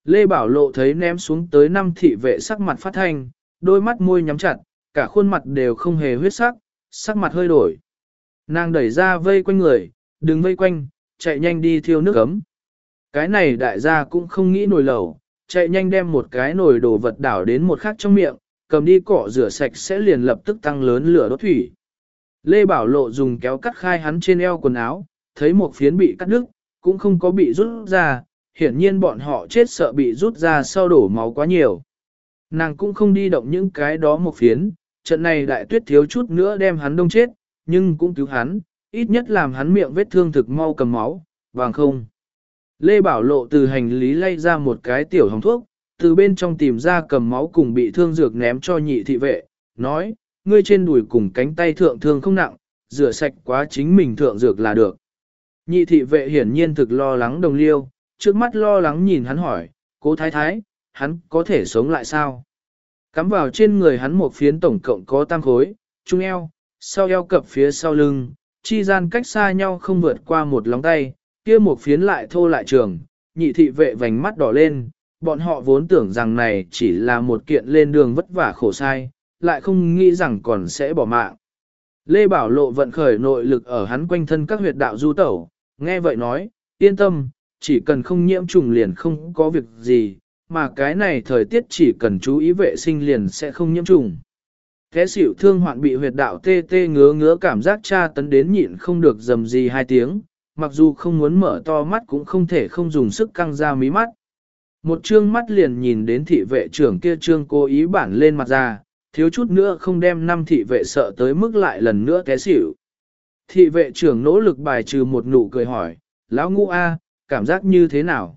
Lê Bảo Lộ thấy ném xuống tới 5 thị vệ sắc mặt phát thanh, đôi mắt môi nhắm chặt, cả khuôn mặt đều không hề huyết sắc, sắc mặt hơi đổi. Nàng đẩy ra vây quanh người, đừng vây quanh, chạy nhanh đi thiêu nước ấm. Cái này đại gia cũng không nghĩ nồi lẩu, chạy nhanh đem một cái nồi đồ vật đảo đến một khác trong miệng, cầm đi cọ rửa sạch sẽ liền lập tức tăng lớn lửa đốt thủy. Lê Bảo Lộ dùng kéo cắt khai hắn trên eo quần áo, thấy một phiến bị cắt đứt, cũng không có bị rút ra, hiển nhiên bọn họ chết sợ bị rút ra sau đổ máu quá nhiều. Nàng cũng không đi động những cái đó một phiến, trận này đại tuyết thiếu chút nữa đem hắn đông chết, nhưng cũng cứu hắn, ít nhất làm hắn miệng vết thương thực mau cầm máu, vàng không. Lê Bảo Lộ từ hành lý lay ra một cái tiểu hồng thuốc, từ bên trong tìm ra cầm máu cùng bị thương dược ném cho nhị thị vệ, nói, ngươi trên đùi cùng cánh tay thượng thương không nặng, rửa sạch quá chính mình thượng dược là được. Nhị thị vệ hiển nhiên thực lo lắng đồng liêu, trước mắt lo lắng nhìn hắn hỏi, cố thái thái, hắn có thể sống lại sao? Cắm vào trên người hắn một phiến tổng cộng có tam khối, trung eo, sau eo cập phía sau lưng, chi gian cách xa nhau không vượt qua một lóng tay, kia một phiến lại thô lại trường, nhị thị vệ vành mắt đỏ lên, bọn họ vốn tưởng rằng này chỉ là một kiện lên đường vất vả khổ sai, lại không nghĩ rằng còn sẽ bỏ mạng. Lê Bảo Lộ vận khởi nội lực ở hắn quanh thân các huyệt đạo du tẩu, nghe vậy nói, yên tâm, chỉ cần không nhiễm trùng liền không có việc gì, mà cái này thời tiết chỉ cần chú ý vệ sinh liền sẽ không nhiễm trùng. Thế xỉu thương hoạn bị huyệt đạo tê tê ngứa ngứa cảm giác tra tấn đến nhịn không được dầm gì 2 tiếng, mặc dù không muốn mở to mắt cũng không thể không dùng sức căng ra mí mắt. Một trương mắt liền nhìn đến thị vệ trưởng kia trương cố ý bản lên mặt ra, thiếu chút nữa không đem 5 thị vệ sợ tới mức lại lần nữa té xỉu. Thị vệ trưởng nỗ lực bài trừ một nụ cười hỏi, lão Ngũ A, cảm giác như thế nào?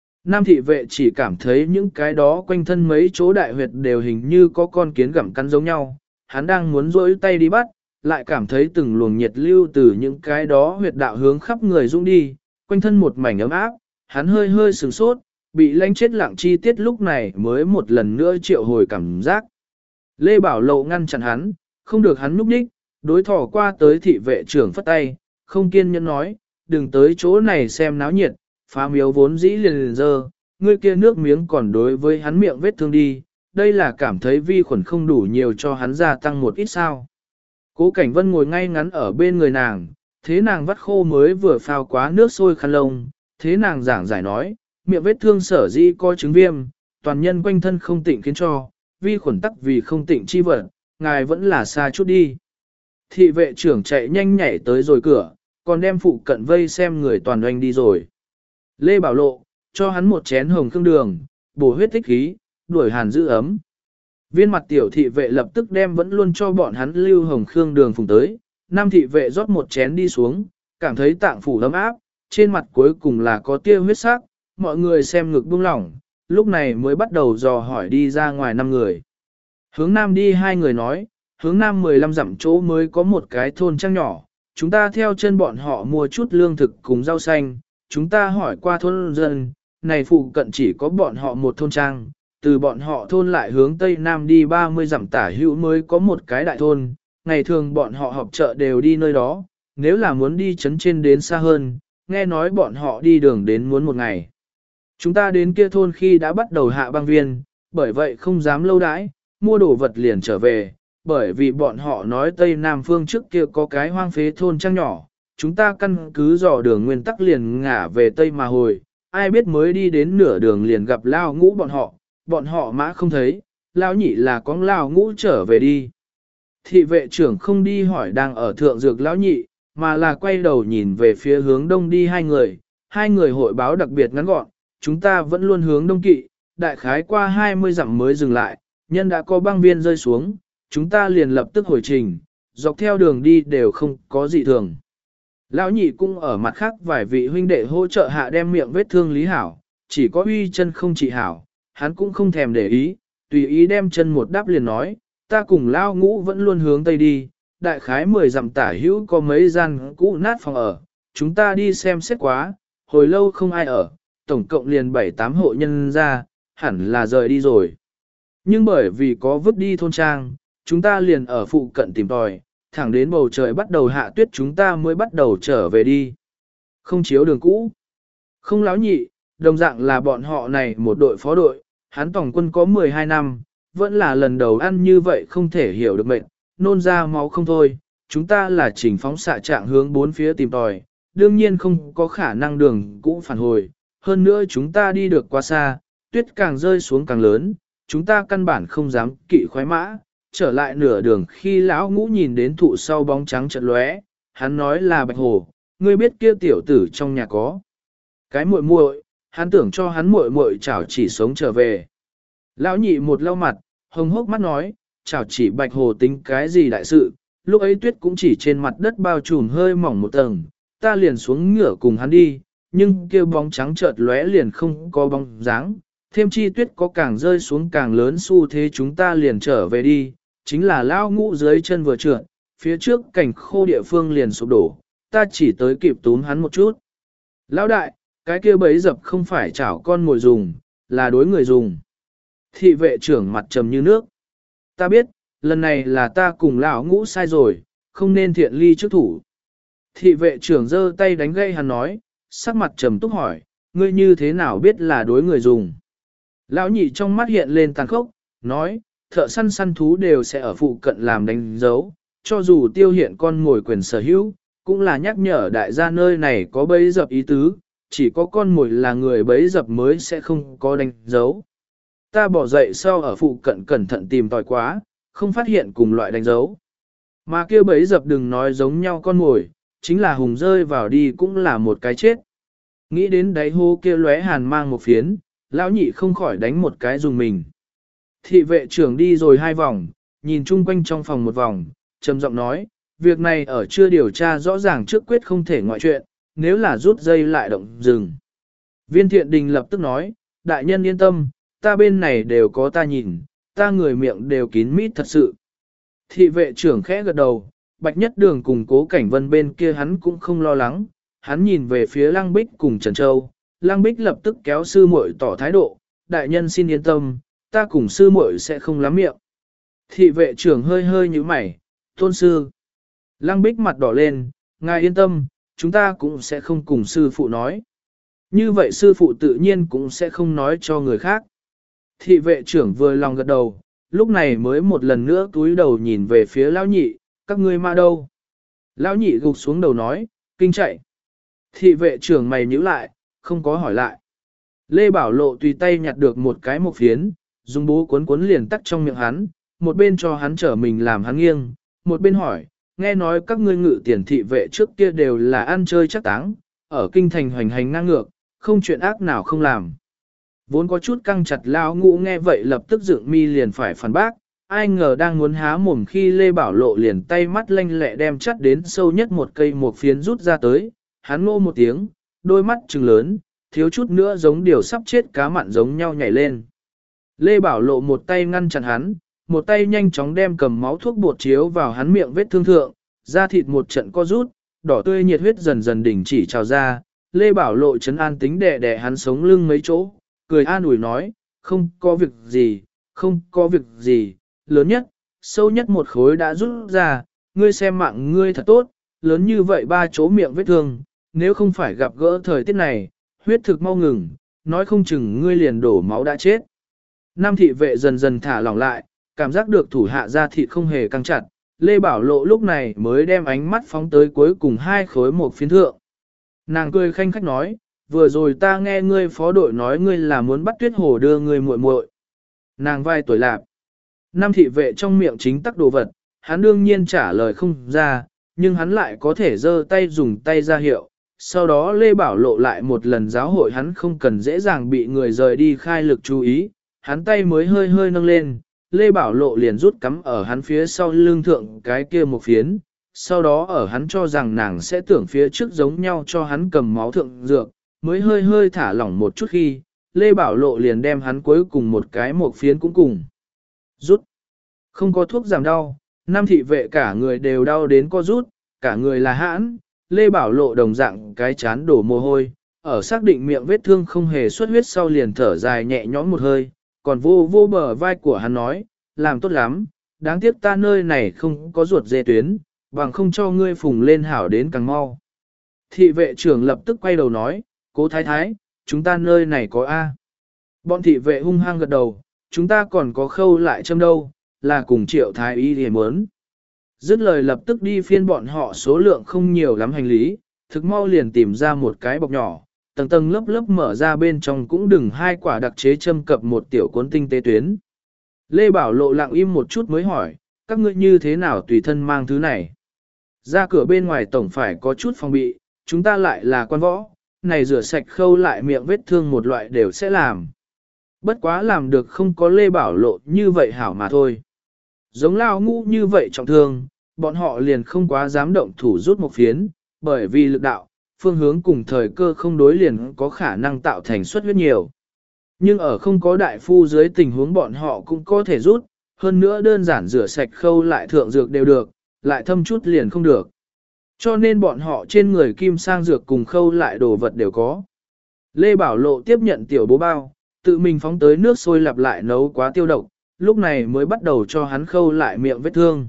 5 thị vệ chỉ cảm thấy những cái đó quanh thân mấy chỗ đại huyệt đều hình như có con kiến gặm cắn giống nhau, hắn đang muốn rỗi tay đi bắt, lại cảm thấy từng luồng nhiệt lưu từ những cái đó huyệt đạo hướng khắp người dũng đi, quanh thân một mảnh ấm áp, hắn hơi hơi sửng sốt, bị lanh chết lặng chi tiết lúc này mới một lần nữa triệu hồi cảm giác. Lê Bảo Lộ ngăn chặn hắn, không được hắn núp đích, đối thỏ qua tới thị vệ trưởng phất tay, không kiên nhẫn nói, đừng tới chỗ này xem náo nhiệt, phá miếu vốn dĩ liền dơ, ngươi kia nước miếng còn đối với hắn miệng vết thương đi, đây là cảm thấy vi khuẩn không đủ nhiều cho hắn gia tăng một ít sao. Cố Cảnh Vân ngồi ngay ngắn ở bên người nàng, thế nàng vắt khô mới vừa phao quá nước sôi khăn lông, thế nàng giảng giải nói, miệng vết thương sở dĩ có chứng viêm, toàn nhân quanh thân không tịnh khiến cho, vi khuẩn tắc vì không tịnh chi vật, ngài vẫn là xa chút đi. Thị vệ trưởng chạy nhanh nhảy tới rồi cửa, còn đem phụ cận vây xem người toàn doanh đi rồi. Lê Bảo Lộ, cho hắn một chén hồng khương đường, bổ huyết tích khí, đuổi hàn giữ ấm. Viên mặt tiểu thị vệ lập tức đem vẫn luôn cho bọn hắn lưu hồng khương đường phùng tới, 5 thị vệ rót một chén đi xuống, cảm thấy tạng phủ ấm áp, trên mặt cuối cùng là có tia huyết sắc, mọi người xem ngực buông lỏng, lúc này mới bắt đầu dò hỏi đi ra ngoài 5 người. Hướng nam đi 2 người nói, hướng nam 15 dặm chỗ mới có một cái thôn trang nhỏ, chúng ta theo chân bọn họ mua chút lương thực cùng rau xanh, chúng ta hỏi qua thôn dân, này phụ cận chỉ có bọn họ một thôn trang, từ bọn họ thôn lại hướng tây nam đi 30 dặm tả hữu mới có một cái đại thôn, ngày thường bọn họ họp chợ đều đi nơi đó, nếu là muốn đi chấn trên đến xa hơn, nghe nói bọn họ đi đường đến muốn một ngày. Chúng ta đến kia thôn khi đã bắt đầu hạ băng viên, bởi vậy không dám lâu đãi, mua đồ vật liền trở về, bởi vì bọn họ nói Tây Nam phương trước kia có cái hoang phế thôn trang nhỏ, chúng ta căn cứ dò đường nguyên tắc liền ngả về Tây mà hồi, ai biết mới đi đến nửa đường liền gặp Lao Ngũ bọn họ mã không thấy, Lao Nhị là con Lao Ngũ trở về đi. Thị vệ trưởng không đi hỏi đang ở thượng dược Lão Nhị, mà là quay đầu nhìn về phía hướng đông đi 2 người hội báo đặc biệt ngắn gọn, chúng ta vẫn luôn hướng đông kỵ, đại khái qua 20 dặm mới dừng lại, nhân đã có băng viên rơi xuống, chúng ta liền lập tức hồi trình, dọc theo đường đi đều không có gì thường. Lão Nhị cũng ở mặt khác vài vị huynh đệ hỗ trợ hạ đem miệng vết thương lý hảo, chỉ có uy chân không trị hảo, hắn cũng không thèm để ý, tùy ý đem chân một đáp liền nói, ta cùng Lao Ngũ vẫn luôn hướng tây đi, đại khái 10 dặm tả hữu có mấy gian cũ nát phòng ở, chúng ta đi xem xét quá, hồi lâu không ai ở, tổng cộng liền 7-8 hộ nhân ra, hẳn là rời đi rồi. Nhưng bởi vì có vứt đi thôn trang, chúng ta liền ở phụ cận tìm tòi, thẳng đến bầu trời bắt đầu hạ tuyết chúng ta mới bắt đầu trở về đi. Không chiếu đường cũ. Không Lão Nhị, đồng dạng là bọn họ này một đội phó đội, hắn tổng quân có 12 năm, vẫn là lần đầu ăn như vậy không thể hiểu được mệnh, nôn ra máu không thôi, chúng ta là chỉnh phóng xạ trạng hướng bốn phía tìm tòi, đương nhiên không có khả năng đường cũ phản hồi, hơn nữa chúng ta đi được quá xa, tuyết càng rơi xuống càng lớn, chúng ta căn bản không dám kỵ khoái mã, trở lại nửa đường khi lão ngũ nhìn đến thụ sau bóng trắng chợt lóe, hắn nói là Bạch Hồ, ngươi biết kia tiểu tử trong nhà có cái muội muội, hắn tưởng cho hắn muội muội chảo chỉ sống trở về. Lão nhị một lau mặt, hồng hốc mắt nói, chảo chỉ Bạch Hồ tính cái gì đại sự, lúc ấy tuyết cũng chỉ trên mặt đất bao trùm hơi mỏng một tầng, ta liền xuống ngựa cùng hắn đi, nhưng kia bóng trắng chợt lóe liền không có bóng dáng, thêm chi tuyết có càng rơi xuống càng lớn xu thế chúng ta liền trở về đi, chính là lão ngũ dưới chân vừa trượt, phía trước cảnh khô địa phương liền sụp đổ, ta chỉ tới kịp túm hắn một chút. Lão đại, cái kia bấy dập không phải chảo con mồi dùng, là đối người dùng. Thị vệ trưởng mặt trầm như nước. Ta biết, lần này là ta cùng lão ngũ sai rồi, không nên thiện ly trước thủ. Thị vệ trưởng giơ tay đánh gây hắn nói, sắc mặt trầm túc hỏi, ngươi như thế nào biết là đối người dùng. Lão nhị trong mắt hiện lên tàn khốc, nói, thợ săn săn thú đều sẽ ở phụ cận làm đánh dấu, cho dù tiêu hiện con ngồi quyền sở hữu, cũng là nhắc nhở đại gia nơi này có bẫy dập ý tứ, chỉ có con mồi là người bẫy dập mới sẽ không có đánh dấu. Ta bỏ dậy sau ở phụ cận cẩn thận tìm tòi quá, không phát hiện cùng loại đánh dấu. Mà kia bẫy dập đừng nói giống nhau con mồi, chính là hùng rơi vào đi cũng là một cái chết. Nghĩ đến đáy hô kia lóe hàn mang một phiến, lão nhị không khỏi đánh một cái dùng mình. Thị vệ trưởng đi rồi 2 vòng, nhìn chung quanh trong phòng một vòng, trầm giọng nói, việc này ở chưa điều tra rõ ràng trước quyết không thể ngoại chuyện, nếu là rút dây lại động dừng. Viên thiện đình lập tức nói, đại nhân yên tâm, ta bên này đều có ta nhìn, ta người miệng đều kín mít thật sự. Thị vệ trưởng khẽ gật đầu, Bạch Nhất Đường cùng Cố Cảnh Vân bên kia hắn cũng không lo lắng, hắn nhìn về phía Lăng Bích cùng Trần Châu, Lăng Bích lập tức kéo sư muội tỏ thái độ, đại nhân xin yên tâm, ta cùng sư muội sẽ không lắm miệng. Thị vệ trưởng hơi hơi như mày, tôn sư. Lăng Bích mặt đỏ lên, ngài yên tâm, chúng ta cũng sẽ không cùng sư phụ nói. Như vậy sư phụ tự nhiên cũng sẽ không nói cho người khác. Thị vệ trưởng vừa lòng gật đầu, lúc này mới một lần nữa túi đầu nhìn về phía lão nhị, các ngươi ma đâu? Lão nhị gục xuống đầu nói, kinh chạy. Thị vệ trưởng mày nhíu lại, không có hỏi lại. Lê Bảo Lộ tùy tay nhặt được một cái mộc phiến, dùng bố cuốn cuốn liền tắc trong miệng hắn, một bên cho hắn trở mình làm hắn nghiêng, một bên hỏi, nghe nói các ngươi ngự tiền thị vệ trước kia đều là ăn chơi chắc táng, ở kinh thành hoành hành ngang ngược, không chuyện ác nào không làm. Vốn có chút căng chặt lão ngũ nghe vậy lập tức dựng mi liền phải phản bác, ai ngờ đang muốn há mồm khi Lê Bảo Lộ liền tay mắt lanh lẹ đem chắt đến sâu nhất một cây một phiến rút ra tới, hắn ngô một tiếng, đôi mắt trừng lớn, thiếu chút nữa giống điều sắp chết cá mặn giống nhau nhảy lên. Lê Bảo Lộ một tay ngăn chặn hắn, một tay nhanh chóng đem cầm máu thuốc bột chiếu vào hắn miệng vết thương thượng, da thịt một trận co rút, đỏ tươi nhiệt huyết dần dần đỉnh chỉ trào ra, Lê Bảo Lộ trấn an tính đè đè hắn sống lưng mấy chỗ, cười an ủi nói, không có việc gì, không có việc gì, lớn nhất, sâu nhất một khối đã rút ra, ngươi xem mạng ngươi thật tốt, lớn như vậy 3 chỗ miệng vết thương, nếu không phải gặp gỡ thời tiết này, huyết thực mau ngừng, nói không chừng ngươi liền đổ máu đã chết. Nam thị vệ dần dần thả lỏng lại, cảm giác được thủ hạ ra thịt không hề căng chặt, Lê Bảo Lộ lúc này mới đem ánh mắt phóng tới cuối cùng 2 khối một phiến thượng. Nàng cười khanh khách nói, vừa rồi ta nghe ngươi phó đội nói ngươi là muốn bắt Tuyết Hồ đưa ngươi muội muội. Nàng vai tuổi lạp. Nam thị vệ trong miệng chính tắc đồ vật, hắn đương nhiên trả lời không ra, nhưng hắn lại có thể giơ tay dùng tay ra hiệu. Sau đó Lê Bảo Lộ lại một lần giáo hội hắn không cần dễ dàng bị người rời đi khai lực chú ý, hắn tay mới hơi hơi nâng lên, Lê Bảo Lộ liền rút cắm ở hắn phía sau lưng thượng cái kia một phiến, sau đó ở hắn cho rằng nàng sẽ tưởng phía trước giống nhau cho hắn cầm máu thượng dược, mới hơi hơi thả lỏng một chút khi, Lê Bảo Lộ liền đem hắn cuối cùng một cái một phiến cũng cùng rút. Không có thuốc giảm đau, Nam thị vệ cả người đều đau đến co rút, cả người là hãn, Lê Bảo Lộ đồng dạng cái chán đổ mồ hôi, ở xác định miệng vết thương không hề xuất huyết sau liền thở dài nhẹ nhõm một hơi, còn vô bờ vai của hắn nói, làm tốt lắm, đáng tiếc ta nơi này không có ruột dê tuyến, bằng không cho ngươi phùng lên hảo đến càng mau. Thị vệ trưởng lập tức quay đầu nói, Cố thái thái, chúng ta nơi này có A. Bọn thị vệ hung hăng gật đầu, chúng ta còn có khâu lại châm đâu, là cùng Triệu thái y thì muốn. Dứt lời lập tức đi phiên bọn họ số lượng không nhiều lắm hành lý, thực mau liền tìm ra một cái bọc nhỏ, tầng tầng lớp lớp mở ra bên trong cũng đừng 2 quả đặc chế châm cập một tiểu cuốn tinh tế tuyến. Lê Bảo Lộ lặng im một chút mới hỏi, các ngươi như thế nào tùy thân mang thứ này? Ra cửa bên ngoài tổng phải có chút phòng bị, chúng ta lại là quan võ, này rửa sạch khâu lại miệng vết thương một loại đều sẽ làm. Bất quá làm được không có Lê Bảo Lộ như vậy hảo mà thôi. Giống lao ngũ như vậy trọng thương, bọn họ liền không quá dám động thủ rút một phiến, bởi vì lực đạo, phương hướng cùng thời cơ không đối liền có khả năng tạo thành xuất huyết nhiều. Nhưng ở không có đại phu dưới tình huống bọn họ cũng có thể rút, hơn nữa đơn giản rửa sạch khâu lại thượng dược đều được, lại thâm chút liền không được. Cho nên bọn họ trên người kim sang dược cùng khâu lại đồ vật đều có. Lê Bảo Lộ tiếp nhận tiểu bố bao, tự mình phóng tới nước sôi lặp lại nấu quá tiêu độc, lúc này mới bắt đầu cho hắn khâu lại miệng vết thương.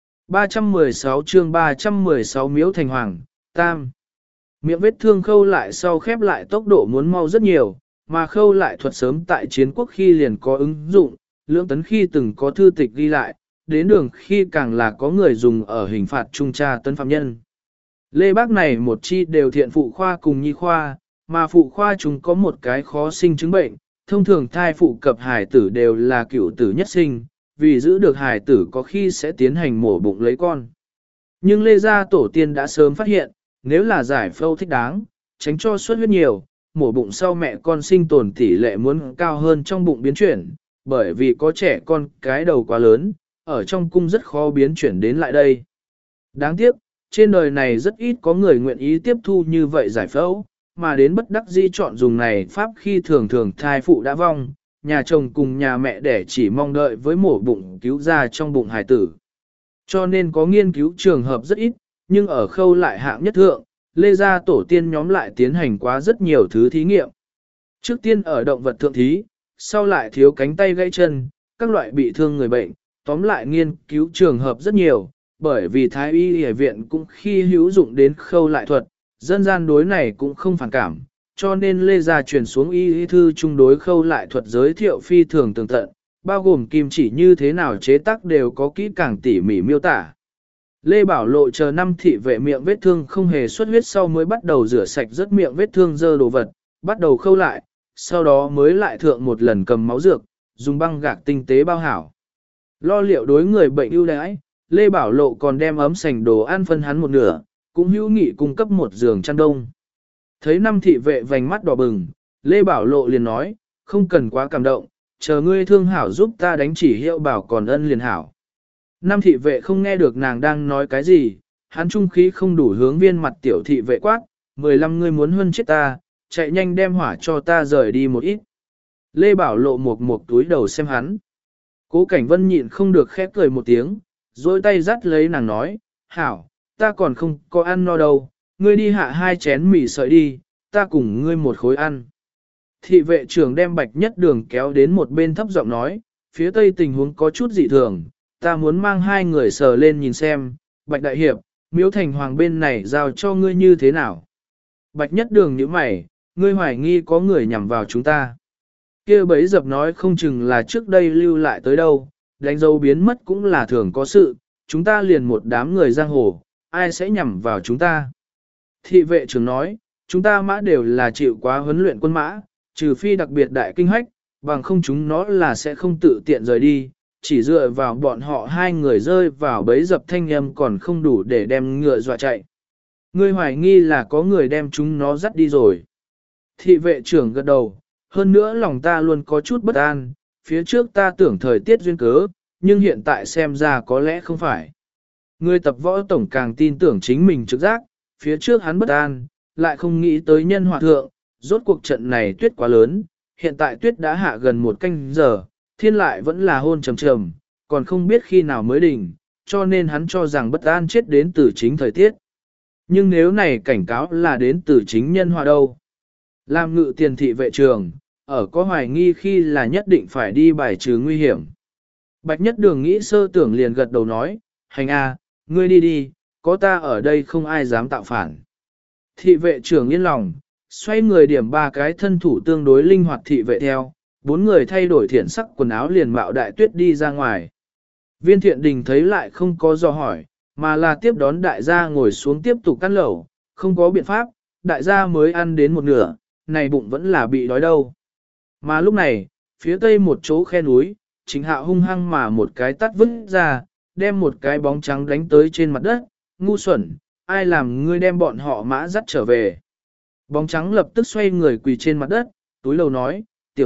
316 chương 316 Miếu Thành Hoàng, Tam. Miệng vết thương khâu lại sau khép lại tốc độ muốn mau rất nhiều, mà khâu lại thuật sớm tại chiến quốc khi liền có ứng dụng, lưỡng tấn khi từng có thư tịch ghi lại, đến đường khi càng là có người dùng ở hình phạt trung tra tấn phạm nhân. Lê Bác này một chi đều thiện phụ khoa cùng nhi khoa, mà phụ khoa chúng có một cái khó sinh chứng bệnh, thông thường thai phụ cập hài tử đều là cựu tử nhất sinh, vì giữ được hài tử có khi sẽ tiến hành mổ bụng lấy con. Nhưng Lê gia tổ tiên đã sớm phát hiện, nếu là giải phẫu thích đáng, tránh cho xuất huyết nhiều, mổ bụng sau mẹ con sinh tồn tỷ lệ muốn cao hơn trong bụng biến chuyển, bởi vì có trẻ con cái đầu quá lớn, ở trong cung rất khó biến chuyển đến lại đây. Đáng tiếc, trên đời này rất ít có người nguyện ý tiếp thu như vậy giải phẫu, mà đến bất đắc dĩ chọn dùng này pháp khi thường thường thai phụ đã vong, nhà chồng cùng nhà mẹ đẻ chỉ mong đợi với mổ bụng cứu ra trong bụng hài tử. Cho nên có nghiên cứu trường hợp rất ít, nhưng ở khâu lại hạng nhất thượng, Lê gia tổ tiên nhóm lại tiến hành quá rất nhiều thứ thí nghiệm. Trước tiên ở động vật thượng thí, sau lại thiếu cánh tay gãy chân, các loại bị thương người bệnh, tóm lại nghiên cứu trường hợp rất nhiều, bởi vì Thái y y viện cũng khi hữu dụng đến khâu lại thuật, dân gian đối này cũng không phản cảm, cho nên Lê gia truyền xuống y thư chung đối khâu lại thuật giới thiệu phi thường tường tận, bao gồm kim chỉ như thế nào chế tác đều có kỹ càng tỉ mỉ miêu tả. Lê Bảo Lộ chờ 5 thị vệ miệng vết thương không hề xuất huyết sau mới bắt đầu rửa sạch rất miệng vết thương dơ đồ vật, bắt đầu khâu lại, sau đó mới lại thượng một lần cầm máu dược, dùng băng gạc tinh tế bao hảo. Lo liệu đối người bệnh ưu đãi, Lê Bảo Lộ còn đem ấm sành đồ ăn phân hắn một nửa, cũng hữu nghị cung cấp một giường chăn đông. Thấy 5 thị vệ vành mắt đỏ bừng, Lê Bảo Lộ liền nói, không cần quá cảm động, chờ ngươi thương hảo giúp ta đánh chỉ hiệu bảo còn ân liền hảo. 5 thị vệ không nghe được nàng đang nói cái gì, hắn trung khí không đủ hướng viên mặt tiểu thị vệ quát, 15 ngươi muốn hơn chết ta, chạy nhanh đem hỏa cho ta rời đi một ít. Lê Bảo Lộ một túi đầu xem hắn. Cố Cảnh Vân nhịn không được khép cười một tiếng, dôi tay dắt lấy nàng nói, hảo, ta còn không có ăn no đâu, ngươi đi hạ 2 chén mì sợi đi, ta cùng ngươi một khối ăn. Thị vệ trưởng đem Bạch Nhất Đường kéo đến một bên thấp giọng nói, phía tây tình huống có chút dị thường, ta muốn mang 2 người sờ lên nhìn xem, Bạch Đại Hiệp, Miếu Thành Hoàng bên này giao cho ngươi như thế nào. Bạch Nhất Đường nhíu mày, ngươi hoài nghi có người nhằm vào chúng ta. Kia bấy dập nói không chừng là trước đây lưu lại tới đâu, đánh dấu biến mất cũng là thường có sự, chúng ta liền một đám người giang hồ, ai sẽ nhằm vào chúng ta. Thị vệ trưởng nói, chúng ta mã đều là chịu quá huấn luyện quân mã, trừ phi đặc biệt đại kinh hách, bằng không chúng nó là sẽ không tự tiện rời đi, chỉ dựa vào bọn họ 2 người rơi vào bấy dập thanh âm còn không đủ để đem ngựa dọa chạy. Ngươi hoài nghi là có người đem chúng nó dắt đi rồi. Thị vệ trưởng gật đầu, hơn nữa lòng ta luôn có chút bất an, phía trước ta tưởng thời tiết duyên cớ, nhưng hiện tại xem ra có lẽ không phải. Người tập võ tổng càng tin tưởng chính mình trực giác, phía trước hắn bất an, lại không nghĩ tới nhân hòa thượng, rốt cuộc trận này tuyết quá lớn, hiện tại tuyết đã hạ gần 1 canh giờ, thiên lại vẫn là hôn trầm trầm, còn không biết khi nào mới đỉnh, cho nên hắn cho rằng bất an chết đến từ chính thời tiết. Nhưng nếu này cảnh cáo là đến từ chính nhân hòa đâu? Làm ngự tiền thị vệ trường, ở có hoài nghi khi là nhất định phải đi bài trừ nguy hiểm. Bạch Nhất Đường nghĩ sơ tưởng liền gật đầu nói, hành a, ngươi đi đi, có ta ở đây không ai dám tạo phản. Thị vệ trưởng yên lòng, xoay người điểm ba cái thân thủ tương đối linh hoạt thị vệ theo, bốn người thay đổi thiện sắc quần áo liền mạo đại tuyết đi ra ngoài. Viên Thiện Đình thấy lại không có dò hỏi, mà là tiếp đón đại gia ngồi xuống tiếp tục ăn lẩu, không có biện pháp, đại gia mới ăn đến một nửa, này bụng vẫn là bị đói đâu. Mà lúc này, phía tây một chỗ khe núi, Trịnh Hạo hung hăng mà một cái tát vứt ra, đem một cái bóng trắng đánh tới trên mặt đất, ngu xuẩn, ai làm ngươi đem bọn họ mã dắt trở về. Bóng trắng lập tức xoay người quỳ trên mặt đất, túi lầu nói,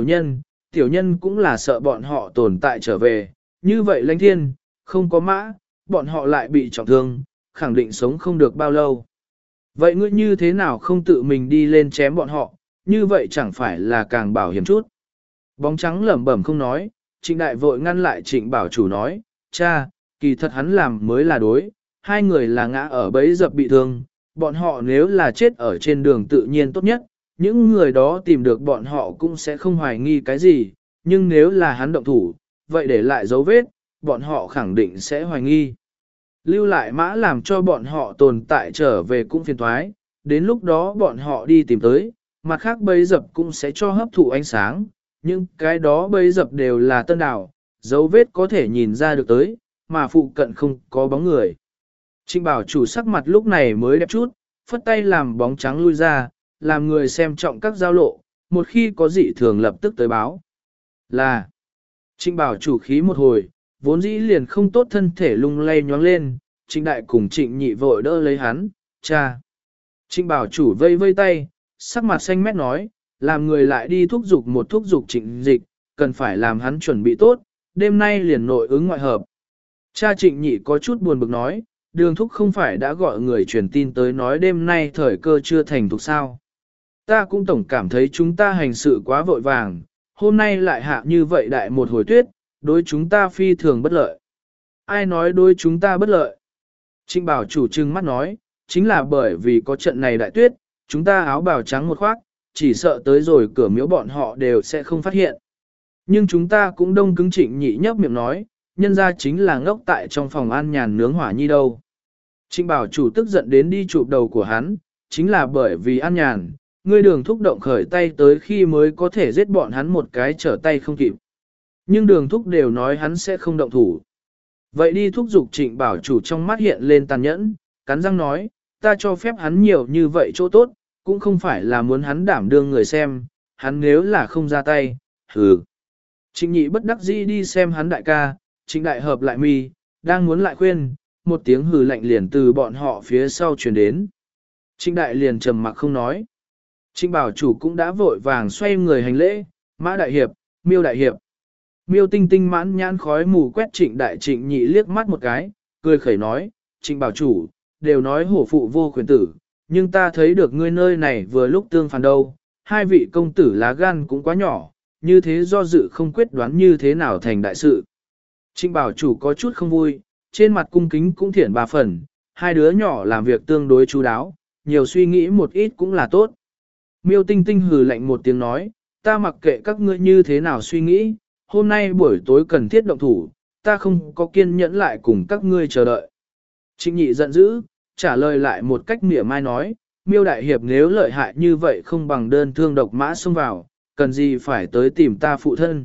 tiểu nhân cũng là sợ bọn họ tồn tại trở về, như vậy lãnh thiên, không có mã, bọn họ lại bị trọng thương, khẳng định sống không được bao lâu. Vậy ngươi như thế nào không tự mình đi lên chém bọn họ, như vậy chẳng phải là càng bảo hiểm chút. Bóng trắng lẩm bẩm không nói, Trịnh Đại vội ngăn lại Trịnh Bảo Chủ nói, cha, kỳ thật hắn làm mới là đối, hai người là ngã ở bẫy dập bị thương, bọn họ nếu là chết ở trên đường tự nhiên tốt nhất, những người đó tìm được bọn họ cũng sẽ không hoài nghi cái gì, nhưng nếu là hắn động thủ, vậy để lại dấu vết, bọn họ khẳng định sẽ hoài nghi. Lưu lại mã làm cho bọn họ tồn tại trở về cũng phiền toái, đến lúc đó bọn họ đi tìm tới, mặt khác bẫy dập cũng sẽ cho hấp thụ ánh sáng, nhưng cái đó bẫy dập đều là tân đảo, dấu vết có thể nhìn ra được tới, mà phụ cận không có bóng người. Trịnh Bảo Chủ sắc mặt lúc này mới đẹp chút, phất tay làm bóng trắng lui ra, làm người xem trọng các giao lộ, một khi có dị thường lập tức tới báo. Là, Trịnh Bảo Chủ khí một hồi, vốn dĩ liền không tốt thân thể lung lay nhoáng lên, Trịnh Đại cùng Trịnh Nhị vội đỡ lấy hắn, cha. Trịnh Bảo Chủ vây vây tay, sắc mặt xanh mét nói, làm người lại đi thúc giục Trịnh Dịch, cần phải làm hắn chuẩn bị tốt, đêm nay liền nội ứng ngoại hợp. Cha Trịnh Nhị có chút buồn bực nói, Đường thúc không phải đã gọi người truyền tin tới nói đêm nay thời cơ chưa thành thục sao. Ta cũng tổng cảm thấy chúng ta hành sự quá vội vàng, hôm nay lại hạ như vậy đại một hồi tuyết, đối chúng ta phi thường bất lợi. Ai nói đối chúng ta bất lợi? Trịnh Bảo Chủ trừng mắt nói, chính là bởi vì có trận này đại tuyết, chúng ta áo bào trắng một khoác, chỉ sợ tới rồi cửa miếu bọn họ đều sẽ không phát hiện. Nhưng chúng ta cũng đông cứng. Trịnh Nhị nhấp miệng nói, nhân ra chính là ngốc tại trong phòng an nhàn nướng hỏa nhi đâu. Trịnh Bảo Chủ tức giận đến đi chụp đầu của hắn, chính là bởi vì an nhàn, ngươi Đường thúc động khởi tay tới khi mới có thể giết bọn hắn một cái trở tay không kịp. Nhưng Đường thúc đều nói hắn sẽ không động thủ. Vậy đi thúc giục. Trịnh Bảo Chủ trong mắt hiện lên tàn nhẫn, cắn răng nói, ta cho phép hắn nhiều như vậy chỗ tốt, cũng không phải là muốn hắn đảm đương người xem, hắn nếu là không ra tay, hừ. Trịnh Nhị bất đắc dĩ đi xem hắn đại ca, Trịnh Đại hợp lại mi, đang muốn lại khuyên, một tiếng hừ lạnh liền từ bọn họ phía sau truyền đến. Trịnh Đại liền trầm mặc không nói. Trịnh Bảo Chủ cũng đã vội vàng xoay người hành lễ, Mã Đại Hiệp, Miêu Đại Hiệp. Miêu Tinh Tinh mãn nhãn khói mù quét Trịnh Đại. Trịnh Nhị liếc mắt một cái, cười khẩy nói, Trịnh Bảo Chủ, đều nói hổ phụ vô khuyến tử, nhưng ta thấy được ngươi nơi này vừa lúc tương phản đâu, hai vị công tử lá gan cũng quá nhỏ, như thế do dự không quyết đoán như thế nào thành đại sự. Trịnh Bảo Chủ có chút không vui, trên mặt cung kính cũng thiển ba phần, hai đứa nhỏ làm việc tương đối chú đáo, nhiều suy nghĩ một ít cũng là tốt. Miêu Tinh Tinh hừ lạnh một tiếng nói, ta mặc kệ các ngươi như thế nào suy nghĩ, hôm nay buổi tối cần thiết động thủ, ta không có kiên nhẫn lại cùng các ngươi chờ đợi. Trịnh Nhị giận dữ, trả lời lại một cách mỉa mai nói, Miêu Đại Hiệp nếu lợi hại như vậy không bằng đơn thương độc mã xông vào, cần gì phải tới tìm ta phụ thân.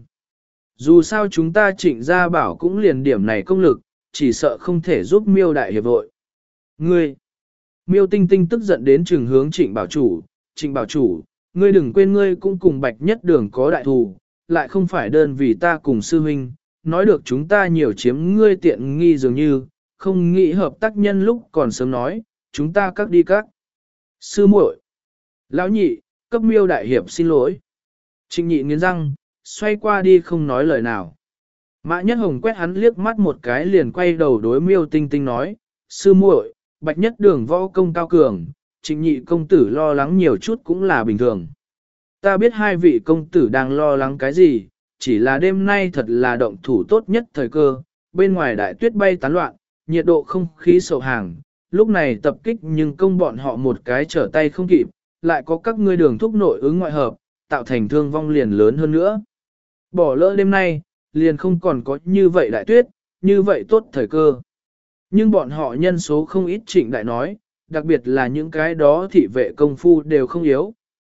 Dù sao chúng ta Trịnh gia bảo cũng liền điểm này công lực, chỉ sợ không thể giúp Miêu Đại Hiệp vội. Ngươi! Miêu Tinh Tinh tức giận đến trừng hướng Trịnh Bảo Chủ, Trịnh Bảo Chủ, ngươi đừng quên ngươi cũng cùng Bạch Nhất Đường có đại thù, lại không phải đơn vì ta cùng sư huynh, nói được chúng ta nhiều chiếm ngươi tiện nghi dường như, không nghĩ hợp tác nhân lúc còn sớm nói, chúng ta các đi các. Sư muội, lão nhị, cấp Miêu Đại Hiệp xin lỗi. Trịnh Nhị nghiến răng, xoay qua đi không nói lời nào. Mã Nhất Hồng quét hắn liếc mắt một cái liền quay đầu đối Miêu Tinh Tinh nói, sư muội, Bạch Nhất Đường võ công cao cường, Trịnh Nhị công tử lo lắng nhiều chút cũng là bình thường. Ta biết hai vị công tử đang lo lắng cái gì, chỉ là đêm nay thật là động thủ tốt nhất thời cơ, bên ngoài đại tuyết bay tán loạn, nhiệt độ không khí sầu hàng, lúc này tập kích nhưng công bọn họ một cái trở tay không kịp, lại có các ngươi Đường thúc nội ứng ngoại hợp, tạo thành thương vong liền lớn hơn nữa. Bỏ lỡ đêm nay, liền không còn có như vậy đại tuyết, như vậy tốt thời cơ. Nhưng bọn họ nhân số không ít. Trịnh Đại nói, đặc biệt là những cái đó thị vệ công phu đều không yếu,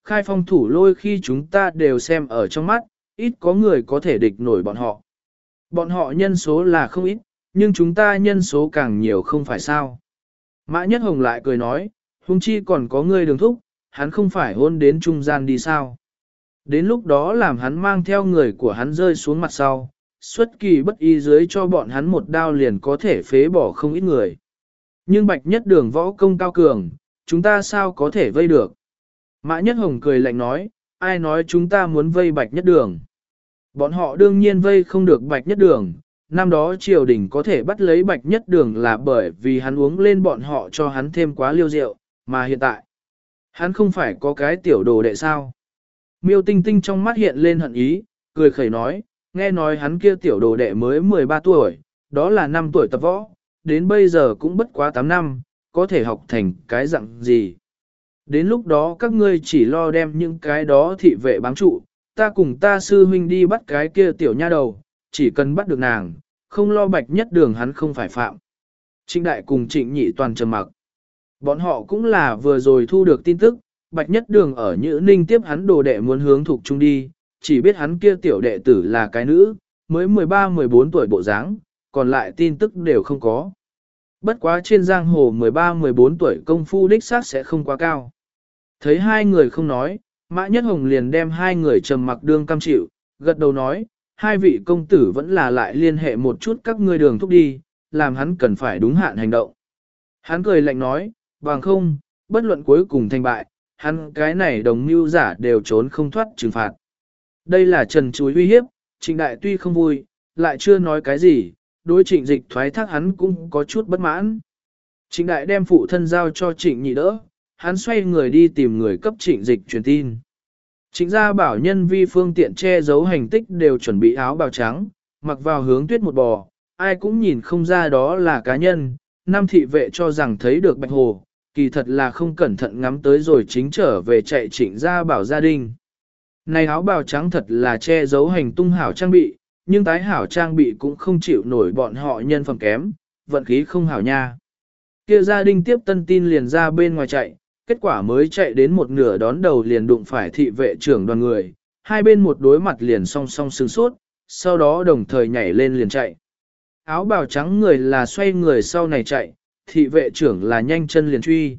khai phong thủ lôi khi chúng ta đều xem ở trong mắt, ít có người có thể địch nổi bọn họ. Bọn họ nhân số là không ít, nhưng chúng ta nhân số càng nhiều không phải sao. Mã Nhất Hồng lại cười nói, huống chi còn có người đường thúc, hắn không phải hôn đến trung gian đi sao. Đến lúc đó làm hắn mang theo người của hắn rơi xuống mặt sau, xuất kỳ bất ý dưới cho bọn hắn một đao liền có thể phế bỏ không ít người. Nhưng Bạch Nhất Đường võ công cao cường, chúng ta sao có thể vây được. Mã Nhất Hồng cười lạnh nói, ai nói chúng ta muốn vây Bạch Nhất Đường. Bọn họ đương nhiên vây không được Bạch Nhất Đường, năm đó triều đình có thể bắt lấy Bạch Nhất Đường là bởi vì hắn uống lên bọn họ cho hắn thêm quá liêu rượu, mà hiện tại, hắn không phải có cái tiểu đồ đệ sao. Miêu Tinh Tinh trong mắt hiện lên hận ý, cười khẩy nói, nghe nói hắn kia tiểu đồ đệ mới 13 tuổi, đó là 5 tuổi tập võ, đến bây giờ cũng bất quá 8 năm, có thể học thành cái dạng gì. Đến lúc đó các ngươi chỉ lo đem những cái đó thị vệ bám trụ, ta cùng ta sư huynh đi bắt cái kia tiểu nha đầu, chỉ cần bắt được nàng, không lo Bạch Nhất Đường hắn không phải phạm. Trịnh Đại cùng Trịnh Nhị toàn trầm mặc. Bọn họ cũng là vừa rồi thu được tin tức, Bạch Nhất Đường ở Nhữ Ninh tiếp hắn đồ đệ muốn hướng thuộc trung đi, chỉ biết hắn kia tiểu đệ tử là cái nữ, mới 13-14 tuổi bộ dáng, còn lại tin tức đều không có. Bất quá trên giang hồ 13-14 tuổi công phu đích xác sẽ không quá cao. Thấy hai người không nói, Mã Nhất Hồng liền đem hai người trầm mặc đương cam chịu, gật đầu nói, hai vị công tử vẫn là lại liên hệ một chút các ngươi đường thúc đi, làm hắn cần phải đúng hạn hành động. Hắn cười lạnh nói, bằng không, bất luận cuối cùng thành bại, hắn cái này đồng mưu giả đều trốn không thoát trừng phạt. Đây là trần chúi uy hiếp, Trịnh Đại tuy không vui, lại chưa nói cái gì, đối Trịnh Dịch thoái thác hắn cũng có chút bất mãn. Trịnh Đại đem phụ thân giao cho Trịnh Nhị đỡ, hắn xoay người đi tìm người cấp Trịnh Dịch truyền tin. Trịnh gia bảo nhân vi phương tiện che giấu hành tích đều chuẩn bị áo bào trắng, mặc vào hướng tuyết một bò, ai cũng nhìn không ra đó là cá nhân, nam thị vệ cho rằng thấy được Bạch Hồ, kỳ thật là không cẩn thận ngắm tới rồi chính trở về chạy Trịnh gia bảo gia đình. Này áo bào trắng thật là che giấu hành tung hảo trang bị, nhưng tái hảo trang bị cũng không chịu nổi bọn họ nhân phẩm kém, vận khí không hảo nha. Kia gia đình tiếp tân tin liền ra bên ngoài chạy, kết quả mới chạy đến một nửa đón đầu liền đụng phải thị vệ trưởng đoàn người, hai bên một đối mặt liền song song sừng sốt, sau đó đồng thời nhảy lên liền chạy. Áo bào trắng người là xoay người sau này chạy, thị vệ trưởng là nhanh chân liền truy.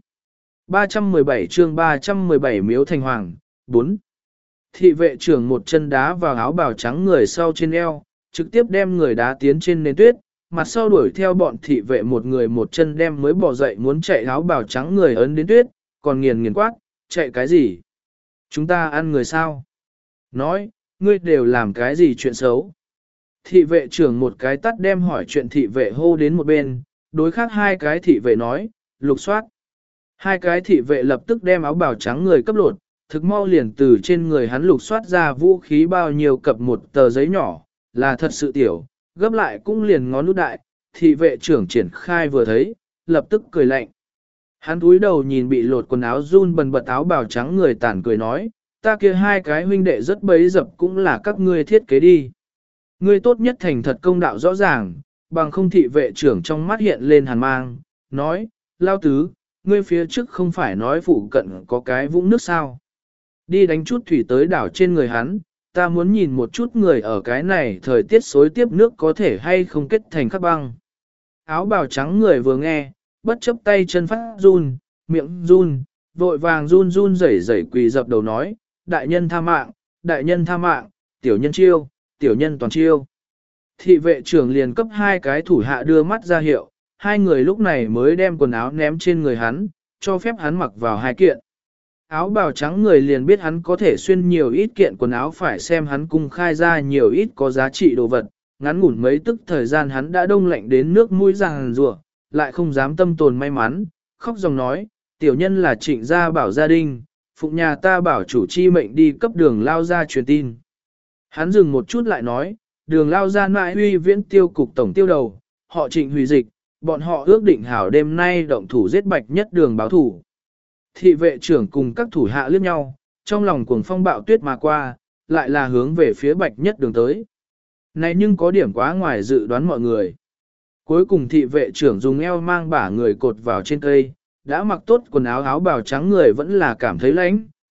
317 chương 317 Miếu Thành Hoàng, 4. Thị vệ trưởng một chân đá vào áo bào trắng người sau trên eo, trực tiếp đem người đá tiến trên nền tuyết, mặt sau đuổi theo bọn thị vệ một người một chân đem mới bỏ dậy muốn chạy áo bào trắng người ấn đến tuyết, còn nghiền quát, chạy cái gì? Chúng ta ăn người sao? Nói, ngươi đều làm cái gì chuyện xấu? Thị vệ trưởng một cái tắt đem hỏi chuyện thị vệ hô đến một bên, đối khác hai cái thị vệ nói, lục soát. Hai cái thị vệ lập tức đem áo bào trắng người cấp lột, thực mau liền từ trên người hắn lục soát ra vũ khí bao nhiêu cập một tờ giấy nhỏ, là thật sự tiểu, gấp lại cũng liền ngón nút đại, thị vệ trưởng triển khai vừa thấy, lập tức cười lạnh. Hắn cúi đầu nhìn bị lột quần áo run bần bật áo bào trắng người tàn cười nói, ta kia hai cái huynh đệ rất bấy dập cũng là các ngươi thiết kế đi. Ngươi tốt nhất thành thật công đạo rõ ràng, bằng không thị vệ trưởng trong mắt hiện lên hàn mang, nói, lao tứ, ngươi phía trước không phải nói phụ cận có cái vũng nước sao. Đi đánh chút thủy tới đảo trên người hắn, ta muốn nhìn một chút người ở cái này thời tiết xối tiếp nước có thể hay không kết thành khắc băng. Áo bào trắng người vừa nghe, bất chấp tay chân phát run, miệng run, vội vàng run run rẩy rẩy quỳ dập đầu nói, đại nhân tha mạng, đại nhân tha mạng, tiểu nhân chiêu, tiểu nhân toàn chiêu. Thị vệ trưởng liền cấp hai cái thủ hạ đưa mắt ra hiệu, hai người lúc này mới đem quần áo ném trên người hắn, cho phép hắn mặc vào hai kiện. Áo bào trắng người liền biết hắn có thể xuyên nhiều ít kiện quần áo phải xem hắn cung khai ra nhiều ít có giá trị đồ vật, ngắn ngủn mấy tức thời gian hắn đã đông lạnh đến nước mũi ràng rùa, lại không dám tâm tồn may mắn, khóc dòng nói, tiểu nhân là Trịnh gia bảo gia đình, phụng nhà ta bảo chủ chi mệnh đi cấp đường lao ra truyền tin. Hắn dừng một chút lại nói, đường lao ra mãi huy viễn tiêu cục tổng tiêu đầu, họ Trịnh hủy dịch, bọn họ ước định hảo đêm nay động thủ giết Bạch Nhất Đường báo thủ. Thị vệ trưởng cùng các thủ hạ liếc nhau, trong lòng cuồng phong bạo tuyết mà qua, lại là hướng về phía Bạch Nhất Đường tới. Này nhưng có điểm quá ngoài dự đoán mọi người. Cuối cùng thị vệ trưởng dùng eo mang bả người cột vào trên cây, đã mặc tốt quần áo áo bào trắng người vẫn là cảm thấy lạnh,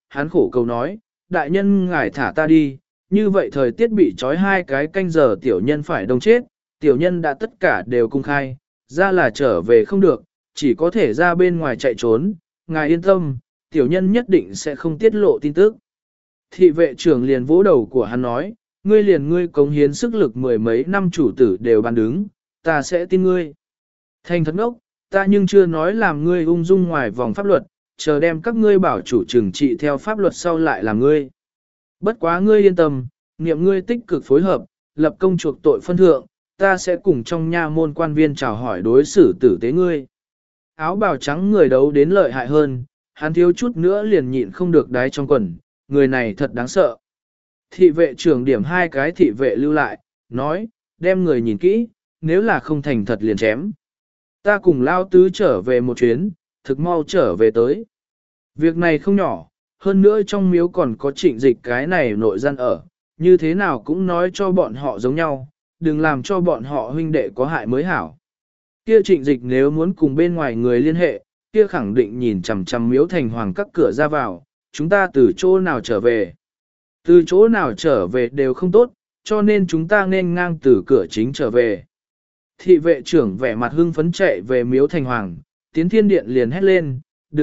hắn khổ cầu nói, đại nhân ngài thả ta đi, như vậy thời tiết bị trói 2 cái canh giờ tiểu nhân phải đông chết, tiểu nhân đã tất cả đều cung khai, ra là trở về không được, chỉ có thể ra bên ngoài chạy trốn, ngài yên tâm, tiểu nhân nhất định sẽ không tiết lộ tin tức. Thị vệ trưởng liền vỗ đầu của hắn nói, ngươi cống hiến sức lực 10 mấy năm chủ tử đều bàn đứng, ta sẽ tin ngươi. Thành thật ngốc, ta nhưng chưa nói làm ngươi ung dung ngoài vòng pháp luật, chờ đem các ngươi bảo chủ trừng trị theo pháp luật sau lại làm ngươi. Bất quá ngươi yên tâm, niệm ngươi tích cực phối hợp, lập công chuộc tội phân thượng, ta sẽ cùng trong nha môn quan viên chào hỏi đối xử tử tế ngươi. Áo bào trắng người đấu đến lợi hại hơn, hắn thiếu chút nữa liền nhịn không được đái trong quần, người này thật đáng sợ. Thị vệ trưởng điểm 2 cái thị vệ lưu lại, nói, đem người nhìn kỹ, nếu là không thành thật liền chém. Ta cùng lao tứ trở về một chuyến, thực mau trở về tới. Việc này không nhỏ, hơn nữa trong miếu còn có trịnh dịch cái này nội gian ở, như thế nào cũng nói cho bọn họ giống nhau, đừng làm cho bọn họ huynh đệ có hại mới hảo. Kia trịnh dịch nếu muốn cùng bên ngoài người liên hệ, kia khẳng định nhìn chằm chằm miếu thành hoàng các cửa ra vào, chúng ta từ chỗ nào trở về. Từ chỗ nào trở về đều không tốt, cho nên chúng ta nên ngang từ cửa chính trở về. Thị vệ trưởng vẻ mặt hưng phấn chạy về miếu thành hoàng, tiến thiên điện liền hét lên,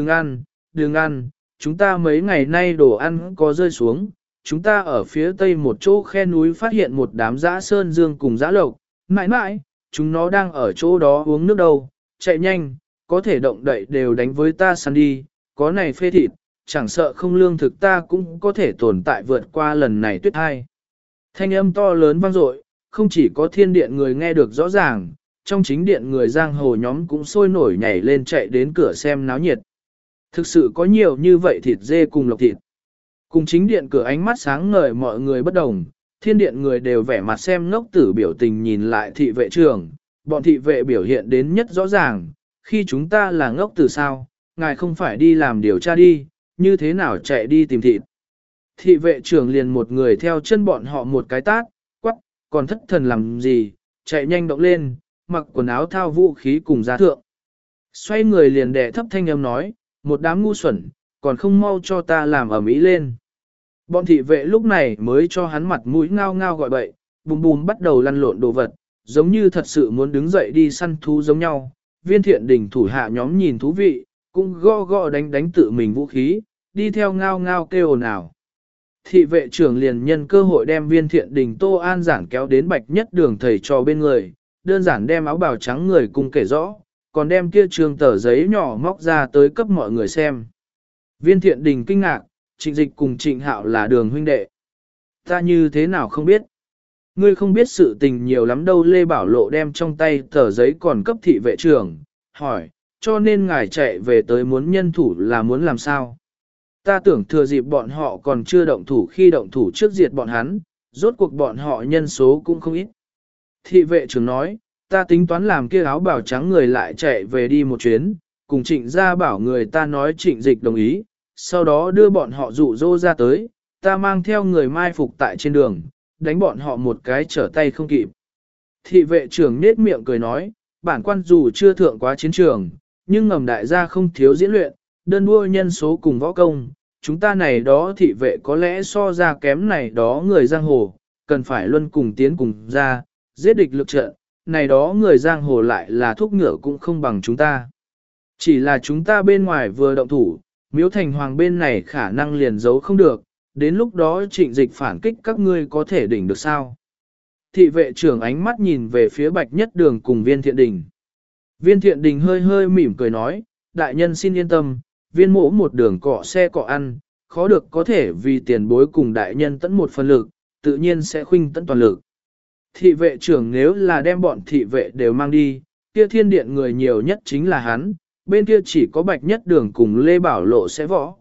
đừng ăn, chúng ta mấy ngày nay đồ ăn có rơi xuống, chúng ta ở phía tây một chỗ khe núi phát hiện một đám dã sơn dương cùng dã lộc, mãi mãi, chúng nó đang ở chỗ đó uống nước đâu, chạy nhanh, có thể động đậy đều đánh với ta săn đi, có này phê thịt, chẳng sợ không lương thực ta cũng có thể tồn tại vượt qua lần này tuyết hai. Thanh âm to lớn vang dội, không chỉ có thiên điện người nghe được rõ ràng, trong chính điện người giang hồ nhóm cũng sôi nổi nhảy lên chạy đến cửa xem náo nhiệt. Thực sự có nhiều như vậy thịt dê cùng lộc thịt. Cùng chính điện cửa ánh mắt sáng ngời mọi người bất đồng, thiên điện người đều vẻ mặt xem ngốc tử biểu tình nhìn lại thị vệ trưởng, bọn thị vệ biểu hiện đến nhất rõ ràng, khi chúng ta là ngốc tử sao, ngài không phải đi làm điều tra đi, như thế nào chạy đi tìm thịt. Thị vệ trưởng liền một người theo chân bọn họ một cái tát, quắc, còn thất thần làm gì, chạy nhanh động lên, mặc quần áo thao vũ khí cùng giá thượng. Xoay người liền đè thấp thanh âm nói, một đám ngu xuẩn, còn không mau cho ta làm ở mỹ lên. Bọn thị vệ lúc này mới cho hắn mặt mũi ngao ngao gọi bậy, bùm bùm bắt đầu lăn lộn đồ vật, giống như thật sự muốn đứng dậy đi săn thú giống nhau. Viên thiện đình thủ hạ nhóm nhìn thú vị, cũng gõ gõ đánh đánh tự mình vũ khí, đi theo ngao ngao kêu ồn ào. Thị vệ trưởng liền nhân cơ hội đem viên thiện đình Tô An giản kéo đến bạch nhất đường thầy trò bên người, đơn giản đem áo bào trắng người cùng kể rõ, còn đem kia trường tờ giấy nhỏ móc ra tới cấp mọi người xem. Viên thiện đình kinh ngạc, Trịnh Dịch cùng Trịnh Hạo là đường huynh đệ. Ta như thế nào không biết. Ngươi không biết sự tình nhiều lắm đâu. Lê Bảo Lộ đem trong tay tờ giấy còn cấp thị vệ trưởng, hỏi, cho nên ngài chạy về tới muốn nhân thủ là muốn làm sao? Ta tưởng thừa dịp bọn họ còn chưa động thủ khi động thủ trước diệt bọn hắn, rốt cuộc bọn họ nhân số cũng không ít. Thị vệ trưởng nói, ta tính toán làm kia áo bào trắng người lại chạy về đi một chuyến, cùng Trịnh gia bảo người ta nói Trịnh Dịch đồng ý, sau đó đưa bọn họ dụ dỗ ra tới, ta mang theo người mai phục tại trên đường, đánh bọn họ một cái trở tay không kịp. Thị vệ trưởng nết miệng cười nói, bản quan dù chưa thượng quá chiến trường, nhưng ngầm đại gia không thiếu diễn luyện, đơn đua nhân số cùng võ công, chúng ta này đó thị vệ có lẽ so ra kém này đó người giang hồ, cần phải luân cùng tiến cùng ra, giết địch lực trận, này đó người giang hồ lại là thuốc ngựa cũng không bằng chúng ta. Chỉ là chúng ta bên ngoài vừa động thủ, miếu thành hoàng bên này khả năng liền giấu không được, đến lúc đó Trịnh Dịch phản kích các ngươi có thể đỉnh được sao? Thị vệ trưởng ánh mắt nhìn về phía bạch nhất đường cùng viên thiện đình. Viên thiện đình hơi hơi mỉm cười nói, đại nhân xin yên tâm, viên mỗ một đường cọ xe cọ ăn, khó được có thể vì tiền bối cùng đại nhân tận một phần lực, tự nhiên sẽ khuynh tận toàn lực. Thị vệ trưởng nếu là đem bọn thị vệ đều mang đi, kia thiên điện người nhiều nhất chính là hắn, bên kia chỉ có bạch nhất đường cùng Lê Bảo Lộ sẽ võ,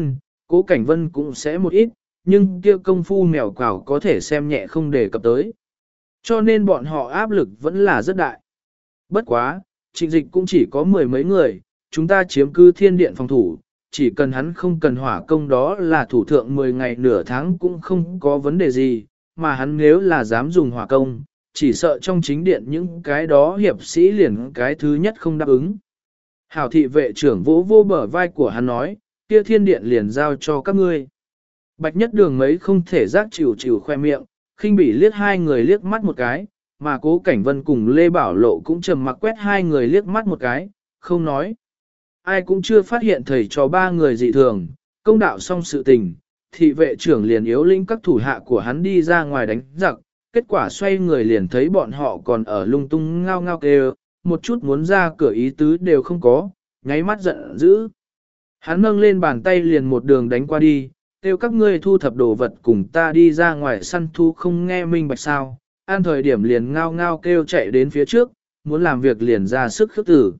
Cố Cảnh Vân cũng sẽ một ít, nhưng kia công phu mèo quào có thể xem nhẹ không đề cập tới. Cho nên bọn họ áp lực vẫn là rất đại. Bất quá, Trịnh Dịch cũng chỉ có 10 mấy người, chúng ta chiếm cứ thiên điện phòng thủ, chỉ cần hắn không cần hỏa công đó là thủ thượng 10 ngày nửa tháng cũng không có vấn đề gì, mà hắn nếu là dám dùng hỏa công, chỉ sợ trong chính điện những cái đó hiệp sĩ liền cái thứ nhất không đáp ứng. Hảo thị vệ trưởng vỗ vô bờ vai của hắn nói, kia thiên điện liền giao cho các ngươi. Bạch Nhất Đường mấy không thể giác chịu chịu khoe miệng, khinh bỉ liếc hai người liếc mắt một cái, mà Cố Cảnh Vân cùng Lê Bảo Lộ cũng trầm mặc quét hai người liếc mắt một cái, không nói. Ai cũng chưa phát hiện thầy cho ba người dị thường, công đạo xong sự tình, thị vệ trưởng liền yếu lĩnh các thủ hạ của hắn đi ra ngoài đánh giặc, kết quả xoay người liền thấy bọn họ còn ở lung tung ngao ngao kêu, một chút muốn ra cửa ý tứ đều không có, nháy mắt giận dữ. Hắn nâng lên bàn tay liền một đường đánh qua đi, kêu các ngươi thu thập đồ vật cùng ta đi ra ngoài săn thu không nghe minh bạch sao, an thời điểm liền ngao ngao kêu chạy đến phía trước, muốn làm việc liền ra sức khước tử.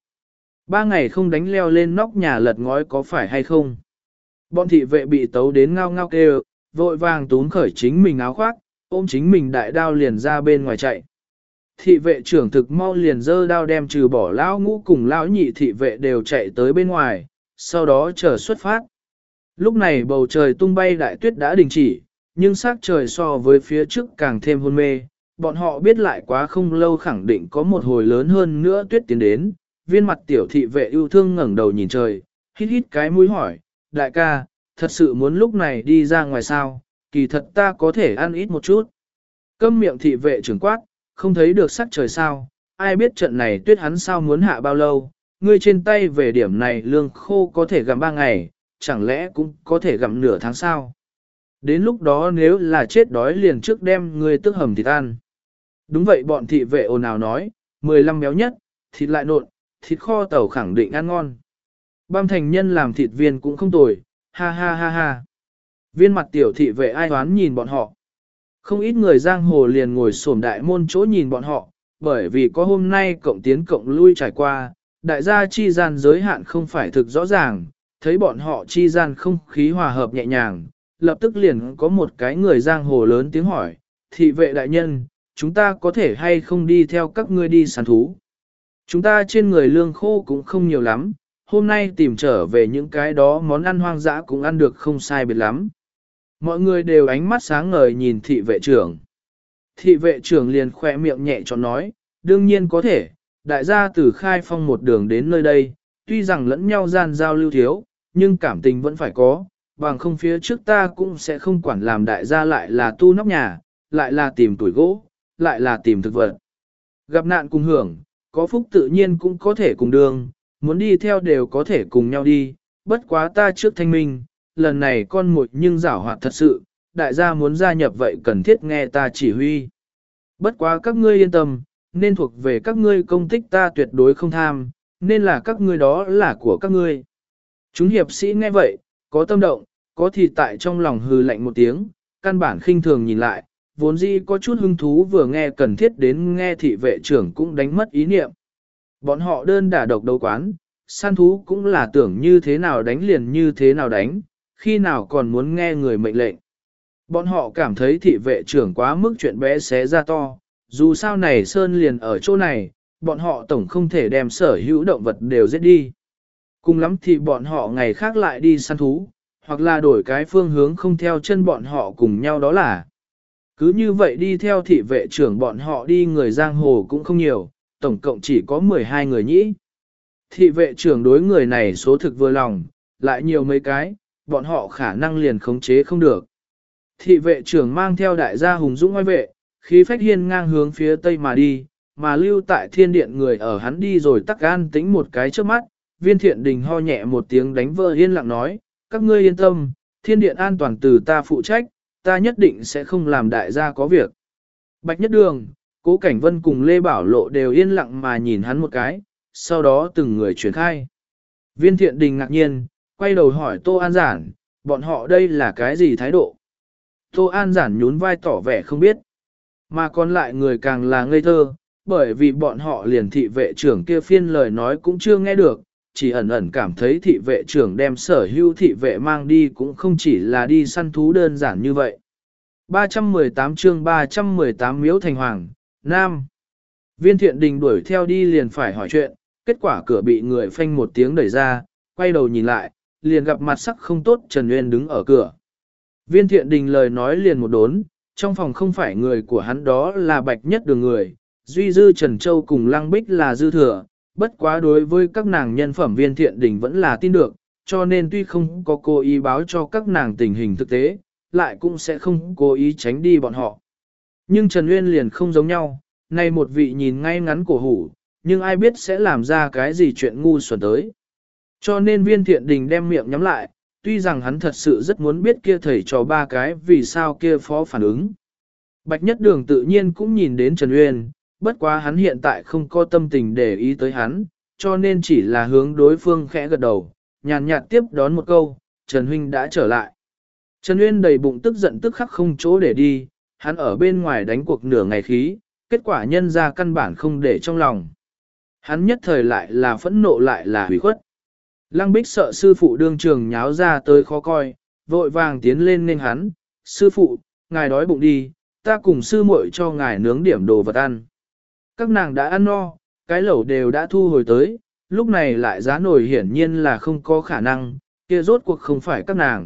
3 ngày không đánh leo lên nóc nhà lật ngói có phải hay không? Bọn thị vệ bị tấu đến ngao ngao kêu, vội vàng túm khởi chính mình áo khoác, ôm chính mình đại đao liền ra bên ngoài chạy. Thị vệ trưởng thực mau liền dơ đao đem trừ bỏ lão ngũ cùng lão nhị thị vệ đều chạy tới bên ngoài, sau đó chờ xuất phát. Lúc này bầu trời tung bay đại tuyết đã đình chỉ, nhưng sắc trời so với phía trước càng thêm hôn mê, bọn họ biết lại quá không lâu khẳng định có một hồi lớn hơn nữa tuyết tiến đến. Viên mặt tiểu thị vệ yêu thương ngẩng đầu nhìn trời, hít hít cái mũi hỏi, đại ca, thật sự muốn lúc này đi ra ngoài sao, kỳ thật ta có thể ăn ít một chút. Câm miệng thị vệ trưởng quát, không thấy được sắc trời sao, ai biết trận này tuyết hắn sao muốn hạ bao lâu, ngươi trên tay về điểm này lương khô có thể gặm 3 ngày, chẳng lẽ cũng có thể gặm nửa tháng sao. Đến lúc đó nếu là chết đói liền trước đem ngươi tức hầm thịt ăn. Đúng vậy bọn thị vệ ồn ào nói, 15 béo nhất, thịt lại nộn, thịt kho tàu khẳng định ăn ngon. Băm thành nhân làm thịt viên cũng không tồi, ha ha ha ha. Viên mặt tiểu thị vệ ai toán nhìn bọn họ. Không ít người giang hồ liền ngồi xổm đại môn chỗ nhìn bọn họ, bởi vì có hôm nay cộng tiến cộng lui trải qua, đại gia chi gian giới hạn không phải thực rõ ràng, thấy bọn họ chi gian không khí hòa hợp nhẹ nhàng, lập tức liền có một cái người giang hồ lớn tiếng hỏi, thị vệ đại nhân, chúng ta có thể hay không đi theo các ngươi đi săn thú? Chúng ta trên người lương khô cũng không nhiều lắm, hôm nay tìm trở về những cái đó món ăn hoang dã cũng ăn được không sai biệt lắm. Mọi người đều ánh mắt sáng ngời nhìn thị vệ trưởng. Thị vệ trưởng liền khỏe miệng nhẹ cho nói, đương nhiên có thể, đại gia từ khai phong một đường đến nơi đây, tuy rằng lẫn nhau gian giao lưu thiếu, nhưng cảm tình vẫn phải có, bằng không phía trước ta cũng sẽ không quản làm đại gia lại là tu nóc nhà, lại là tìm tuổi gỗ, lại là tìm thực vật. Gặp nạn cùng hưởng, có phúc tự nhiên cũng có thể cùng đường, muốn đi theo đều có thể cùng nhau đi, bất quá ta trước thanh minh, lần này con một nhưng giảo hoạt thật sự, đại gia muốn gia nhập vậy cần thiết nghe ta chỉ huy. Bất quá các ngươi yên tâm, nên thuộc về các ngươi công tích ta tuyệt đối không tham, nên là các ngươi đó là của các ngươi. Chúng hiệp sĩ nghe vậy, có tâm động, có thì tại trong lòng hừ lạnh một tiếng, căn bản khinh thường nhìn lại, vốn dĩ có chút hứng thú vừa nghe cần thiết đến nghe thị vệ trưởng cũng đánh mất ý niệm. Bọn họ đơn đả độc đấu quán, săn thú cũng là tưởng như thế nào đánh liền như thế nào đánh, khi nào còn muốn nghe người mệnh lệnh. Bọn họ cảm thấy thị vệ trưởng quá mức chuyện bé xé ra to, dù sao này sơn liền ở chỗ này, bọn họ tổng không thể đem sở hữu động vật đều giết đi. Cùng lắm thì bọn họ ngày khác lại đi săn thú, hoặc là đổi cái phương hướng không theo chân bọn họ cùng nhau đó là. Cứ như vậy đi theo thị vệ trưởng bọn họ đi người giang hồ cũng không nhiều, tổng cộng chỉ có 12 người nhĩ. Thị vệ trưởng đối người này số thực vừa lòng, lại nhiều mấy cái, bọn họ khả năng liền khống chế không được. Thị vệ trưởng mang theo đại gia hùng dũng oai vệ, khí phách hiên ngang hướng phía tây mà đi, mà lưu tại thiên điện người ở hắn đi rồi tắc an tĩnh một cái trước mắt, viên thiện đình ho nhẹ một tiếng đánh vỡ yên lặng nói, các ngươi yên tâm, thiên điện an toàn từ ta phụ trách, ta nhất định sẽ không làm đại gia có việc. Bạch Nhất Đường, Cố Cảnh Vân cùng Lê Bảo Lộ đều yên lặng mà nhìn hắn một cái, sau đó từng người chuyển khai. Viên thiện đình ngạc nhiên, quay đầu hỏi Tô An Giản, bọn họ đây là cái gì thái độ? Tô An Giản nhún vai tỏ vẻ không biết. Mà còn lại người càng là ngây thơ, bởi vì bọn họ liền thị vệ trưởng kia phiên lời nói cũng chưa nghe được, chỉ ẩn ẩn cảm thấy thị vệ trưởng đem sở hữu thị vệ mang đi cũng không chỉ là đi săn thú đơn giản như vậy. 318 chương 318 Miếu Thành Hoàng, Nam. Viên thiện đình đuổi theo đi liền phải hỏi chuyện, kết quả cửa bị người phanh một tiếng đẩy ra, quay đầu nhìn lại, liền gặp mặt sắc không tốt Trần Nguyên đứng ở cửa. Viên thiện đình lời nói liền một đốn, trong phòng không phải người của hắn đó là Bạch Nhất Đường người, duy dư Trần Châu cùng Lăng Bích là dư thừa, bất quá đối với các nàng nhân phẩm viên thiện đình vẫn là tin được, cho nên tuy không có cố ý báo cho các nàng tình hình thực tế, lại cũng sẽ không cố ý tránh đi bọn họ. Nhưng Trần Uyên liền không giống nhau, nay một vị nhìn ngay ngắn cổ hủ, nhưng ai biết sẽ làm ra cái gì chuyện ngu xuẩn tới. Cho nên Viên Thiện Đình đem miệng nhắm lại, tuy rằng hắn thật sự rất muốn biết kia thầy trò ba cái vì sao kia phó phản ứng. Bạch Nhất Đường tự nhiên cũng nhìn đến Trần Uyên, bất quá hắn hiện tại không có tâm tình để ý tới hắn, cho nên chỉ là hướng đối phương khẽ gật đầu, nhàn nhạt tiếp đón một câu, Trần Huynh đã trở lại. Trần Uyên đầy bụng tức giận tức khắc không chỗ để đi, hắn ở bên ngoài đánh cuộc nửa ngày khí, kết quả nhân ra căn bản không để trong lòng. Hắn nhất thời lại là phẫn nộ lại là hủy khuất. Lăng Bích sợ sư phụ đương trường nháo ra tới khó coi, vội vàng tiến lên nên hắn, sư phụ, ngài đói bụng đi, ta cùng sư muội cho ngài nướng điểm đồ vật ăn. Các nàng đã ăn no, cái lẩu đều đã thu hồi tới, lúc này lại giá nổi hiển nhiên là không có khả năng, kia rốt cuộc không phải các nàng.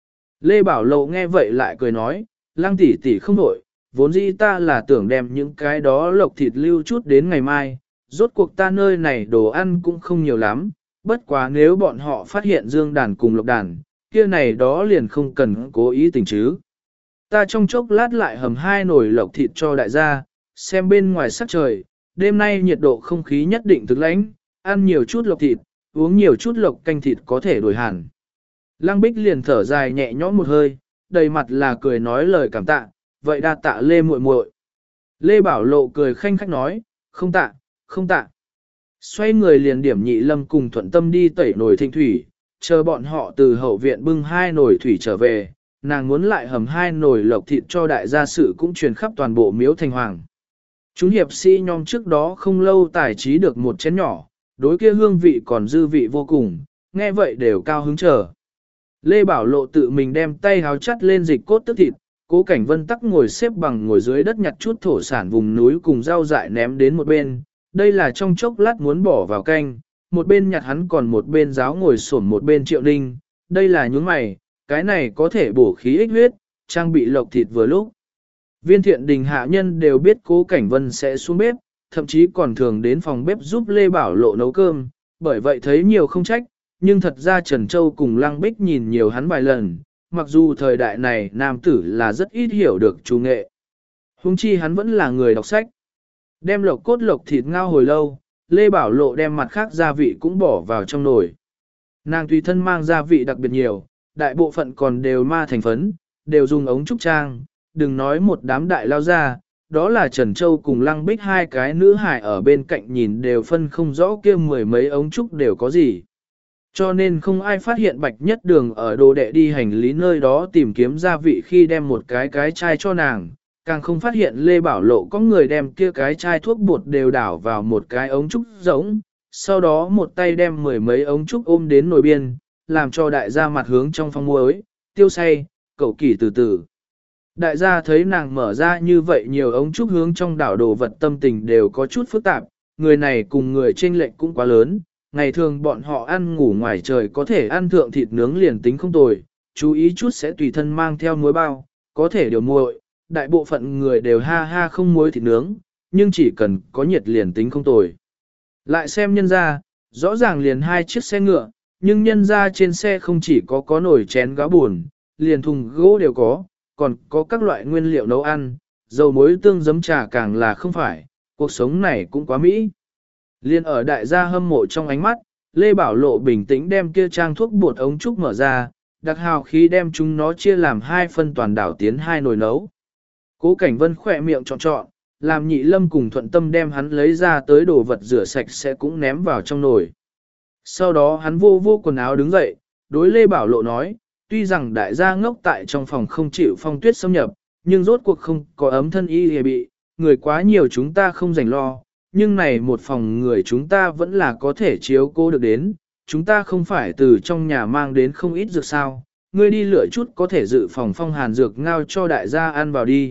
Lê Bảo Lộ nghe vậy lại cười nói, Lăng tỷ tỷ không nổi, vốn dĩ ta là tưởng đem những cái đó lộc thịt lưu chút đến ngày mai, rốt cuộc ta nơi này đồ ăn cũng không nhiều lắm, bất quá nếu bọn họ phát hiện dương đàn cùng lộc đàn, kia này đó liền không cần cố ý tình chứ. Ta trong chốc lát lại hầm 2 nồi lộc thịt cho đại gia, xem bên ngoài sắc trời, đêm nay nhiệt độ không khí nhất định thực lãnh, ăn nhiều chút lộc thịt, uống nhiều chút lộc canh thịt có thể đổi hẳn. Lăng Bích liền thở dài nhẹ nhõm một hơi, đầy mặt là cười nói lời cảm tạ, vậy đa tạ Lê muội muội. Lê Bảo Lộ cười khanh khách nói, không tạ, không tạ. Xoay người liền điểm Nhị Lâm cùng Thuận Tâm đi tẩy nồi thịnh thủy, chờ bọn họ từ hậu viện bưng 2 nồi thủy trở về, nàng muốn lại hầm 2 nồi lộc thịt cho đại gia sự cũng truyền khắp toàn bộ miếu thành hoàng. Chúng hiệp sĩ nhóm trước đó không lâu tài trí được một chén nhỏ, đối kia hương vị còn dư vị vô cùng, nghe vậy đều cao hứng chờ. Lê Bảo Lộ tự mình đem tay háo chắt lên dịch cốt tức thịt, Cố Cảnh Vân tắc ngồi xếp bằng ngồi dưới đất nhặt chút thổ sản vùng núi cùng rau dại ném đến một bên, đây là trong chốc lát muốn bỏ vào canh, một bên nhặt hắn còn một bên giáo ngồi xổm một bên Triệu Ninh, đây là nhúng mày, cái này có thể bổ khí ích huyết, trang bị lộc thịt vừa lúc. Viên Thiện Đình hạ nhân đều biết Cố Cảnh Vân sẽ xuống bếp, thậm chí còn thường đến phòng bếp giúp Lê Bảo Lộ nấu cơm, bởi vậy thấy nhiều không trách, nhưng thật ra Trần Châu cùng Lăng Bích nhìn nhiều hắn vài lần, mặc dù thời đại này nam tử là rất ít hiểu được chủ nghệ. Huống chi hắn vẫn là người đọc sách. Đem lộc cốt lộc thịt ngao hồi lâu, Lê Bảo Lộ đem mặt khác gia vị cũng bỏ vào trong nồi. Nàng tùy thân mang gia vị đặc biệt nhiều, đại bộ phận còn đều ma thành phấn, đều dùng ống trúc trang, đừng nói một đám đại lao ra, đó là Trần Châu cùng Lăng Bích 2 cái nữ hài ở bên cạnh nhìn đều phân không rõ kia 10 mấy ống trúc đều có gì. Cho nên không ai phát hiện Bạch Nhất Đường ở đồ đệ đi hành lý nơi đó tìm kiếm gia vị khi đem một cái chai cho nàng, càng không phát hiện Lê Bảo Lộ có người đem kia cái chai thuốc bột đều đảo vào một cái ống trúc rỗng, sau đó một tay đem 10 mấy ống trúc ôm đến nồi biên, làm cho đại gia mặt hướng trong phong muối, tiêu say, cậu kỳ từ từ. Đại gia thấy nàng mở ra như vậy nhiều ống trúc hướng trong đảo đồ vật tâm tình đều có chút phức tạp, người này cùng người chênh lệch cũng quá lớn, ngày thường bọn họ ăn ngủ ngoài trời có thể ăn thượng thịt nướng liền tính không tồi, chú ý chút sẽ tùy thân mang theo muối bao, có thể điều muội, đại bộ phận người đều ha ha không muối thịt nướng, nhưng chỉ cần có nhiệt liền tính không tồi. Lại xem nhân ra, rõ ràng liền 2 chiếc xe ngựa, nhưng nhân ra trên xe không chỉ có nồi chén gáo buồn, liền thùng gỗ đều có, còn có các loại nguyên liệu nấu ăn, dầu muối tương giấm trà càng là không phải, cuộc sống này cũng quá mỹ. Liên ở đại gia hâm mộ trong ánh mắt, Lê Bảo Lộ bình tĩnh đem kia trang thuốc bột ống trúc mở ra, đặc hào khí đem chúng nó chia làm 2 phân toàn đảo tiến 2 nồi nấu. Cố Cảnh Vân khỏe miệng chọn, làm Nhị Lâm cùng Thuận Tâm đem hắn lấy ra tới đồ vật rửa sạch sẽ cũng ném vào trong nồi. Sau đó hắn vô quần áo đứng dậy, đối Lê Bảo Lộ nói, tuy rằng đại gia ngốc tại trong phòng không chịu phong tuyết xâm nhập, nhưng rốt cuộc không có ấm thân y hề bị, người quá nhiều chúng ta không rảnh lo, nhưng này một phòng người chúng ta vẫn là có thể chiếu cố được đến, chúng ta không phải từ trong nhà mang đến không ít dược sao, ngươi đi lựa chút có thể dự phòng phong hàn dược ngao cho đại gia ăn vào đi.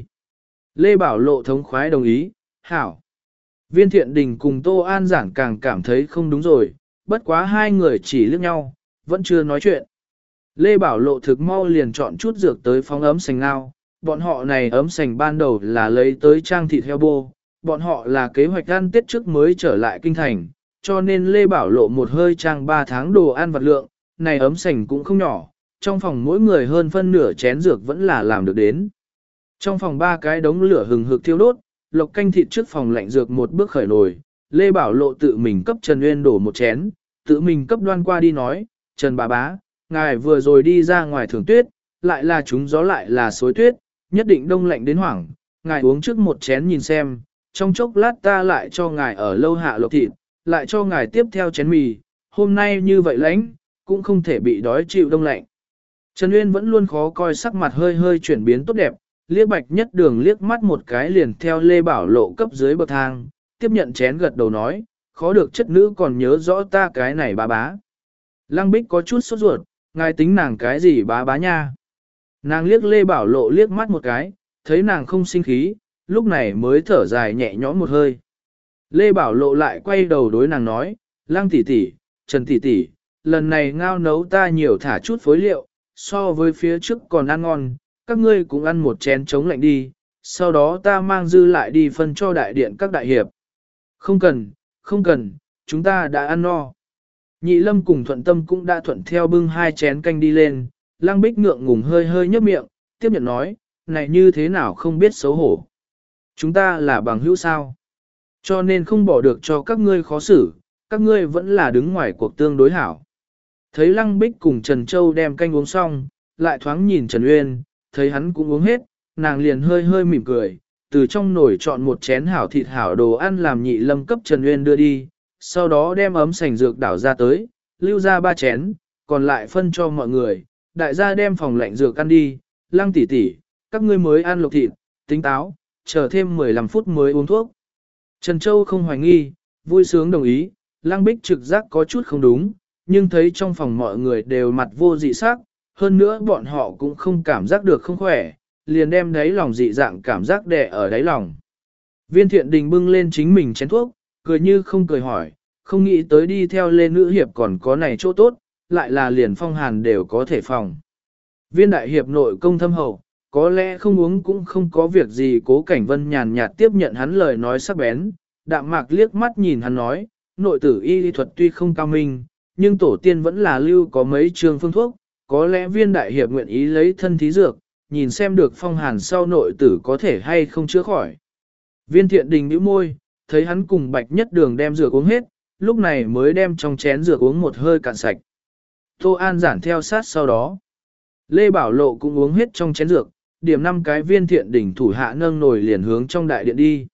Lê Bảo Lộ thống khoái đồng ý, hảo. Viên Thiện Đình cùng Tô An Giản càng cảm thấy không đúng rồi, bất quá 2 người chỉ liếc nhau, vẫn chưa nói chuyện. Lê Bảo Lộ thực mau liền chọn chút dược tới phóng ấm sành ngao, bọn họ này ấm sành ban đầu là lấy tới trang thịt heo bô, bọn họ là kế hoạch ăn Tết trước mới trở lại kinh thành, cho nên Lê Bảo Lộ một hơi trang 3 tháng đồ ăn vật lượng, này ấm sành cũng không nhỏ, trong phòng mỗi người hơn phân nửa chén dược vẫn là làm được đến. Trong phòng 3 cái đống lửa hừng hực thiêu đốt, Lộc canh thịt trước phòng lạnh dược một bước khởi nồi, Lê Bảo Lộ tự mình cấp Trần Uyên đổ một chén, tự mình cấp đoan qua đi nói, Trần bà bá, ngài vừa rồi đi ra ngoài thưởng tuyết, lại là trúng gió lại là xối tuyết, nhất định đông lạnh đến hoảng, ngài uống trước một chén nhìn xem, trong chốc lát ta lại cho ngài ở lâu hạ lộc thịt, lại cho ngài tiếp theo chén mì, hôm nay như vậy lãnh, cũng không thể bị đói chịu đông lạnh. Trần Uyên vẫn luôn khó coi sắc mặt hơi hơi chuyển biến tốt đẹp, liếc Bạch Nhất Đường liếc mắt một cái liền theo Lê Bảo Lộ cấp dưới bậc thang, tiếp nhận chén gật đầu nói, khó được chất nữ còn nhớ rõ ta cái này bá bá. Lăng Bích có chút sốt ruột, ngài tính nàng cái gì bá bá nha. Nàng liếc Lê Bảo Lộ liếc mắt một cái, thấy nàng không sinh khí, lúc này mới thở dài nhẹ nhõm một hơi. Lê Bảo Lộ lại quay đầu đối nàng nói, Lăng tỷ tỷ, Trần tỷ tỷ, lần này ngao nấu ta nhiều thả chút phối liệu, so với phía trước còn ăn ngon, các ngươi cũng ăn một chén chống lạnh đi, sau đó ta mang dư lại đi phân cho đại điện các đại hiệp. Không cần, không cần, chúng ta đã ăn no. Nhị Lâm cùng Thuận Tâm cũng đã thuận theo bưng 2 chén canh đi lên, Lăng Bích ngượng ngùng hơi hơi nhấp miệng, tiếp nhận nói, này như thế nào không biết xấu hổ. Chúng ta là bằng hữu sao? Cho nên không bỏ được cho các ngươi khó xử, các ngươi vẫn là đứng ngoài cuộc tương đối hảo. Thấy Lăng Bích cùng Trần Châu đem canh uống xong, lại thoáng nhìn Trần Uyên, thấy hắn cũng uống hết, nàng liền hơi hơi mỉm cười, từ trong nồi chọn một chén hảo thịt hảo đồ ăn làm Nhị Lâm cấp Trần Uyên đưa đi, sau đó đem ấm sành dược đảo ra tới, lưu ra 3 chén, còn lại phân cho mọi người, đại gia đem phòng lạnh dược ăn đi, Lăng tỷ tỷ, các ngươi mới ăn lộc thịt, tính táo, chờ thêm 15 phút mới uống thuốc. Trần Châu không hoài nghi, vui sướng đồng ý, Lăng Bích trực giác có chút không đúng, nhưng thấy trong phòng mọi người đều mặt vô dị sắc, hơn nữa bọn họ cũng không cảm giác được không khỏe, liền đem đáy lòng dị dạng cảm giác đè ở đáy lòng. Viên Thiện Đình bưng lên chính mình chén thuốc, cười như không cười hỏi, không nghĩ tới đi theo Lê Nữ Hiệp còn có này chỗ tốt, lại là liền phong hàn đều có thể phòng. Viên Đại Hiệp nội công thâm hậu, có lẽ không uống cũng không có việc gì. Cố Cảnh Vân nhàn nhạt tiếp nhận hắn lời nói sắc bén, đạm mạc liếc mắt nhìn hắn nói, nội tử y lý thuật tuy không cao minh, nhưng tổ tiên vẫn là lưu có mấy trường phương thuốc, có lẽ Viên Đại Hiệp nguyện ý lấy thân thí dược, nhìn xem được phong hàn sau nội tử có thể hay không chữa khỏi. Viên Thiện Đình nhíu môi, thấy hắn cùng Bạch Nhất Đường đem dược uống hết, lúc này mới đem trong chén dược uống một hơi cạn sạch. Tô An giản theo sát sau đó. Lê Bảo Lộ cũng uống hết trong chén dược, điểm 5 cái Viên Thiện Đình thủ hạ nâng nồi liền hướng trong đại điện đi.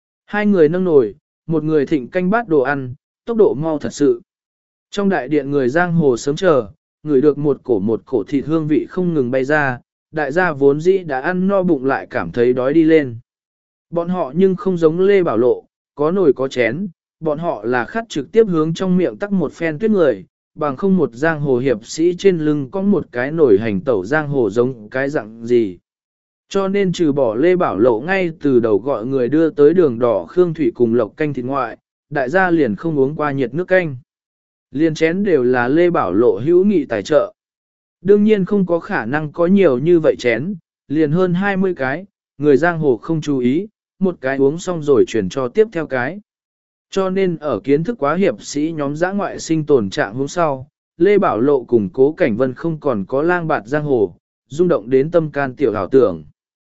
2 người nâng nồi, một người thịnh canh bát đồ ăn, tốc độ mau thật sự. Trong đại điện người giang hồ sớm chờ, ngửi được một cổ thịt hương vị không ngừng bay ra, đại gia vốn dĩ đã ăn no bụng lại cảm thấy đói đi lên. Bọn họ nhưng không giống Lê Bảo Lộ, có nồi có chén, bọn họ là khát trực tiếp hướng trong miệng tắc một phen tuyết người, bằng không một giang hồ hiệp sĩ trên lưng có một cái nồi hành tẩu giang hồ giống cái dạng gì. Cho nên trừ bỏ Lê Bảo Lộ ngay từ đầu gọi người đưa tới đường đỏ Khương Thủy cùng lộc canh thịt ngoại, đại gia liền không uống qua nhiệt nước canh. Liên chén đều là Lê Bảo Lộ hữu nghị tài trợ. Đương nhiên không có khả năng có nhiều như vậy chén, liền hơn 20 cái, người giang hồ không chú ý, một cái uống xong rồi chuyển cho tiếp theo cái. Cho nên ở kiến thức quá hiệp sĩ nhóm dã ngoại sinh tồn trạng hôm sau, Lê Bảo Lộ cùng Cố Cảnh Vân không còn có lang bạt giang hồ, rung động đến tâm can tiểu hảo tưởng.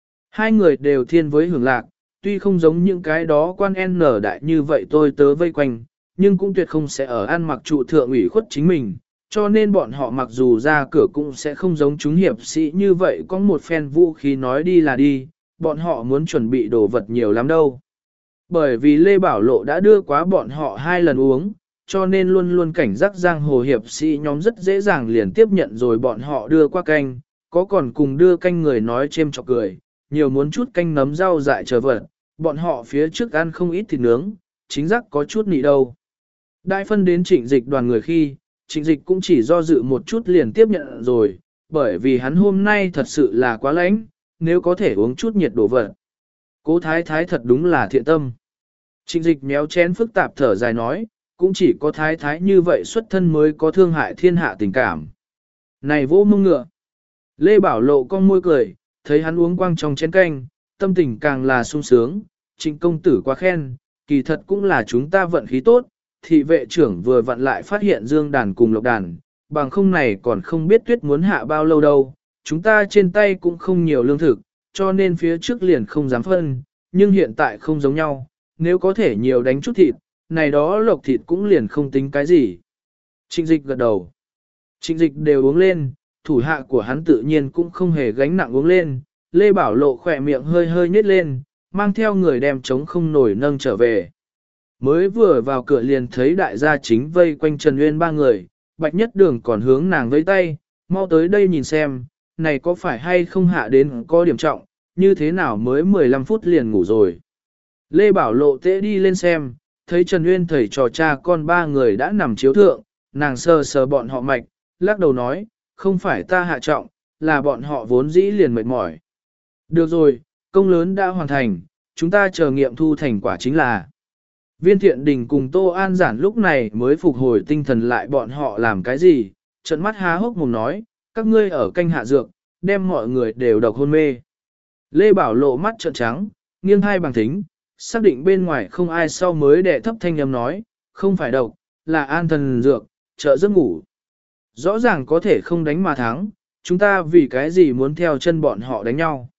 2 người đều thiên với hưởng lạc, tuy không giống những cái đó quan N đại như vậy tôi tớ vây quanh, nhưng cũng tuyệt không sẽ ở ăn mặc trụ thượng ủy khuất chính mình, cho nên bọn họ mặc dù ra cửa cũng sẽ không giống chúng hiệp sĩ như vậy có một phen vũ khí nói đi là đi, bọn họ muốn chuẩn bị đồ vật nhiều lắm đâu. Bởi vì Lê Bảo Lộ đã đưa quá bọn họ 2 lần uống, cho nên luôn luôn cảnh giác giang hồ hiệp sĩ nhóm rất dễ dàng liền tiếp nhận rồi bọn họ đưa qua canh, có còn cùng đưa canh người nói chêm chọc cười, nhiều muốn chút canh nấm rau dại chờ vật, bọn họ phía trước ăn không ít thịt nướng, chính giác có chút nị đâu. Đại phân đến Trịnh Dịch đoàn người khi, Trịnh Dịch cũng chỉ do dự một chút liền tiếp nhận rồi, bởi vì hắn hôm nay thật sự là quá lạnh, nếu có thể uống chút nhiệt đồ vật. Cố Thái Thái thật đúng là thiện tâm. Trịnh Dịch méo chén phức tạp thở dài nói, cũng chỉ có Thái Thái như vậy xuất thân mới có thương hại thiên hạ tình cảm. Này vô mông ngựa. Lê Bảo Lộ con môi cười, thấy hắn uống quang trong chén canh, tâm tình càng là sung sướng. Trịnh công tử quá khen, kỳ thật cũng là chúng ta vận khí tốt. Thị vệ trưởng vừa vặn lại phát hiện Dương Đàn cùng Lộc Đàn, bằng không này còn không biết tuyết muốn hạ bao lâu đâu, chúng ta trên tay cũng không nhiều lương thực, cho nên phía trước liền không dám phân, nhưng hiện tại không giống nhau, nếu có thể nhiều đánh chút thịt, này đó lộc thịt cũng liền không tính cái gì. Trịnh Dịch gật đầu. Trịnh Dịch đều uống lên, thủ hạ của hắn tự nhiên cũng không hề gánh nặng uống lên, Lê Bảo Lộ khỏe miệng hơi hơi nhếch lên, mang theo người đem trống không nổi nâng trở về. Mới vừa vào cửa liền thấy đại gia chính vây quanh Trần Uyên ba người, Bạch Nhất Đường còn hướng nàng vẫy tay, mau tới đây nhìn xem, này có phải hay không hạ đến có điểm trọng, như thế nào mới 15 phút liền ngủ rồi. Lê Bảo Lộ tễ đi lên xem, thấy Trần Uyên thầy trò cha con ba người đã nằm chiếu thượng, nàng sờ sờ bọn họ mạch, lắc đầu nói, không phải ta hạ trọng, là bọn họ vốn dĩ liền mệt mỏi. Được rồi, công lớn đã hoàn thành, chúng ta chờ nghiệm thu thành quả chính là. Viên Thiện Đình cùng Tô An Giản lúc này mới phục hồi tinh thần lại bọn họ làm cái gì, trận mắt há hốc mồm nói, các ngươi ở canh hạ dược, đem mọi người đều độc hôn mê. Lê Bảo Lộ mắt trợn trắng, nghiêng hai bằng thính, xác định bên ngoài không ai sau mới đệ thấp thanh âm nói, không phải độc, là an thần dược, trợ giấc ngủ. Rõ ràng có thể không đánh mà thắng, chúng ta vì cái gì muốn theo chân bọn họ đánh nhau.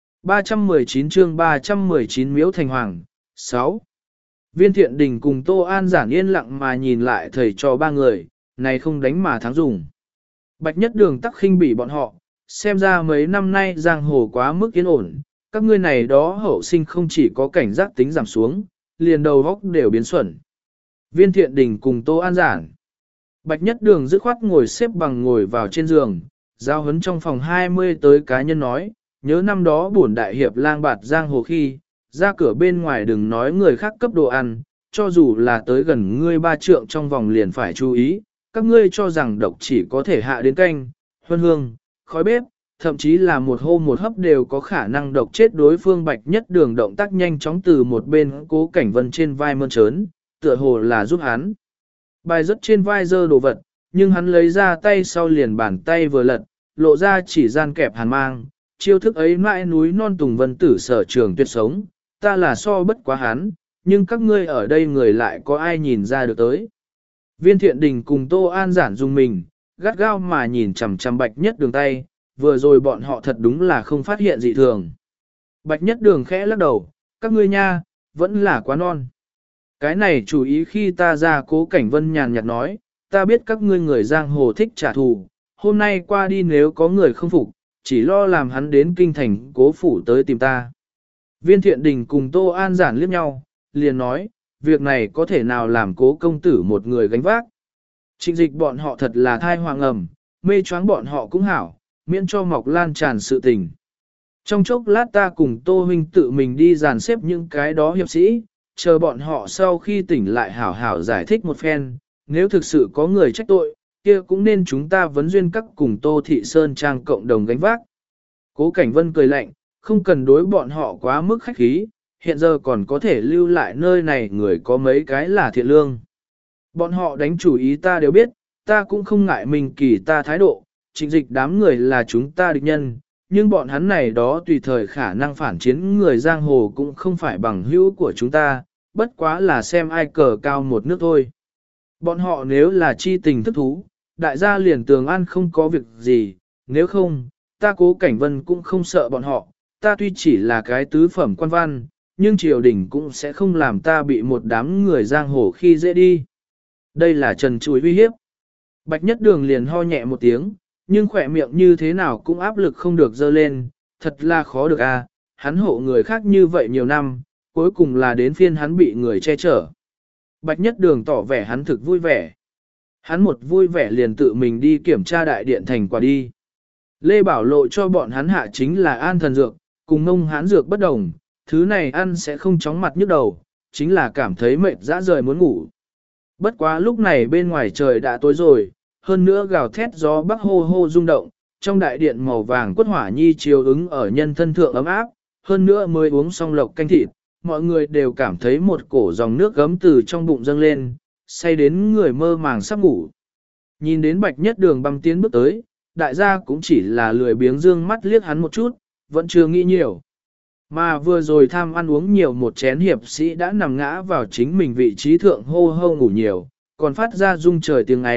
319 chương 319 Miếu Thành Hoàng 6. Viên Thiện Đình cùng Tô An Giản yên lặng mà nhìn lại thầy cho ba người, này không đánh mà thắng dùng. Bạch Nhất Đường tắc khinh bỉ bọn họ, xem ra mấy năm nay giang hồ quá mức yên ổn, các ngươi này đó hậu sinh không chỉ có cảnh giác tính giảm xuống, liền đầu góc đều biến xuẩn. Viên Thiện Đình cùng Tô An Giản. Bạch Nhất Đường dứt khoát ngồi xếp bằng ngồi vào trên giường, giao hấn trong phòng 20 tới cá nhân nói, nhớ năm đó bổn đại hiệp lang bạt giang hồ khi, ra cửa bên ngoài đừng nói người khác cấp đồ ăn, cho dù là tới gần ngươi ba trượng trong vòng liền phải chú ý, các ngươi cho rằng độc chỉ có thể hạ đến canh, huân hương, khói bếp, thậm chí là một hô một hấp đều có khả năng độc chết đối phương. Bạch Nhất Đường động tác nhanh chóng từ một bên Cố Cảnh Vân trên vai mơn trớn, tựa hồ là giúp hắn. Bài rất trên vai dơ đồ vật, nhưng hắn lấy ra tay sau liền bàn tay vừa lật, lộ ra chỉ gian kẹp hàn mang, chiêu thức ấy mãi núi non tùng vân tử sở trường tuyệt sống, ta là so bất quá hắn, nhưng các ngươi ở đây người lại có ai nhìn ra được tới. Viên Thiện Đình cùng Tô An Giản dùng mình, gắt gao mà nhìn chằm chằm Bạch Nhất Đường tay, vừa rồi bọn họ thật đúng là không phát hiện dị thường. Bạch Nhất Đường khẽ lắc đầu, các ngươi nha, vẫn là quá non. Cái này chủ ý khi ta ra. Cố Cảnh Vân nhàn nhạt nói, ta biết các ngươi người giang hồ thích trả thù, hôm nay qua đi nếu có người không phục, chỉ lo làm hắn đến kinh thành Cố phủ tới tìm ta. Viên Thiện Đình cùng Tô An Giản liếc nhau, liền nói, việc này có thể nào làm Cố công tử một người gánh vác. Trịnh Dịch bọn họ thật là thai hoàng ẩm, mê choáng bọn họ cũng hảo, miễn cho mọc lan tràn sự tình. Trong chốc lát ta cùng Tô huynh tự mình đi dàn xếp những cái đó hiệp sĩ, chờ bọn họ sau khi tỉnh lại hảo hảo giải thích một phen, nếu thực sự có người trách tội, kia cũng nên chúng ta vấn duyên các cùng Tô Thị Sơn Trang cộng đồng gánh vác. Cố Cảnh Vân cười lạnh, không cần đối bọn họ quá mức khách khí, hiện giờ còn có thể lưu lại nơi này người có mấy cái là thiện lương. Bọn họ đánh chủ ý ta đều biết, ta cũng không ngại mình kỳ ta thái độ, Trịnh Dịch đám người là chúng ta địch nhân, nhưng bọn hắn này đó tùy thời khả năng phản chiến người giang hồ cũng không phải bằng hữu của chúng ta, bất quá là xem ai cờ cao một nước thôi. Bọn họ nếu là chi tình thức thú, đại gia liền tường an không có việc gì, nếu không, ta Cố Cảnh Vân cũng không sợ bọn họ, ta tuy chỉ là cái tứ phẩm quan văn, nhưng triều đình cũng sẽ không làm ta bị một đám người giang hồ khi dễ đi. Đây là trần trụi uy hiếp. Bạch Nhất Đường liền ho nhẹ một tiếng, nhưng khỏe miệng như thế nào cũng áp lực không được dơ lên, thật là khó được à, hắn hộ người khác như vậy nhiều năm, cuối cùng là đến phiên hắn bị người che chở. Bạch Nhất Đường tỏ vẻ hắn thực vui vẻ. Hắn một vui vẻ liền tự mình đi kiểm tra đại điện thành quả đi. Lê Bảo Lộ cho bọn hắn hạ chính là an thần dược, cùng mông hán dược bất đồng, thứ này ăn sẽ không chóng mặt nhức đầu, chính là cảm thấy mệt dã rời muốn ngủ. Bất quá lúc này bên ngoài trời đã tối rồi, hơn nữa gào thét gió bắc hô hô rung động, trong đại điện màu vàng quất hỏa nhi chiếu ứng ở nhân thân thượng ấm áp, hơn nữa mới uống xong lộc canh thịt, mọi người đều cảm thấy một cổ dòng nước gấm từ trong bụng dâng lên, say đến người mơ màng sắp ngủ. Nhìn đến Bạch Nhất Đường băm tiến bước tới, đại gia cũng chỉ là lười biếng dương mắt liếc hắn một chút, vẫn chưa nghĩ nhiều. Mà vừa rồi tham ăn uống nhiều một chén hiệp sĩ đã nằm ngã vào chính mình vị trí thượng hô hô ngủ nhiều, còn phát ra rung trời tiếng ấy,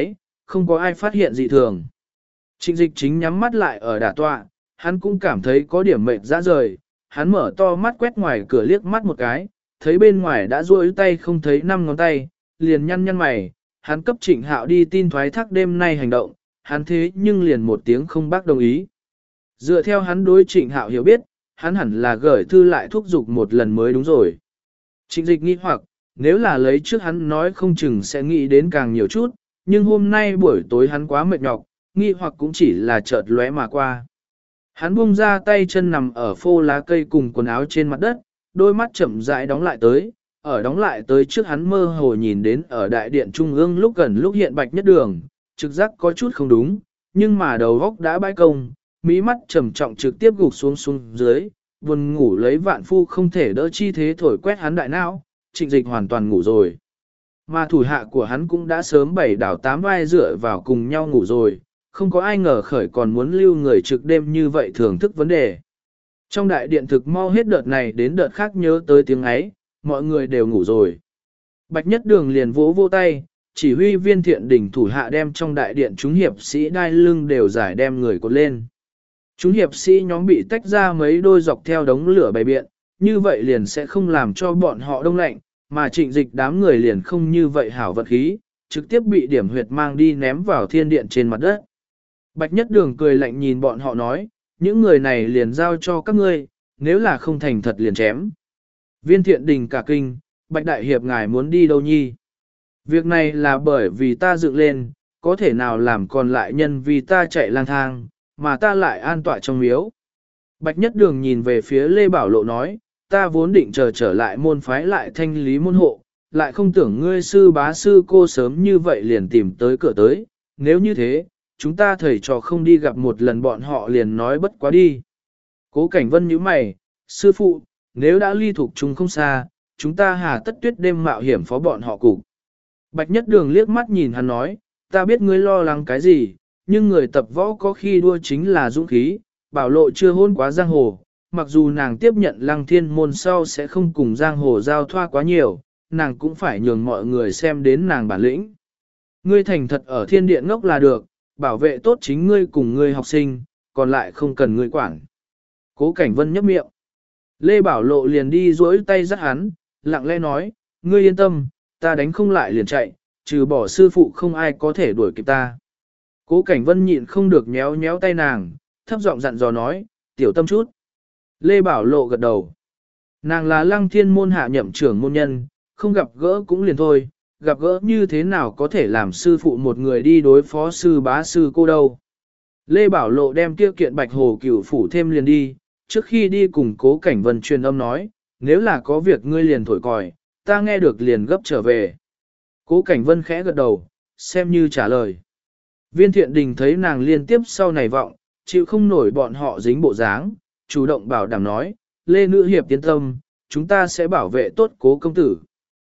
không có ai phát hiện dị thường. Trịnh Dịch chính nhắm mắt lại ở đả tọa, hắn cũng cảm thấy có điểm mệt ra rời, hắn mở to mắt quét ngoài cửa liếc mắt một cái, thấy bên ngoài đã duỗi tay không thấy 5 ngón tay, liền nhăn nhăn mày, hắn cấp Trịnh Hạo đi tin thoái thác đêm nay hành động, hắn thế nhưng liền một tiếng không bác đồng ý. Dựa theo hắn đối Trịnh Hạo hiểu biết, hắn hẳn là gửi thư lại thúc giục một lần mới đúng rồi. Trịnh Dịch nghi hoặc, nếu là lấy trước hắn nói không chừng sẽ nghĩ đến càng nhiều chút, nhưng hôm nay buổi tối hắn quá mệt nhọc, nghi hoặc cũng chỉ là chợt lóe mà qua. Hắn buông ra tay chân nằm ở phô lá cây cùng quần áo trên mặt đất, đôi mắt chậm rãi đóng lại tới, ở đóng lại tới trước hắn mơ hồ nhìn đến ở đại điện trung ương lúc gần lúc hiện Bạch Nhất Đường, trực giác có chút không đúng, nhưng mà đầu góc đã bãi công, mí mắt trầm trọng trực tiếp gục xuống dưới, buồn ngủ lấy vạn phu không thể đỡ chi thế thổi quét hắn đại não, Trịnh Dịch hoàn toàn ngủ rồi. Mà thủ hạ của hắn cũng đã sớm bảy đảo tám vai dựa vào cùng nhau ngủ rồi, không có ai ngờ khởi còn muốn lưu người trực đêm như vậy thưởng thức vấn đề. Trong đại điện thực mau hết đợt này đến đợt khác nhớ tới tiếng ấy, mọi người đều ngủ rồi. Bạch Nhất Đường liền vỗ vỗ tay, chỉ huy viên thiện đỉnh thủ hạ đem trong đại điện chúng hiệp sĩ đai lưng đều giải đem người cột lên. Chúng hiệp sĩ nhóm bị tách ra mấy đôi dọc theo đống lửa bày biện, như vậy liền sẽ không làm cho bọn họ đông lạnh, mà Trịnh Dịch đám người liền không như vậy hảo vật khí, trực tiếp bị điểm huyệt mang đi ném vào thiên điện trên mặt đất. Bạch Nhất Đường cười lạnh nhìn bọn họ nói, những người này liền giao cho các ngươi, nếu là không thành thật liền chém. Viên thiện đình cả kinh, Bạch Đại Hiệp ngài muốn đi đâu nhi? Việc này là bởi vì ta dựng lên, có thể nào làm còn lại nhân vì ta chạy lang thang, mà ta lại an tọa trong miếu. Bạch Nhất Đường nhìn về phía Lê Bảo Lộ nói, ta vốn định chờ trở lại môn phái lại thanh lý môn hộ, lại không tưởng ngươi sư bá sư cô sớm như vậy liền tìm tới cửa tới, nếu như thế, chúng ta thầy trò không đi gặp một lần bọn họ liền nói bất quá đi. Cố Cảnh Vân nhíu mày, sư phụ, nếu đã ly thuộc chúng không xa, chúng ta hà tất tuyết đêm mạo hiểm phó bọn họ cục. Bạch Nhất Đường liếc mắt nhìn hắn nói, ta biết ngươi lo lắng cái gì, nhưng người tập võ có khi đua chính là dũng khí, Bảo Lộ chưa hôn quá giang hồ, mặc dù nàng tiếp nhận Lăng Thiên môn sau sẽ không cùng giang hồ giao thoa quá nhiều, nàng cũng phải nhường mọi người xem đến nàng bản lĩnh. Ngươi thành thật ở thiên điện ngốc là được, bảo vệ tốt chính ngươi cùng ngươi học sinh, còn lại không cần ngươi quản. Cố Cảnh Vân nhấp miệng. Lê Bảo Lộ liền đi duỗi tay dắt hắn, lặng lẽ nói, ngươi yên tâm, ta đánh không lại liền chạy, trừ bỏ sư phụ không ai có thể đuổi kịp ta. Cố Cảnh Vân nhịn không được nhéo nhéo tay nàng, thấp giọng dặn dò nói, tiểu tâm chút. Lê Bảo Lộ gật đầu. Nàng là Lăng Thiên môn hạ nhậm trưởng môn nhân, không gặp gỡ cũng liền thôi, gặp gỡ như thế nào có thể làm sư phụ một người đi đối phó sư bá sư cô đâu. Lê Bảo Lộ đem kia kiện Bạch Hồ Cửu phủ thêm liền đi, trước khi đi cùng Cố Cảnh Vân truyền âm nói, nếu là có việc ngươi liền thổi còi, ta nghe được liền gấp trở về. Cố Cảnh Vân khẽ gật đầu, xem như trả lời. Viên Thiện Đình thấy nàng liên tiếp sau này vọng, chịu không nổi bọn họ dính bộ dáng, chủ động bảo đảm nói, Lê Nữ Hiệp yên tâm, chúng ta sẽ bảo vệ tốt Cố công tử.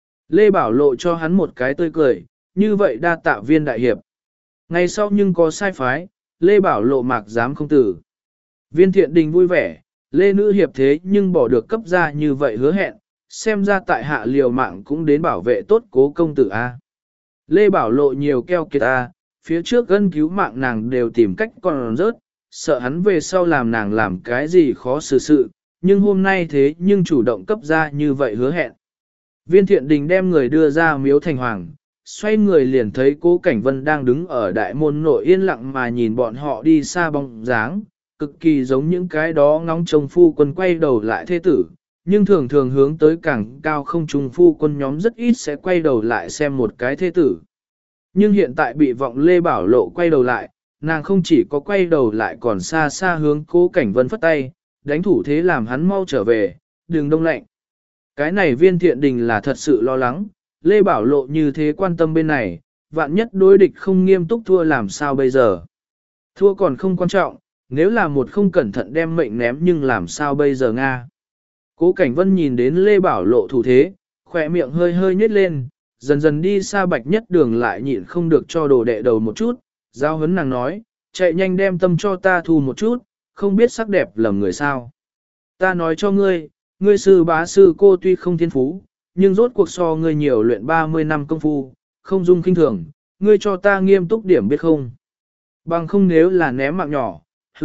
Lê Bảo Lộ cho hắn một cái tươi cười, như vậy đa tạ Viên đại hiệp. Ngày sau nhưng có sai phái, Lê Bảo Lộ mạc dám không tử. Viên Thiện Đình vui vẻ, Lê Nữ hiệp thế nhưng bỏ được cấp ra như vậy hứa hẹn, xem ra tại hạ liều mạng cũng đến bảo vệ tốt Cố công tử a. Lê Bảo Lộ nhiều keo kiệt a, phía trước gân cứu mạng nàng đều tìm cách còn rớt, sợ hắn về sau làm nàng làm cái gì khó xử sự, nhưng hôm nay thế nhưng chủ động cấp ra như vậy hứa hẹn. Viên Thiện Đình đem người đưa ra miếu thành hoàng, xoay người liền thấy Cố Cảnh Vân đang đứng ở đại môn nội yên lặng mà nhìn bọn họ đi xa bóng dáng, cực kỳ giống những cái đó ngóng trông phu quân quay đầu lại thế tử, nhưng thường thường hướng tới càng cao không trung phu quân nhóm rất ít sẽ quay đầu lại xem một cái thế tử. Nhưng hiện tại bị vọng Lê Bảo Lộ quay đầu lại, nàng không chỉ có quay đầu lại còn xa xa hướng Cố Cảnh Vân phất tay, đánh thủ thế làm hắn mau trở về, đừng đông lạnh. Cái này Viên Thiện Đình là thật sự lo lắng, Lê Bảo Lộ như thế quan tâm bên này, vạn nhất đối địch không nghiêm túc thua làm sao bây giờ. Thua còn không quan trọng, nếu là một không cẩn thận đem mệnh ném nhưng làm sao bây giờ Nga. Cố Cảnh Vân nhìn đến Lê Bảo Lộ thủ thế, khỏe miệng hơi hơi nhếch lên, dần dần đi xa Bạch Nhất Đường lại nhịn không được cho đồ đệ đầu một chút, giao hấn nàng nói, chạy nhanh đem tâm cho ta thu một chút, không biết sắc đẹp lầm người sao. Ta nói cho ngươi, ngươi sư bá sư cô tuy không thiên phú, nhưng rốt cuộc so ngươi nhiều luyện 30 năm công phu, không dung kinh thường, ngươi cho ta nghiêm túc điểm biết không? Bằng không nếu là ném mạng nhỏ,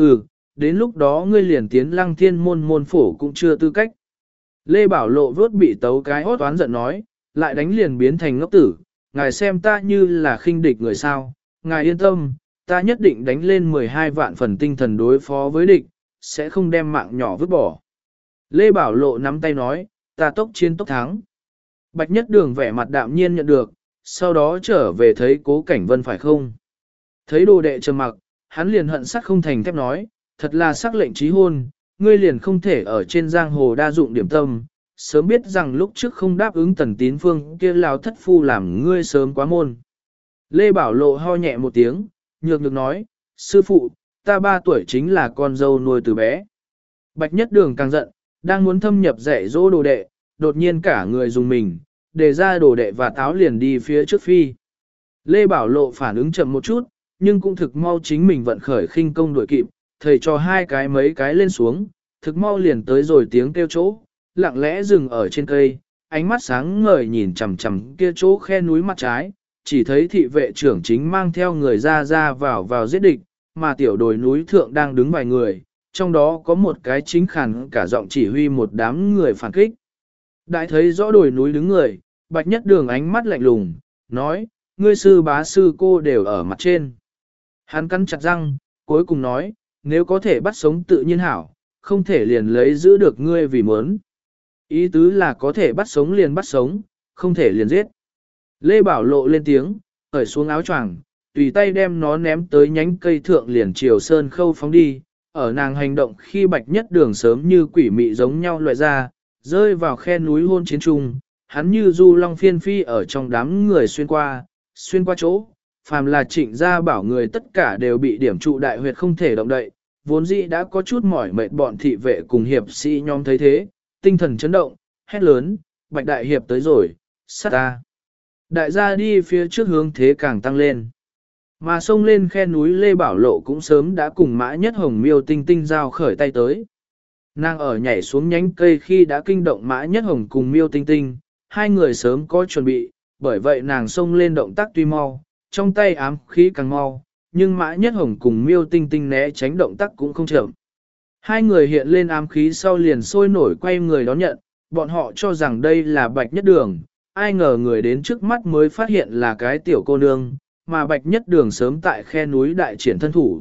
đến lúc đó ngươi liền tiến Lăng Thiên môn môn phổ cũng chưa tư cách. Lê Bảo Lộ vớt bị tấu cái hốt oán giận nói, lại đánh liền biến thành ngốc tử, ngài xem ta như là khinh địch người sao, ngài yên tâm, ta nhất định đánh lên 12 vạn phần tinh thần đối phó với địch, sẽ không đem mạng nhỏ vứt bỏ. Lê Bảo Lộ nắm tay nói, ta tốc chiến tốc thắng. Bạch Nhất Đường vẻ mặt đạm nhiên nhận được, sau đó trở về thấy Cố Cảnh Vân phải không? Thấy đồ đệ trầm mặc, hắn liền hận sắt không thành thép nói, thật là sắc lệnh trí hôn, ngươi liền không thể ở trên giang hồ đa dụng điểm tâm, sớm biết rằng lúc trước không đáp ứng Tần Tín Phương kia lao thất phu làm ngươi sớm quá môn. Lê Bảo Lộ ho nhẹ một tiếng, nhược nhược nói, sư phụ, ta 3 tuổi chính là con dâu nuôi từ bé. Bạch Nhất Đường càng giận, đang muốn thâm nhập dạy dỗ đồ đệ, đột nhiên cả người dùng mình, để ra đồ đệ và táo liền đi phía trước phi. Lê Bảo Lộ phản ứng chậm một chút, nhưng cũng thực mau chính mình vận khởi khinh công đuổi kịp, thầy cho 2 cái mấy cái lên xuống, thực mau liền tới rồi tiếng kêu chỗ, lặng lẽ dừng ở trên cây, ánh mắt sáng ngời nhìn chằm chằm kia chỗ khe núi mặt trái, chỉ thấy thị vệ trưởng chính mang theo người ra vào giết địch, mà tiểu đồi núi thượng đang đứng vài người, trong đó có một cái chính khàn cả giọng chỉ huy một đám người phản kích. Đại thấy rõ đồi núi đứng người, Bạch Nhất Đường ánh mắt lạnh lùng, nói, ngươi sư bá sư cô đều ở mặt trên. Hắn cắn chặt răng, cuối cùng nói, nếu có thể bắt sống tự nhiên hảo, không thể liền lấy giữ được ngươi vì muốn. Ý tứ là có thể bắt sống liền bắt sống, không thể liền giết. Lê Bảo Lộ lên tiếng, cởi xuống áo choàng, tùy tay đem nó ném tới nhánh cây thượng liền chiều sơn khâu phóng đi. Ở nàng hành động khi Bạch Nhất Đường sớm như quỷ mị giống nhau loại ra, rơi vào khe núi hôn chiến trung, hắn như du long phiên phi ở trong đám người xuyên qua chỗ, phàm là Trịnh gia bảo người tất cả đều bị điểm trụ đại huyệt không thể động đậy, vốn dĩ đã có chút mỏi mệt bọn thị vệ cùng hiệp sĩ nhóm thấy thế, tinh thần chấn động, hét lớn, Bạch đại hiệp tới rồi, sát ta. Đại gia đi phía trước hướng thế càng tăng lên. Mà xông lên khe núi Lê Bảo Lộ cũng sớm đã cùng Mã Nhất Hồng Miêu Tinh Tinh giao khởi tay tới. Nàng ở nhảy xuống nhánh cây khi đã kinh động Mã Nhất Hồng cùng Miêu Tinh Tinh, 2 người sớm có chuẩn bị, bởi vậy nàng xông lên động tác tuy mau, trong tay ám khí càng mau, nhưng Mã Nhất Hồng cùng Miêu Tinh Tinh né tránh động tác cũng không chậm. 2 người hiện lên ám khí sau liền sôi nổi quay người đón nhận, bọn họ cho rằng đây là Bạch Nhất Đường, ai ngờ người đến trước mắt mới phát hiện là cái tiểu cô nương, mà Bạch Nhất Đường sớm tại khe núi đại triển thân thủ.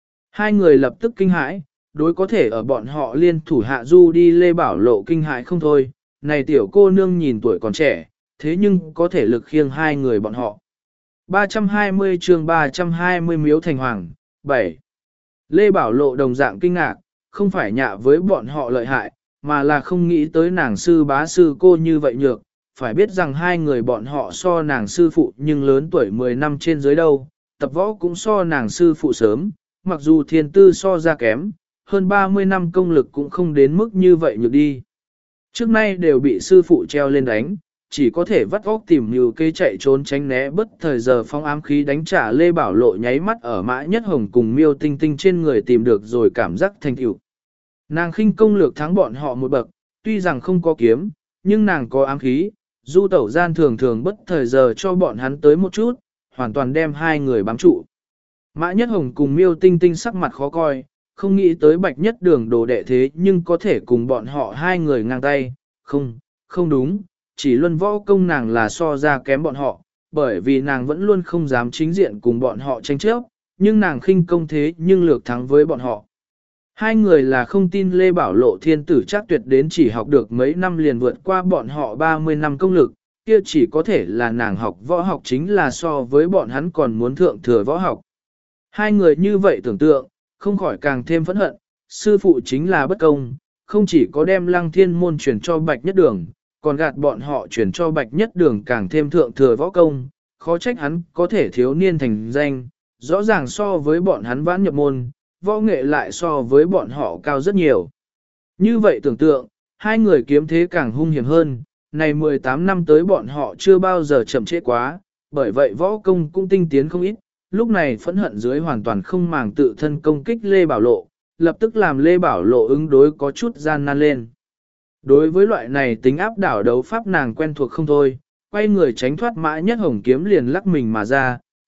2 người lập tức kinh hãi, đối có thể ở bọn họ liên thủ hạ du đi Lê Bảo Lộ kinh hãi không thôi, này tiểu cô nương nhìn tuổi còn trẻ, thế nhưng có thể lực khiêng 2 người bọn họ. 320 chương 320 Miếu Thành Hoàng, 7. Lê Bảo Lộ đồng dạng kinh ngạc, không phải nhạ với bọn họ lợi hại, mà là không nghĩ tới nàng sư bá sư cô như vậy nhược, phải biết rằng 2 người bọn họ so nàng sư phụ nhưng lớn tuổi 10 năm trên dưới đâu, tập võ cũng so nàng sư phụ sớm, mặc dù thiên tư so ra kém, hơn 30 năm công lực cũng không đến mức như vậy nhược đi. Trước nay đều bị sư phụ treo lên đánh, chỉ có thể vắt óc tìm nhiều cây chạy trốn tránh né bất thời giờ phong ám khí đánh trả Lê Bảo Lộ nháy mắt ở Mã Nhất Hồng cùng Miêu Tinh Tinh trên người tìm được rồi cảm giác thành tựu. Nàng khinh công lược thắng bọn họ một bậc, tuy rằng không có kiếm, nhưng nàng có ám khí, du tẩu gian thường thường bất thời giờ cho bọn hắn tới một chút, hoàn toàn đem 2 người bám trụ. Mã Nhất Hồng cùng Miêu Tinh Tinh sắc mặt khó coi, không nghĩ tới Bạch Nhất Đường đồ đệ thế nhưng có thể cùng bọn họ 2 người ngang tay, không đúng, chỉ luân võ công nàng là so ra kém bọn họ, bởi vì nàng vẫn luôn không dám chính diện cùng bọn họ tranh chấp, nhưng nàng khinh công thế nhưng lược thắng với bọn họ. 2 người là không tin Lê Bảo Lộ thiên tử chắc tuyệt đến chỉ học được mấy năm liền vượt qua bọn họ 30 năm công lực, kia chỉ có thể là nàng học võ học chính là so với bọn hắn còn muốn thượng thừa võ học. 2 người như vậy tưởng tượng, không khỏi càng thêm phẫn hận, sư phụ chính là bất công, không chỉ có đem Lăng Thiên môn truyền cho Bạch Nhất Đường, còn gạt bọn họ truyền cho Bạch Nhất Đường càng thêm thượng thừa võ công, khó trách hắn có thể thiếu niên thành danh, rõ ràng so với bọn hắn vãn nhập môn, võ nghệ lại so với bọn họ cao rất nhiều. Như vậy tưởng tượng, 2 người kiếm thế càng hung hiểm hơn, này 18 năm tới bọn họ chưa bao giờ chậm trễ quá, bởi vậy võ công cũng tinh tiến không ít, lúc này phẫn hận dưới hoàn toàn không màng tự thân công kích Lê Bảo Lộ, lập tức làm Lê Bảo Lộ ứng đối có chút gian nan lên. Đối với loại này tính áp đảo đấu pháp nàng quen thuộc không thôi, quay người tránh thoát Mã Nhất Hồng kiếm liền lắc mình mà ra,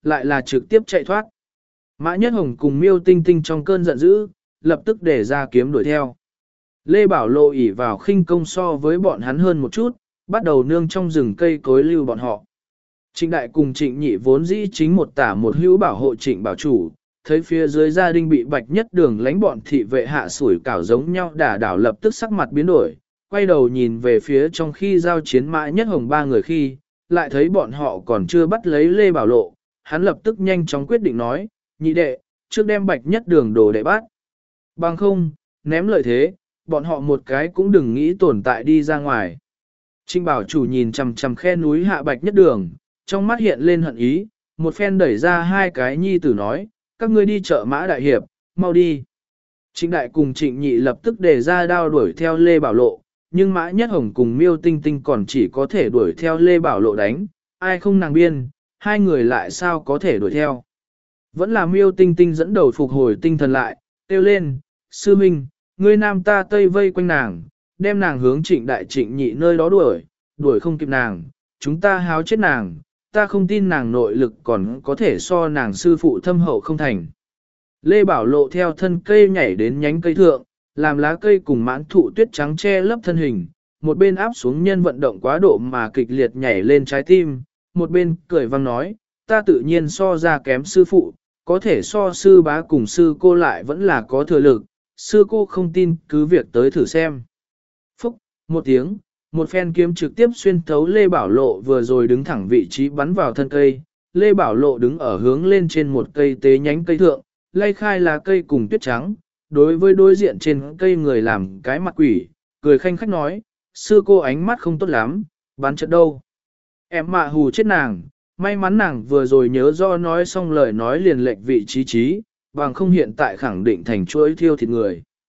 lại là trực tiếp chạy thoát. Mã Nhất Hồng cùng Miêu Tinh Tinh trong cơn giận dữ, lập tức để ra kiếm đuổi theo. Lê Bảo Lộ ỷ vào khinh công so với bọn hắn hơn một chút, bắt đầu nương trong rừng cây cối lưu bọn họ. Trịnh Đại cùng Trịnh Nhị vốn dĩ chính một tả một hữu bảo hộ Trịnh Bảo Chủ, thấy phía dưới gia đình bị Bạch Nhất Đường lánh bọn thị vệ hạ sủi cảo giống nhau đả đảo, lập tức sắc mặt biến đổi, quay đầu nhìn về phía trong khi giao chiến Mã Nhất Hồng ba người khi, lại thấy bọn họ còn chưa bắt lấy Lê Bảo Lộ, hắn lập tức nhanh chóng quyết định nói, nhị đệ, trước đem Bạch Nhất Đường đồ đệ bắt. Bằng không, ném lợi thế, bọn họ một cái cũng đừng nghĩ tồn tại đi ra ngoài. Trịnh Bảo Chủ nhìn chằm chằm khe núi hạ Bạch Nhất Đường, trong mắt hiện lên hận ý, một phen đẩy ra hai cái nhi tử nói, các ngươi đi chợ Mã Đại Hiệp, mau đi. Trịnh Đại cùng Trịnh Nhị lập tức đề ra đao đuổi theo Lê Bảo Lộ, nhưng Mã Nhất Hồng cùng Miêu Tinh Tinh còn chỉ có thể đuổi theo Lê Bảo Lộ đánh, ai không nàng biên, hai người lại sao có thể đuổi theo. Vẫn là Miêu Tinh Tinh dẫn đầu phục hồi tinh thần lại, kêu lên, sư minh, ngươi nam ta tây vây quanh nàng, đem nàng hướng Trịnh Đại Trịnh Nhị nơi đó đuổi không kịp nàng, chúng ta háo chết nàng, ta không tin nàng nội lực còn có thể so nàng sư phụ thâm hậu không thành. Lê Bảo Lộ theo thân cây nhảy đến nhánh cây thượng, làm lá cây cùng mãn thụ tuyết trắng che lấp thân hình, một bên áp xuống nhân vận động quá độ mà kịch liệt nhảy lên trái tim, một bên cười vang nói, ta tự nhiên so ra kém sư phụ, có thể so sư bá cùng sư cô lại vẫn là có thừa lực, sư cô không tin cứ việc tới thử xem. Phúc, một tiếng, một phen kiếm trực tiếp xuyên thấu Lê Bảo Lộ vừa rồi đứng thẳng vị trí bắn vào thân cây, Lê Bảo Lộ đứng ở hướng lên trên một cây tế nhánh cây thượng, lay khai lá cây cùng tuyết trắng, đối với đối diện trên cây người làm cái mặt quỷ, cười khanh khách nói, sư cô ánh mắt không tốt lắm, bắn trận đâu. Em mạ hù chết nàng, may mắn nàng vừa rồi nhớ do nói xong lời nói liền lệch vị trí, bằng không hiện tại khẳng định thành chuỗi thiêu thịt người.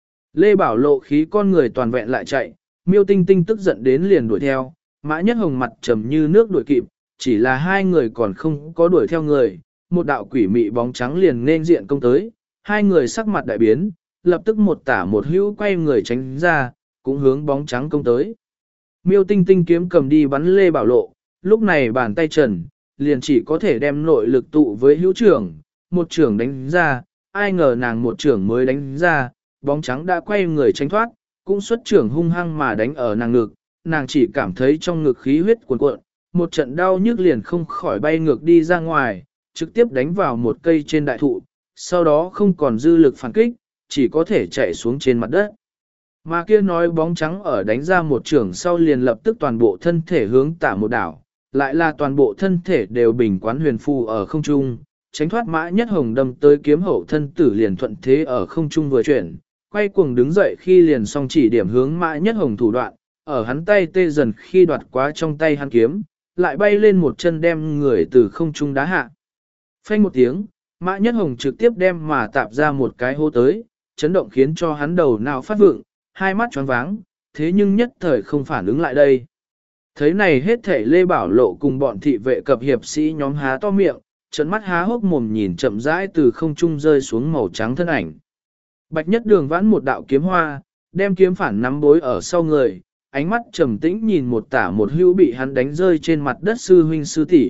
Lê Bảo Lộ khí con người toàn vẹn lại chạy, Miêu Tinh Tinh tức giận đến liền đuổi theo, Mã Nhất Hồng mặt trầm như nước đuổi kịp, chỉ là hai người còn không có đuổi theo người, một đạo quỷ mị bóng trắng liền nên diện công tới, hai người sắc mặt đại biến, lập tức một tả một hữu quay người tránh ra, cũng hướng bóng trắng công tới. Miêu Tinh Tinh kiếm cầm đi bắn Lê Bảo Lộ, lúc này bàn tay trần, liền chỉ có thể đem nội lực tụ với hữu trưởng, một trưởng đánh ra, ai ngờ nàng một trưởng mới đánh ra, bóng trắng đã quay người tránh thoát, cũng xuất trưởng hung hăng mà đánh ở nàng ngực, nàng chỉ cảm thấy trong ngực khí huyết cuồn cuộn, một trận đau nhức liền không khỏi bay ngược đi ra ngoài, trực tiếp đánh vào một cây trên đại thụ, sau đó không còn dư lực phản kích, chỉ có thể chạy xuống trên mặt đất. Mà kia nói bóng trắng ở đánh ra một trưởng sau liền lập tức toàn bộ thân thể hướng tả một đảo, lại là toàn bộ thân thể đều bình quán huyền phù ở không trung, tránh thoát Mã Nhất Hồng đâm tới kiếm hậu thân tử liền thuận thế ở không trung vừa chuyển, quay cuồng đứng dậy khi liền song chỉ điểm hướng Mã Nhất Hồng thủ đoạn, ở hắn tay tê dần khi đoạt quá trong tay hắn kiếm, lại bay lên một chân đem người từ không trung đá hạ. Phanh một tiếng, Mã Nhất Hồng trực tiếp đem mà tạp ra một cái hố tới, chấn động khiến cho hắn đầu nào phát vượng, hai mắt choáng váng, thế nhưng nhất thời không phản ứng lại đây. Thấy này hết thể Lê Bảo Lộ cùng bọn thị vệ cập hiệp sĩ nhóm há to miệng, trợn mắt há hốc mồm nhìn chậm rãi từ không trung rơi xuống màu trắng thân ảnh. Bạch Nhất Đường vãn một đạo kiếm hoa, đem kiếm phản nắm bối ở sau người, ánh mắt trầm tĩnh nhìn một tả một hữu bị hắn đánh rơi trên mặt đất sư huynh sư tỷ.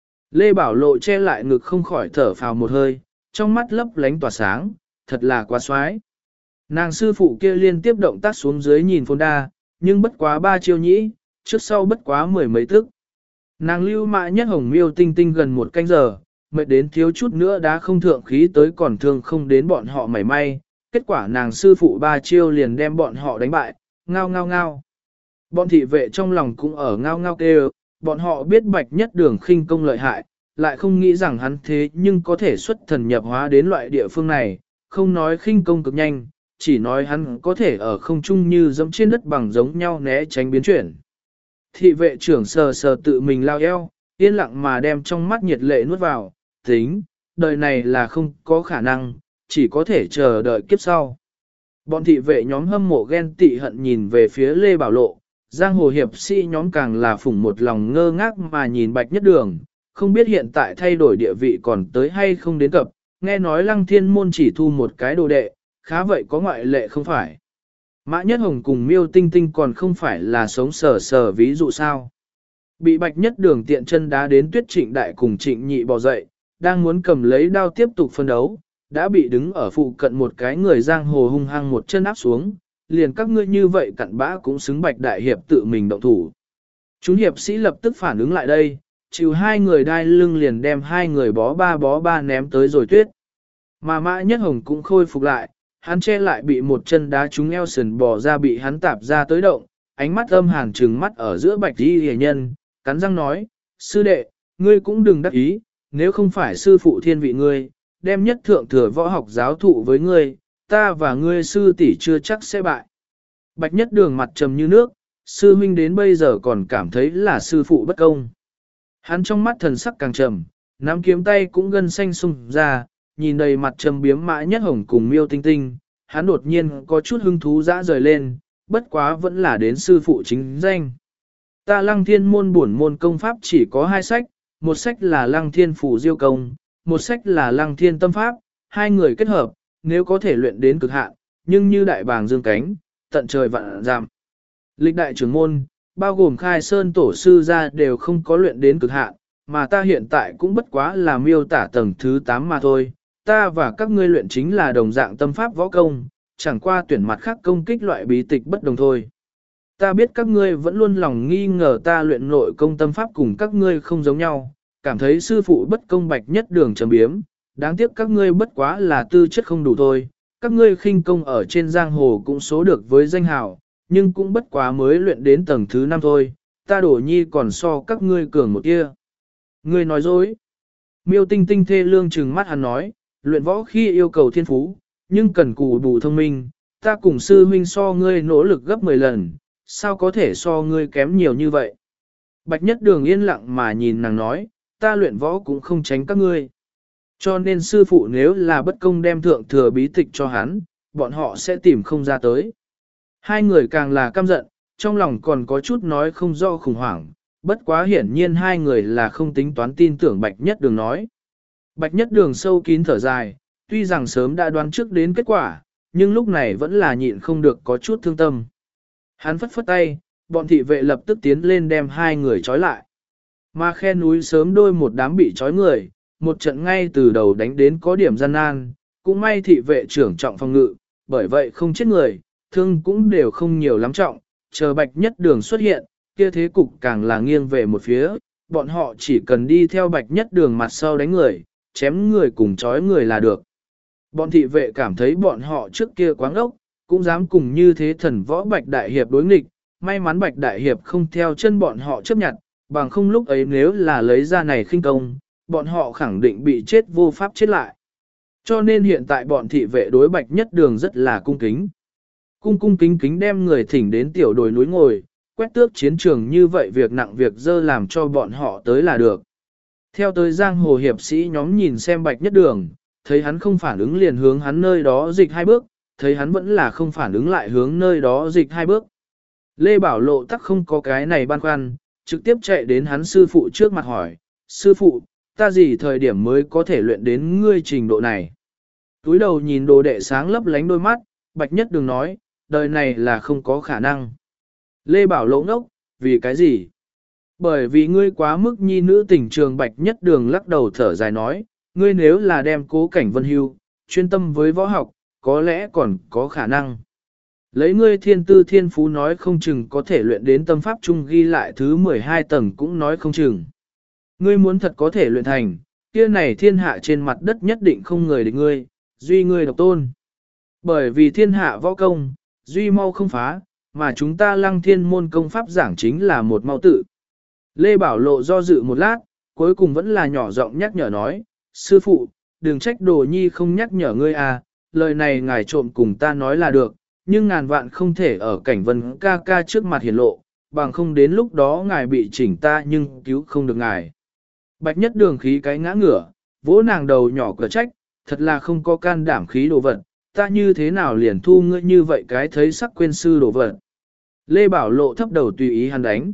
Lê Bảo Lộ che lại ngực không khỏi thở phào một hơi, trong mắt lấp lánh tỏa sáng, thật là quá xoái. Nàng sư phụ kia liên tiếp động tác xuống dưới nhìn phôn đa, nhưng bất quá 3 chiêu nhĩ, trước sau bất quá 10 mấy tức. Nàng lưu Mã Nhất Hồng Miêu Tinh Tinh gần một canh giờ, mệt đến thiếu chút nữa đã không thượng khí tới còn thương không đến bọn họ mảy may, kết quả nàng sư phụ 3 chiêu liền đem bọn họ đánh bại, ngao ngao ngao. Bọn thị vệ trong lòng cũng ở ngao ngao kêu, bọn họ biết Bạch Nhất Đường khinh công lợi hại, lại không nghĩ rằng hắn thế nhưng có thể xuất thần nhập hóa đến loại địa phương này, không nói khinh công cực nhanh, chỉ nói hắn có thể ở không trung như dẫm trên đất bằng giống nhau né tránh biến chuyển. Thị vệ trưởng sờ sờ tự mình lao eo, yên lặng mà đem trong mắt nhiệt lệ nuốt vào, tính, đời này là không có khả năng, chỉ có thể chờ đợi kiếp sau. Bọn thị vệ nhóm hâm mộ ghen tị hận nhìn về phía Lê Bảo Lộ, giang hồ hiệp sĩ nhóm càng là phủng một lòng ngơ ngác mà nhìn Bạch Nhất Đường, không biết hiện tại thay đổi địa vị còn tới hay không đến cập, nghe nói Lăng Thiên Môn chỉ thu một cái đồ đệ, khá vậy có ngoại lệ không phải. Mã Nhất Hồng cùng Miêu Tinh Tinh còn không phải là sống sờ sờ ví dụ sao. Bị Bạch Nhất Đường tiện chân đá đến Tuyết Trịnh Đại cùng Trịnh Nhị bò dậy, đang muốn cầm lấy đao tiếp tục phân đấu, đã bị đứng ở phụ cận một cái người giang hồ hung hăng một chân áp xuống, liền các ngươi như vậy cặn bã cũng xứng Bạch đại hiệp tự mình động thủ. Chúng hiệp sĩ lập tức phản ứng lại đây, chịu hai người đai lưng liền đem hai người bó ba ném tới rồi tuyết. Mà Mã Nhất Hồng cũng khôi phục lại, hắn che lại bị một chân đá trúng eo sườn bò ra bị hắn tạp ra tới động, ánh mắt âm hàn trừng mắt ở giữa Bạch y hề nhân, cắn răng nói, sư đệ, ngươi cũng đừng đắc ý, nếu không phải sư phụ thiên vị ngươi, đem nhất thượng thừa võ học giáo thụ với ngươi, ta và ngươi sư tỷ chưa chắc sẽ bại. Bạch Nhất Đường mặt trầm như nước, sư huynh đến bây giờ còn cảm thấy là sư phụ bất công. Hắn trong mắt thần sắc càng trầm, nắm kiếm tay cũng gân xanh sung ra, nhìn đầy mặt trầm biếm Mã Nhất Hồng cùng Miêu Tinh Tinh, hắn đột nhiên có chút hứng thú dã rời lên, bất quá vẫn là đến sư phụ chính danh. Ta Lăng Thiên môn bổn môn công pháp chỉ có hai sách, một sách là Lăng Thiên Phủ Diêu Công, một sách là Lăng Thiên Tâm Pháp, hai người kết hợp, nếu có thể luyện đến cực hạn, nhưng như đại bàng dương cánh, tận trời vạn giảm. Lịch đại trưởng môn, bao gồm Khai Sơn tổ sư ra đều không có luyện đến cực hạn, mà ta hiện tại cũng bất quá là miêu tả tầng thứ 8 mà thôi. Ta và các ngươi luyện chính là đồng dạng tâm pháp võ công, chẳng qua tuyển mặt khác công kích loại bí tịch bất đồng thôi. Ta biết các ngươi vẫn luôn lòng nghi ngờ ta luyện nội công tâm pháp cùng các ngươi không giống nhau, cảm thấy sư phụ bất công Bạch Nhất Đường trầm biếm, đáng tiếc các ngươi bất quá là tư chất không đủ thôi. Các ngươi khinh công ở trên giang hồ cũng số được với danh hào, nhưng cũng bất quá mới luyện đến tầng thứ 5 thôi, ta Đổ Nhi còn so các ngươi cường một kia. Ngươi nói dối. Miêu Tinh Tinh thê lương trừng mắt hắn nói, luyện võ khi yêu cầu thiên phú, nhưng cần cù bù thông minh, ta cùng sư huynh so ngươi nỗ lực gấp 10 lần, sao có thể so ngươi kém nhiều như vậy. Bạch Nhất Đường yên lặng mà nhìn nàng nói, ta luyện võ cũng không tránh các ngươi. Cho nên sư phụ nếu là bất công đem thượng thừa bí tịch cho hắn, bọn họ sẽ tìm không ra tới. Hai người càng là căm giận, trong lòng còn có chút nói không do khủng hoảng, bất quá hiển nhiên hai người là không tính toán tin tưởng Bạch Nhất Đường nói. Bạch Nhất Đường sâu kín thở dài, tuy rằng sớm đã đoán trước đến kết quả, nhưng lúc này vẫn là nhịn không được có chút thương tâm. Hắn phất phất tay, bọn thị vệ lập tức tiến lên đem hai người trói lại. Mà khe núi sớm đôi một đám bị trói người, một trận ngay từ đầu đánh đến có điểm gian nan, cũng may thị vệ trưởng trọng phòng ngự, bởi vậy không chết người, thương cũng đều không nhiều lắm trọng, chờ Bạch Nhất Đường xuất hiện, kia thế cục càng là nghiêng về một phía, bọn họ chỉ cần đi theo Bạch Nhất Đường mặt sau đánh người, chém người cùng trói người là được. Bọn thị vệ cảm thấy bọn họ trước kia quáng ốc, cũng dám cùng như thế thần võ Bạch Đại Hiệp đối nghịch, may mắn Bạch Đại Hiệp không theo chân bọn họ chấp nhận, bằng không lúc ấy nếu là lấy ra này khinh công, bọn họ khẳng định bị chết vô pháp chết lại. Cho nên hiện tại bọn thị vệ đối Bạch Nhất Đường rất là cung kính. Cung kính kính đem người thỉnh đến tiểu đồi núi ngồi, quét tước chiến trường như vậy việc nặng việc dơ làm cho bọn họ tới là được. Theo tới giang hồ hiệp sĩ nhóm nhìn xem Bạch Nhất Đường, thấy hắn không phản ứng liền hướng hắn nơi đó dịch hai bước, thấy hắn vẫn là không phản ứng lại hướng nơi đó dịch hai bước. Lê Bảo Lộ tắc không có cái này băn khoăn, trực tiếp chạy đến hắn sư phụ trước mặt hỏi, sư phụ, ta gì thời điểm mới có thể luyện đến ngươi trình độ này? Túi đầu nhìn đồ đệ sáng lấp lánh đôi mắt, Bạch Nhất Đường nói, đời này là không có khả năng. Lê Bảo Lộ ngốc, vì cái gì? Bởi vì ngươi quá mức nhi nữ tình trường. Bạch Nhất Đường lắc đầu thở dài nói, ngươi nếu là đem Cố Cảnh Vân hưu, chuyên tâm với võ học, có lẽ còn có khả năng. Lấy ngươi thiên tư thiên phú nói không chừng có thể luyện đến tâm pháp chung ghi lại thứ 12 tầng cũng nói không chừng. Ngươi muốn thật có thể luyện thành, kia này thiên hạ trên mặt đất nhất định không người địch ngươi, duy ngươi độc tôn. Bởi vì thiên hạ võ công, duy mau không phá, mà chúng ta Lăng Thiên môn công pháp giảng chính là một mau tự. Lê Bảo Lộ do dự một lát, cuối cùng vẫn là nhỏ giọng nhắc nhở nói, sư phụ, đừng trách Đồ Nhi không nhắc nhở ngươi à, lời này ngài trộm cùng ta nói là được, nhưng ngàn vạn không thể ở Cảnh Vân ca ca trước mặt hiển lộ, bằng không đến lúc đó ngài bị chỉnh ta nhưng cứu không được ngài. Bạch Nhất Đường khí cái ngã ngửa, vỗ nàng đầu nhỏ cửa trách, thật là không có can đảm khí đồ vật, ta như thế nào liền thu ngươi như vậy cái thấy sắc quên sư đồ vật. Lê Bảo Lộ thấp đầu tùy ý hắn đánh.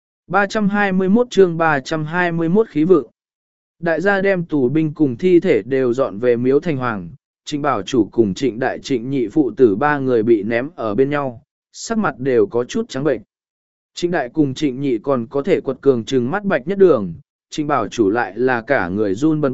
321 chương 321 khí vượng. Đại gia đem tù binh cùng thi thể đều dọn về miếu thành hoàng, Trịnh Bảo Chủ cùng Trịnh Đại Trịnh nhị phụ tử ba người bị ném ở bên nhau, sắc mặt đều có chút trắng bệnh. Trịnh Đại cùng Trịnh nhị còn có thể quật cường trừng mắt Bạch Nhất Đường, Trịnh Bảo Chủ lại là cả người run bần bật,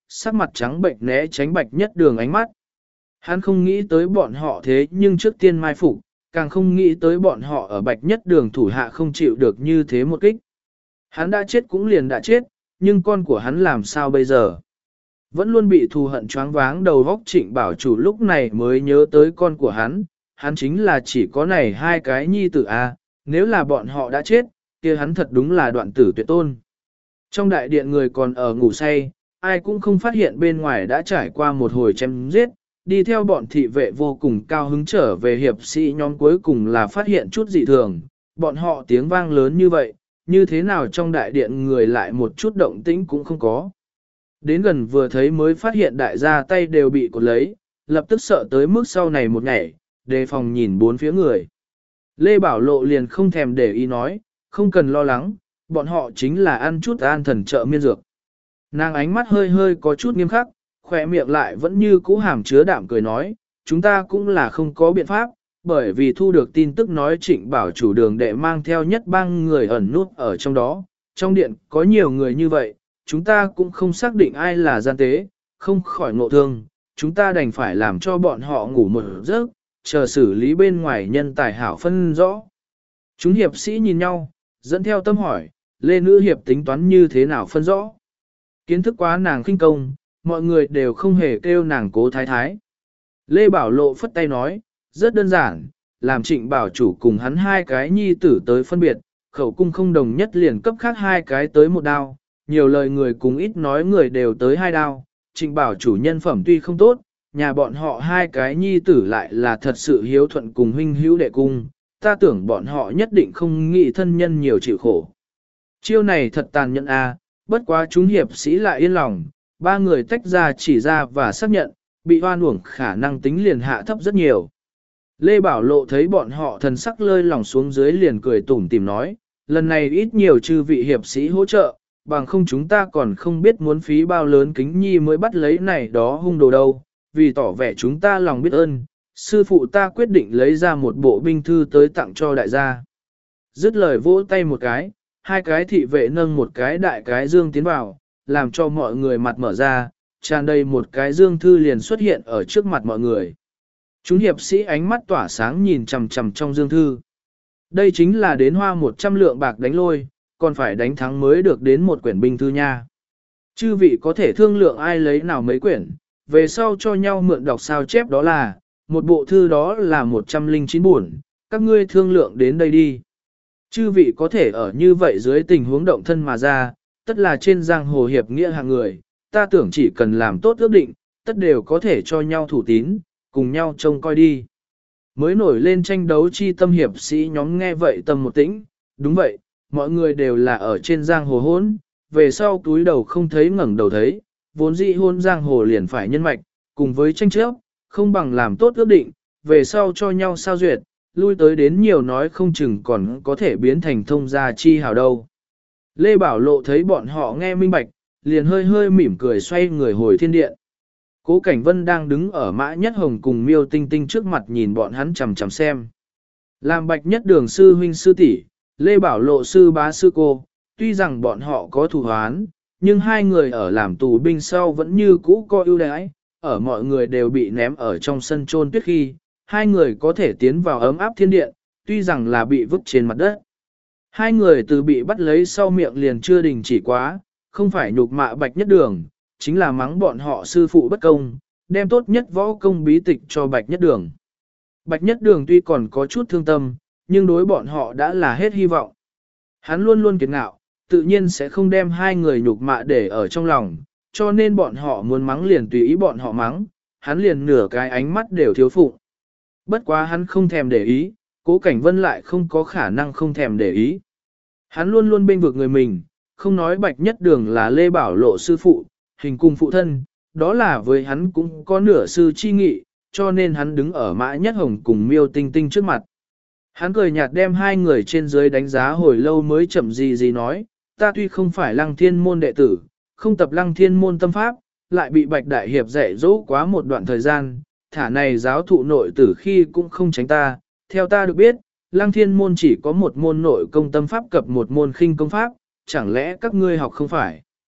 sắc mặt trắng bệnh né tránh Bạch Nhất Đường ánh mắt. Hắn không nghĩ tới bọn họ thế nhưng trước tiên mai phục, càng không nghĩ tới bọn họ ở Bạch Nhất Đường thủ hạ không chịu được như thế một kích. Hắn đã chết cũng liền đã chết, nhưng con của hắn làm sao bây giờ? Vẫn luôn bị thù hận choáng váng đầu óc Trịnh Bảo Chủ lúc này mới nhớ tới con của hắn chính là chỉ có này hai cái nhi tử a, nếu là bọn họ đã chết, kia hắn thật đúng là đoạn tử tuyệt tôn. Trong đại điện người còn ở ngủ say, ai cũng không phát hiện bên ngoài đã trải qua một hồi chém giết, đi theo bọn thị vệ vô cùng cao hứng trở về hiệp sĩ nhóm cuối cùng là phát hiện chút dị thường, bọn họ tiếng vang lớn như vậy, như thế nào trong đại điện người lại một chút động tĩnh cũng không có. Đến gần vừa thấy mới phát hiện đại gia tay đều bị cột lấy, lập tức sợ tới mức sau này một ngày, đề phòng nhìn bốn phía người. Lê Bảo Lộ liền không thèm để ý nói, không cần lo lắng, bọn họ chính là ăn chút an thần trợ miên dược. Nàng ánh mắt hơi hơi có chút nghiêm khắc, khỏe miệng lại vẫn như cũ hàm chứa đạm cười nói, chúng ta cũng là không có biện pháp, bởi vì thu được tin tức nói Trịnh Bảo Chủ Đường đệ mang theo nhất bang người ẩn nút ở trong đó, trong điện có nhiều người như vậy, chúng ta cũng không xác định ai là gian tế, không khỏi ngộ thương, chúng ta đành phải làm cho bọn họ ngủ một giấc, chờ xử lý bên ngoài nhân tài hảo phân rõ. Chúng hiệp sĩ nhìn nhau, dẫn theo tâm hỏi, Lê Nữ Hiệp tính toán như thế nào phân rõ. Kiến thức quá nàng khinh công, mọi người đều không hề kêu nàng Cố Thái Thái. Lê Bảo Lộ phất tay nói, rất đơn giản, làm Trịnh Bảo Chủ cùng hắn hai cái nhi tử tới phân biệt, khẩu cung không đồng nhất liền cấp khác hai cái tới một đao, nhiều lời người cùng ít nói người đều tới hai đao. Trịnh Bảo Chủ nhân phẩm tuy không tốt, nhà bọn họ hai cái nhi tử lại là thật sự hiếu thuận cùng huynh hữu đệ cung, ta tưởng bọn họ nhất định không nghĩ thân nhân nhiều chịu khổ. Chiêu này thật tàn nhẫn a, bất quá chúng hiệp sĩ lại yên lòng, ba người tách ra chỉ ra và xác nhận, bị hoan uổng khả năng tính liền hạ thấp rất nhiều. Lê Bảo Lộ thấy bọn họ thần sắc lơi lỏng xuống dưới liền cười tủm tỉm nói, lần này ít nhiều chư vị hiệp sĩ hỗ trợ, bằng không chúng ta còn không biết muốn phí bao lớn kính nhi mới bắt lấy này đó hung đồ đâu, vì tỏ vẻ chúng ta lòng biết ơn, sư phụ ta quyết định lấy ra một bộ binh thư tới tặng cho đại gia. Dứt lời vỗ tay một cái, hai cái thị vệ nâng một cái đại cái dương tiến vào, làm cho mọi người mặt mở ra, tràn đầy một cái dương thư liền xuất hiện ở trước mặt mọi người. Chúng hiệp sĩ ánh mắt tỏa sáng nhìn chằm chằm trong dương thư. Đây chính là đến hoa 100 lượng bạc đánh lôi, còn phải đánh thắng mới được đến một quyển binh thư nha. Chư vị có thể thương lượng ai lấy nào mấy quyển, về sau cho nhau mượn đọc sao chép đó là, một bộ thư đó là 109 buồn, các ngươi thương lượng đến đây đi. Chư vị có thể ở như vậy dưới tình huống động thân mà ra, tất là trên giang hồ hiệp nghĩa hạng người, ta tưởng chỉ cần làm tốt ước định, tất đều có thể cho nhau thủ tín, cùng nhau trông coi đi. Mới nổi lên tranh đấu chi tâm hiệp sĩ nhóm nghe vậy tâm một tĩnh, đúng vậy, mọi người đều là ở trên giang hồ hôn, về sau túi đầu không thấy ngẩng đầu thấy, vốn dĩ hôn giang hồ liền phải nhân mạch, cùng với tranh chấp, không bằng làm tốt ước định, về sau cho nhau sao duyệt, lui tới đến nhiều nói không chừng còn có thể biến thành thông gia chi hào đâu. Lê Bảo Lộ thấy bọn họ nghe minh bạch, liền hơi hơi mỉm cười xoay người hồi thiên điện. Cố Cảnh Vân đang đứng ở Mã Nhất Hồng cùng Miêu Tinh Tinh trước mặt nhìn bọn hắn chằm chằm xem. Làm Bạch Nhất Đường sư huynh sư tỷ, Lê Bảo Lộ sư bá sư cô, tuy rằng bọn họ có thù hoán, nhưng hai người ở làm tù binh sau vẫn như cũ có ưu đãi, ở mọi người đều bị ném ở trong sân chôn tuyết khi, hai người có thể tiến vào ấm áp thiên điện, tuy rằng là bị vứt trên mặt đất. Hai người từ bị bắt lấy sau miệng liền chưa đình chỉ quá, không phải nhục mạ Bạch Nhất Đường, chính là mắng bọn họ sư phụ bất công, đem tốt nhất võ công bí tịch cho Bạch Nhất Đường. Bạch Nhất Đường tuy còn có chút thương tâm, nhưng đối bọn họ đã là hết hy vọng. Hắn luôn luôn kiệt ngạo, tự nhiên sẽ không đem hai người nhục mạ để ở trong lòng, cho nên bọn họ muốn mắng liền tùy ý bọn họ mắng, hắn liền nửa cái ánh mắt đều thiếu phụ. Bất quá hắn không thèm để ý, Cố Cảnh Vân lại không có khả năng không thèm để ý. Hắn luôn luôn bên vực người mình, không nói Bạch Nhất Đường là Lê Bảo Lộ sư phụ, hình cùng phụ thân, đó là với hắn cũng có nửa sư chi nghị, cho nên hắn đứng ở Mã Nhất Hồng cùng Miêu Tinh Tinh trước mặt. Hắn cười nhạt đem hai người trên dưới đánh giá hồi lâu mới chậm gì nói, ta tuy không phải Lăng Thiên môn đệ tử, không tập Lăng Thiên môn tâm pháp, lại bị Bạch Đại Hiệp dạy dỗ quá một đoạn thời gian, thả này giáo thụ nội tử khi cũng không tránh ta, theo ta được biết, Lăng Thiên môn chỉ có một môn nội công tâm pháp cập một môn khinh công pháp, chẳng lẽ các ngươi học không phải.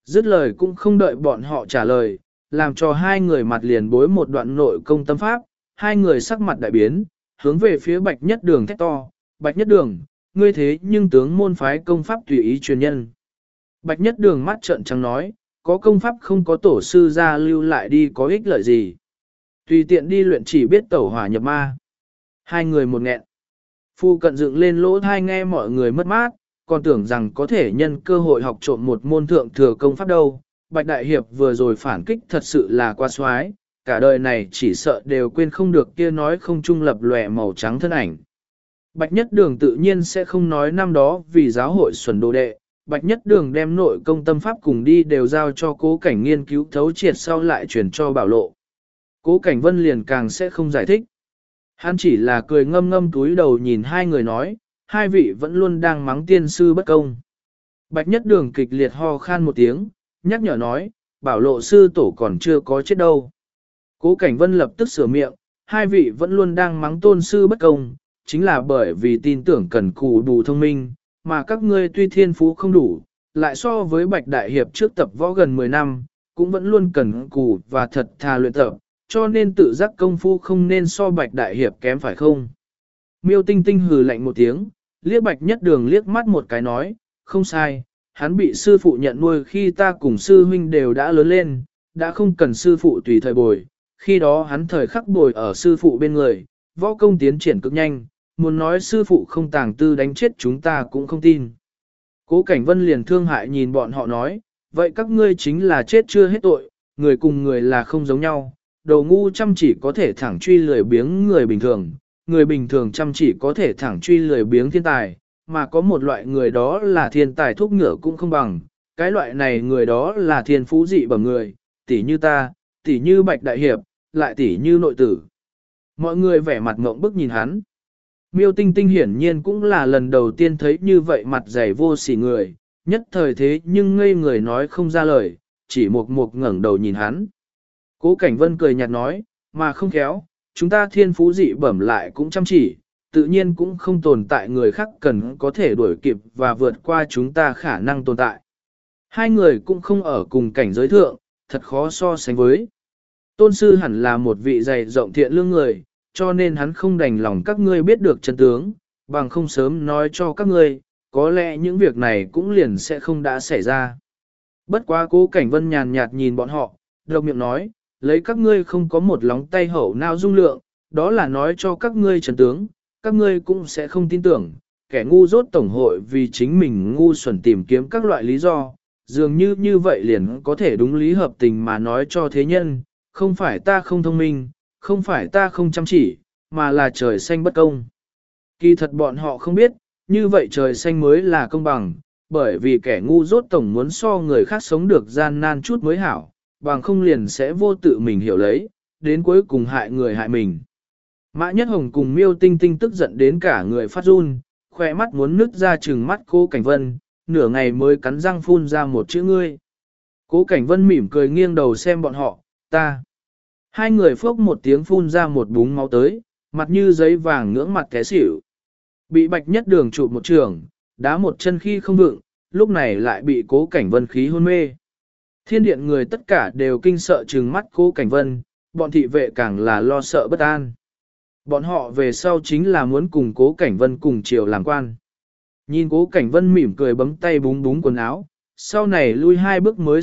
Dứt lời cũng không đợi bọn họ trả lời, làm cho hai người mặt liền bối một đoạn nội công tâm pháp, hai người sắc mặt đại biến, hướng về phía Bạch Nhất Đường thét to, Bạch Nhất Đường, ngươi thế nhưng tướng môn phái công pháp tùy ý truyền nhân. Bạch Nhất Đường mắt trợn trắng nói, có công pháp không có tổ sư ra lưu lại đi có ích lợi gì. Tùy tiện đi luyện chỉ biết tẩu hỏa nhập ma. Hai người một nghẹn. Phu cận dựng lên lỗ thai nghe mọi người mất mát, còn tưởng rằng có thể nhân cơ hội học trộm một môn thượng thừa công pháp đâu. Bạch Đại Hiệp vừa rồi phản kích thật sự là quá xoái, cả đời này chỉ sợ đều quên không được kia nói không trung lập lòe màu trắng thân ảnh. Bạch Nhất Đường tự nhiên sẽ không nói năm đó vì giáo hội xuẩn đồ đệ, Bạch Nhất Đường đem nội công tâm pháp cùng đi đều giao cho Cố Cảnh nghiên cứu thấu triệt sau lại chuyển cho Bảo Lộ. Cố Cảnh Vân liền càng sẽ không giải thích. Hắn chỉ là cười ngâm ngâm túi đầu nhìn hai người nói, hai vị vẫn luôn đang mắng tiên sư bất công. Bạch Nhất Đường kịch liệt ho khan một tiếng, nhắc nhở nói, Bảo Lộ sư tổ còn chưa có chết đâu. Cố Cảnh Vân lập tức sửa miệng, hai vị vẫn luôn đang mắng tôn sư bất công, chính là bởi vì tin tưởng cần cù đủ thông minh, mà các ngươi tuy thiên phú không đủ, lại so với Bạch Đại Hiệp trước tập võ gần 10 năm, cũng vẫn luôn cần cù và thật thà luyện tập, cho nên tự giác công phu không nên so Bạch Đại Hiệp kém phải không? Miêu Tinh Tinh hừ lạnh một tiếng, liếc Bạch Nhất Đường liếc mắt một cái nói, không sai, hắn bị sư phụ nhận nuôi khi ta cùng sư huynh đều đã lớn lên, đã không cần sư phụ tùy thời bồi, khi đó hắn thời khắc bồi ở sư phụ bên người, võ công tiến triển cực nhanh, muốn nói sư phụ không tàng tư đánh chết chúng ta cũng không tin. Cố Cảnh Vân liền thương hại nhìn bọn họ nói, vậy các ngươi chính là chết chưa hết tội, người cùng người là không giống nhau, đầu ngu chăm chỉ có thể thẳng truy lười biếng người bình thường chăm chỉ có thể thẳng truy lười biếng thiên tài, mà có một loại người đó là thiên tài thuốc ngựa cũng không bằng, cái loại này người đó là thiên phú dị bẩm người, tỷ như ta, tỷ như Bạch Đại Hiệp, lại tỷ như nội tử. Mọi người vẻ mặt ngộng bức nhìn hắn. Miêu Tinh Tinh hiển nhiên cũng là lần đầu tiên thấy như vậy mặt dày vô sỉ người, nhất thời thế nhưng ngây người nói không ra lời, chỉ một ngẩng đầu nhìn hắn. Cố Cảnh Vân cười nhạt nói, mà không khéo, chúng ta thiên phú dị bẩm lại cũng chăm chỉ, tự nhiên cũng không tồn tại người khác cần có thể đuổi kịp và vượt qua chúng ta khả năng tồn tại. Hai người cũng không ở cùng cảnh giới thượng, thật khó so sánh với. Tôn sư hẳn là một vị dày rộng thiện lương người, cho nên hắn không đành lòng các ngươi biết được chân tướng, bằng không sớm nói cho các ngươi, có lẽ những việc này cũng liền sẽ không đã xảy ra. Bất quá Cố Cảnh Vân nhàn nhạt nhìn bọn họ, độc miệng nói, lấy các ngươi không có một lóng tay hậu nào dung lượng, đó là nói cho các ngươi chân tướng, các ngươi cũng sẽ không tin tưởng, kẻ ngu dốt tổng hội vì chính mình ngu xuẩn tìm kiếm các loại lý do, dường như vậy liền có thể đúng lý hợp tình mà nói cho thế nhân, không phải ta không thông minh, không phải ta không chăm chỉ, mà là trời xanh bất công. Kỳ thật bọn họ không biết, như vậy trời xanh mới là công bằng, bởi vì kẻ ngu dốt tổng muốn so người khác sống được gian nan chút mới hảo, bằng không liền sẽ vô tự mình hiểu lấy, đến cuối cùng hại người hại mình. Mã Nhất Hồng cùng Miêu Tinh Tinh tức giận đến cả người phát run, khoe mắt muốn nứt ra trừng mắt Cố Cảnh Vân, nửa ngày mới cắn răng phun ra một chữ ngươi. Cố Cảnh Vân mỉm cười nghiêng đầu xem bọn họ, ta. Hai người phốc một tiếng phun ra một búng máu tới, mặt như giấy vàng ngưỡng mặt té xỉu. Bị Bạch Nhất Đường chụp một trường, đá một chân khi không vựng, lúc này lại bị Cố Cảnh Vân khí hôn mê. Thiên điện người tất cả đều kinh sợ trừng mắt Cố Cảnh Vân, bọn thị vệ càng là lo sợ bất an. Bọn họ về sau chính là muốn cùng Cố Cảnh Vân cùng chiều làm quan. Nhìn Cố Cảnh Vân mỉm cười bấm tay búng búng quần áo, sau này lui hai bước mới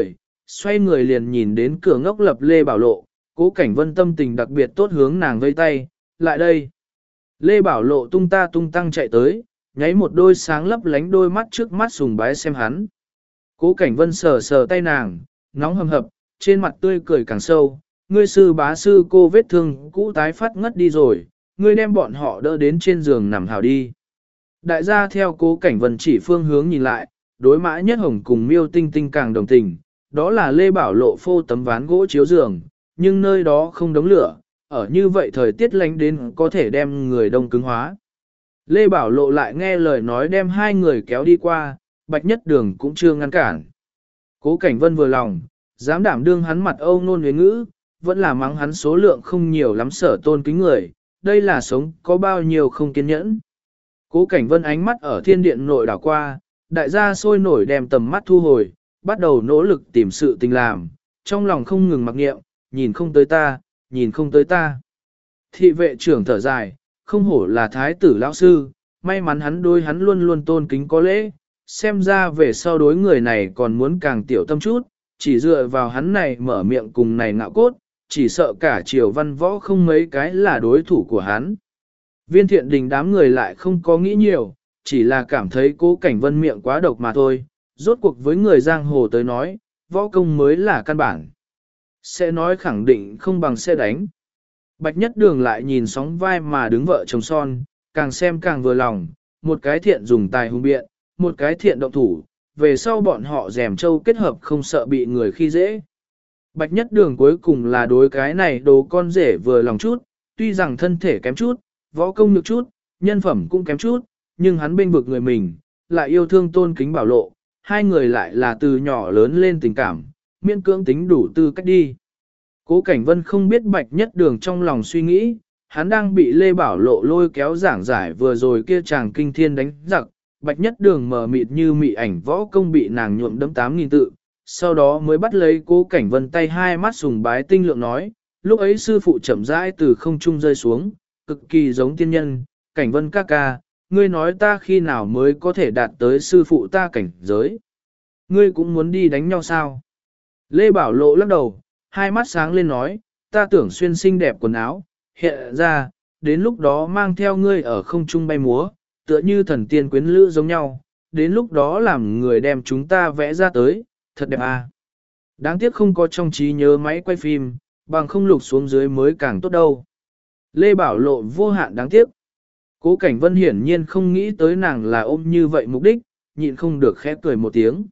xoay người liền nhìn đến cửa ngốc lập Lê Bảo Lộ, Cố Cảnh Vân tâm tình đặc biệt tốt hướng nàng vây tay, lại đây. Lê Bảo Lộ tung ta tung tăng chạy tới, nháy một đôi sáng lấp lánh đôi mắt trước mắt sùng bái xem hắn. Cố Cảnh Vân sờ sờ tay nàng, nóng hầm hập, trên mặt tươi cười càng sâu, ngươi sư bá sư cô vết thương cũ tái phát ngất đi rồi, ngươi đem bọn họ đỡ đến trên giường nằm hào đi. Đại gia theo Cố Cảnh Vân chỉ phương hướng nhìn lại, đối Mã Nhất Hồng cùng Miêu Tinh Tinh càng đồng tình, đó là Lê Bảo Lộ phô tấm ván gỗ chiếu giường, nhưng nơi đó không đống lửa, ở như vậy thời tiết lạnh đến có thể đem người đông cứng hóa. Lê Bảo Lộ lại nghe lời nói đem hai người kéo đi qua, Bạch Nhất Đường cũng chưa ngăn cản. Cố Cảnh Vân vừa lòng, dám đảm đương hắn mặt âu nôn huyến ngữ, vẫn là mắng hắn số lượng không nhiều lắm sở tôn kính người, đây là sống có bao nhiêu không kiên nhẫn. Cố Cảnh Vân ánh mắt ở thiên điện nội đảo qua, đại gia sôi nổi đem tầm mắt thu hồi, bắt đầu nỗ lực tìm sự tình làm, trong lòng không ngừng mặc niệm, nhìn không tới ta, nhìn không tới ta. Thị vệ trưởng thở dài, không hổ là thái tử lão sư, may mắn hắn đôi hắn luôn luôn tôn kính có lễ, xem ra về sau đối người này còn muốn càng tiểu tâm chút, chỉ dựa vào hắn này mở miệng cùng này ngạo cốt, chỉ sợ cả triều văn võ không mấy cái là đối thủ của hắn. Viên Thiện Đình đám người lại không có nghĩ nhiều, chỉ là cảm thấy Cố Cảnh Vân miệng quá độc mà thôi, rốt cuộc với người giang hồ tới nói, võ công mới là căn bản. Sẽ nói khẳng định không bằng sẽ đánh. Bạch Nhất Đường lại nhìn sóng vai mà đứng vợ chồng son, càng xem càng vừa lòng, một cái thiện dùng tài hung biện, một cái thiện động thủ, về sau bọn họ rèm châu kết hợp không sợ bị người khi dễ. Bạch Nhất Đường cuối cùng là đối cái này đồ con rể vừa lòng chút, tuy rằng thân thể kém chút, võ công nhược chút, nhân phẩm cũng kém chút, nhưng hắn bên vực người mình, lại yêu thương tôn kính bảo lộ, hai người lại là từ nhỏ lớn lên tình cảm, miễn cưỡng tính đủ tư cách đi. Cố Cảnh Vân không biết Bạch Nhất Đường trong lòng suy nghĩ, hắn đang bị Lê Bảo Lộ lôi kéo giảng giải vừa rồi kia chàng kinh thiên đánh giặc, Bạch Nhất Đường mờ mịt như mị ảnh võ công bị nàng nhuộm đẫm 8.000 tự, sau đó mới bắt lấy Cố Cảnh Vân tay hai mắt sùng bái tinh lượng nói, lúc ấy sư phụ chậm rãi từ không trung rơi xuống, cực kỳ giống tiên nhân, Cảnh Vân ca ca, ngươi nói ta khi nào mới có thể đạt tới sư phụ ta cảnh giới. Ngươi cũng muốn đi đánh nhau sao? Lê Bảo Lộ lắc đầu, hai mắt sáng lên nói, ta tưởng xuyên xinh đẹp quần áo, hiện ra, đến lúc đó mang theo ngươi ở không trung bay múa, tựa như thần tiên quyến lữ giống nhau, đến lúc đó làm người đem chúng ta vẽ ra tới, thật đẹp à. Đáng tiếc không có trong trí nhớ máy quay phim, bằng không lục xuống dưới mới càng tốt đâu. Lê Bảo Lộ vô hạn đáng tiếc. Cố Cảnh Vân hiển nhiên không nghĩ tới nàng là ôm như vậy mục đích, nhịn không được khẽ cười một tiếng.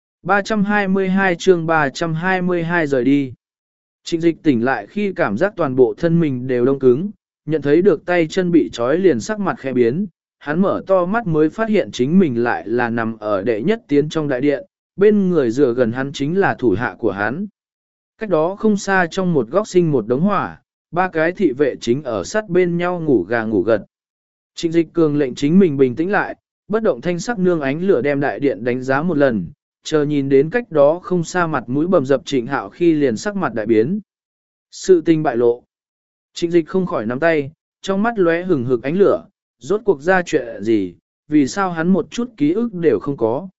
322 chương 322 rời đi. Trịnh Dịch tỉnh lại khi cảm giác toàn bộ thân mình đều đông cứng, nhận thấy được tay chân bị trói liền sắc mặt khẽ biến, hắn mở to mắt mới phát hiện chính mình lại là nằm ở đệ nhất tiến trong đại điện, bên người dựa gần hắn chính là thủ hạ của hắn. Cách đó không xa trong một góc sinh một đống hỏa, ba cái thị vệ chính ở sát bên nhau ngủ gà ngủ gật. Trịnh Dịch cường lệnh chính mình bình tĩnh lại, bất động thanh sắc nương ánh lửa đem đại điện đánh giá một lần, chờ nhìn đến cách đó không xa mặt mũi bầm dập Trịnh Hạo khi liền sắc mặt đại biến. Sự tình bại lộ. Trịnh Dịch không khỏi nắm tay, trong mắt lóe hừng hực ánh lửa, rốt cuộc ra chuyện gì, vì sao hắn một chút ký ức đều không có.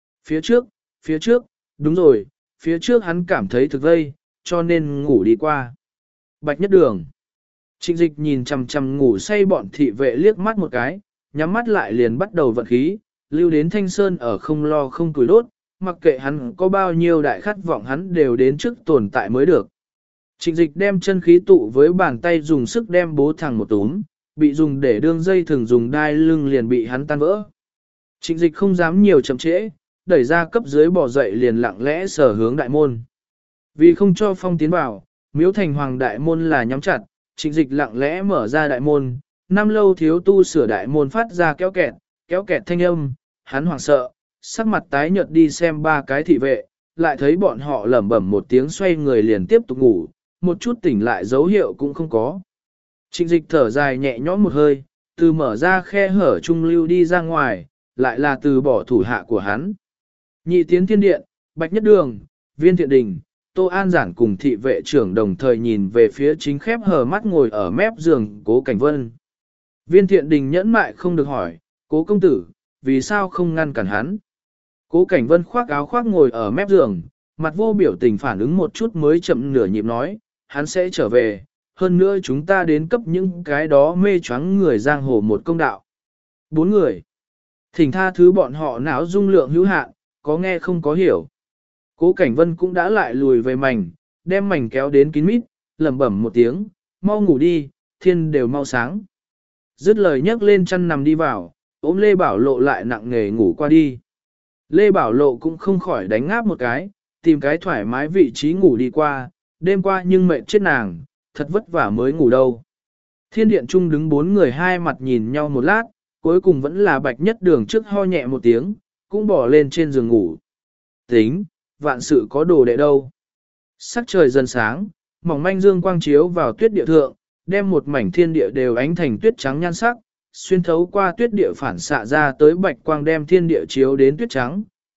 Phía trước, đúng rồi, phía trước hắn cảm thấy thực vây, cho nên ngủ đi qua. Bạch Nhất Đường. Trịnh Dịch nhìn chằm chằm ngủ say bọn thị vệ liếc mắt một cái, nhắm mắt lại liền bắt đầu vận khí, lưu đến Thanh Sơn ở không lo không tuổi đốt, mặc kệ hắn có bao nhiêu đại khát vọng hắn đều đến trước tồn tại mới được. Trịnh Dịch đem chân khí tụ với bàn tay dùng sức đem bố thẳng một túm, bị dùng để đương dây thường dùng đai lưng liền bị hắn tan vỡ. Trịnh Dịch không dám nhiều chậm trễ, đẩy ra cấp dưới bỏ dậy liền lặng lẽ sở hướng đại môn. Vì không cho phong tiến vào, miếu thành hoàng đại môn là nhắm chặt, Trịnh Dịch lặng lẽ mở ra đại môn, năm lâu thiếu tu sửa đại môn phát ra kéo kẹt thanh âm, hắn hoảng sợ, sắc mặt tái nhợt đi xem ba cái thị vệ, lại thấy bọn họ lẩm bẩm một tiếng xoay người liền tiếp tục ngủ, một chút tỉnh lại dấu hiệu cũng không có. Trịnh Dịch thở dài nhẹ nhõm một hơi, từ mở ra khe hở trung lưu đi ra ngoài, lại là từ bỏ thủ hạ của hắn. Nhị tiến thiên điện, Bạch Nhất Đường, Viên Thiện Đình, Tô An Giản cùng thị vệ trưởng đồng thời nhìn về phía chính khép hờ mắt ngồi ở mép giường Cố Cảnh Vân. Viên Thiện Đình nhẫn mại không được hỏi, Cố công tử, vì sao không ngăn cản hắn? Cố Cảnh Vân khoác áo khoác ngồi ở mép giường, mặt vô biểu tình phản ứng một chút mới chậm nửa nhịp nói, hắn sẽ trở về, hơn nữa chúng ta đến cấp những cái đó mê choáng người giang hồ một công đạo. 4 người. Thỉnh tha thứ bọn họ não dung lượng hữu hạn, có nghe không có hiểu. Cố Cảnh Vân cũng đã lại lùi về mảnh, đem mảnh kéo đến kín mít, lẩm bẩm một tiếng, mau ngủ đi, thiên đều mau sáng. Dứt lời nhấc lên chăn nằm đi vào, ôm Lê Bảo Lộ lại nặng nề ngủ qua đi. Lê Bảo Lộ cũng không khỏi đánh ngáp một cái, tìm cái thoải mái vị trí ngủ đi qua, đêm qua nhưng mệt chết nàng, thật vất vả mới ngủ đâu. Thiên điện trung đứng 4 người hai mặt nhìn nhau một lát, cuối cùng vẫn là Bạch Nhất Đường trước ho nhẹ một tiếng, cũng bỏ lên trên giường ngủ. Tính, vạn sự có đồ đệ đâu. Sắc trời dần sáng, mỏng manh dương quang chiếu vào tuyết địa thượng, đem một mảnh thiên địa đều ánh thành tuyết trắng nhan sắc, xuyên thấu qua tuyết địa phản xạ ra tới bạch quang đem thiên địa chiếu đến tuyết trắng,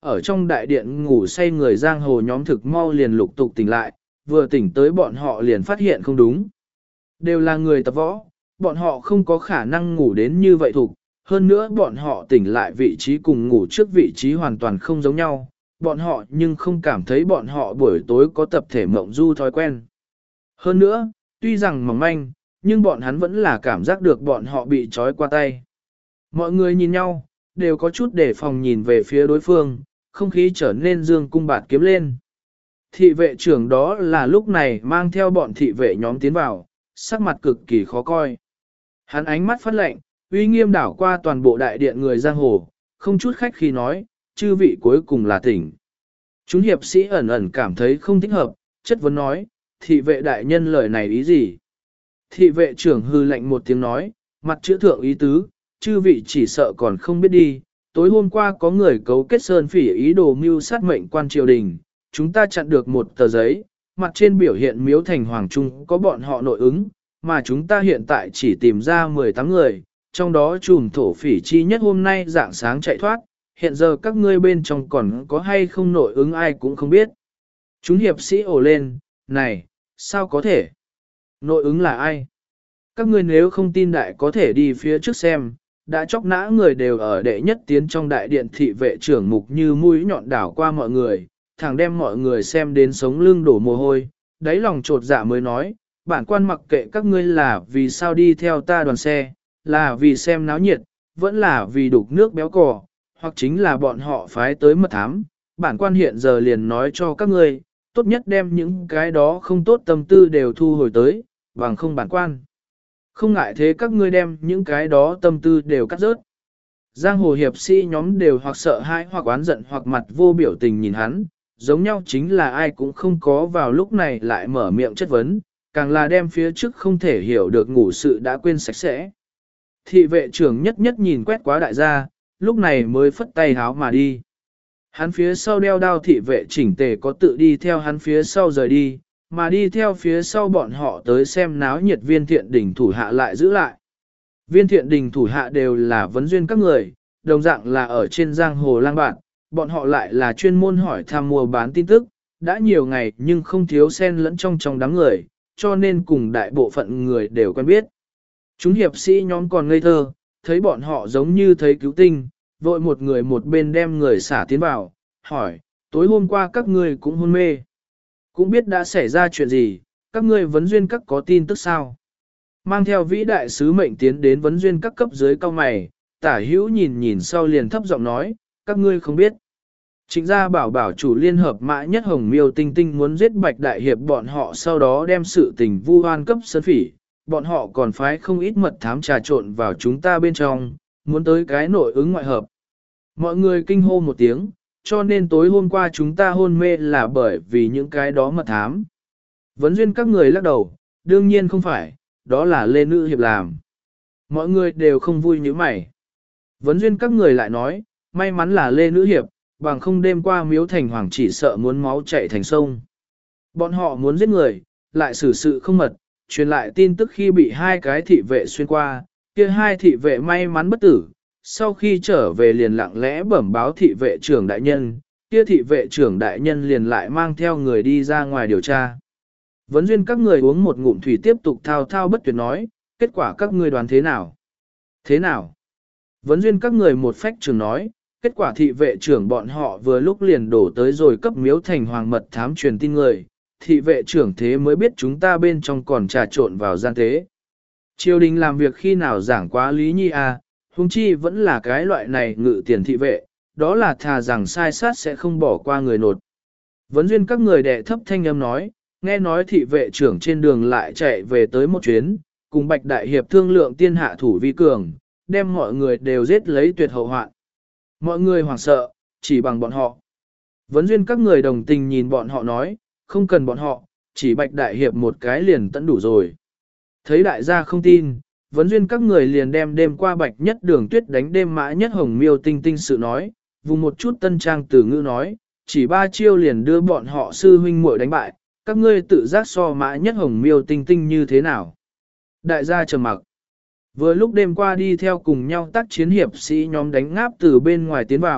ở trong đại điện ngủ say người giang hồ nhóm thực mau liền lục tục tỉnh lại, vừa tỉnh tới bọn họ liền phát hiện không đúng. Đều là người tập võ, bọn họ không có khả năng ngủ đến như vậy thuộc, hơn nữa bọn họ tỉnh lại vị trí cùng ngủ trước vị trí hoàn toàn không giống nhau, bọn họ nhưng không cảm thấy bọn họ buổi tối có tập thể mộng du thói quen. Hơn nữa, tuy rằng mỏng manh, nhưng bọn hắn vẫn là cảm giác được bọn họ bị trói qua tay. Mọi người nhìn nhau, đều có chút đề phòng nhìn về phía đối phương, không khí trở nên dương cung bạt kiếm lên. Thị vệ trưởng đó là lúc này mang theo bọn thị vệ nhóm tiến vào, sắc mặt cực kỳ khó coi. Hắn ánh mắt phát lạnh, uy nghiêm đảo qua toàn bộ đại điện người giang hồ, không chút khách khi nói, chư vị cuối cùng là tỉnh. Chúng hiệp sĩ ẩn ẩn cảm thấy không thích hợp, chất vấn nói, thị vệ đại nhân lời này ý gì? Thị vệ trưởng hư lạnh một tiếng nói, mặt chữ thượng ý tứ, chư vị chỉ sợ còn không biết đi, tối hôm qua có người cấu kết sơn phỉ ý đồ mưu sát mệnh quan triều đình, chúng ta chặn được một tờ giấy, mặt trên biểu hiện miếu thành hoàng trung có bọn họ nội ứng, mà chúng ta hiện tại chỉ tìm ra 18 người, trong đó trùm thổ phỉ chi nhất hôm nay dạng sáng chạy thoát, hiện giờ các ngươi bên trong còn có hay không nội ứng ai cũng không biết. Chúng hiệp sĩ ồ lên, này, sao có thể? Nội ứng là ai? Các ngươi nếu không tin đại có thể đi phía trước xem, đã chóc nã người đều ở đệ nhất tiến trong đại điện thị vệ trưởng mục như mũi nhọn đảo qua mọi người, thẳng đem mọi người xem đến sống lưng đổ mồ hôi, đáy lòng trột dạ mới nói, bản quan mặc kệ các ngươi là vì sao đi theo ta đoàn xe, là vì xem náo nhiệt, vẫn là vì đục nước béo cò, hoặc chính là bọn họ phái tới mật thám, bản quan hiện giờ liền nói cho các ngươi, tốt nhất đem những cái đó không tốt tâm tư đều thu hồi tới, bằng không bản quan. Không ngại thế các ngươi đem những cái đó tâm tư đều cắt rớt. Giang hồ hiệp sĩ nhóm đều hoặc sợ hãi hoặc oán giận hoặc mặt vô biểu tình nhìn hắn, giống nhau chính là ai cũng không có vào lúc này lại mở miệng chất vấn, càng là đem phía trước không thể hiểu được ngủ sự đã quên sạch sẽ. Thị vệ trưởng nhất nhất nhìn quét quá đại gia, lúc này mới phất tay háo mà đi. Hắn phía sau đeo đao thị vệ chỉnh tề có tự đi theo hắn phía sau rời đi, mà đi theo phía sau bọn họ tới xem náo nhiệt viên thiện đình thủ hạ lại giữ lại. Viên thiện đình thủ hạ đều là vấn duyên các người, đồng dạng là ở trên giang hồ lang bạn, bọn họ lại là chuyên môn hỏi thăm mua bán tin tức, đã nhiều ngày nhưng không thiếu xen lẫn trong đám người, cho nên cùng đại bộ phận người đều quen biết. Chúng hiệp sĩ nhóm còn ngây thơ, thấy bọn họ giống như thấy cứu tinh, vội một người một bên đem người xả tiến vào, hỏi, tối hôm qua các ngươi cũng hôn mê. Cũng biết đã xảy ra chuyện gì, các ngươi vấn duyên các có tin tức sao? Mang theo vĩ đại sứ mệnh tiến đến vấn duyên các cấp dưới cao mày, tả hữu nhìn nhìn sau liền thấp giọng nói, các ngươi không biết. Trịnh gia bảo chủ liên hợp mã nhất hồng miêu tinh tinh muốn giết bạch đại hiệp bọn họ sau đó đem sự tình vu oan cấp sơn phỉ, bọn họ còn phái không ít mật thám trà trộn vào chúng ta bên trong, muốn tới cái nội ứng ngoại hợp. Mọi người kinh hô một tiếng, cho nên tối hôm qua chúng ta hôn mê là bởi vì những cái đó mật thám. Vấn duyên các người lắc đầu, đương nhiên không phải, đó là Lê Nữ Hiệp làm. Mọi người đều không vui như mày. Vấn duyên các người lại nói, may mắn là Lê Nữ Hiệp, bằng không đêm qua miếu thành hoàng chỉ sợ muốn máu chạy thành sông. Bọn họ muốn giết người, lại xử sự không mật, truyền lại tin tức khi bị hai cái thị vệ xuyên qua, kia hai thị vệ may mắn bất tử, sau khi trở về liền lặng lẽ bẩm báo thị vệ trưởng đại nhân, kia thị vệ trưởng đại nhân liền lại mang theo người đi ra ngoài điều tra. Vấn duyên các người uống một ngụm thủy tiếp tục thao thao bất tuyệt nói, kết quả các ngươi đoán thế nào? Thế nào? Vấn duyên các người một phách trưởng nói, kết quả thị vệ trưởng bọn họ vừa lúc liền đổ tới rồi cấp miếu thành hoàng mật thám truyền tin người, thị vệ trưởng thế mới biết chúng ta bên trong còn trà trộn vào gian tế. Triều đình làm việc khi nào giảng quá lý nhi à, huống chi vẫn là cái loại này ngự tiền thị vệ, đó là thà rằng sai sát sẽ không bỏ qua người nột. Vấn duyên các người đệ thấp thanh âm nói, nghe nói thị vệ trưởng trên đường lại chạy về tới một chuyến, cùng Bạch Đại Hiệp thương lượng tiên hạ thủ vi cường, đem mọi người đều giết lấy tuyệt hậu hoạn. Mọi người hoảng sợ, chỉ bằng bọn họ. Vấn duyên các người đồng tình nhìn bọn họ nói, không cần bọn họ, chỉ Bạch Đại Hiệp một cái liền tận đủ rồi. Thấy đại gia không tin, vấn duyên các người liền đem đêm qua Bạch Nhất Đường Tuyết đánh đêm mã nhất hồng miêu tinh tinh sự nói, vùng một chút tân trang từ ngữ nói, chỉ 3 chiêu liền đưa bọn họ sư huynh muội đánh bại, các ngươi tự giác so mã nhất hồng miêu tinh tinh như thế nào. Đại gia trầm mặc. Vừa lúc đêm qua đi theo cùng nhau tác chiến hiệp sĩ nhóm đánh ngáp từ bên ngoài tiến vào,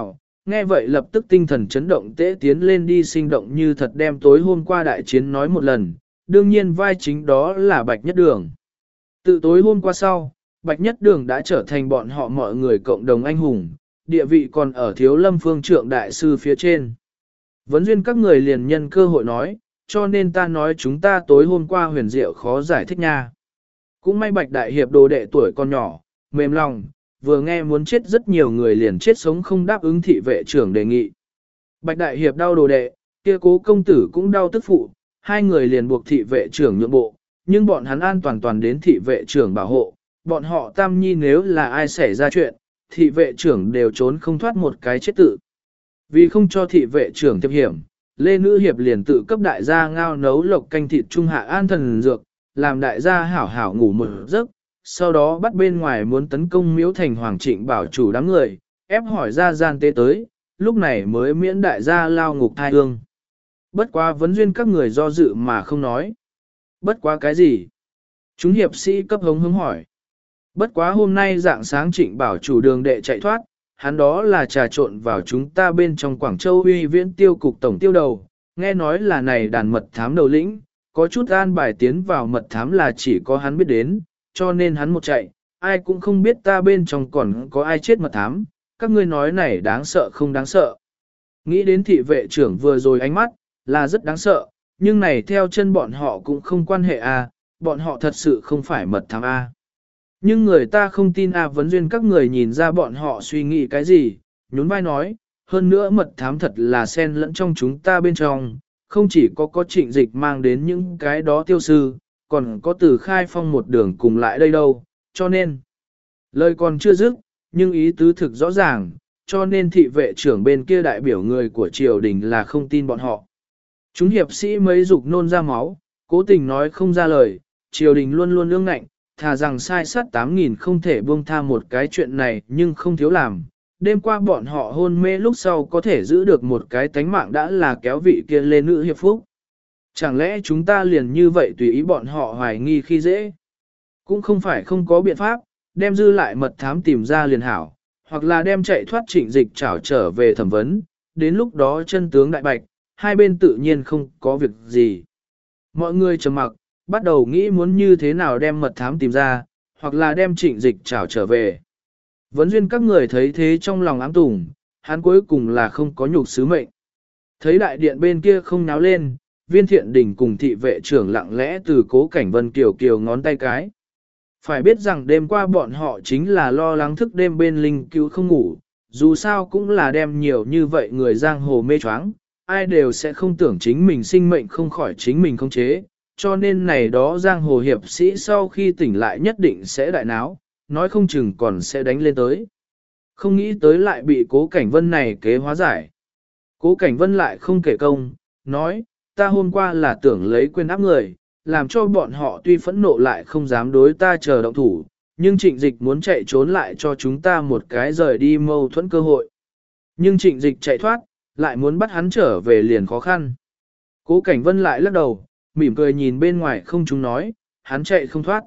nghe vậy lập tức tinh thần chấn động tễ tiến lên đi sinh động như thật đem tối hôm qua đại chiến nói một lần, đương nhiên vai chính đó là Bạch Nhất Đường. Từ tối hôm qua sau, Bạch Nhất Đường đã trở thành bọn họ mọi người cộng đồng anh hùng, địa vị còn ở Thiếu Lâm Phương Trượng Đại Sư phía trên. Vấn duyên các người liền nhân cơ hội nói, cho nên ta nói chúng ta tối hôm qua huyền diệu khó giải thích nha. Cũng may Bạch Đại Hiệp đồ đệ tuổi còn nhỏ, mềm lòng, vừa nghe muốn chết rất nhiều người liền chết sống không đáp ứng thị vệ trưởng đề nghị. Bạch Đại Hiệp đau đồ đệ, kia Cố công tử cũng đau tức phụ, hai người liền buộc thị vệ trưởng nhượng bộ, nhưng bọn hắn an toàn đến thị vệ trưởng bảo hộ, bọn họ tam nhi nếu là ai xảy ra chuyện, thị vệ trưởng đều trốn không thoát một cái chết tự. Vì không cho thị vệ trưởng tiếp hiểm, Lê Nữ Hiệp liền tự cấp đại gia ngao nấu lộc canh thịt trung hạ an thần dược, làm đại gia hảo hảo ngủ một giấc, sau đó bắt bên ngoài muốn tấn công miếu thành Hoàng Trịnh bảo chủ đám người, ép hỏi ra gian tế tới, lúc này mới miễn đại gia lao ngục thai hương. Bất quá vấn duyên các người do dự mà không nói. Bất quá cái gì? Chúng hiệp sĩ cấp hống hứng hỏi. Bất quá hôm nay dạng sáng Trịnh bảo chủ đường đệ chạy thoát, hắn đó là trà trộn vào chúng ta bên trong Quảng Châu Uy Viễn Tiêu cục tổng tiêu đầu, nghe nói là này đàn mật thám đầu lĩnh, có chút an bài tiến vào mật thám là chỉ có hắn biết đến, cho nên hắn một chạy, ai cũng không biết ta bên trong còn có ai chết mật thám, các ngươi nói này đáng sợ không đáng sợ. Nghĩ đến thị vệ trưởng vừa rồi ánh mắt, là rất đáng sợ, nhưng này theo chân bọn họ cũng không quan hệ à, bọn họ thật sự không phải mật thám à. Nhưng người ta không tin à, vấn duyên các người nhìn ra bọn họ suy nghĩ cái gì, nhún vai nói, hơn nữa mật thám thật là xen lẫn trong chúng ta bên trong, không chỉ có Trịnh Dịch mang đến những cái đó tiêu sư, còn có Từ Khai Phong một đường cùng lại đây đâu, cho nên, lời còn chưa dứt, nhưng ý tứ thực rõ ràng, cho nên thị vệ trưởng bên kia đại biểu người của triều đình là không tin bọn họ. Chúng hiệp sĩ mấy dục nôn ra máu, cố tình nói không ra lời, triều đình luôn luôn ương ngạnh, thà rằng sai sát 8.000 không thể buông tha một cái chuyện này nhưng không thiếu làm. Đêm qua bọn họ hôn mê lúc sau có thể giữ được một cái tánh mạng đã là kéo vị kia lên nữ hiệp phúc. Chẳng lẽ chúng ta liền như vậy tùy ý bọn họ hoài nghi khi dễ? Cũng không phải không có biện pháp, đem dư lại mật thám tìm ra liền hảo, hoặc là đem chạy thoát Trịnh Dịch trảo trở về thẩm vấn, đến lúc đó chân tướng đại bạch, hai bên tự nhiên không có việc gì. Mọi người trầm mặc, bắt đầu nghĩ muốn như thế nào đem mật thám tìm ra, hoặc là đem Trịnh Dịch trảo trở về. Vấn duyên các người thấy thế trong lòng ám tủng, hắn cuối cùng là không có nhục sứ mệnh. Thấy đại điện bên kia không náo lên, Viên Thiện Đình cùng thị vệ trưởng lặng lẽ từ Cố Cảnh Vân kiều kiều ngón tay cái. Phải biết rằng đêm qua bọn họ chính là lo lắng thức đêm bên linh cứu không ngủ, dù sao cũng là đem nhiều như vậy người giang hồ mê choáng, ai đều sẽ không tưởng chính mình sinh mệnh không khỏi chính mình khống chế, cho nên này đó giang hồ hiệp sĩ sau khi tỉnh lại nhất định sẽ đại náo, nói không chừng còn sẽ đánh lên tới. Không nghĩ tới lại bị Cố Cảnh Vân này kế hóa giải. Cố Cảnh Vân lại không kể công, nói, ta hôm qua là tưởng lấy quyền áp người, làm cho bọn họ tuy phẫn nộ lại không dám đối ta chờ động thủ, nhưng Trịnh Dịch muốn chạy trốn lại cho chúng ta một cái rời đi mâu thuẫn cơ hội. Nhưng Trịnh Dịch chạy thoát, lại muốn bắt hắn trở về liền khó khăn. Cố Cảnh Vân lại lắc đầu, mỉm cười nhìn bên ngoài không chúng nói, hắn chạy không thoát.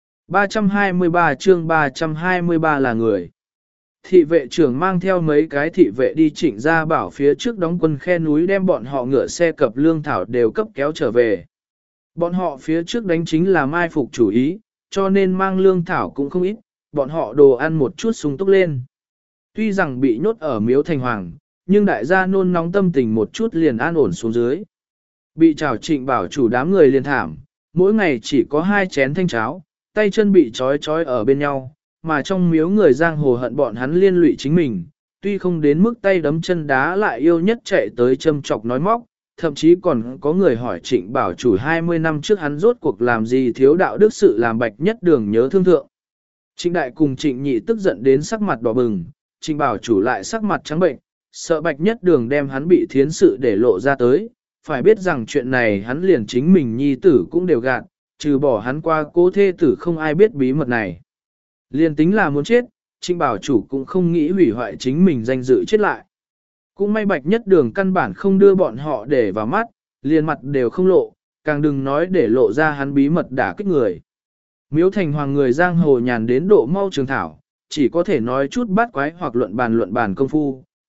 323 chương 323 là người. Thị vệ trưởng mang theo mấy cái thị vệ đi Trịnh gia bảo phía trước đóng quân khe núi đem bọn họ ngựa xe cập lương thảo đều cấp kéo trở về. Bọn họ phía trước đánh chính là mai phục chủ ý, cho nên mang lương thảo cũng không ít, bọn họ đồ ăn một chút sung túc lên. Tuy rằng bị nhốt ở miếu thành hoàng, nhưng đại gia nôn nóng tâm tình một chút liền an ổn xuống dưới. Bị trảo Trịnh bảo chủ đám người liền thảm, mỗi ngày chỉ có 2 chén thanh cháo, tay chân bị trói ở bên nhau, mà trong miếu người giang hồ hận bọn hắn liên lụy chính mình, tuy không đến mức tay đấm chân đá lại yêu nhất chạy tới châm chọc nói móc, thậm chí còn có người hỏi Trịnh bảo chủ 20 năm trước hắn rốt cuộc làm gì thiếu đạo đức sự làm Bạch Nhất Đường nhớ thương thượng. Trịnh đại cùng Trịnh nhị tức giận đến sắc mặt đỏ bừng, Trịnh bảo chủ lại sắc mặt trắng bệnh, sợ Bạch Nhất Đường đem hắn bị thiến sự để lộ ra tới, phải biết rằng chuyện này hắn liền chính mình nhi tử cũng đều gạt, trừ bỏ hắn qua cố thê tử không ai biết bí mật này. Liền tính là muốn chết, Trịnh bảo chủ cũng không nghĩ hủy hoại chính mình danh dự chết lại. Cũng may Bạch Nhất Đường căn bản không đưa bọn họ để vào mắt, liền mặt đều không lộ, càng đừng nói để lộ ra hắn bí mật đả kích người. Miếu thành hoàng người giang hồ nhàn đến độ mau trường thảo, chỉ có thể nói chút bát quái hoặc luận bàn công phu,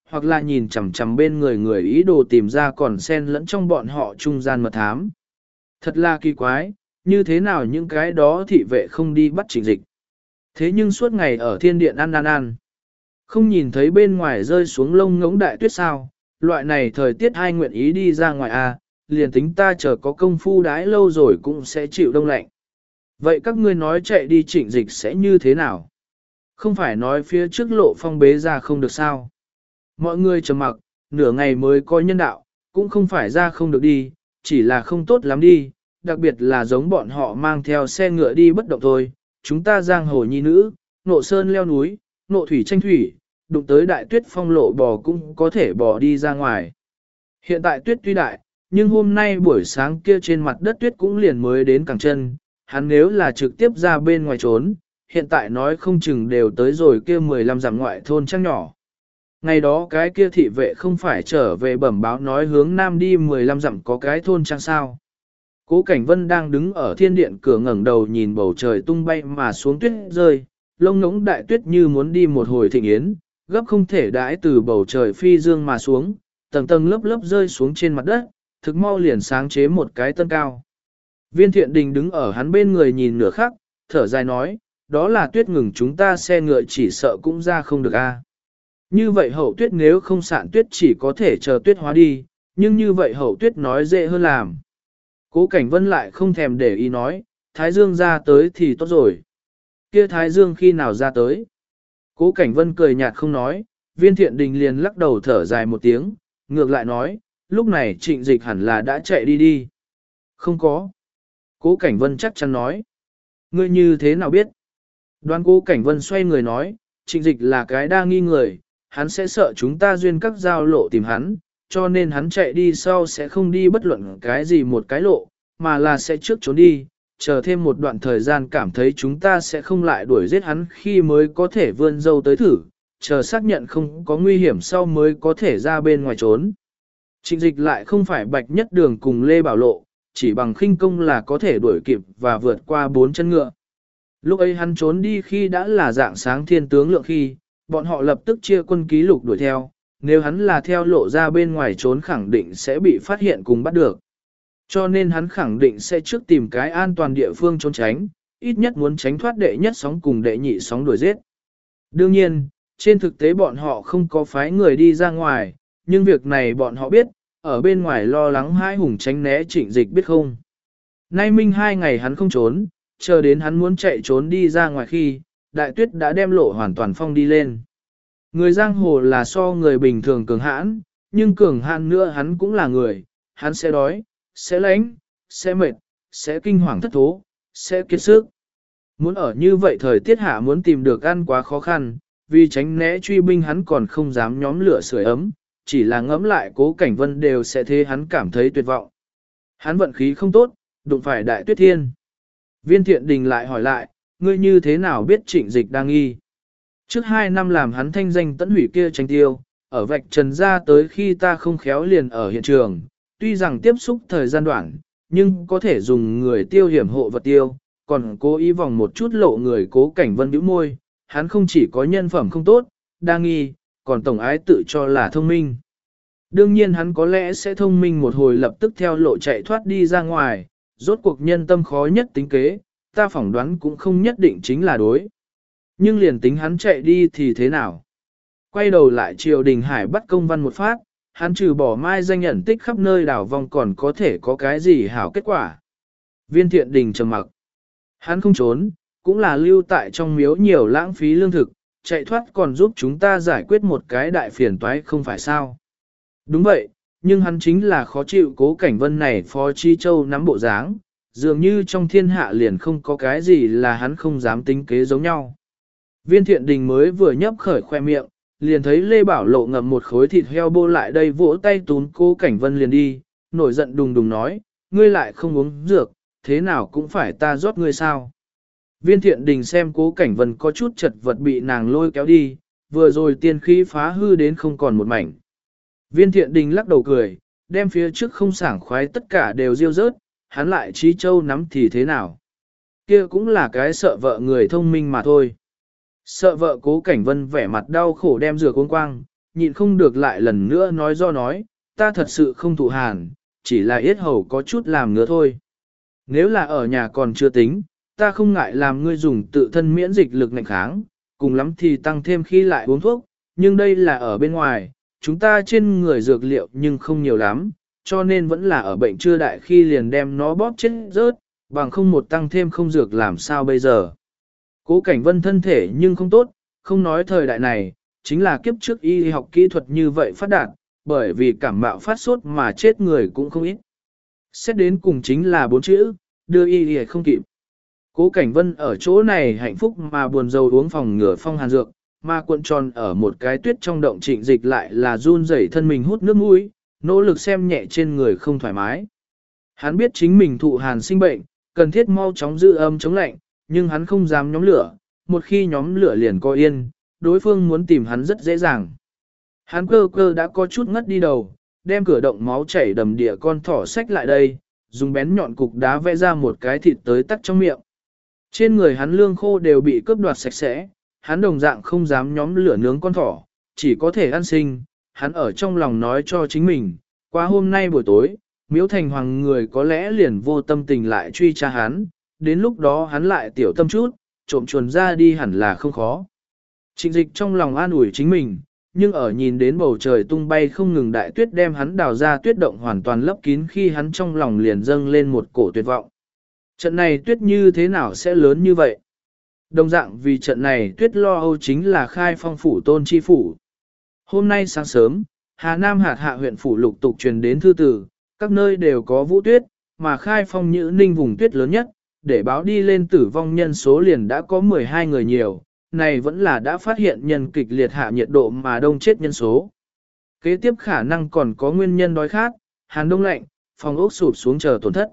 hoặc là nhìn chằm chằm bên người người ý đồ tìm ra còn xen lẫn trong bọn họ trung gian mật thám. Thật là kỳ quái, như thế nào những cái đó thị vệ không đi bắt Trịnh Dịch. Thế nhưng suốt ngày ở thiên điện ăn, không nhìn thấy bên ngoài rơi xuống lông ngỗng đại tuyết sao, loại này thời tiết ai nguyện ý đi ra ngoài à, liền tính ta chờ có công phu đái lâu rồi cũng sẽ chịu đông lạnh. Vậy các ngươi nói chạy đi Trịnh Dịch sẽ như thế nào? Không phải nói phía trước lộ phong bế ra không được sao? Mọi người trầm mặc, nửa ngày mới coi nhân đạo, cũng không phải ra không được đi, chỉ là không tốt lắm đi, đặc biệt là giống bọn họ mang theo xe ngựa đi bất động thôi. Chúng ta giang hồ nhi nữ, nộ sơn leo núi, nộ thủy tranh thủy, đụng tới đại tuyết phong lộ bò cũng có thể bò đi ra ngoài. Hiện tại tuyết tuy đại, nhưng hôm nay buổi sáng kia trên mặt đất tuyết cũng liền mới đến cẳng chân, hắn nếu là trực tiếp ra bên ngoài trốn, hiện tại nói không chừng đều tới rồi kia 15 dặm ngoại thôn trăng nhỏ. Ngày đó cái kia thị vệ không phải trở về bẩm báo nói hướng nam đi 15 dặm có cái thôn trăng sao. Cố Cảnh Vân đang đứng ở thiên điện cửa ngẩng đầu nhìn bầu trời tung bay mà xuống tuyết rơi, lông ngỗng đại tuyết như muốn đi một hồi thịnh yến, gấp không thể đãi từ bầu trời phi dương mà xuống, tầng tầng lớp lớp rơi xuống trên mặt đất, thực mau liền sáng chế một cái tân cao. Viên Thiện Đình đứng ở hắn bên người nhìn nửa khắc, thở dài nói, đó là tuyết ngừng chúng ta xe ngựa chỉ sợ cũng ra không được a. Như vậy hậu tuyết nếu không sạn tuyết chỉ có thể chờ tuyết hóa đi, nhưng như vậy hậu tuyết nói dễ hơn làm. Cố Cảnh Vân lại không thèm để ý nói, Thái Dương ra tới thì tốt rồi. Kia Thái Dương khi nào ra tới? Cố Cảnh Vân cười nhạt không nói, Viên Thiện Đình liền lắc đầu thở dài một tiếng, ngược lại nói, lúc này Trịnh Dịch hẳn là đã chạy đi đi. Không có. Cố Cảnh Vân chắc chắn nói. Ngươi như thế nào biết? Đoán Cố Cảnh Vân xoay người nói, Trịnh Dịch là cái đa nghi người, hắn sẽ sợ chúng ta duyên các giao lộ tìm hắn, cho nên hắn chạy đi sau sẽ không đi bất luận cái gì một cái lộ, mà là sẽ trước trốn đi, chờ thêm một đoạn thời gian cảm thấy chúng ta sẽ không lại đuổi giết hắn khi mới có thể vươn dâu tới thử, chờ xác nhận không có nguy hiểm sau mới có thể ra bên ngoài trốn. Trịnh Dịch lại không phải Bạch Nhất Đường cùng Lê Bảo Lộ, chỉ bằng khinh công là có thể đuổi kịp và vượt qua 4 chân ngựa. Lúc ấy hắn trốn đi khi đã là dạng sáng thiên tướng lượng khi, bọn họ lập tức chia quân ký lục đuổi theo, nếu hắn là theo lộ ra bên ngoài trốn khẳng định sẽ bị phát hiện cùng bắt được. Cho nên hắn khẳng định sẽ trước tìm cái an toàn địa phương trốn tránh, ít nhất muốn tránh thoát đệ nhất sóng cùng đệ nhị sóng đuổi giết. Đương nhiên, trên thực tế bọn họ không có phái người đi ra ngoài, nhưng việc này bọn họ biết, ở bên ngoài lo lắng hai hùng tránh né Trịnh Dịch biết không. Nay minh 2 ngày hắn không trốn, chờ đến hắn muốn chạy trốn đi ra ngoài khi, đại tuyết đã đem lộ hoàn toàn phong đi lên. Người giang hồ là so người bình thường cường hãn, nhưng cường hãn nữa hắn cũng là người, hắn sẽ đói, sẽ lánh, sẽ mệt, sẽ kinh hoàng thất thố, sẽ kiệt sức. Muốn ở như vậy thời tiết hạ muốn tìm được ăn quá khó khăn, vì tránh né truy binh hắn còn không dám nhóm lửa sưởi ấm, chỉ là ngẫm lại Cố Cảnh Vân đều sẽ thế hắn cảm thấy tuyệt vọng. Hắn vận khí không tốt, đụng phải đại tuyết thiên. Viên Thiện Đình lại hỏi lại, ngươi như thế nào biết Trịnh Dịch đang nghi? Trước 2 năm làm hắn thanh danh tẫn hủy kia tranh tiêu, ở vạch trần ra tới khi ta không khéo liền ở hiện trường, tuy rằng tiếp xúc thời gian đoạn, nhưng có thể dùng người tiêu hiểm hộ vật tiêu, còn cố ý vòng một chút lộ người. Cố Cảnh Vân bĩu môi, hắn không chỉ có nhân phẩm không tốt, đa nghi, còn tổng ái tự cho là thông minh. Đương nhiên hắn có lẽ sẽ thông minh một hồi lập tức theo lộ chạy thoát đi ra ngoài, rốt cuộc nhân tâm khó nhất tính kế, ta phỏng đoán cũng không nhất định chính là đối. Nhưng liền tính hắn chạy đi thì thế nào? Quay đầu lại triều đình hải bắt công văn một phát, hắn trừ bỏ mai danh nhận tích khắp nơi đảo vòng còn có thể có cái gì hảo kết quả. Viên Thiện Đình trầm mặc. Hắn không trốn, cũng là lưu tại trong miếu nhiều lãng phí lương thực, chạy thoát còn giúp chúng ta giải quyết một cái đại phiền toái không phải sao. Đúng vậy, nhưng hắn chính là khó chịu Cố Cảnh Vân này Phó Chi Châu nắm bộ dáng, dường như trong thiên hạ liền không có cái gì là hắn không dám tính kế giống nhau. Viên Thiện Đình mới vừa nhấp khởi khoe miệng, liền thấy Lê Bảo Lộ ngậm một khối thịt heo bô lại đây vỗ tay tún Cố Cảnh Vân liền đi, nổi giận đùng đùng nói, ngươi lại không uống dược, thế nào cũng phải ta rót ngươi sao. Viên Thiện Đình xem Cố Cảnh Vân có chút chật vật bị nàng lôi kéo đi, vừa rồi tiên khí phá hư đến không còn một mảnh. Viên Thiện Đình lắc đầu cười, đem phía trước không sảng khoái tất cả đều diêu rớt, hắn lại Trí Châu nắm thì thế nào. Kia cũng là cái sợ vợ người thông minh mà thôi. Sợ vợ Cố Cảnh Vân vẻ mặt đau khổ đem rửa uống quang, nhịn không được lại lần nữa nói do nói, ta thật sự không thụ hàn, chỉ là yết hầu có chút làm ngứa thôi. Nếu là ở nhà còn chưa tính, ta không ngại làm ngươi dùng tự thân miễn dịch lực ngạnh kháng, cùng lắm thì tăng thêm khi lại uống thuốc, nhưng đây là ở bên ngoài, chúng ta trên người dược liệu nhưng không nhiều lắm, cho nên vẫn là ở bệnh chưa đại khi liền đem nó bóp chết rớt, bằng không một tăng thêm không dược làm sao bây giờ. Cố Cảnh Vân thân thể nhưng không tốt, không nói thời đại này, chính là kiếp trước y học kỹ thuật như vậy phát đạt, bởi vì cảm mạo phát sốt mà chết người cũng không ít. Xét đến cùng chính là 4 chữ, đưa y không kịp. Cố Cảnh Vân ở chỗ này hạnh phúc mà buồn rầu uống phòng ngừa phong hàn dược, mà cuộn tròn ở một cái tuyết trong động Trịnh Dịch lại là run rẩy thân mình hút nước mũi, nỗ lực xem nhẹ trên người không thoải mái. Hắn biết chính mình thụ hàn sinh bệnh, cần thiết mau chóng giữ âm chống lạnh, nhưng hắn không dám nhóm lửa, một khi nhóm lửa liền co yên, đối phương muốn tìm hắn rất dễ dàng. Hắn cơ đã có chút ngất đi đầu, đem cửa động máu chảy đầm địa con thỏ xách lại đây, dùng bén nhọn cục đá vẽ ra một cái thịt tới tắc trong miệng. Trên người hắn lương khô đều bị cướp đoạt sạch sẽ, hắn đồng dạng không dám nhóm lửa nướng con thỏ, chỉ có thể ăn sinh, hắn ở trong lòng nói cho chính mình, qua hôm nay buổi tối, Miếu Thành Hoàng người có lẽ liền vô tâm tình lại truy tra hắn, đến lúc đó hắn lại tiểu tâm chút, trộm chuồn ra đi hẳn là không khó. Trịnh Dịch trong lòng an ủi chính mình, nhưng ở nhìn đến bầu trời tung bay không ngừng đại tuyết đem hắn đào ra tuyết động hoàn toàn lấp kín khi hắn trong lòng liền dâng lên một cổ tuyệt vọng. Trận này tuyết như thế nào sẽ lớn như vậy? Đồng dạng vì trận này tuyết lo âu chính là Khai Phong phủ Tôn Chi phủ. Hôm nay sáng sớm, Hà Nam hạt hạ huyện phủ lục tục truyền đến thư từ, các nơi đều có vũ tuyết, mà Khai Phong Nhữ Ninh vùng tuyết lớn nhất, để báo đi lên tử vong nhân số liền đã có 12 người nhiều, này vẫn là đã phát hiện nhân kịch liệt hạ nhiệt độ mà đông chết nhân số. Kế tiếp khả năng còn có nguyên nhân đói khát, hàn đông lạnh, phòng ốc sụp xuống chờ tổn thất.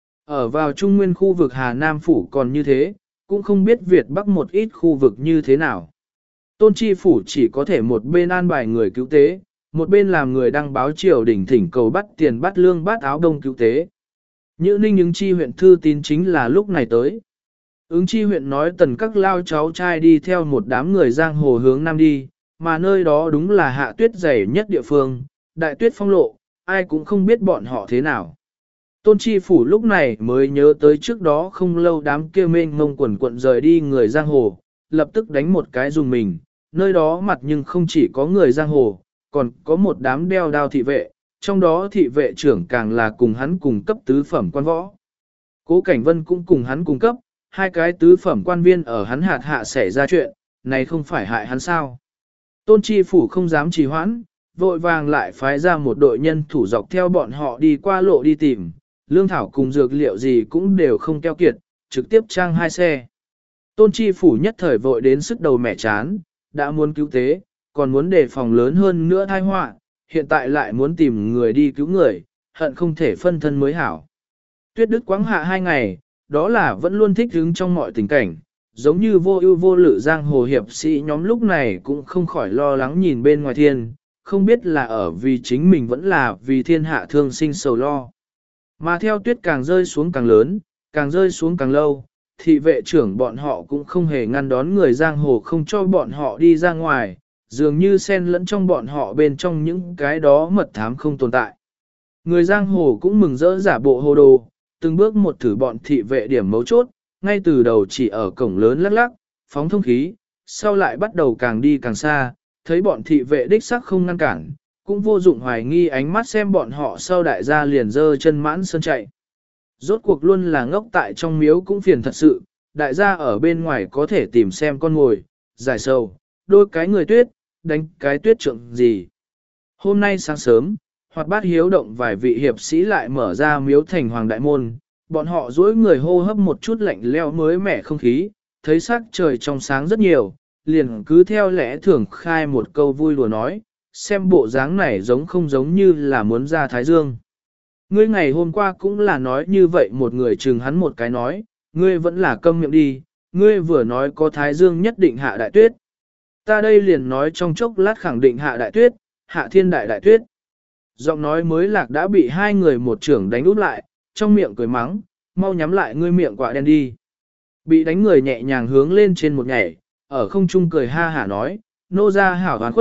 Ở vào trung nguyên khu vực Hà Nam phủ còn như thế, cũng không biết Việt Bắc một ít khu vực như thế nào. Tôn Chi phủ chỉ có thể một bên an bài người cứu tế, một bên làm người đăng báo triều đình thỉnh cầu bắt tiền bắt lương bắt áo đông cứu tế. Nhữ Ninh ứng chi huyện thư tín chính là lúc này tới. Ứng chi huyện nói tần các lao cháu trai đi theo một đám người giang hồ hướng nam đi, mà nơi đó đúng là hạ tuyết dày nhất địa phương, đại tuyết phong lộ, ai cũng không biết bọn họ thế nào. Tôn Chi phủ lúc này mới nhớ tới trước đó không lâu đám kia mênh mông quần quận rời đi người giang hồ, lập tức đánh một cái dùng mình, nơi đó mặt nhưng không chỉ có người giang hồ, còn có một đám đeo đao thị vệ, trong đó thị vệ trưởng càng là cùng hắn cùng cấp tứ phẩm quan võ. Cố Cảnh Vân cũng cùng hắn cùng cấp, hai cái tứ phẩm quan viên ở hắn hạt hạ xảy ra chuyện, này không phải hại hắn sao. Tôn Chi phủ không dám trì hoãn, vội vàng lại phái ra một đội nhân thủ dọc theo bọn họ đi qua lộ đi tìm, lương thảo cùng dược liệu gì cũng đều không keo kiệt, trực tiếp trang hai xe. Tôn Chi phủ nhất thời vội đến sức đầu mẻ chán, đã muốn cứu tế, còn muốn đề phòng lớn hơn nữa tai họa, hiện tại lại muốn tìm người đi cứu người, hận không thể phân thân mới hảo. Tuyết Đức quáng hạ 2 ngày, đó là vẫn luôn thích hứng trong mọi tình cảnh, giống như vô ưu vô lự giang hồ hiệp sĩ nhóm lúc này cũng không khỏi lo lắng nhìn bên ngoài thiên, không biết là ở vì chính mình vẫn là vì thiên hạ thương sinh sầu lo. Mà theo tuyết càng rơi xuống càng lớn, càng rơi xuống càng lâu, thị vệ trưởng bọn họ cũng không hề ngăn đón người giang hồ không cho bọn họ đi ra ngoài, dường như xen lẫn trong bọn họ bên trong những cái đó mật thám không tồn tại. Người giang hồ cũng mừng rỡ giả bộ hồ đồ, từng bước một thử bọn thị vệ điểm mấu chốt, ngay từ đầu chỉ ở cổng lớn lắc lắc, phóng thông khí, sau lại bắt đầu càng đi càng xa, thấy bọn thị vệ đích sắc không ngăn cản, cũng vô dụng hoài nghi ánh mắt xem bọn họ sau đại gia liền dơ chân mãn sơn chạy. Rốt cuộc luôn là ngốc tại trong miếu cũng phiền thật sự, đại gia ở bên ngoài có thể tìm xem con ngồi, giải sầu, đôi cái người tuyết, đánh cái tuyết trượng gì. Hôm nay sáng sớm, Hoạt Bát hiếu động vài vị hiệp sĩ lại mở ra Miếu Thành Hoàng đại môn, bọn họ duỗi người hô hấp một chút lạnh leo mới mẻ không khí, thấy sắc trời trong sáng rất nhiều, liền cứ theo lẽ thường khai một câu vui lùa nói, xem bộ dáng này giống không giống như là muốn ra Thái Dương. Ngươi ngày hôm qua cũng là nói như vậy một người chừng hắn một cái nói, ngươi vẫn là câm miệng đi, ngươi vừa nói có Thái Dương nhất định hạ đại tuyết. Ta đây liền nói trong chốc lát khẳng định hạ đại tuyết, hạ thiên đại đại tuyết. Giọng nói mới lạc đã bị hai người một trưởng đánh út lại, trong miệng cười mắng, mau nhắm lại ngươi miệng quạ đen đi. Bị đánh người nhẹ nhàng hướng lên trên một nhảy, ở không trung cười ha hả nói, nô ra hảo hoàn khuất,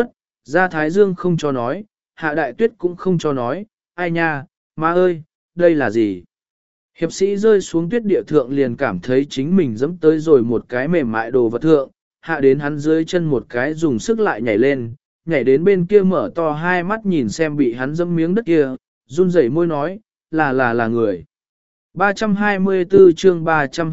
Ra Thái Dương không cho nói, Hạ Đại Tuyết cũng không cho nói, ai nha, má ơi, đây là gì? Hiệp sĩ rơi xuống tuyết địa thượng liền cảm thấy chính mình dẫm tới rồi một cái mềm mại đồ vật thượng, hạ đến hắn dưới chân một cái dùng sức lại nhảy lên, nhảy đến bên kia mở to hai mắt nhìn xem bị hắn dẫm miếng đất kia, run rẩy môi nói, là người. 324 chương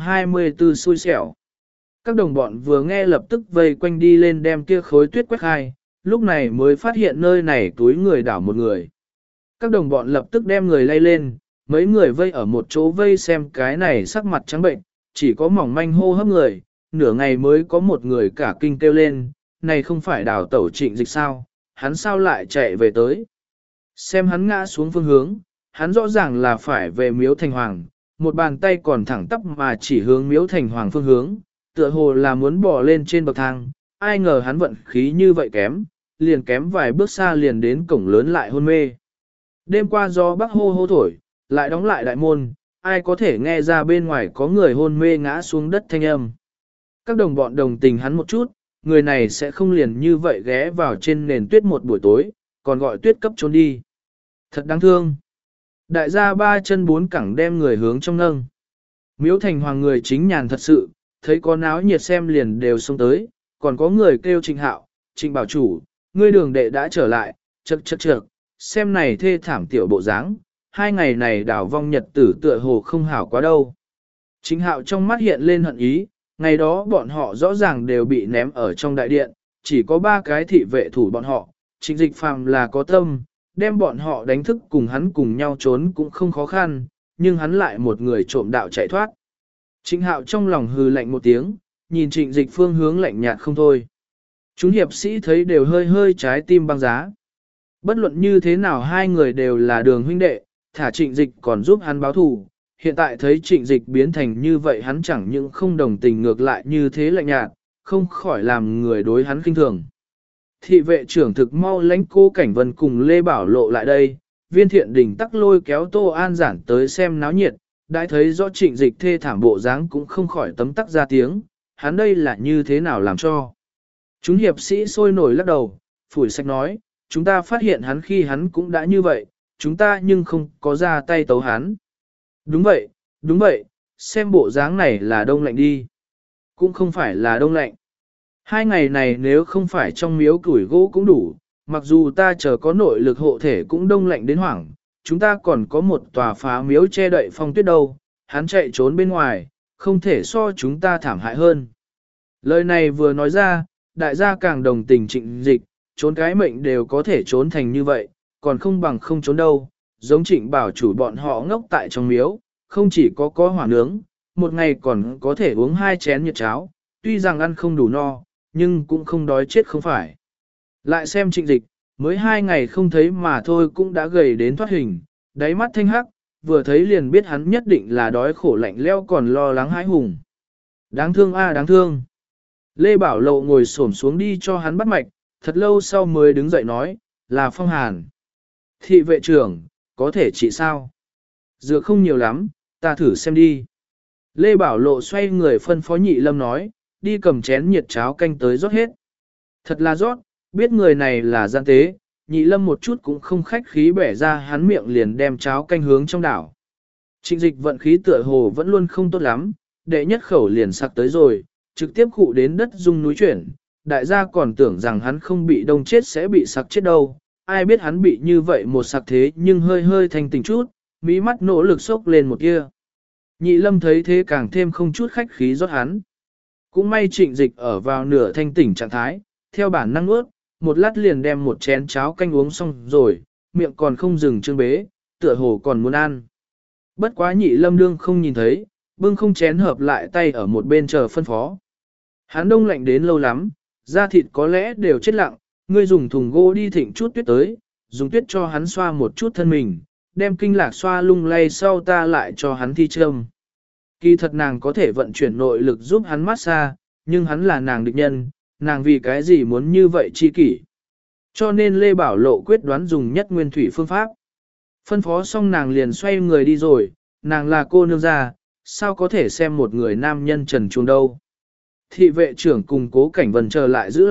324 xui xẻo. Các đồng bọn vừa nghe lập tức vây quanh đi lên đem kia khối tuyết quét khai, lúc này mới phát hiện nơi này túi người đảo một người. Các đồng bọn lập tức đem người lay lên, mấy người vây ở một chỗ vây xem cái này sắc mặt trắng bệnh, chỉ có mỏng manh hô hấp người, nửa ngày mới có một người cả kinh kêu lên, này không phải đảo tẩu Trịnh Dịch sao, hắn sao lại chạy về tới. Xem hắn ngã xuống phương hướng, hắn rõ ràng là phải về miếu thành hoàng, một bàn tay còn thẳng tắp mà chỉ hướng miếu thành hoàng phương hướng, tựa hồ là muốn bỏ lên trên bậc thang, ai ngờ hắn vận khí như vậy kém, liền kém vài bước xa liền đến cổng lớn lại hôn mê. Đêm qua gió bắc hô hô thổi, lại đóng lại đại môn, ai có thể nghe ra bên ngoài có người hôn mê ngã xuống đất thanh âm. Các đồng bọn đồng tình hắn một chút, người này sẽ không liền như vậy ghé vào trên nền tuyết một buổi tối, còn gọi tuyết cấp trốn đi. Thật đáng thương. Đại gia ba chân bốn cẳng đem người hướng trong nâng. Miếu thành hoàng người chính nhàn thật sự, thấy có náo nhiệt xem liền đều xông tới, còn có người kêu Trịnh Hạo, Trịnh bảo chủ, ngươi đường đệ đã trở lại, chậc, xem này thê thảm tiểu bộ dáng, hai ngày này đảo vong nhật tử tựa hồ không hảo quá đâu. Trịnh Hạo trong mắt hiện lên hận ý, ngày đó bọn họ rõ ràng đều bị ném ở trong đại điện, chỉ có ba cái thị vệ thủ bọn họ, Trịnh Dịch phàm là có tâm, đem bọn họ đánh thức cùng hắn cùng nhau trốn cũng không khó khăn, nhưng hắn lại một người trộm đạo chạy thoát. Trịnh Hạo trong lòng hừ lạnh một tiếng, nhìn Trịnh Dịch phương hướng lạnh nhạt không thôi. Chúng hiệp sĩ thấy đều hơi hơi trái tim băng giá. Bất luận như thế nào hai người đều là đường huynh đệ, thả Trịnh Dịch còn giúp hắn báo thù. Hiện tại thấy Trịnh Dịch biến thành như vậy hắn chẳng những không đồng tình ngược lại như thế lạnh nhạt, không khỏi làm người đối hắn khinh thường. Thị vệ trưởng thực mau lãnh cô Cảnh Vân cùng Lê Bảo Lộ lại đây, Viên Thiện Đình tắc lôi kéo Tô An Giản tới xem náo nhiệt, đã thấy rõ Trịnh Dịch thê thảm bộ dáng cũng không khỏi tấm tắc ra tiếng, hắn đây là như thế nào làm cho. Chúng hiệp sĩ sôi nổi lắc đầu, phủi sạch nói, chúng ta phát hiện hắn khi hắn cũng đã như vậy, chúng ta nhưng không có ra tay tấu hắn. Đúng vậy, xem bộ dáng này là đông lạnh đi. Cũng không phải là đông lạnh. Hai ngày này nếu không phải trong miếu củi gỗ cũng đủ, mặc dù ta chờ có nội lực hộ thể cũng đông lạnh đến hoảng, chúng ta còn có một tòa phá miếu che đậy phong tuyết đâu, hắn chạy trốn bên ngoài, không thể so chúng ta thảm hại hơn. Lời này vừa nói ra, đại gia càng đồng tình Trịnh Dịch, trốn cái mệnh đều có thể trốn thành như vậy, còn không bằng không trốn đâu, giống Trịnh bảo chủ bọn họ ngốc tại trong miếu, không chỉ có hỏa nướng, một ngày còn có thể uống 2 chén nhiệt cháo, tuy rằng ăn không đủ no, nhưng cũng không đói chết không phải. Lại xem Trịnh Dịch, mới 2 ngày không thấy mà thôi cũng đã gầy đến thoát hình, đáy mắt thanh hắc, vừa thấy liền biết hắn nhất định là đói khổ lạnh leo còn lo lắng hãi hùng. Đáng thương a đáng thương. Lê Bảo Lộ ngồi xổm xuống đi cho hắn bắt mạch, thật lâu sau mới đứng dậy nói, là phong hàn. Thị vệ trưởng, có thể trị sao? Dược không nhiều lắm, ta thử xem đi. Lê Bảo Lộ xoay người phân phó Nhị Lâm nói, đi cầm chén nhiệt cháo canh tới rót hết. Thật là rót, biết người này là gian tế, Nhị Lâm một chút cũng không khách khí bẻ ra hắn miệng liền đem cháo canh hướng trong đảo. Trịnh Dịch vận khí tựa hồ vẫn luôn không tốt lắm, đệ nhất khẩu liền sặc tới rồi, trực tiếp khụ đến đất rung núi chuyển, đại gia còn tưởng rằng hắn không bị đông chết sẽ bị sặc chết đâu, ai biết hắn bị như vậy một sặc thế nhưng hơi hơi thành tình chút, mí mắt nỗ lực sốc lên một kia. Nhị Lâm thấy thế càng thêm không chút khách khí rót hắn. Cũng may Trịnh Dịch ở vào nửa thanh tỉnh trạng thái, theo bản năng ướt, một lát liền đem một chén cháo canh uống xong rồi, miệng còn không dừng trương bế, tựa hồ còn muốn ăn. Bất quá Nhị Lâm đương không nhìn thấy, bưng không chén hợp lại tay ở một bên chờ phân phó. Hắn đông lạnh đến lâu lắm, da thịt có lẽ đều chết lặng, ngươi dùng thùng gỗ đi thịnh chút tuyết tới, dùng tuyết cho hắn xoa một chút thân mình, đem kinh lạc xoa lung lay sau ta lại cho hắn thi châm. Kỳ thật nàng có thể vận chuyển nội lực giúp hắn massage, nhưng hắn là nàng địch nhân, nàng vì cái gì muốn như vậy chi kỷ. Cho nên Lê Bảo Lộ quyết đoán dùng nhất nguyên thủy phương pháp. Phân phó xong nàng liền xoay người đi rồi, nàng là cô nương gia, sao có thể xem một người nam nhân trần truồng đâu. Thị vệ trưởng cùng Cố Cảnh Vân chờ lại giữ lại,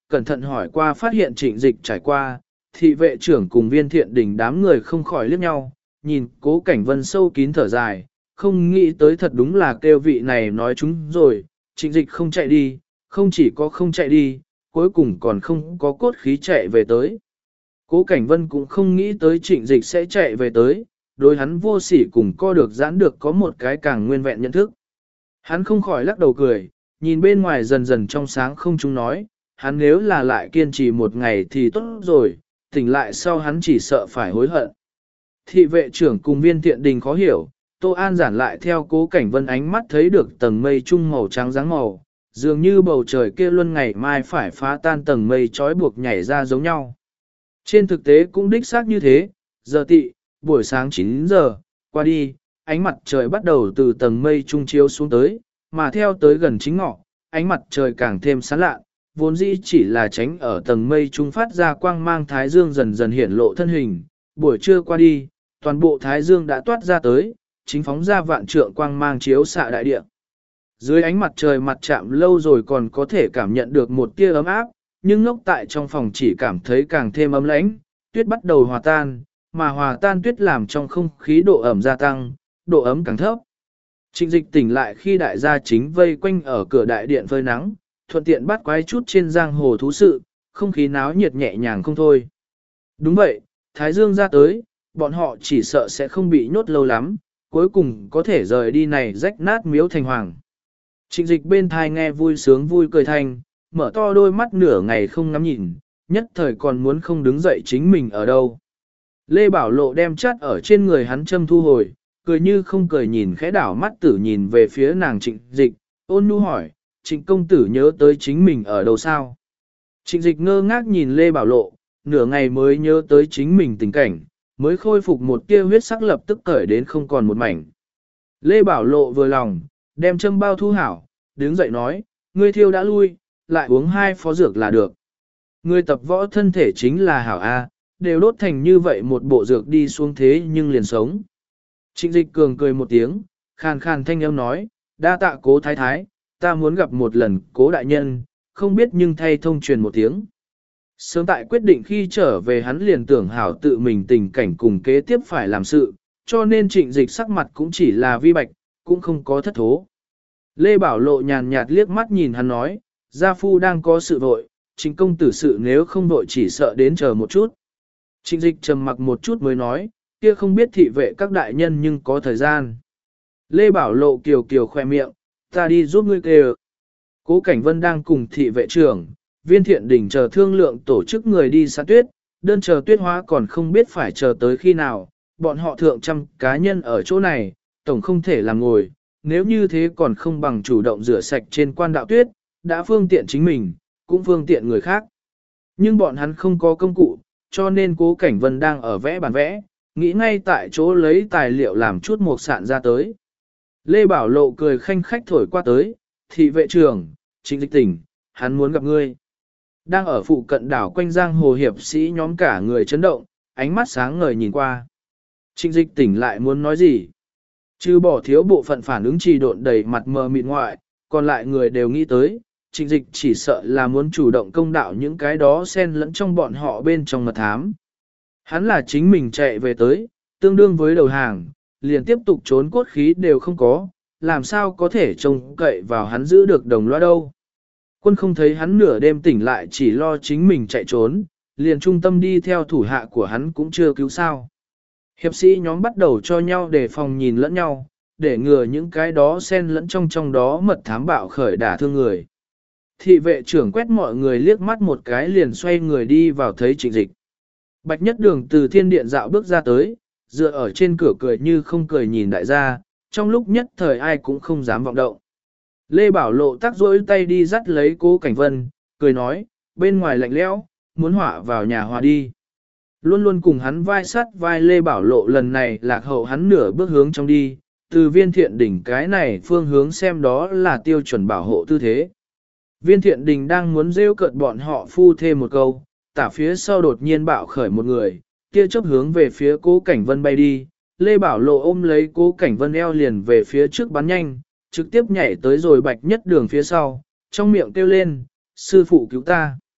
cẩn thận hỏi qua phát hiện Trịnh Dịch trải qua, thị vệ trưởng cùng Viên Thiện Đình đám người không khỏi liếc nhau, nhìn Cố Cảnh Vân sâu kín thở dài, không nghĩ tới thật đúng là kêu vị này nói chúng rồi, Trịnh Dịch không chạy đi, không chỉ có không chạy đi, cuối cùng còn không có cốt khí chạy về tới. Cố Cảnh Vân cũng không nghĩ tới Trịnh Dịch sẽ chạy về tới, đối hắn vô sỉ cùng co được giãn được có một cái càng nguyên vẹn nhận thức. Hắn không khỏi lắc đầu cười, nhìn bên ngoài dần dần trong sáng không chúng nói, hắn nếu là lại kiên trì một ngày thì tốt rồi, tỉnh lại sau hắn chỉ sợ phải hối hận. Thị vệ trưởng cùng Viên Thiện Đình khó hiểu, Tô An giản lại theo Cố Cảnh Vân ánh mắt thấy được tầng mây trung màu trắng dáng màu, dường như bầu trời kia luân ngày mai phải phá tan tầng mây trói buộc nhảy ra giống nhau. Trên thực tế cũng đích xác như thế, giờ tị, buổi sáng 9 giờ, qua đi, ánh mặt trời bắt đầu từ tầng mây trung chiếu xuống tới, mà theo tới gần chính ngọ, ánh mặt trời càng thêm sáng lạ, vốn dĩ chỉ là tránh ở tầng mây trung phát ra quang mang thái dương dần dần hiển lộ thân hình, buổi trưa qua đi, toàn bộ thái dương đã toát ra tới, chính phóng ra vạn trượng quang mang chiếu xạ đại địa. Dưới ánh mặt trời mặt chạm lâu rồi còn có thể cảm nhận được một tia ấm áp, nhưng ngốc tại trong phòng chỉ cảm thấy càng thêm ấm lãnh, tuyết bắt đầu hòa tan, mà hòa tan tuyết làm trong không khí độ ẩm gia tăng, độ ấm càng thấp. Trịnh Dịch tỉnh lại khi đại gia chính vây quanh ở cửa đại điện phơi nắng, thuận tiện bắt quái chút trên giang hồ thú sự, không khí náo nhiệt nhẹ nhàng không thôi. Đúng vậy, Thái Dương ra tới, bọn họ chỉ sợ sẽ không bị nhốt lâu lắm, cuối cùng có thể rời đi này rách nát miếu thành hoàng. Trịnh Dịch bên thai nghe vui sướng vui cười thanh, mở to đôi mắt nửa ngày không ngắm nhìn, nhất thời còn muốn không đứng dậy chính mình ở đâu. Lê Bảo Lộ đem chát ở trên người hắn châm thu hồi, cười như không cười nhìn khẽ đảo mắt tử nhìn về phía nàng Trịnh Dịch, ôn nhu hỏi, Trịnh công tử nhớ tới chính mình ở đâu sao? Trịnh Dịch ngơ ngác nhìn Lê Bảo Lộ, nửa ngày mới nhớ tới chính mình tình cảnh, mới khôi phục một tia huyết sắc lập tức cởi đến không còn một mảnh. Lê Bảo Lộ vừa lòng, đem châm bao thu hảo, đứng dậy nói, ngươi thiêu đã lui, lại uống 2 phó dược là được. Ngươi tập võ thân thể chính là hảo A, đều đốt thành như vậy một bộ dược đi xuống thế nhưng liền sống. Trịnh Dịch cường cười một tiếng, khàn khàn thanh âm nói, đa tạ Cố thái thái, ta muốn gặp một lần Cố đại nhân, không biết nhưng thay thông truyền một tiếng. Sớm tại quyết định khi trở về hắn liền tưởng hảo tự mình tình cảnh cùng kế tiếp phải làm sự, cho nên Trịnh Dịch sắc mặt cũng chỉ là vi bạch, cũng không có thất thố. Lê Bảo Lộ nhàn nhạt liếc mắt nhìn hắn nói, gia phu đang có sự vội, Trịnh công tử sự nếu không vội chỉ sợ đến chờ một chút. Trịnh Dịch trầm mặc một chút mới nói, kia không biết thị vệ các đại nhân nhưng có thời gian. Lê Bảo Lộ kiều kiều khoe miệng, ta đi giúp ngươi kêu. Cố Cảnh Vân đang cùng thị vệ trưởng, Viên Thiện Đình chờ thương lượng tổ chức người đi sát tuyết, đơn chờ tuyết hóa còn không biết phải chờ tới khi nào, bọn họ thượng trăm cá nhân ở chỗ này, tổng không thể làm ngồi, nếu như thế còn không bằng chủ động rửa sạch trên quan đạo tuyết, đã phương tiện chính mình, cũng phương tiện người khác. Nhưng bọn hắn không có công cụ, cho nên Cố Cảnh Vân đang ở vẽ bản vẽ, nghĩ ngay tại chỗ lấy tài liệu làm chút mộc sạn ra tới. Lê Bảo Lộ cười khanh khách thổi qua tới, thị vệ trưởng, Trịnh Dịch tỉnh, hắn muốn gặp ngươi. Đang ở phụ cận đảo quanh giang hồ hiệp sĩ nhóm cả người chấn động, ánh mắt sáng ngời nhìn qua. Trịnh Dịch tỉnh lại muốn nói gì? Chứ bỏ thiếu bộ phận phản ứng trì độn đầy mặt mờ mịt ngoại, còn lại người đều nghĩ tới, Trịnh Dịch chỉ sợ là muốn chủ động công đạo những cái đó xen lẫn trong bọn họ bên trong mật thám. Hắn là chính mình chạy về tới, tương đương với đầu hàng, liền tiếp tục trốn cốt khí đều không có, làm sao có thể trông cậy vào hắn giữ được đồng loa đâu. Quân không thấy hắn nửa đêm tỉnh lại chỉ lo chính mình chạy trốn, liền trung tâm đi theo thủ hạ của hắn cũng chưa cứu sao. Hiệp sĩ nhóm bắt đầu cho nhau đề phòng nhìn lẫn nhau, để ngừa những cái đó xen lẫn trong đó mật thám bạo khởi đả thương người. Thị vệ trưởng quét mọi người liếc mắt một cái liền xoay người đi vào thấy Trịnh Dịch. Bạch Nhất Đường từ thiên điện dạo bước ra tới, dựa ở trên cửa cười như không cười nhìn đại gia, trong lúc nhất thời ai cũng không dám vọng động. Lê Bảo Lộ tác rỗi tay đi dắt lấy Cố Cảnh Vân, cười nói, bên ngoài lạnh lẽo, muốn hỏa vào nhà hòa đi. Luôn luôn cùng hắn vai sát vai Lê Bảo Lộ lần này lạc hậu hắn nửa bước hướng trong đi, từ Viên Thiện Đình cái này phương hướng xem đó là tiêu chuẩn bảo hộ tư thế. Viên Thiện Đình đang muốn rêu cợt bọn họ phu thêm một câu, tả phía sau đột nhiên bạo khởi một người, kia chớp hướng về phía Cố Cảnh Vân bay đi, Lê Bảo Lộ ôm lấy Cố Cảnh Vân eo liền về phía trước bắn nhanh, trực tiếp nhảy tới rồi Bạch Nhất Đường phía sau, trong miệng kêu lên, sư phụ cứu ta.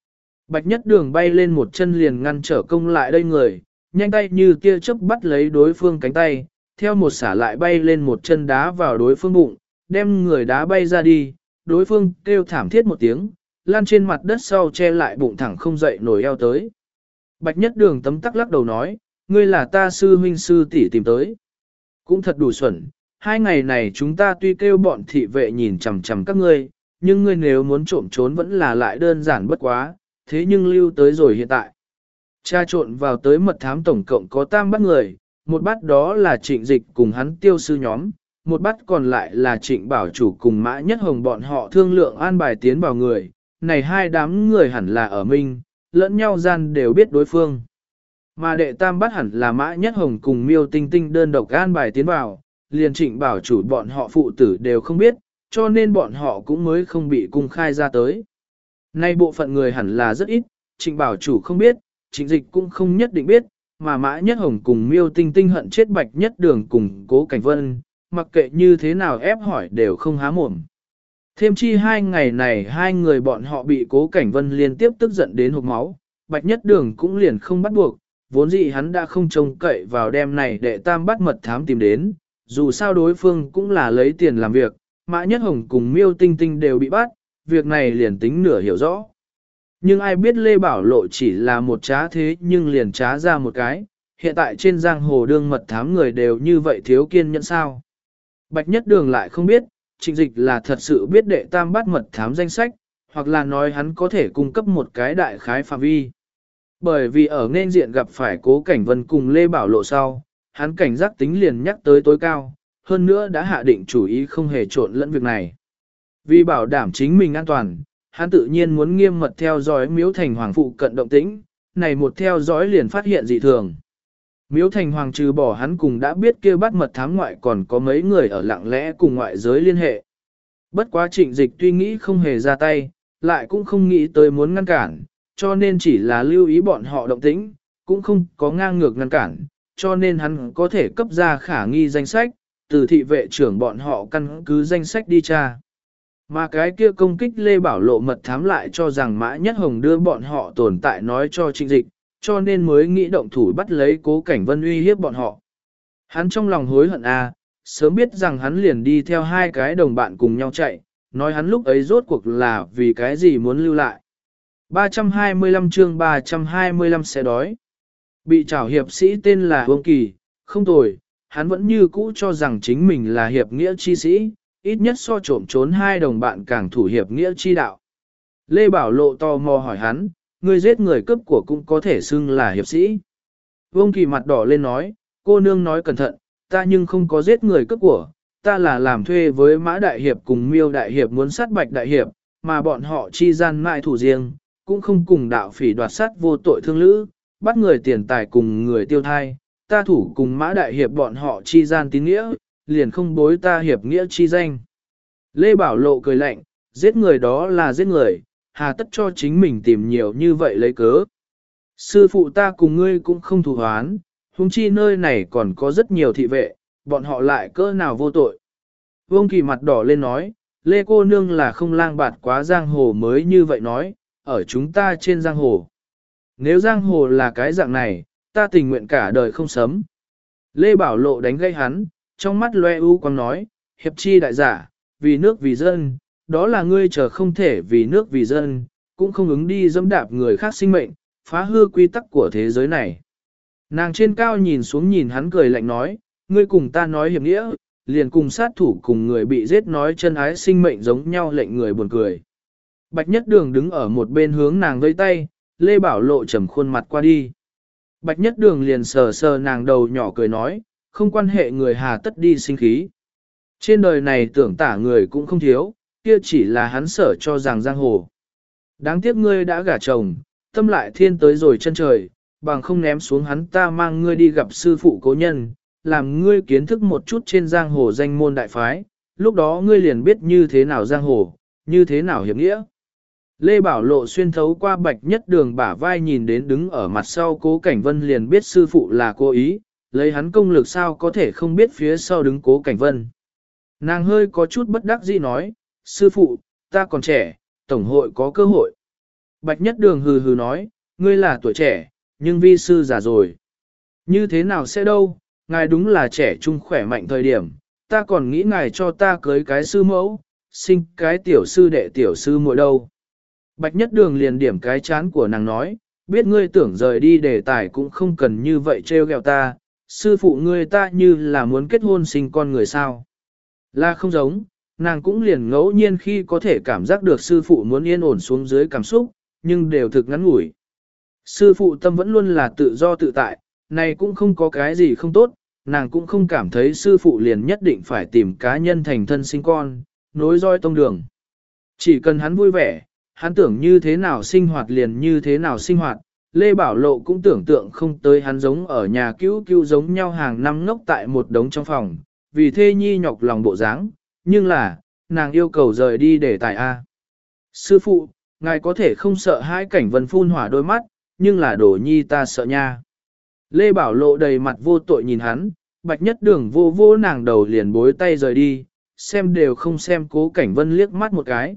Bạch Nhất Đường bay lên một chân liền ngăn trở công lại đây người, nhanh tay như tia chớp bắt lấy đối phương cánh tay, theo một xả lại bay lên một chân đá vào đối phương bụng, đem người đá bay ra đi, đối phương kêu thảm thiết một tiếng, lan trên mặt đất sau che lại bụng thẳng không dậy nổi eo tới. Bạch Nhất Đường tấm tắc lắc đầu nói, ngươi là ta sư huynh sư tỷ tìm tới. Cũng thật đủ xuẩn, 2 ngày này chúng ta tuy kêu bọn thị vệ nhìn chằm chằm các ngươi, nhưng ngươi nếu muốn trộm trốn vẫn là lại đơn giản bất quá, thế nhưng lưu tới rồi hiện tại. Cha trộn vào tới mật thám tổng cộng có 3 bắt người, một bắt đó là Trịnh Dịch cùng hắn tiêu sư nhóm, một bắt còn lại là Trịnh Bảo Chủ cùng Mã Nhất Hồng bọn họ thương lượng an bài tiến vào người, này 2 đám người hẳn là ở minh, lẫn nhau gian đều biết đối phương. Mà đệ tam bắt hẳn là Mã Nhất Hồng cùng Miêu Tinh Tinh đơn độc an bài tiến vào, liền Trịnh Bảo Chủ bọn họ phụ tử đều không biết, cho nên bọn họ cũng mới không bị cung khai ra tới. Nay bộ phận người hẳn là rất ít, Trịnh Bảo Chủ không biết, Trịnh Dịch cũng không nhất định biết, mà Mã Nhất Hồng cùng Miêu Tinh Tinh hận chết Bạch Nhất Đường cùng Cố Cảnh Vân, mặc kệ như thế nào ép hỏi đều không há mồm. Thêm chi 2 ngày này 2 người bọn họ bị Cố Cảnh Vân liên tiếp tức giận đến hộc máu, Bạch Nhất Đường cũng liền không bắt buộc, vốn dĩ hắn đã không trông cậy vào đêm này để tam bắt mật thám tìm đến, dù sao đối phương cũng là lấy tiền làm việc, Mã Nhất Hồng cùng Miêu Tinh Tinh đều bị bắt, việc này liền tính nửa hiểu rõ. Nhưng ai biết Lê Bảo Lộ chỉ là một trá thế nhưng liền trá ra một cái, hiện tại trên giang hồ đương mật thám người đều như vậy thiếu kiên nhẫn sao. Bạch Nhất Đường lại không biết, Trịnh Dịch là thật sự biết đệ tam bắt mật thám danh sách, hoặc là nói hắn có thể cung cấp một cái đại khái phạm vi. Bởi vì ở nên diện gặp phải Cố Cảnh Vân cùng Lê Bảo Lộ sau, hắn cảnh giác tính liền nhắc tới tối cao, hơn nữa đã hạ định chủ ý không hề trộn lẫn việc này. Vì bảo đảm chính mình an toàn, hắn tự nhiên muốn nghiêm mật theo dõi Miếu Thành Hoàng phụ cận động tĩnh, này một theo dõi liền phát hiện dị thường. Miếu Thành Hoàng trừ bỏ hắn cùng đã biết kia bắt mật thám ngoại còn có mấy người ở lặng lẽ cùng ngoại giới liên hệ. Bất quá Trịnh Dịch tuy nghĩ không hề ra tay, lại cũng không nghĩ tới muốn ngăn cản, cho nên chỉ là lưu ý bọn họ động tĩnh, cũng không có ngang ngược ngăn cản, cho nên hắn có thể cấp ra khả nghi danh sách, từ thị vệ trưởng bọn họ căn cứ danh sách đi tra. Mà cái kia công kích Lê Bảo Lộ mật thám lại cho rằng Mã Nhất Hồng đưa bọn họ tồn tại nói cho Trịnh Dịch, cho nên mới nghĩ động thủ bắt lấy Cố Cảnh Vân uy hiếp bọn họ. Hắn trong lòng hối hận sớm biết rằng hắn liền đi theo 2 cái đồng bạn cùng nhau chạy, nói hắn lúc ấy rốt cuộc là vì cái gì muốn lưu lại. 325 chương 325 sẽ đói. Bị trảo hiệp sĩ tên là Vương Kỳ, không tồi, hắn vẫn như cũ cho rằng chính mình là hiệp nghĩa chi sĩ, ít nhất so trộm trốn 2 đồng bạn càng thủ hiệp nghĩa chi đạo. Lê Bảo Lộ tò mò hỏi hắn, người giết người cướp của cũng có thể xưng là hiệp sĩ. Vương Kỳ mặt đỏ lên nói, cô nương nói cẩn thận, ta nhưng không có giết người cướp của, ta là làm thuê với Mã Đại Hiệp cùng Miêu Đại Hiệp muốn sát Bạch Đại Hiệp, mà bọn họ chi gian mại thủ riêng, cũng không cùng đạo phỉ đoạt sát vô tội thương lữ, bắt người tiền tài cùng người tiêu thai, ta thủ cùng Mã Đại Hiệp bọn họ chi gian tín nghĩa, liền không bối ta hiệp nghĩa chi danh. Lê Bảo Lộ cười lạnh, giết người đó là giết người, hà tất cho chính mình tìm nhiều như vậy lấy cớ. Sư phụ ta cùng ngươi cũng không thù hoán, huống chi nơi này còn có rất nhiều thị vệ, bọn họ lại cỡ nào vô tội. Vương Kỳ mặt đỏ lên nói, Lê cô nương là không lang bạt quá giang hồ mới như vậy nói, ở chúng ta trên giang hồ. Nếu giang hồ là cái dạng này, ta tình nguyện cả đời không sớm. Lê Bảo Lộ đánh gây hắn, trong mắt loe u quang nói, hiệp chi đại giả, vì nước vì dân, đó là ngươi chờ không thể vì nước vì dân, cũng không ứng đi dẫm đạp người khác sinh mệnh, phá hư quy tắc của thế giới này. Nàng trên cao nhìn xuống nhìn hắn cười lạnh nói, ngươi cùng ta nói hiệp nghĩa, liền cùng sát thủ cùng người bị giết nói chân ái sinh mệnh giống nhau lệnh người buồn cười. Bạch Nhất Đường đứng ở một bên hướng nàng vẫy tay, Lê Bảo Lộ trầm khuôn mặt qua đi. Bạch Nhất Đường liền sờ sờ nàng đầu nhỏ cười nói, không quan hệ người hà tất đi sinh khí. Trên đời này tưởng tả người cũng không thiếu, kia chỉ là hắn sở cho rằng giang hồ. Đáng tiếc ngươi đã gả chồng, tâm lại thiên tới rồi chân trời, bằng không ném xuống hắn ta mang ngươi đi gặp sư phụ cố nhân, làm ngươi kiến thức một chút trên giang hồ danh môn đại phái, lúc đó ngươi liền biết như thế nào giang hồ, như thế nào hiệp nghĩa. Lê Bảo Lộ xuyên thấu qua Bạch Nhất Đường bả vai nhìn đến đứng ở mặt sau Cố Cảnh Vân liền biết sư phụ là cố ý, lấy hắn công lực sao có thể không biết phía sau đứng Cố Cảnh Vân. Nàng hơi có chút bất đắc dĩ nói, sư phụ, ta còn trẻ, tổng hội có cơ hội. Bạch Nhất Đường hừ hừ nói, ngươi là tuổi trẻ, nhưng vi sư già rồi. Như thế nào sẽ đâu, ngài đúng là trẻ trung khỏe mạnh thời điểm, ta còn nghĩ ngài cho ta cưới cái sư mẫu, sinh cái tiểu sư đệ tiểu sư muội đâu. Bạch Nhất Đường liền điểm cái chán của nàng nói, biết ngươi tưởng rời đi đề tài cũng không cần như vậy trêu ghẹo ta, sư phụ ngươi ta như là muốn kết hôn sinh con người sao. Là không giống, nàng cũng liền ngẫu nhiên khi có thể cảm giác được sư phụ muốn yên ổn xuống dưới cảm xúc, nhưng đều thực ngắn ngủi. Sư phụ tâm vẫn luôn là tự do tự tại, này cũng không có cái gì không tốt, nàng cũng không cảm thấy sư phụ liền nhất định phải tìm cá nhân thành thân sinh con, nối roi tông đường. Chỉ cần hắn vui vẻ, hắn tưởng như thế nào sinh hoạt liền như thế nào sinh hoạt, Lê Bảo Lộ cũng tưởng tượng không tới hắn giống ở nhà cứu cứu giống nhau hàng năm ngốc tại một đống trong phòng, vì thê nhi nhọc lòng bộ dáng, nhưng là, nàng yêu cầu rời đi để tài A. Sư phụ, ngài có thể không sợ hai cảnh vân phun hỏa đôi mắt, nhưng là đổ nhi ta sợ nha. Lê Bảo Lộ đầy mặt vô tội nhìn hắn, Bạch Nhất Đường vô vô nàng đầu liền bối tay rời đi, xem đều không xem Cố Cảnh Vân liếc mắt một cái.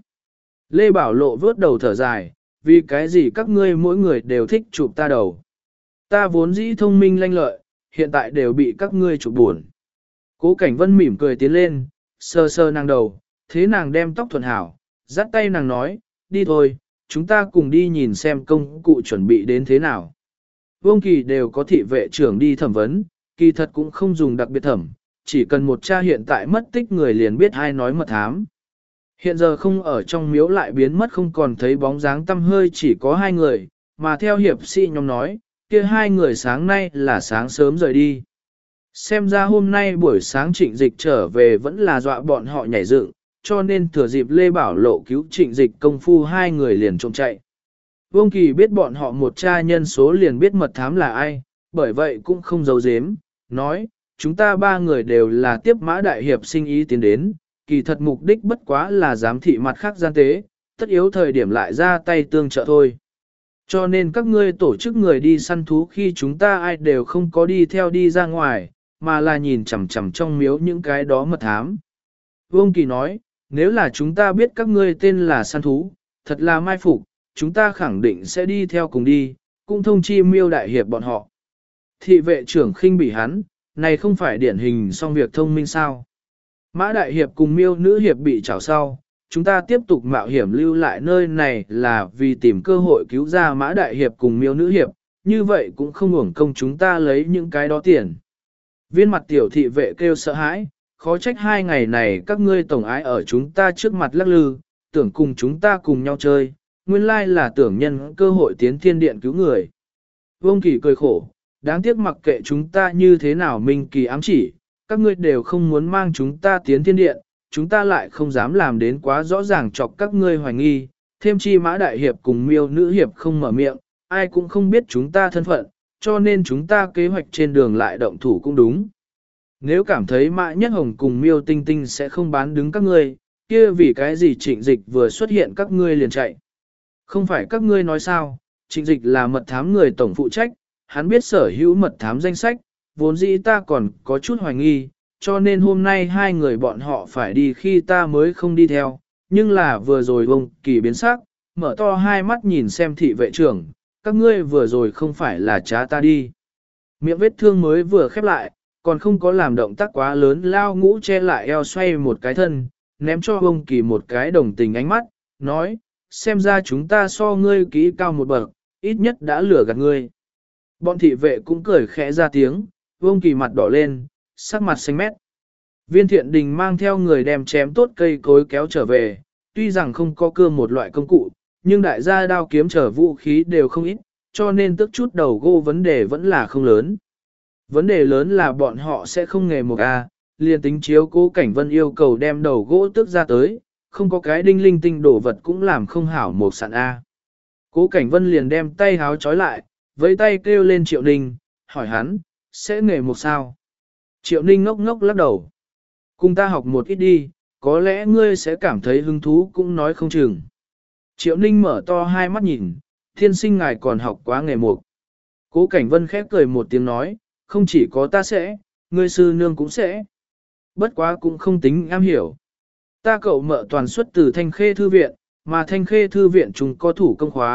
Lê Bảo Lộ vớt đầu thở dài, vì cái gì các ngươi mỗi người đều thích chụp ta đầu. Ta vốn dĩ thông minh lanh lợi, hiện tại đều bị các ngươi chụp buồn. Cố Cảnh Vân mỉm cười tiến lên, sờ sờ nàng đầu, thế nàng đem tóc thuần hảo, dắt tay nàng nói, đi thôi, chúng ta cùng đi nhìn xem công cụ chuẩn bị đến thế nào. Vương Kỳ đều có thị vệ trưởng đi thẩm vấn, kỳ thật cũng không dùng đặc biệt thẩm, chỉ cần một cha hiện tại mất tích người liền biết ai nói mật thám. Hiện giờ không ở trong miếu lại biến mất không còn thấy bóng dáng tăm hơi chỉ có hai người, mà theo hiệp sĩ nhóm nói, kia hai người sáng nay là sáng sớm rời đi. Xem ra hôm nay buổi sáng Trịnh Dịch trở về vẫn là dọa bọn họ nhảy dựng, cho nên thừa dịp Lê Bảo Lộ cứu Trịnh Dịch công phu hai người liền trộm chạy. Vương Kỳ biết bọn họ một cha nhân số liền biết mật thám là ai, bởi vậy cũng không giấu giếm, nói, chúng ta ba người đều là tiếp Mã Đại Hiệp sinh ý tiến đến, kỳ thật mục đích bất quá là giám thị mặt khác gian tế, tất yếu thời điểm lại ra tay tương trợ thôi. Cho nên các ngươi tổ chức người đi săn thú khi chúng ta ai đều không có đi theo đi ra ngoài, mà là nhìn chằm chằm trong miếu những cái đó mật thám. Vương Kỳ nói, nếu là chúng ta biết các ngươi tên là săn thú, thật là mai phục, chúng ta khẳng định sẽ đi theo cùng đi, cũng thông chi Miêu Đại Hiệp bọn họ. Thị vệ trưởng khinh bỉ hắn, này không phải điển hình song việc thông minh sao. Mã Đại Hiệp cùng Miêu Nữ Hiệp bị trảo sau, chúng ta tiếp tục mạo hiểm lưu lại nơi này là vì tìm cơ hội cứu ra Mã Đại Hiệp cùng Miêu Nữ Hiệp, như vậy cũng không uổng công chúng ta lấy những cái đó tiền. Viên mặt tiểu thị vệ kêu sợ hãi, khó trách hai ngày này các ngươi tổng ái ở chúng ta trước mặt lắc lư, tưởng cùng chúng ta cùng nhau chơi, nguyên lai là tưởng nhân cơ hội tiến thiên điện cứu người. Vương Kỳ cười khổ, đáng tiếc mặc kệ chúng ta như thế nào Minh Kỳ ám chỉ, các ngươi đều không muốn mang chúng ta tiến thiên điện, chúng ta lại không dám làm đến quá rõ ràng chọc các ngươi hoài nghi, thêm chi Mã Đại Hiệp cùng Miêu Nữ Hiệp không mở miệng, ai cũng không biết chúng ta thân phận, cho nên chúng ta kế hoạch trên đường lại động thủ cũng đúng. Nếu cảm thấy Mã Nhất Hồng cùng Miêu Tinh Tinh sẽ không bán đứng các ngươi, kia vì cái gì Trịnh Dịch vừa xuất hiện các ngươi liền chạy. Không phải các ngươi nói sao, Trịnh Dịch là mật thám người tổng phụ trách, hắn biết sở hữu mật thám danh sách, vốn dĩ ta còn có chút hoài nghi, cho nên hôm nay hai người bọn họ phải đi khi ta mới không đi theo, nhưng là vừa rồi Vương Kỳ biến sắc, mở to hai mắt nhìn xem thị vệ trưởng, các ngươi vừa rồi không phải là trá ta đi. Miệng vết thương mới vừa khép lại, còn không có làm động tác quá lớn lao ngũ che lại eo xoay một cái thân, ném cho Vương Kỳ một cái đồng tình ánh mắt, nói, xem ra chúng ta so ngươi kỹ cao một bậc, ít nhất đã lừa gạt ngươi. Bọn thị vệ cũng cười khẽ ra tiếng, Vương Kỳ mặt đỏ lên, sắc mặt xanh mét. Viên Thiện Đình mang theo người đem chém tốt cây cối kéo trở về, tuy rằng không có cưa một loại công cụ, nhưng đại gia đao kiếm trở vũ khí đều không ít, cho nên tức chút đầu gỗ vấn đề vẫn là không lớn. Vấn đề lớn là bọn họ sẽ không nghề một A, liền tính chiếu Cố Cảnh Vân yêu cầu đem đầu gỗ tước ra tới, không có cái đinh linh tinh đổ vật cũng làm không hảo một sạn A. Cố Cảnh Vân liền đem tay háo trói lại, với tay kêu lên Triệu Ninh, hỏi hắn, sẽ nghề một sao? Triệu Ninh ngốc ngốc lắc đầu. Cùng ta học một ít đi, có lẽ ngươi sẽ cảm thấy hứng thú cũng nói không chừng. Triệu Ninh mở to hai mắt nhìn, thiên sinh ngài còn học quá nghề mục. Cố Cảnh Vân khép cười một tiếng nói, không chỉ có ta sẽ, ngươi sư nương cũng sẽ. Bất quá cũng không tính am hiểu. Ta cậu mợ toàn xuất từ Thanh Khê Thư Viện, mà Thanh Khê Thư Viện chúng có thủ công khóa,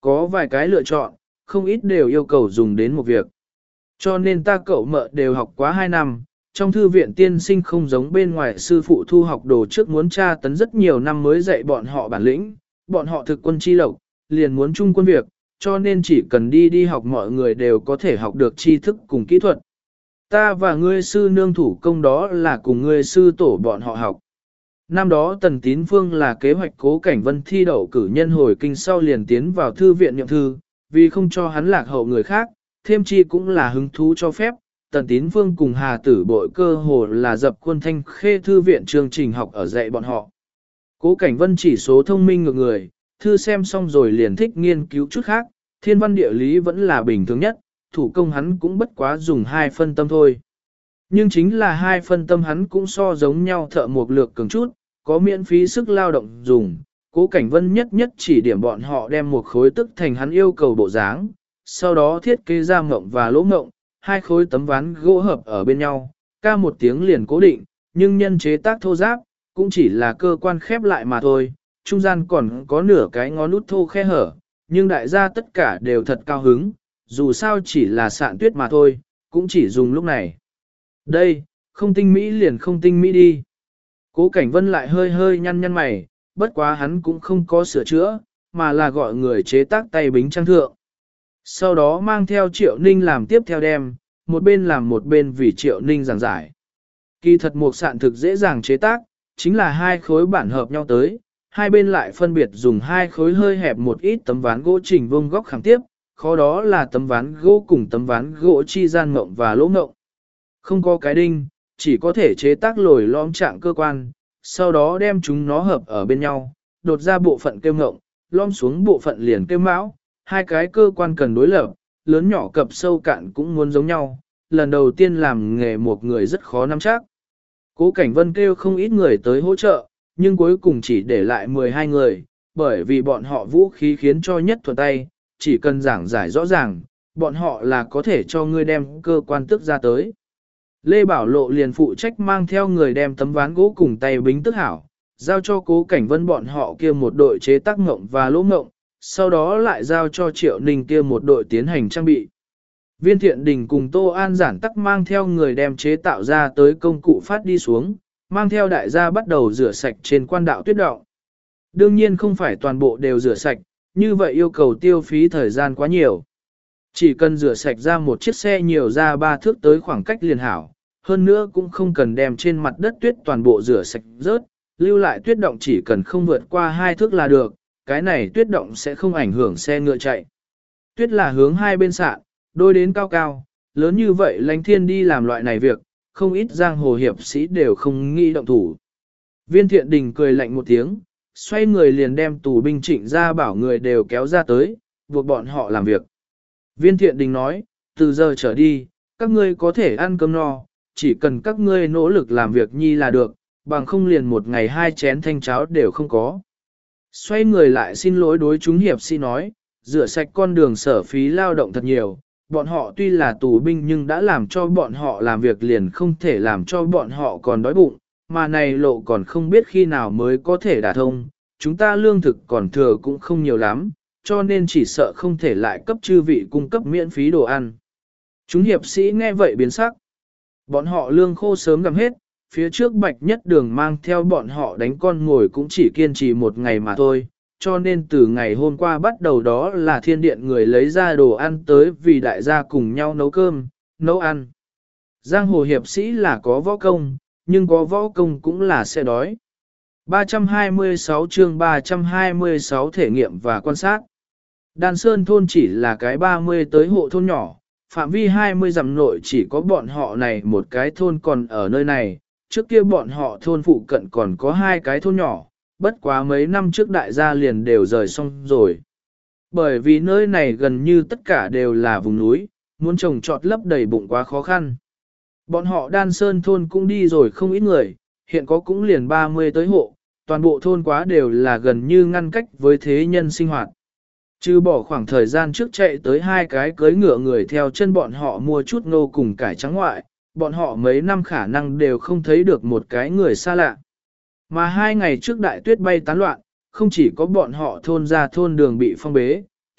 có vài cái lựa chọn, không ít đều yêu cầu dùng đến một việc. Cho nên ta cậu mợ đều học quá 2 năm, trong thư viện tiên sinh không giống bên ngoài sư phụ thu học đồ trước muốn tra tấn rất nhiều năm mới dạy bọn họ bản lĩnh, bọn họ thực quân chi lộc, liền muốn chung quân việc, cho nên chỉ cần đi học mọi người đều có thể học được tri thức cùng kỹ thuật. Ta và ngươi sư nương thủ công đó là cùng ngươi sư tổ bọn họ học. Năm đó Tần Tín Phương là kế hoạch Cố Cảnh Vân thi đậu cử nhân hồi kinh sau liền tiến vào thư viện nhậm thư, vì không cho hắn lạc hậu người khác, thêm chi cũng là hứng thú cho phép. Tần Tín Phương cùng Hà Tử Bội cơ hồ là dập khuôn thanh khê thư viện chương trình học ở dạy bọn họ. Cố Cảnh Vân chỉ số thông minh ngược người, thư xem xong rồi liền thích nghiên cứu chút khác, thiên văn địa lý vẫn là bình thường nhất, thủ công hắn cũng bất quá dùng 2 phân tâm thôi. Nhưng chính là 2 phân tâm hắn cũng so giống nhau thợ một lược cường chút, có miễn phí sức lao động dùng. Cố Cảnh Vân nhất nhất chỉ điểm bọn họ đem một khối tức thành hắn yêu cầu bộ dáng, sau đó thiết kế ra mộng và lỗ mộng, 2 khối tấm ván gỗ hợp ở bên nhau, ca một tiếng liền cố định, nhưng nhân chế tác thô giáp, cũng chỉ là cơ quan khép lại mà thôi, trung gian còn có nửa cái ngón út thô khe hở, nhưng đại gia tất cả đều thật cao hứng, dù sao chỉ là sạn tuyết mà thôi, cũng chỉ dùng lúc này. Đây, không tinh mỹ liền không tinh mỹ đi. Cố Cảnh Vân lại hơi hơi nhăn mày, bất quá hắn cũng không có sửa chữa, mà là gọi người chế tác tay bính trang thượng. Sau đó mang theo Triệu Ninh làm tiếp theo đem, một bên làm một bên vì Triệu Ninh giảng giải. Kỳ thật một sạn thực dễ dàng chế tác, chính là 2 khối bản hợp nhau tới, hai bên lại phân biệt dùng 2 khối hơi hẹp một ít tấm ván gỗ chỉnh vuông góc khảm tiếp, khó đó là tấm ván gỗ cùng tấm ván gỗ chi gian mộng và lỗ mộng. Không có cái đinh, chỉ có thể chế tác lồi lõm trạng cơ quan, sau đó đem chúng nó hợp ở bên nhau, đột ra bộ phận kêu ngộng, lõm xuống bộ phận liền kêu mão, 2 cái cơ quan cần đối lập, lớn nhỏ cập sâu cạn cũng muốn giống nhau, lần đầu tiên làm nghề một người rất khó nắm chắc. Cố Cảnh Vân kêu không ít người tới hỗ trợ, nhưng cuối cùng chỉ để lại 12 người, bởi vì bọn họ vũ khí khiến cho nhất thuận tay, chỉ cần giảng giải rõ ràng, bọn họ là có thể cho ngươi đem cơ quan tức ra tới. Lê Bảo Lộ liền phụ trách mang theo người đem tấm ván gỗ cùng tay bính tức hảo, giao cho Cố Cảnh Vân bọn họ kia một đội chế tác ngộng và lỗ ngộng, sau đó lại giao cho Triệu Ninh kia một đội tiến hành trang bị. Viên Thiện Đình cùng Tô An giản tắc mang theo người đem chế tạo ra tới công cụ phát đi xuống, mang theo đại gia bắt đầu rửa sạch trên quan đạo tuyết động. Đương nhiên không phải toàn bộ đều rửa sạch, như vậy yêu cầu tiêu phí thời gian quá nhiều. Chỉ cần rửa sạch ra một chiếc xe nhiều ra 3 thước tới khoảng cách liền hảo, hơn nữa cũng không cần đem trên mặt đất tuyết toàn bộ rửa sạch rớt, lưu lại tuyết động chỉ cần không vượt qua 2 thước là được, cái này tuyết động sẽ không ảnh hưởng xe ngựa chạy. Tuyết là hướng hai bên sạn, đôi đến cao cao, lớn như vậy Lánh Thiên đi làm loại này việc, không ít giang hồ hiệp sĩ đều không nghĩ động thủ. Viên Thiện Đình cười lạnh một tiếng, xoay người liền đem tù binh Trịnh ra bảo người đều kéo ra tới, buộc bọn họ làm việc. Viên Thiện Đình nói, từ giờ trở đi, các ngươi có thể ăn cơm no, chỉ cần các ngươi nỗ lực làm việc nhi là được, bằng không liền một ngày 2 chén thanh cháo đều không có. Xoay người lại xin lỗi đối chúng hiệp sĩ nói, rửa sạch con đường sở phí lao động thật nhiều, bọn họ tuy là tù binh nhưng đã làm cho bọn họ làm việc liền không thể làm cho bọn họ còn đói bụng, mà này lộ còn không biết khi nào mới có thể đả thông, chúng ta lương thực còn thừa cũng không nhiều lắm, cho nên chỉ sợ không thể lại cấp chư vị cung cấp miễn phí đồ ăn. Chúng hiệp sĩ nghe vậy biến sắc. Bọn họ lương khô sớm gặm hết, phía trước Bạch Nhất Đường mang theo bọn họ đánh con ngồi cũng chỉ kiên trì 1 ngày mà thôi, cho nên từ ngày hôm qua bắt đầu đó là thiên điện người lấy ra đồ ăn tới vì đại gia cùng nhau nấu cơm, nấu ăn. Giang hồ hiệp sĩ là có võ công, nhưng có võ công cũng là sẽ đói. 326 chương 326 thể nghiệm và quan sát. Đan Sơn thôn chỉ là cái 30 tới hộ thôn nhỏ, phạm vi 20 dặm nội chỉ có bọn họ này một cái thôn còn ở nơi này, trước kia bọn họ thôn phụ cận còn có 2 cái thôn nhỏ, bất quá mấy năm trước đại gia liền đều rời xong rồi. Bởi vì nơi này gần như tất cả đều là vùng núi, muốn trồng trọt lấp đầy bụng quá khó khăn. Bọn họ Đan Sơn thôn cũng đi rồi không ít người, hiện có cũng liền 30 tới hộ, toàn bộ thôn quá đều là gần như ngăn cách với thế nhân sinh hoạt. Trừ bỏ khoảng thời gian trước chạy tới 2 cái cưới ngựa người theo chân bọn họ mua chút ngô cùng cải trắng ngoại, bọn họ mấy năm khả năng đều không thấy được một cái người xa lạ. Mà 2 ngày trước đại tuyết bay tán loạn, không chỉ có bọn họ thôn ra thôn đường bị phong bế,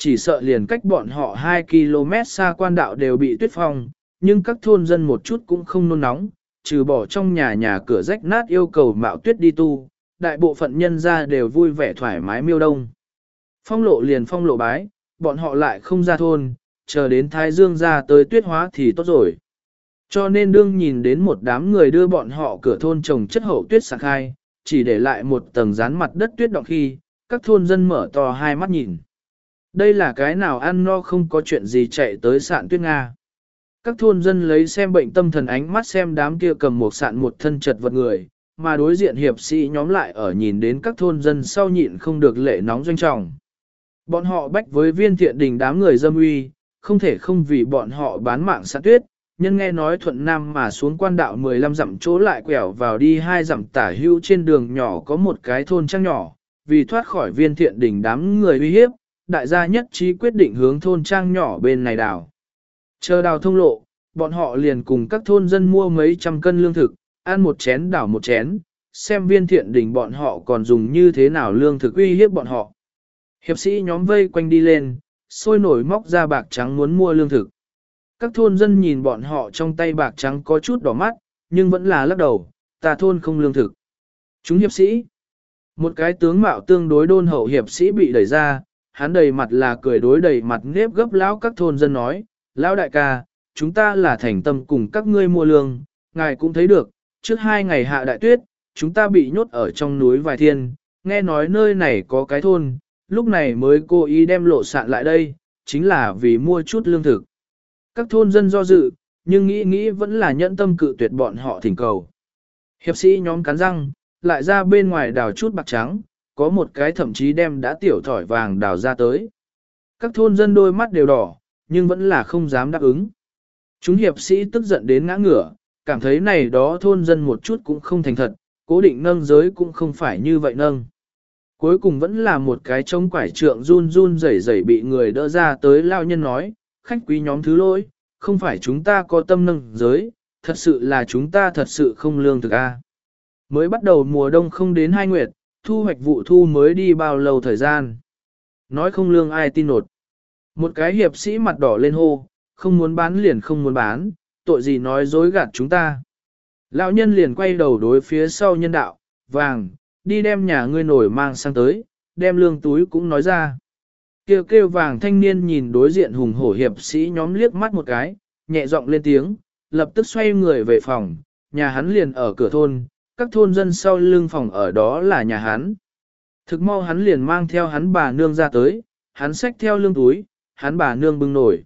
chỉ sợ liền cách bọn họ 2 km xa quan đạo đều bị tuyết phong, nhưng các thôn dân một chút cũng không nôn nóng, trừ bỏ trong nhà cửa rách nát yêu cầu mạo tuyết đi tu, đại bộ phận nhân ra đều vui vẻ thoải mái miêu đông. Phong lộ liền phong lộ bái, bọn họ lại không ra thôn, chờ đến Thái Dương ra tới tuyết hóa thì tốt rồi. Cho nên đương nhìn đến một đám người đưa bọn họ cửa thôn trồng chất hậu tuyết sạc khai, chỉ để lại một tầng dán mặt đất tuyết động khi, các thôn dân mở to hai mắt nhìn. Đây là cái nào ăn no không có chuyện gì chạy tới sạn tuyết Nga. Các thôn dân lấy xem bệnh tâm thần ánh mắt xem đám kia cầm một sạn một thân chật vật người, mà đối diện hiệp sĩ nhóm lại ở nhìn đến các thôn dân sau nhịn không được lệ nóng doanh trọng. Bọn họ bách với Viên Thiện Đình đám người dâm uy, không thể không vì bọn họ bán mạng sạn tuyết, nhân nghe nói thuận nam mà xuống quan đạo 15 dặm chỗ lại quẹo vào đi 2 dặm tả hữu trên đường nhỏ có một cái thôn trang nhỏ, vì thoát khỏi Viên Thiện Đình đám người uy hiếp, đại gia nhất trí quyết định hướng thôn trang nhỏ bên này đào. Chờ đào thông lộ, bọn họ liền cùng các thôn dân mua mấy trăm cân lương thực, ăn một chén đảo một chén, xem Viên Thiện Đình bọn họ còn dùng như thế nào lương thực uy hiếp bọn họ. Hiệp sĩ nhóm vây quanh đi lên, sôi nổi móc ra bạc trắng muốn mua lương thực. Các thôn dân nhìn bọn họ trong tay bạc trắng có chút đỏ mắt, nhưng vẫn là lắc đầu, ta thôn không lương thực. Chúng hiệp sĩ. Một cái tướng mạo tương đối đôn hậu hiệp sĩ bị đẩy ra, hắn đầy mặt là cười đối đầy mặt nếp gấp lão các thôn dân nói, lão đại ca, chúng ta là thành tâm cùng các ngươi mua lương, ngài cũng thấy được, trước 2 ngày hạ đại tuyết, chúng ta bị nhốt ở trong núi vài thiên, nghe nói nơi này có cái thôn, lúc này mới cố ý đem lộ sạn lại đây, chính là vì mua chút lương thực. Các thôn dân do dự, nhưng nghĩ vẫn là nhẫn tâm cự tuyệt bọn họ thỉnh cầu. Hiệp sĩ nhóm cắn răng, lại ra bên ngoài đào chút bạc trắng, có một cái thậm chí đem đã tiểu thỏi vàng đào ra tới. Các thôn dân đôi mắt đều đỏ, nhưng vẫn là không dám đáp ứng. Chúng hiệp sĩ tức giận đến ngã ngửa, cảm thấy này đó thôn dân một chút cũng không thành thật, cố định nâng giới cũng không phải như vậy nâng. Cuối cùng vẫn là một cái trống quải trượng run run rẩy rẩy bị người đỡ ra tới lao nhân nói, khách quý nhóm thứ lỗi, không phải chúng ta có tâm nâng giới, thật sự là chúng ta thật sự không lương thực a. Mới bắt đầu mùa đông không đến 2 nguyệt, thu hoạch vụ thu mới đi bao lâu thời gian. Nói không lương ai tin nột. Một cái hiệp sĩ mặt đỏ lên hô, không muốn bán liền không muốn bán, tội gì nói dối gạt chúng ta. Lão nhân liền quay đầu đối phía sau nhân đạo, vàng, đi đem nhà ngươi nổi mang sang tới, đem lương túi cũng nói ra. Kêu vàng thanh niên nhìn đối diện hùng hổ hiệp sĩ nhóm liếc mắt một cái, nhẹ giọng lên tiếng, lập tức xoay người về phòng, nhà hắn liền ở cửa thôn, các thôn dân sau lưng phòng ở đó là nhà hắn. Thực mau hắn liền mang theo hắn bà nương ra tới, hắn xách theo lương túi, hắn bà nương bưng nổi.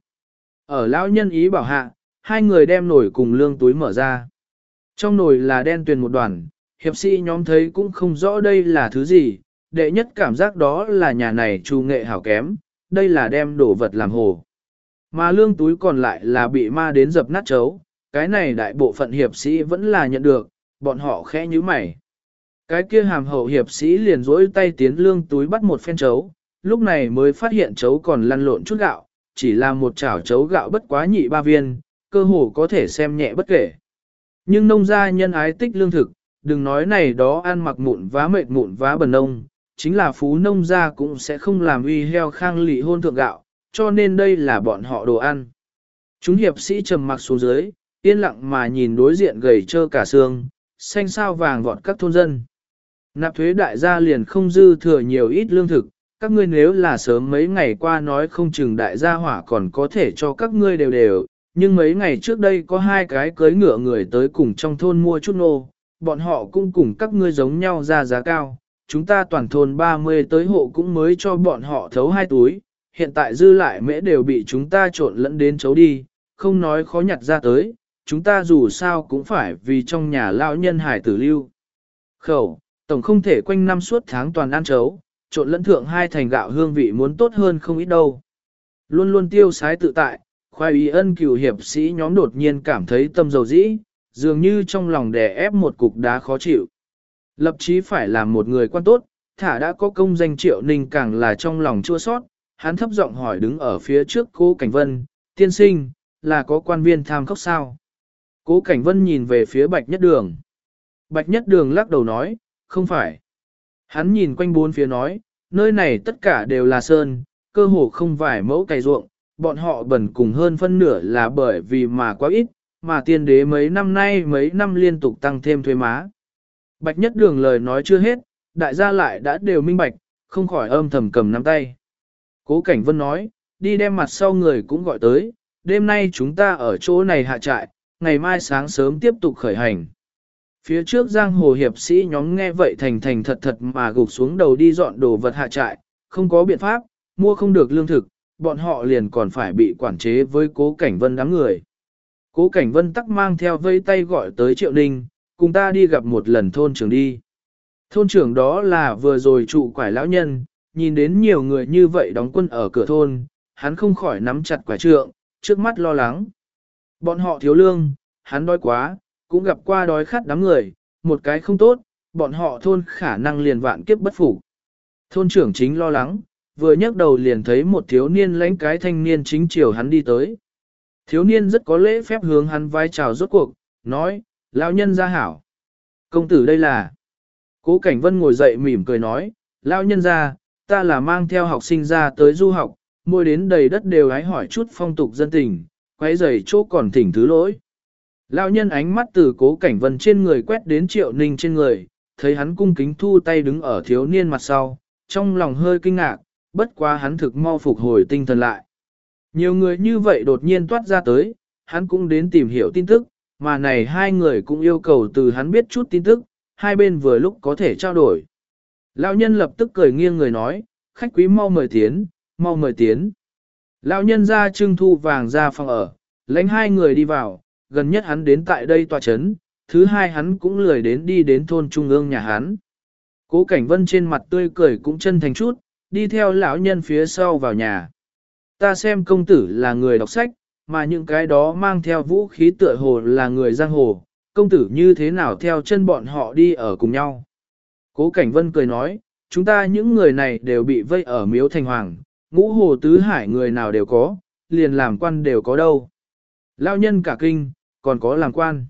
Ở lão nhân ý bảo hạ, 2 người đem nổi cùng lương túi mở ra. Trong nồi là đen tuyền một đoàn, hiệp sĩ nhóm thấy cũng không rõ đây là thứ gì, đệ nhất cảm giác đó là nhà này trù nghệ hảo kém, đây là đem đổ vật làm hồ. Mà lương túi còn lại là bị ma đến dập nát chấu, cái này đại bộ phận hiệp sĩ vẫn là nhận được, bọn họ khẽ nhíu mày. Cái kia hàm hậu hiệp sĩ liền rỗi tay tiến lương túi bắt một phen chấu, lúc này mới phát hiện chấu còn lăn lộn chút gạo, chỉ là một chảo chấu gạo bất quá nhị 3 viên, cơ hồ có thể xem nhẹ bất kể. Nhưng nông gia nhân ái tích lương thực, đừng nói này đó ăn mặc mụn vá mệt mụn vá bần nông, chính là phú nông gia cũng sẽ không làm uy heo khang lị hôn thượng gạo, cho nên đây là bọn họ đồ ăn. Chúng hiệp sĩ trầm mặc xuống dưới, yên lặng mà nhìn đối diện gầy trơ cả xương, xanh sao vàng vọt các thôn dân. Nạp thuế đại gia liền không dư thừa nhiều ít lương thực, các ngươi nếu là sớm mấy ngày qua nói không chừng đại gia hỏa còn có thể cho các ngươi đều đều, nhưng mấy ngày trước đây có 2 cái cưới ngựa người tới cùng trong thôn mua chút nô, bọn họ cũng cùng các ngươi giống nhau ra giá cao, chúng ta toàn thôn 30 tới hộ cũng mới cho bọn họ thấu 2 túi, hiện tại dư lại mễ đều bị chúng ta trộn lẫn đến chấu đi, không nói khó nhặt ra tới, chúng ta dù sao cũng phải vì trong nhà lão nhân hải tử lưu. Khẩu, tổng không thể quanh năm suốt tháng toàn ăn chấu, trộn lẫn thượng 2 thành gạo hương vị muốn tốt hơn không ít đâu. Luôn luôn tiêu sái tự tại, khoai ý ân cửu hiệp sĩ nhóm đột nhiên cảm thấy tâm dầu dĩ, dường như trong lòng đè ép một cục đá khó chịu. Lập chí phải làm một người quan tốt, thả đã có công danh Triệu Ninh càng là trong lòng chua sót, hắn thấp giọng hỏi đứng ở phía trước Cố Cảnh Vân, tiên sinh, là có quan viên tham khốc sao? Cố Cảnh Vân nhìn về phía Bạch Nhất Đường. Bạch Nhất Đường lắc đầu nói, không phải. Hắn nhìn quanh bốn phía nói, nơi này tất cả đều là sơn, cơ hồ không vài mẫu cày ruộng, bọn họ bần cùng hơn phân nửa là bởi vì mà quá ít, mà tiên đế mấy năm nay mấy năm liên tục tăng thêm thuế má. Bạch Nhất Đường lời nói chưa hết, đại gia lại đã đều minh bạch, không khỏi âm thầm cầm nắm tay. Cố Cảnh Vân nói, đi đem mặt sau người cũng gọi tới, đêm nay chúng ta ở chỗ này hạ trại, ngày mai sáng sớm tiếp tục khởi hành. Phía trước giang hồ hiệp sĩ nhóm nghe vậy thành thành thật thật mà gục xuống đầu đi dọn đồ vật hạ trại, không có biện pháp, mua không được lương thực, bọn họ liền còn phải bị quản chế với Cố Cảnh Vân đám người. Cố Cảnh Vân tắc mang theo vây tay gọi tới Triệu Ninh, cùng ta đi gặp một lần thôn trưởng đi. Thôn trưởng đó là vừa rồi trụ quải lão nhân, nhìn đến nhiều người như vậy đóng quân ở cửa thôn, hắn không khỏi nắm chặt quả trượng, trước mắt lo lắng. Bọn họ thiếu lương, hắn đói quá, cũng gặp qua đói khát đám người, một cái không tốt, bọn họ thôn khả năng liền vạn kiếp bất phục. Thôn trưởng chính lo lắng, vừa nhấc đầu liền thấy một thiếu niên lãnh cái thanh niên chính chiều hắn đi tới. Thiếu niên rất có lễ phép hướng hắn vai chào rốt cuộc, nói, lão nhân gia hảo. Công tử đây là. Cố Cảnh Vân ngồi dậy mỉm cười nói, lão nhân gia, ta là mang theo học sinh ra tới du học, môi đến đầy đất đều hái hỏi chút phong tục dân tình, quấy rầy chỗ còn thỉnh thứ lỗi. Lão nhân ánh mắt từ Cố Cảnh Vân trên người quét đến Triệu Ninh trên người, thấy hắn cung kính thu tay đứng ở thiếu niên mặt sau, trong lòng hơi kinh ngạc, bất quá hắn thực mau phục hồi tinh thần lại. Nhiều người như vậy đột nhiên toát ra tới, hắn cũng đến tìm hiểu tin tức, mà này hai người cũng yêu cầu từ hắn biết chút tin tức, hai bên vừa lúc có thể trao đổi. Lão nhân lập tức cười nghiêng người nói, khách quý mau mời tiến, mau mời tiến. Lão nhân ra trưng thu vàng ra phòng ở, lãnh hai người đi vào, gần nhất hắn đến tại đây tòa chấn, thứ hai hắn cũng lười đến đi đến thôn trung ương nhà hắn. Cố Cảnh Vân trên mặt tươi cười cũng chân thành chút, đi theo lão nhân phía sau vào nhà. Ta xem công tử là người đọc sách, mà những cái đó mang theo vũ khí tựa hồ là người giang hồ, công tử như thế nào theo chân bọn họ đi ở cùng nhau. Cố Cảnh Vân cười nói, chúng ta những người này đều bị vây ở miếu thành hoàng, ngũ hồ tứ hải người nào đều có, liền làm quan đều có đâu. Lão nhân cả kinh, còn có làm quan.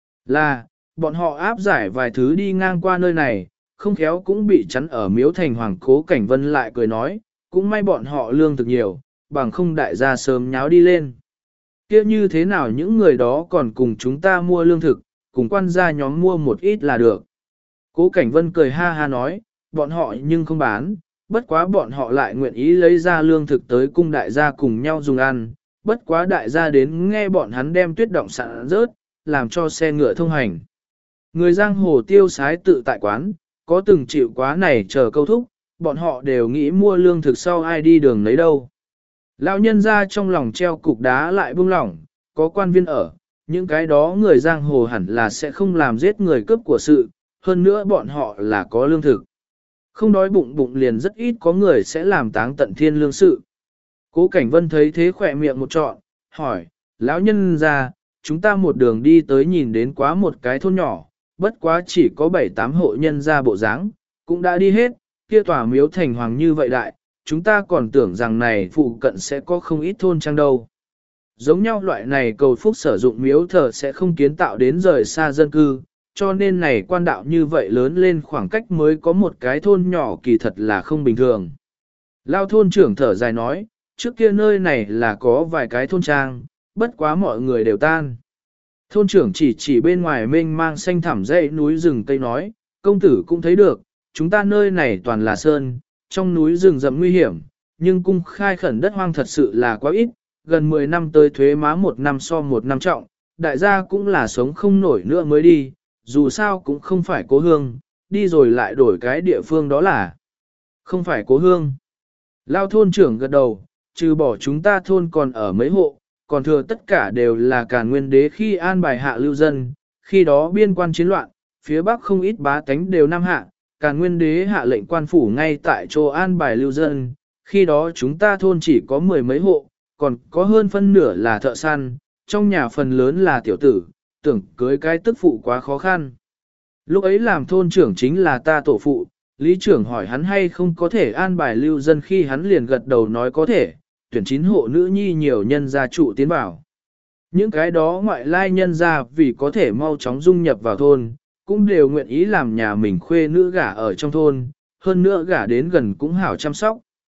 Là, bọn họ áp giải vài thứ đi ngang qua nơi này, không khéo cũng bị chắn ở miếu thành hoàng. Cố Cảnh Vân lại cười nói, cũng may bọn họ lương thực nhiều, bằng không đại gia sớm nháo đi lên. Kia như thế nào những người đó còn cùng chúng ta mua lương thực, cùng quan gia nhóm mua một ít là được. Cố Cảnh Vân cười ha ha nói, bọn họ nhưng không bán, bất quá bọn họ lại nguyện ý lấy ra lương thực tới cung đại gia cùng nhau dùng ăn, bất quá đại gia đến nghe bọn hắn đem tuyết động sạn rớt, làm cho xe ngựa thông hành. Người giang hồ tiêu sái tự tại quán, có từng chịu quá này chờ câu thúc, bọn họ đều nghĩ mua lương thực sau ai đi đường lấy đâu. Lão nhân ra trong lòng treo cục đá lại buông lỏng, có quan viên ở, những cái đó người giang hồ hẳn là sẽ không làm giết người cướp của sự, hơn nữa bọn họ là có lương thực. Không đói bụng bụng liền rất ít có người sẽ làm táng tận thiên lương sự. Cố Cảnh Vân thấy thế khỏe miệng một trọn, hỏi, lão nhân ra, chúng ta một đường đi tới nhìn đến quá một cái thôn nhỏ, bất quá chỉ có 7-8 hộ nhân ra bộ dáng, cũng đã đi hết, kia tòa miếu thành hoàng như vậy đại, chúng ta còn tưởng rằng này phụ cận sẽ có không ít thôn trang đâu. Giống nhau loại này cầu phúc sử dụng miếu thờ sẽ không kiến tạo đến rời xa dân cư, cho nên này quan đạo như vậy lớn lên khoảng cách mới có một cái thôn nhỏ kỳ thật là không bình thường. Lao thôn trưởng thở dài nói, trước kia nơi này là có vài cái thôn trang, bất quá mọi người đều tan. Thôn trưởng chỉ bên ngoài mênh mang xanh thẳm dãy núi rừng cây nói, công tử cũng thấy được, chúng ta nơi này toàn là sơn, trong núi rừng rậm nguy hiểm, nhưng cung khai khẩn đất hoang thật sự là quá ít, gần 10 năm tới thuế má một năm so một năm trọng, đại gia cũng là sống không nổi nữa mới đi, dù sao cũng không phải cố hương, đi rồi lại đổi cái địa phương đó là không phải cố hương. Lao thôn trưởng gật đầu, trừ bỏ chúng ta thôn còn ở mấy hộ, còn thừa tất cả đều là Càn Nguyên đế khi an bài hạ lưu dân, khi đó biên quan chiến loạn, phía bắc không ít bá tánh đều nam hạ, Càn Nguyên đế hạ lệnh quan phủ ngay tại chỗ an bài lưu dân, khi đó chúng ta thôn chỉ có 10 mấy hộ, còn có hơn phân nửa là thợ săn, trong nhà phần lớn là tiểu tử, tưởng cưới cái tức phụ quá khó khăn. Lúc ấy làm thôn trưởng chính là ta tổ phụ, lý trưởng hỏi hắn hay không có thể an bài lưu dân khi hắn liền gật đầu nói có thể, tuyển 9 hộ nữ nhi nhiều nhân gia trụ tiến vào. Những cái đó ngoại lai nhân gia vì có thể mau chóng dung nhập vào thôn, cũng đều nguyện ý làm nhà mình khuê nữ gả ở trong thôn, hơn nữa gả đến gần cũng hảo chăm sóc.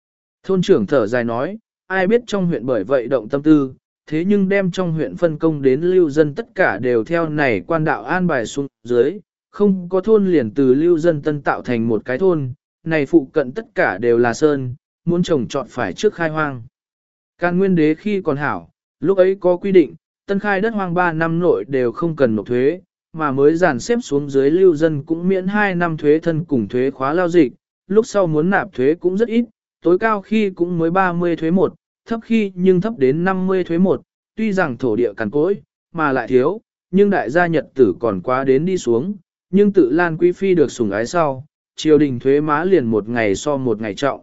Thôn trưởng thở dài nói, ai biết trong huyện bởi vậy động tâm tư, thế nhưng đem trong huyện phân công đến lưu dân tất cả đều theo này quan đạo an bài xuống dưới, không có thôn liền từ lưu dân tân tạo thành một cái thôn, này phụ cận tất cả đều là sơn, muốn trồng trọt phải trước khai hoang. Càn nguyên đế khi còn hảo, lúc ấy có quy định, tân khai đất hoang 3 năm nội đều không cần nộp thuế, mà mới dàn xếp xuống dưới lưu dân cũng miễn 2 năm thuế thân cùng thuế khóa lao dịch, lúc sau muốn nạp thuế cũng rất ít, tối cao khi cũng mới 30 thuế 1, thấp khi nhưng thấp đến 50 thuế 1, tuy rằng thổ địa cằn cỗi, mà lại thiếu, nhưng đại gia nhật tử còn quá đến đi xuống, nhưng tự Lan Quý Phi được sủng ái sau, triều đình thuế má liền một ngày so một ngày trọng.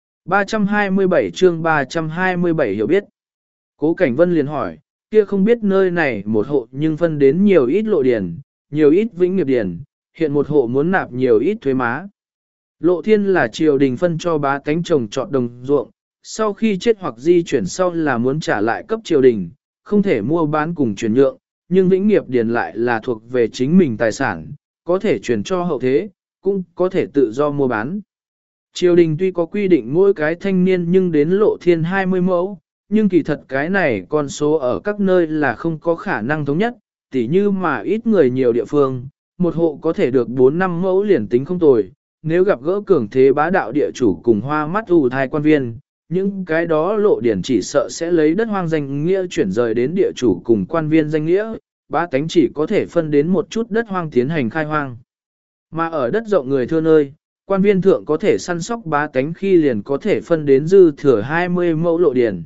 327 chương 327 hiểu biết. Cố Cảnh Vân liền hỏi, kia không biết nơi này một hộ nhưng phân đến nhiều ít lộ điền, nhiều ít vĩnh nghiệp điền, hiện một hộ muốn nạp nhiều ít thuế má. Lộ thiên là triều đình phân cho bá tánh trồng trọt đồng ruộng, sau khi chết hoặc di chuyển sau là muốn trả lại cấp triều đình, không thể mua bán cùng chuyển nhượng, nhưng vĩnh nghiệp điền lại là thuộc về chính mình tài sản, có thể chuyển cho hậu thế, cũng có thể tự do mua bán. Triều đình tuy có quy định mỗi cái thanh niên nhưng đến lộ thiên 20 mẫu, nhưng kỳ thật cái này con số ở các nơi là không có khả năng thống nhất, tỉ như mà ít người nhiều địa phương, một hộ có thể được 4-5 mẫu liền tính không tồi, nếu gặp gỡ cường thế bá đạo địa chủ cùng hoa mắt ù thai quan viên, những cái đó lộ điển chỉ sợ sẽ lấy đất hoang danh nghĩa chuyển rời đến địa chủ cùng quan viên danh nghĩa, bá tánh chỉ có thể phân đến một chút đất hoang tiến hành khai hoang. Mà ở đất rộng người thưa nơi, quan viên thượng có thể săn sóc bá tánh khi liền có thể phân đến dư thừa 20 mẫu lộ điển.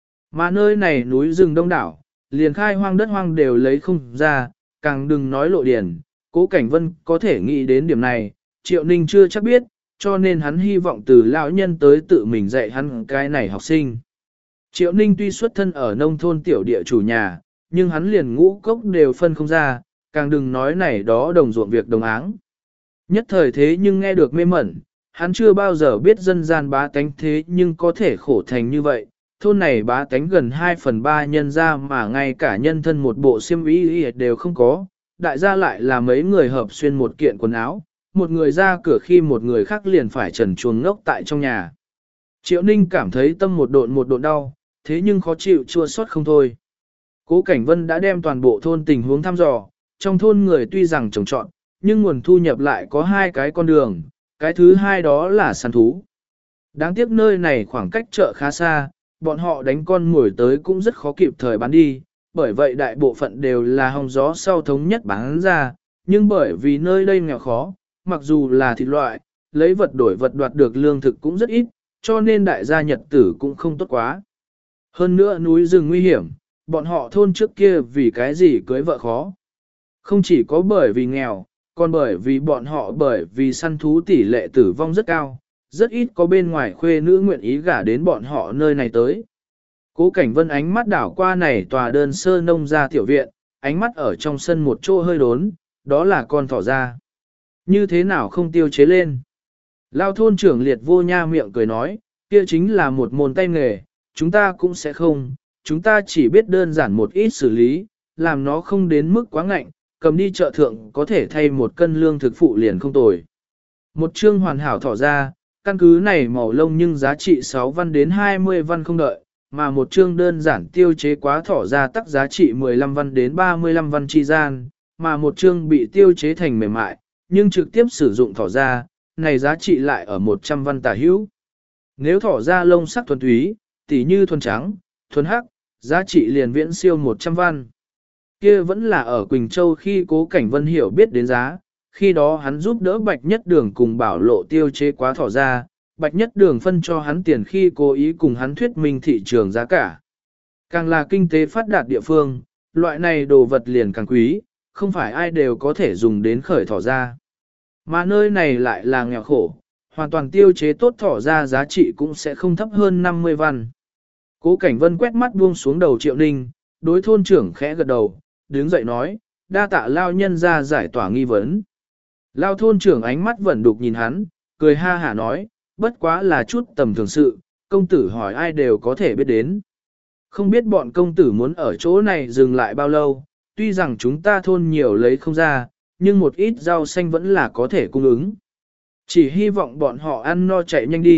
Mà nơi này núi rừng đông đảo, liền khai hoang đất hoang đều lấy không ra, càng đừng nói lộ điển. Cố Cảnh Vân có thể nghĩ đến điểm này, Triệu Ninh chưa chắc biết, cho nên hắn hy vọng từ lão nhân tới tự mình dạy hắn cái này học sinh. Triệu Ninh tuy xuất thân ở nông thôn tiểu địa chủ nhà, nhưng hắn liền ngũ cốc đều phân không ra, càng đừng nói này đó đồng ruộng việc đồng áng. Nhất thời thế nhưng nghe được mê mẩn, hắn chưa bao giờ biết dân gian bá tánh thế nhưng có thể khổ thành như vậy. Thôn này bá tánh gần 2/3 nhân ra mà ngay cả nhân thân một bộ xiêm y đều không có, đại gia lại là mấy người hợp xuyên một kiện quần áo, một người ra cửa khi một người khác liền phải trần chuồng ngốc tại trong nhà. Triệu Ninh cảm thấy tâm một độn đau, thế nhưng khó chịu chua xót không thôi. Cố Cảnh Vân đã đem toàn bộ thôn tình huống thăm dò, trong thôn người tuy rằng trồng trọt, nhưng nguồn thu nhập lại có 2 cái con đường, cái thứ hai đó là săn thú. Đáng tiếc nơi này khoảng cách chợ khá xa, bọn họ đánh con mồi tới cũng rất khó kịp thời bán đi, bởi vậy đại bộ phận đều là hong gió sau thống nhất bán ra, nhưng bởi vì nơi đây nghèo khó, mặc dù là thịt loại, lấy vật đổi vật đoạt được lương thực cũng rất ít, cho nên đại gia nhật tử cũng không tốt quá. Hơn nữa núi rừng nguy hiểm, bọn họ thôn trước kia vì cái gì cưới vợ khó. Không chỉ có bởi vì nghèo, còn bởi vì bọn họ bởi vì săn thú tỷ lệ tử vong rất cao, rất ít có bên ngoài khuê nữ nguyện ý gả đến bọn họ nơi này tới. Cố Cảnh Vân ánh mắt đảo qua này tòa đơn sơ nông gia tiểu viện, ánh mắt ở trong sân một chỗ hơi đốn, đó là con thỏ ra. Như thế nào không tiêu chế lên? Lao thôn trưởng Liệt Vô Nha miệng cười nói, kia chính là một môn tay nghề, chúng ta cũng sẽ không, chúng ta chỉ biết đơn giản một ít xử lý, làm nó không đến mức quá ngạnh, cầm đi chợ thượng có thể thay một cân lương thực phụ liền không tồi. Một chương hoàn hảo thỏ ra, căn cứ này màu lông nhưng giá trị 6 văn đến 20 văn không đợi, mà một chương đơn giản tiêu chế quá thỏ ra tắc giá trị 15 văn đến 35 văn chi gian, mà một chương bị tiêu chế thành mềm mại, nhưng trực tiếp sử dụng thỏ ra, này giá trị lại ở 100 văn tả hữu. Nếu thỏ ra lông sắc thuần túy, tỉ như thuần trắng, thuần hắc, giá trị liền viễn siêu 100 văn. Kia vẫn là ở Quỳnh Châu khi Cố Cảnh Vân hiểu biết đến giá, khi đó hắn giúp đỡ Bạch Nhất Đường cùng Bảo Lộ tiêu chế quá thỏ ra, Bạch Nhất Đường phân cho hắn tiền khi cố ý cùng hắn thuyết minh thị trường giá cả. Càng là kinh tế phát đạt địa phương, loại này đồ vật liền càng quý, không phải ai đều có thể dùng đến khởi thỏ ra. Mà nơi này lại là nghèo khổ, hoàn toàn tiêu chế tốt thỏ ra giá trị cũng sẽ không thấp hơn 50 văn. Cố Cảnh Vân quét mắt buông xuống đầu Triệu Ninh, đối thôn trưởng khẽ gật đầu, đứng dậy nói, đa tạ lao nhân ra giải tỏa nghi vấn. Lao thôn trưởng ánh mắt vẫn đục nhìn hắn, cười ha hả nói, bất quá là chút tầm thường sự, công tử hỏi ai đều có thể biết đến. Không biết bọn công tử muốn ở chỗ này dừng lại bao lâu, tuy rằng chúng ta thôn nhiều lấy không ra, nhưng một ít rau xanh vẫn là có thể cung ứng. Chỉ hy vọng bọn họ ăn no chạy nhanh đi,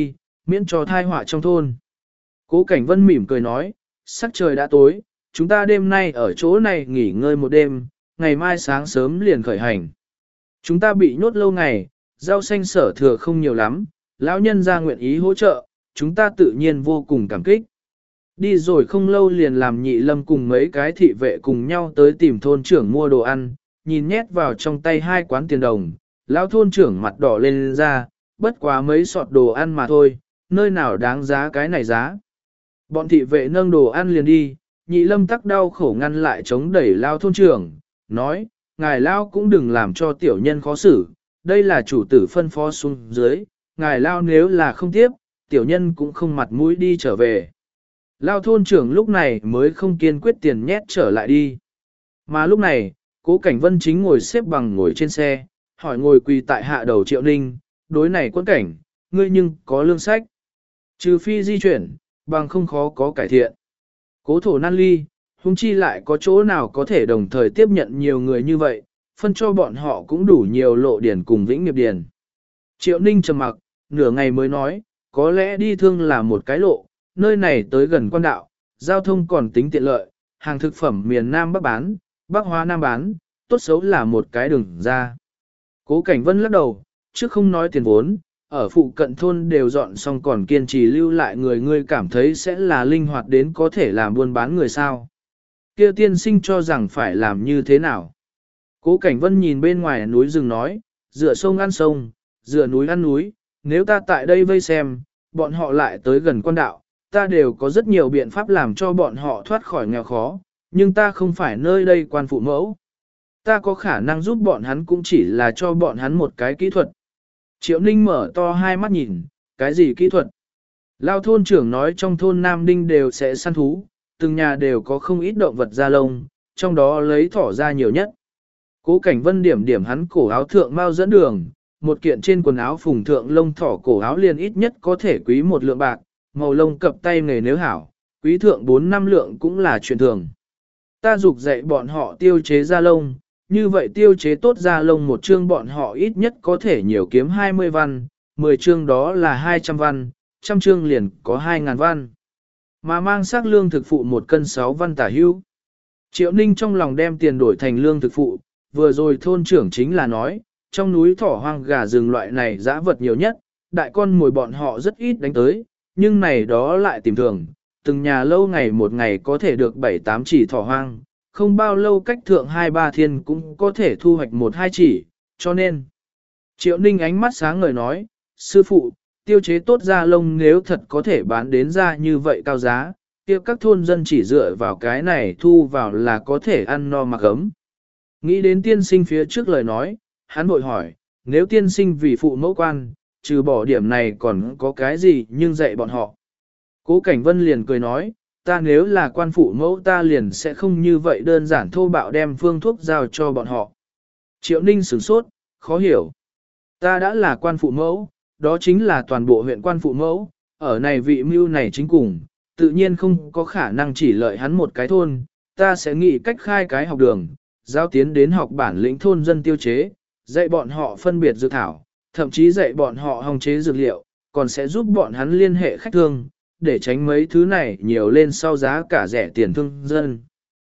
miễn cho thai họa trong thôn. Cố Cảnh Vân mỉm cười nói, sắc trời đã tối, chúng ta đêm nay ở chỗ này nghỉ ngơi một đêm, ngày mai sáng sớm liền khởi hành. Chúng ta bị nhốt lâu ngày, rau xanh sở thừa không nhiều lắm, lão nhân ra nguyện ý hỗ trợ, chúng ta tự nhiên vô cùng cảm kích. Đi rồi không lâu liền làm Nhị Lâm cùng mấy cái thị vệ cùng nhau tới tìm thôn trưởng mua đồ ăn, nhìn nhét vào trong tay 2 quán tiền đồng, lão thôn trưởng mặt đỏ lên ra, bất quá mấy sọt đồ ăn mà thôi, nơi nào đáng giá cái này giá. Bọn thị vệ nâng đồ ăn liền đi, Nhị Lâm tắc đau khổ ngăn lại chống đẩy lao thôn trưởng, nói, ngài lao cũng đừng làm cho tiểu nhân khó xử, đây là chủ tử phân phó xuống dưới, ngài lao nếu là không tiếp, tiểu nhân cũng không mặt mũi đi trở về. Lao thôn trưởng lúc này mới không kiên quyết tiền nhét trở lại đi. Mà lúc này, Cố Cảnh Vân chính ngồi xếp bằng ngồi trên xe, hỏi ngồi quỳ tại hạ đầu Triệu Ninh, đối này quân cảnh, ngươi nhưng có lương sách. Trừ phi di chuyển, bằng không khó có cải thiện. Cố thổ nan ly, huống chi lại có chỗ nào có thể đồng thời tiếp nhận nhiều người như vậy, phân cho bọn họ cũng đủ nhiều lộ điển cùng vĩnh nghiệp điển. Triệu Ninh trầm mặc, nửa ngày mới nói, có lẽ đi thương là một cái lộ, nơi này tới gần quan đạo, giao thông còn tính tiện lợi, hàng thực phẩm miền Nam Bắc bán, Bắc Hóa Nam bán, tốt xấu là một cái đường ra. Cố Cảnh Vân lắc đầu, trước không nói tiền vốn, ở phụ cận thôn đều dọn xong còn kiên trì lưu lại người ngươi cảm thấy sẽ là linh hoạt đến có thể làm buôn bán người sao. Kia tiên sinh cho rằng phải làm như thế nào. Cố Cảnh Vân nhìn bên ngoài núi rừng nói, dựa sông ăn sông, dựa núi ăn núi, nếu ta tại đây vây xem, bọn họ lại tới gần quan đạo, ta đều có rất nhiều biện pháp làm cho bọn họ thoát khỏi nghèo khó, nhưng ta không phải nơi đây quan phụ mẫu. Ta có khả năng giúp bọn hắn cũng chỉ là cho bọn hắn một cái kỹ thuật. Triệu Ninh mở to hai mắt nhìn, cái gì kỹ thuật? Lao thôn trưởng nói trong thôn Nam Đinh đều sẽ săn thú, từng nhà đều có không ít động vật da lông, trong đó lấy thỏ ra nhiều nhất. Cố Cảnh Vân điểm điểm hắn cổ áo thượng mau dẫn đường, một kiện trên quần áo phùng thượng lông thỏ cổ áo liền ít nhất có thể quý 1 lượng bạc, màu lông cập tay nghề nếu hảo, quý thượng 4-5 lượng cũng là chuyện thường. Ta dục dạy bọn họ tiêu chế da lông, như vậy tiêu chế tốt da lông một chương bọn họ ít nhất có thể nhiều kiếm 20 văn, 10 chương đó là 200 văn, trăm chương liền có 2.000 văn. Mà mang xác lương thực phụ 1 cân 6 văn tả hữu. Triệu Ninh trong lòng đem tiền đổi thành lương thực phụ, vừa rồi thôn trưởng chính là nói, trong núi thỏ hoang gà rừng loại này dã vật nhiều nhất, đại con mồi bọn họ rất ít đánh tới, nhưng này đó lại tìm thường, từng nhà lâu ngày một ngày có thể được 7-8 chỉ thỏ hoang, không bao lâu cách thượng 2-3 thiên cũng có thể thu hoạch 1-2 chỉ, cho nên. Triệu Ninh ánh mắt sáng ngời nói, sư phụ, tiêu chế tốt da lông nếu thật có thể bán đến ra như vậy cao giá, kia các thôn dân chỉ dựa vào cái này thu vào là có thể ăn no mặc ấm. Nghĩ đến tiên sinh phía trước lời nói, hắn vội hỏi, nếu tiên sinh vì phụ mẫu quan, trừ bỏ điểm này còn có cái gì nhưng dạy bọn họ. Cố Cảnh Vân liền cười nói, ta nếu là quan phụ mẫu ta liền sẽ không như vậy đơn giản thô bạo đem phương thuốc giao cho bọn họ. Triệu Ninh sửng sốt, khó hiểu. Ta đã là quan phụ mẫu, đó chính là toàn bộ huyện quan phụ mẫu, ở này vị mưu này chính cùng, tự nhiên không có khả năng chỉ lợi hắn một cái thôn, ta sẽ nghĩ cách khai cái học đường, giao tiến đến học bản lĩnh thôn dân tiêu chế, dạy bọn họ phân biệt dược thảo, thậm chí dạy bọn họ hòng chế dược liệu, còn sẽ giúp bọn hắn liên hệ khách thương, để tránh mấy thứ này nhiều lên sau giá cả rẻ tiền thương dân.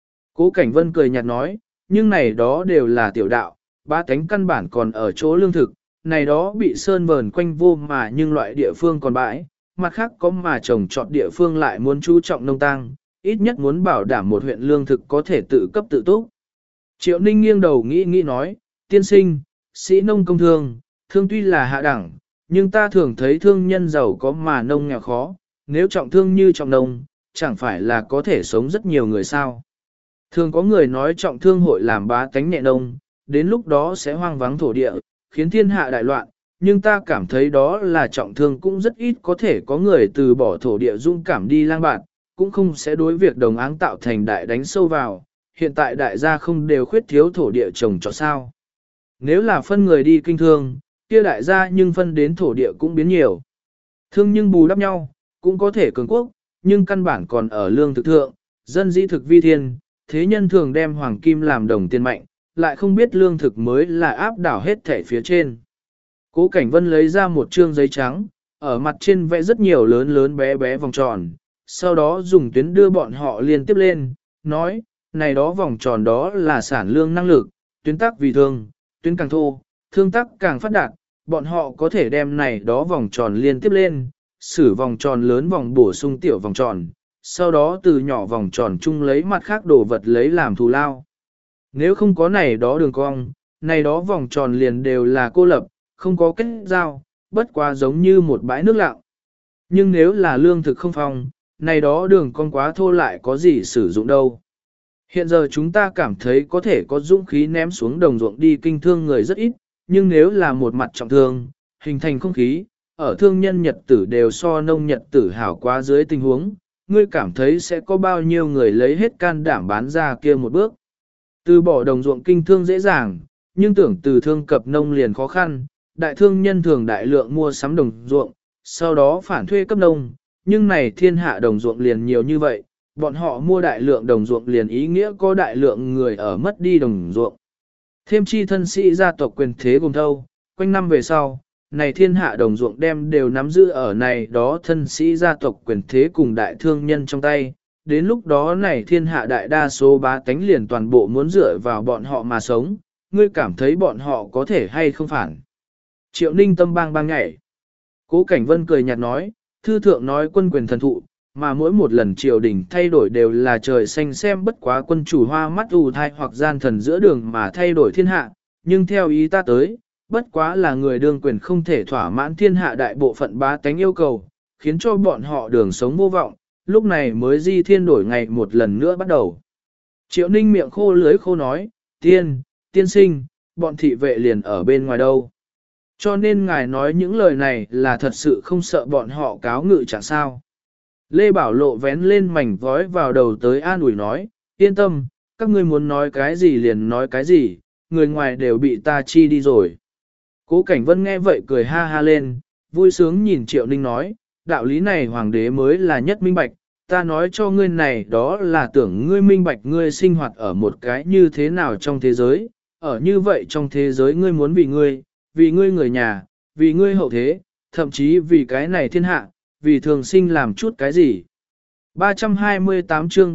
Cố Cảnh Vân cười nhạt nói, nhưng này đó đều là tiểu đạo, ba cánh căn bản còn ở chỗ lương thực, này đó bị sơn vờn quanh vô mà nhưng loại địa phương còn bãi, mặt khác có mà trồng trọt địa phương lại muốn chú trọng nông tăng, ít nhất muốn bảo đảm một huyện lương thực có thể tự cấp tự túc. Triệu Ninh nghiêng đầu nghĩ nói, tiên sinh, sĩ nông công thương, thương tuy là hạ đẳng, nhưng ta thường thấy thương nhân giàu có mà nông nghèo khó, nếu trọng thương như trọng nông, chẳng phải là có thể sống rất nhiều người sao. Thường có người nói trọng thương hội làm bá tánh nhẹ nông, đến lúc đó sẽ hoang vắng thổ địa, khiến thiên hạ đại loạn, nhưng ta cảm thấy đó là trọng thương cũng rất ít có thể có người từ bỏ thổ địa dung cảm đi lang bạt, cũng không sẽ đối việc đồng áng tạo thành đại đánh sâu vào, hiện tại đại gia không đều khuyết thiếu thổ địa trồng cho sao. Nếu là phân người đi kinh thương, kia đại gia nhưng phân đến thổ địa cũng biến nhiều. Thương nhưng bù đắp nhau, cũng có thể cường quốc, nhưng căn bản còn ở lương thực thượng, dân dĩ thực vi thiên, thế nhân thường đem hoàng kim làm đồng tiền mạnh, lại không biết lương thực mới là áp đảo hết thể phía trên. Cố Cảnh Vân lấy ra một trương giấy trắng, ở mặt trên vẽ rất nhiều lớn lớn bé bé vòng tròn, sau đó dùng tuyến đưa bọn họ liên tiếp lên, nói, này đó vòng tròn đó là sản lương năng lực, tuyến tắc vì thương, tuyến càng thô, thương tắc càng phát đạt, bọn họ có thể đem này đó vòng tròn liên tiếp lên, sử vòng tròn lớn vòng bổ sung tiểu vòng tròn, sau đó từ nhỏ vòng tròn chung lấy mặt khác đồ vật lấy làm thù lao. Nếu không có này đó đường cong, này đó vòng tròn liền đều là cô lập, không có kết giao, bất quá giống như một bãi nước lặng. Nhưng nếu là lương thực không phong, này đó đường cong quá thô lại có gì sử dụng đâu. Hiện giờ chúng ta cảm thấy có thể có dũng khí ném xuống đồng ruộng đi kinh thương người rất ít, nhưng nếu là một mặt trọng thương, hình thành không khí, ở thương nhân nhật tử đều so nông nhật tử hảo quá dưới tình huống, ngươi cảm thấy sẽ có bao nhiêu người lấy hết can đảm bán ra kia một bước. Từ bỏ đồng ruộng kinh thương dễ dàng, nhưng tưởng từ thương cập nông liền khó khăn, đại thương nhân thường đại lượng mua sắm đồng ruộng, sau đó phản thuê cấp nông, nhưng này thiên hạ đồng ruộng liền nhiều như vậy, bọn họ mua đại lượng đồng ruộng liền ý nghĩa có đại lượng người ở mất đi đồng ruộng. Thêm chi thân sĩ gia tộc quyền thế gồm thâu, quanh năm về sau, này thiên hạ đồng ruộng đem đều nắm giữ ở này đó thân sĩ gia tộc quyền thế cùng đại thương nhân trong tay, đến lúc đó này thiên hạ đại đa số bá tánh liền toàn bộ muốn dựa vào bọn họ mà sống, ngươi cảm thấy bọn họ có thể hay không phản. Triệu Ninh tâm bang bang nhảy. Cố Cảnh Vân cười nhạt nói, thư thượng nói quân quyền thần thụ, mà mỗi một lần triều đình thay đổi đều là trời xanh xem bất quá quân chủ hoa mắt ù thai hoặc gian thần giữa đường mà thay đổi thiên hạ, nhưng theo ý ta tới, bất quá là người đương quyền không thể thỏa mãn thiên hạ đại bộ phận bá tánh yêu cầu, khiến cho bọn họ đường sống vô vọng, lúc này mới di thiên đổi ngày một lần nữa bắt đầu. Triệu Ninh miệng khô lưới khô nói, tiên sinh, bọn thị vệ liền ở bên ngoài đâu. Cho nên ngài nói những lời này là thật sự không sợ bọn họ cáo ngự chẳng sao. Lê Bảo Lộ vén lên mảnh vói vào đầu tới an ủi nói, yên tâm, các ngươi muốn nói cái gì liền nói cái gì, người ngoài đều bị ta chi đi rồi. Cố Cảnh Vân nghe vậy cười ha ha lên, vui sướng nhìn Triệu Ninh nói, đạo lý này hoàng đế mới là nhất minh bạch, ta nói cho ngươi này đó là tưởng ngươi minh bạch ngươi sinh hoạt ở một cái như thế nào trong thế giới, ở như vậy trong thế giới ngươi muốn vì ngươi người nhà, vì ngươi hậu thế, thậm chí vì cái này thiên hạ, vì thường sinh làm chút cái gì. 328 chương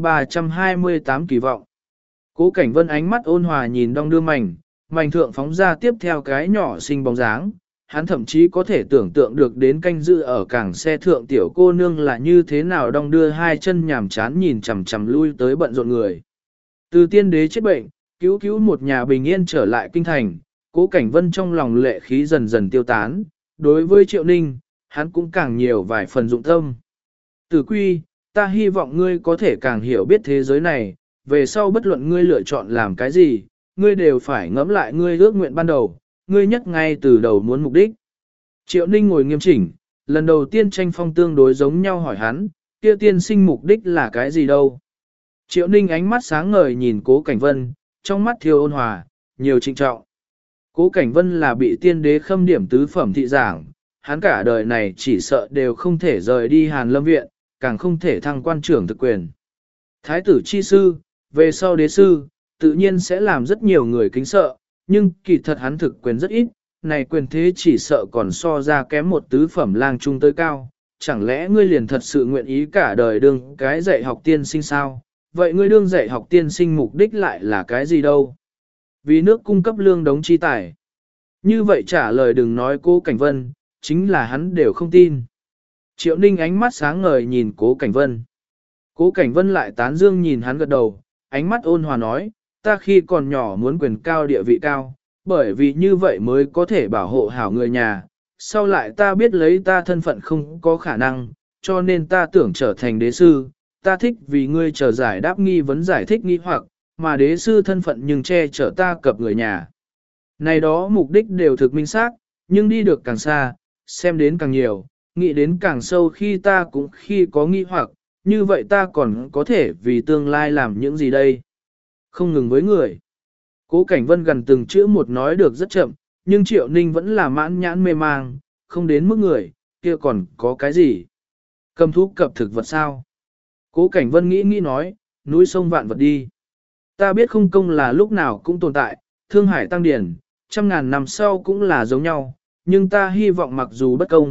328 kỳ vọng. Cố Cảnh Vân ánh mắt ôn hòa nhìn đong đưa mảnh thượng phóng ra tiếp theo cái nhỏ xinh bóng dáng, hắn thậm chí có thể tưởng tượng được đến canh dự ở cảng xe thượng tiểu cô nương là như thế nào đong đưa hai chân nhàm chán nhìn chằm chằm lui tới bận rộn người. Từ tiên đế chết bệnh, cứu một nhà bình yên trở lại kinh thành, Cố Cảnh Vân trong lòng lệ khí dần dần tiêu tán, đối với Triệu Ninh, hắn cũng càng nhiều vài phần dụng tâm. Tử Quy, ta hy vọng ngươi có thể càng hiểu biết thế giới này, về sau bất luận ngươi lựa chọn làm cái gì, ngươi đều phải ngẫm lại ngươi ước nguyện ban đầu, ngươi nhất ngay từ đầu muốn mục đích. Triệu Ninh ngồi nghiêm chỉnh, lần đầu tiên tranh phong tương đối giống nhau hỏi hắn, kia tiên sinh mục đích là cái gì đâu. Triệu Ninh ánh mắt sáng ngời nhìn Cố Cảnh Vân, trong mắt thiêu ôn hòa, nhiều trịnh trọng. Cố Cảnh Vân là bị tiên đế khâm điểm tứ phẩm thị giảng, hắn cả đời này chỉ sợ đều không thể rời đi Hàn Lâm Viện, càng không thể thăng quan trưởng thực quyền. Thái tử chi sư, về sau đế sư, tự nhiên sẽ làm rất nhiều người kính sợ, nhưng kỳ thật hắn thực quyền rất ít, này quyền thế chỉ sợ còn so ra kém một tứ phẩm lang trung tới cao. Chẳng lẽ ngươi liền thật sự nguyện ý cả đời đương cái dạy học tiên sinh sao? Vậy ngươi đương dạy học tiên sinh mục đích lại là cái gì đâu? Vì nước cung cấp lương đống chi tài. Như vậy trả lời đừng nói Cố Cảnh Vân, chính là hắn đều không tin. Triệu Ninh ánh mắt sáng ngời nhìn Cố Cảnh Vân. Cố Cảnh Vân lại tán dương nhìn hắn gật đầu, ánh mắt ôn hòa nói, ta khi còn nhỏ muốn quyền cao địa vị cao, bởi vì như vậy mới có thể bảo hộ hảo người nhà. Sau lại ta biết lấy ta thân phận không có khả năng, cho nên ta tưởng trở thành đế sư, ta thích vì ngươi trở giải đáp nghi vấn giải thích nghi hoặc, mà đế sư thân phận nhưng che chở ta cập người nhà. Này đó mục đích đều thực minh xác, nhưng đi được càng xa, xem đến càng nhiều, nghĩ đến càng sâu khi ta cũng khi có nghi hoặc, như vậy ta còn có thể vì tương lai làm những gì đây? Không ngừng với người. Cố Cảnh Vân gần từng chữ một nói được rất chậm, nhưng Triệu Ninh vẫn là mãn nhãn mê mang, không đến mức người, kia còn có cái gì? Cầm thú cập thực vật sao? Cố Cảnh Vân nghĩ nói, núi sông vạn vật đi. Ta biết không công là lúc nào cũng tồn tại, Thương Hải tăng điển, trăm ngàn năm sau cũng là giống nhau, nhưng ta hy vọng mặc dù bất công,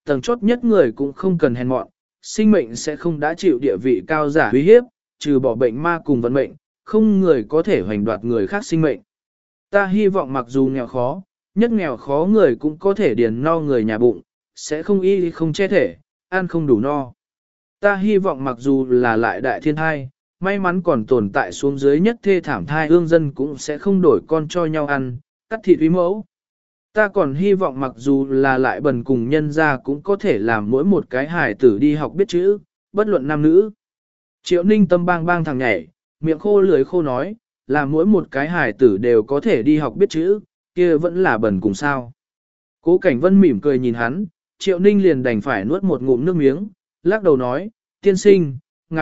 tầng chốt nhất người cũng không cần hèn mọn, sinh mệnh sẽ không đã chịu địa vị cao giả uy hiếp, trừ bỏ bệnh ma cùng vận mệnh, không người có thể hoành đoạt người khác sinh mệnh. Ta hy vọng mặc dù nghèo khó, nhất nghèo khó người cũng có thể điền no người nhà bụng, sẽ không y không che thể, ăn không đủ no. Ta hy vọng mặc dù là lại đại thiên thai, may mắn còn tồn tại xuống dưới nhất thê thảm thai hương dân cũng sẽ không đổi con cho nhau ăn, cắt thịt uy mẫu. Ta còn hy vọng mặc dù là lại bần cùng nhân gia cũng có thể làm mỗi một cái hài tử đi học biết chữ, bất luận nam nữ. Triệu Ninh tâm bang bang thằng nhảy, miệng khô lưỡi khô nói, là mỗi một cái hài tử đều có thể đi học biết chữ, kia vẫn là bần cùng sao. Cố Cảnh Vân mỉm cười nhìn hắn, Triệu Ninh liền đành phải nuốt một ngụm nước miếng, lắc đầu nói, tiên sinh,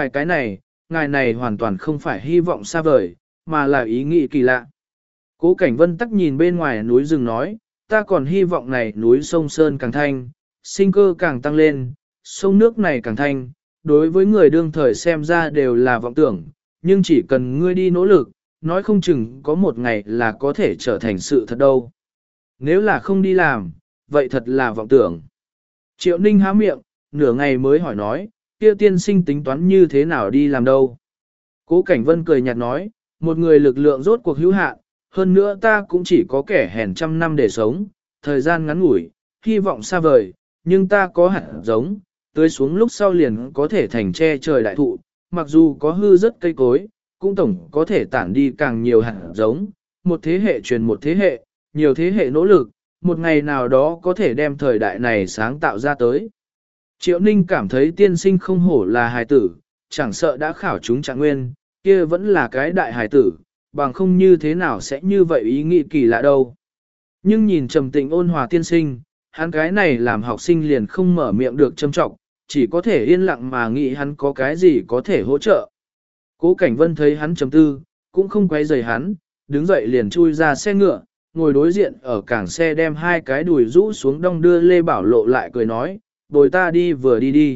ngài này hoàn toàn không phải hy vọng xa vời, mà là ý nghĩ kỳ lạ. Cố Cảnh Vân tắc nhìn bên ngoài núi rừng nói, ta còn hy vọng này núi sông Sơn càng thanh, sinh cơ càng tăng lên, sông nước này càng thanh, đối với người đương thời xem ra đều là vọng tưởng, nhưng chỉ cần ngươi đi nỗ lực, nói không chừng có một ngày là có thể trở thành sự thật đâu. Nếu là không đi làm, vậy thật là vọng tưởng. Triệu Ninh há miệng, nửa ngày mới hỏi nói, kia tiên sinh tính toán như thế nào đi làm đâu. Cố Cảnh Vân cười nhạt nói, một người lực lượng rốt cuộc hữu hạn, hơn nữa ta cũng chỉ có kẻ hèn trăm năm để sống, thời gian ngắn ngủi, hy vọng xa vời, nhưng ta có hạt giống, tưới xuống lúc sau liền có thể thành che trời đại thụ, mặc dù có hư rất cây cối, cũng tổng có thể tản đi càng nhiều hạt giống, một thế hệ truyền một thế hệ, nhiều thế hệ nỗ lực, một ngày nào đó có thể đem thời đại này sáng tạo ra tới. Triệu Ninh cảm thấy tiên sinh không hổ là hài tử, chẳng sợ đã khảo chúng trạng nguyên, kia vẫn là cái đại hài tử, bằng không như thế nào sẽ như vậy ý nghĩ kỳ lạ đâu. Nhưng nhìn trầm tĩnh ôn hòa tiên sinh, hắn cái này làm học sinh liền không mở miệng được châm trọng, chỉ có thể yên lặng mà nghĩ hắn có cái gì có thể hỗ trợ. Cố Cảnh Vân thấy hắn trầm tư, cũng không quay rời hắn, đứng dậy liền chui ra xe ngựa, ngồi đối diện ở cảng xe đem hai cái đùi rũ xuống đong đưa Lê Bảo Lộ lại cười nói, bồi ta đi vừa đi đi.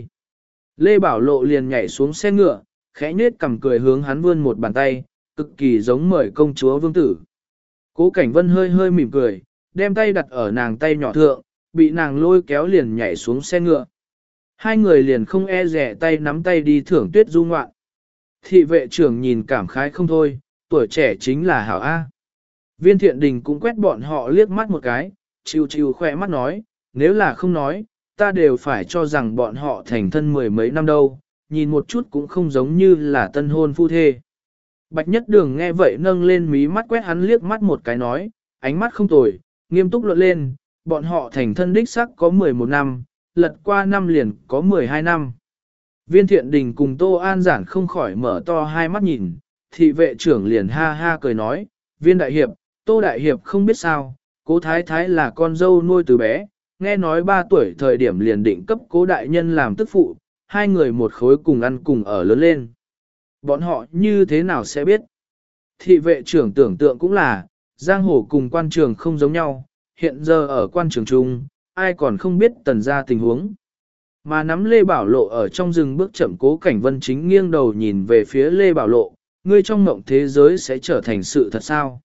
Lê Bảo Lộ liền nhảy xuống xe ngựa, khẽ nết cằm cười hướng hắn vươn một bàn tay, cực kỳ giống mời công chúa vương tử. Cố Cảnh Vân hơi hơi mỉm cười, đem tay đặt ở nàng tay nhỏ thượng, bị nàng lôi kéo liền nhảy xuống xe ngựa. Hai người liền không e rẻ tay nắm tay đi thưởng tuyết du ngoạn. Thị vệ trưởng nhìn cảm khái không thôi, tuổi trẻ chính là hảo A. Viên Thiện Đình cũng quét bọn họ liếc mắt một cái, chiều chiều khỏe mắt nói, nếu là không nói, ta đều phải cho rằng bọn họ thành thân mười mấy năm đâu, nhìn một chút cũng không giống như là tân hôn phu thê. Bạch Nhất Đường nghe vậy nâng lên mí mắt quét hắn liếc mắt một cái nói, ánh mắt không tồi, nghiêm túc luận lên, bọn họ thành thân đích sắc có 11 năm, lật qua năm liền có 12 năm. Viên Thiện Đình cùng Tô An Giản không khỏi mở to hai mắt nhìn, thị vệ trưởng liền ha ha cười nói, Viên Đại Hiệp, Tô Đại Hiệp không biết sao, Cố Thái Thái là con dâu nuôi từ bé, nghe nói 3 tuổi thời điểm liền định cấp Cố Đại Nhân làm tức phụ, hai người một khối cùng ăn cùng ở lớn lên. Bọn họ như thế nào sẽ biết? Thị vệ trưởng tưởng tượng cũng là, giang hồ cùng quan trường không giống nhau, hiện giờ ở quan trường chung, ai còn không biết tần gia tình huống. Mà nắm Lê Bảo Lộ ở trong rừng bước chậm Cố Cảnh Vân chính nghiêng đầu nhìn về phía Lê Bảo Lộ, ngươi trong mộng thế giới sẽ trở thành sự thật sao?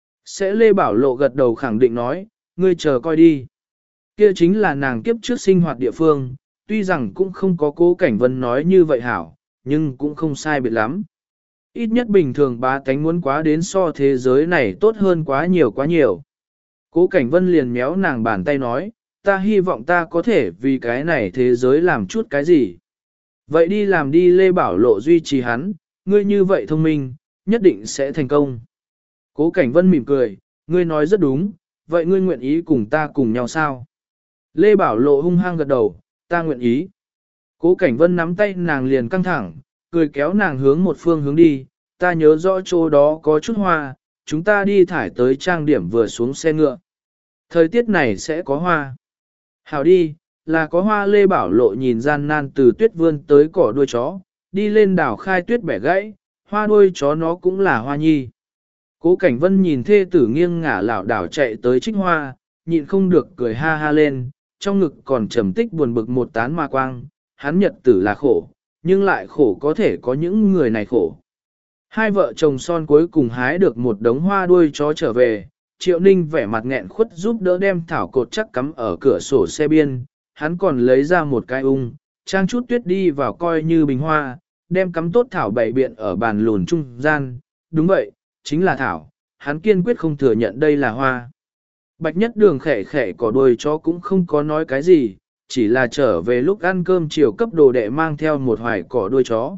Sẽ Lê Bảo Lộ gật đầu khẳng định nói, ngươi chờ coi đi. Kia chính là nàng kiếp trước sinh hoạt địa phương, tuy rằng cũng không có Cố Cảnh Vân nói như vậy hảo, nhưng cũng không sai biệt lắm. Ít nhất bình thường bá tánh muốn quá đến so thế giới này tốt hơn quá nhiều quá nhiều. Cố Cảnh Vân liền méo nàng bàn tay nói, ta hy vọng ta có thể vì cái này thế giới làm chút cái gì. Vậy đi làm đi. Lê Bảo Lộ duy trì hắn, ngươi như vậy thông minh, nhất định sẽ thành công. Cố Cảnh Vân mỉm cười, ngươi nói rất đúng, vậy ngươi nguyện ý cùng ta cùng nhau sao? Lê Bảo Lộ hung hăng gật đầu, ta nguyện ý. Cố Cảnh Vân nắm tay nàng liền căng thẳng, cười kéo nàng hướng một phương hướng đi, ta nhớ rõ chỗ đó có chút hoa, chúng ta đi thải tới trang điểm vừa xuống xe ngựa. Thời tiết này sẽ có hoa. Hảo đi, là có hoa. Lê Bảo Lộ nhìn gian nan từ tuyết vươn tới cỏ đuôi chó, đi lên đảo khai tuyết bẻ gãy, hoa đuôi chó nó cũng là hoa nhi. Cố Cảnh Vân nhìn thê tử nghiêng ngả lảo đảo chạy tới trích hoa, nhịn không được cười ha ha lên, trong ngực còn trầm tích buồn bực một tán ma quang, hắn nhật tử là khổ, nhưng lại khổ có thể có những người này khổ. Hai vợ chồng son cuối cùng hái được một đống hoa đuôi chó trở về, Triệu Ninh vẻ mặt nghẹn khuất giúp đỡ đem thảo cột chắc cắm ở cửa sổ xe biên, hắn còn lấy ra một cái trang chút tuyết đi vào coi như bình hoa, đem cắm tốt thảo bày biện ở bàn lùn trung gian, đúng vậy, chính là thảo, hắn kiên quyết không thừa nhận đây là hoa. Bạch Nhất Đường khẽ khẽ cỏ đuôi chó cũng không có nói cái gì, chỉ là trở về lúc ăn cơm chiều cấp đồ đệ mang theo một hoài cỏ đuôi chó.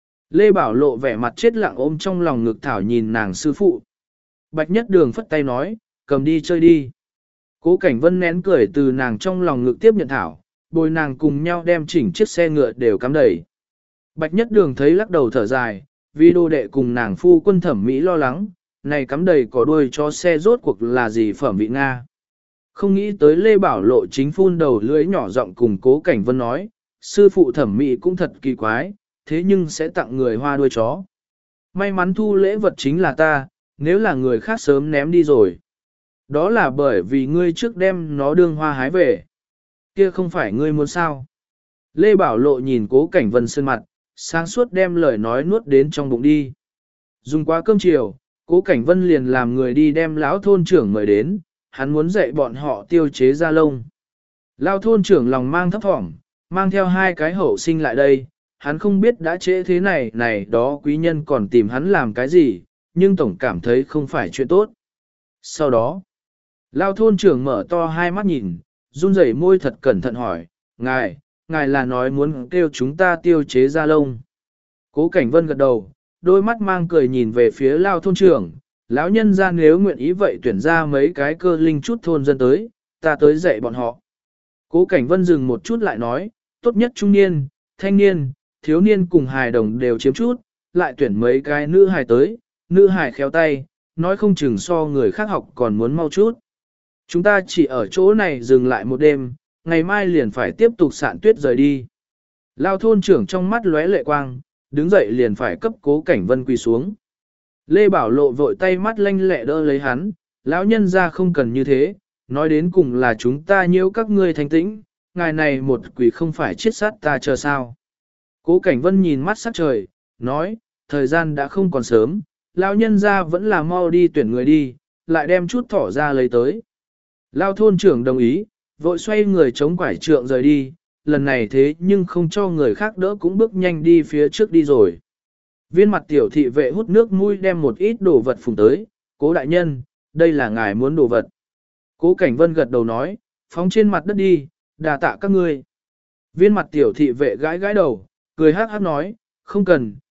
Lê Bảo Lộ vẻ mặt chết lặng ôm trong lòng ngực thảo nhìn nàng sư phụ. Bạch Nhất Đường phất tay nói, cầm đi chơi đi. Cố Cảnh Vân nén cười từ nàng trong lòng ngực tiếp nhận thảo, bồi nàng cùng nhau đem chỉnh chiếc xe ngựa đều cắm đầy. Bạch Nhất Đường thấy lắc đầu thở dài, vì đồ đệ cùng nàng phu quân thẩm mỹ lo lắng, này cắm đầy có đuôi cho xe rốt cuộc là gì phẩm vị Nga. Không nghĩ tới Lê Bảo Lộ chính phun đầu lưỡi nhỏ giọng cùng Cố Cảnh Vân nói, sư phụ thẩm mỹ cũng thật kỳ quái, thế nhưng sẽ tặng người hoa đuôi chó. May mắn thu lễ vật chính là ta, nếu là người khác sớm ném đi rồi. Đó là bởi vì ngươi trước đem nó đương hoa hái về. Kia không phải ngươi muốn sao. Lê Bảo Lộ nhìn Cố Cảnh Vân sơn mặt, sáng suốt đem lời nói nuốt đến trong bụng đi. Dùng qua cơm chiều, Cố Cảnh Vân liền làm người đi đem lão thôn trưởng mời đến, hắn muốn dạy bọn họ tiêu chế da lông. Lão thôn trưởng lòng mang thấp thỏm, mang theo hai cái hậu sinh lại đây, hắn không biết đã trễ thế này đó quý nhân còn tìm hắn làm cái gì, nhưng tổng cảm thấy không phải chuyện tốt. Sau đó, lão thôn trưởng mở to hai mắt nhìn, run rẩy môi thật cẩn thận hỏi, ngài là nói muốn kêu chúng ta tiêu chế da lông. Cố Cảnh Vân gật đầu, đôi mắt mang cười nhìn về phía lão thôn trưởng, lão nhân ra nếu nguyện ý vậy tuyển ra mấy cái cơ linh chút thôn dân tới, ta tới dạy bọn họ. Cố Cảnh Vân dừng một chút lại nói, tốt nhất trung niên, thanh niên, thiếu niên cùng hài đồng đều chiếm chút, lại tuyển mấy cái nữ hài tới, nữ hài khéo tay, nói không chừng so người khác học còn muốn mau chút. Chúng ta chỉ ở chỗ này dừng lại một đêm, ngày mai liền phải tiếp tục sạn tuyết rời đi. Lao thôn trưởng trong mắt lóe lệ quang, đứng dậy liền phải cấp Cố Cảnh Vân quỳ xuống. Lê Bảo Lộ vội tay mắt lanh lẹ đỡ lấy hắn, lão nhân ra không cần như thế, nói đến cùng là chúng ta nhiễu các ngươi thanh tĩnh, ngài này một quỷ không phải chết sát ta chờ sao. Cố Cảnh Vân nhìn mắt sắc trời, nói, thời gian đã không còn sớm, lão nhân ra vẫn là mau đi tuyển người đi, lại đem chút thỏ ra lấy tới. Lão thôn trưởng đồng ý, vội xoay người chống quải trượng rời đi, lần này thế nhưng không cho người khác đỡ cũng bước nhanh đi phía trước đi rồi. Viên mặt tiểu thị vệ hút nước mũi đem một ít đồ vật phùng tới, Cố đại nhân, đây là ngài muốn đồ vật. Cố Cảnh Vân gật đầu nói, phóng trên mặt đất đi, đà tạ các ngươi. Viên mặt tiểu thị vệ gãi gãi đầu, cười hát hát nói, không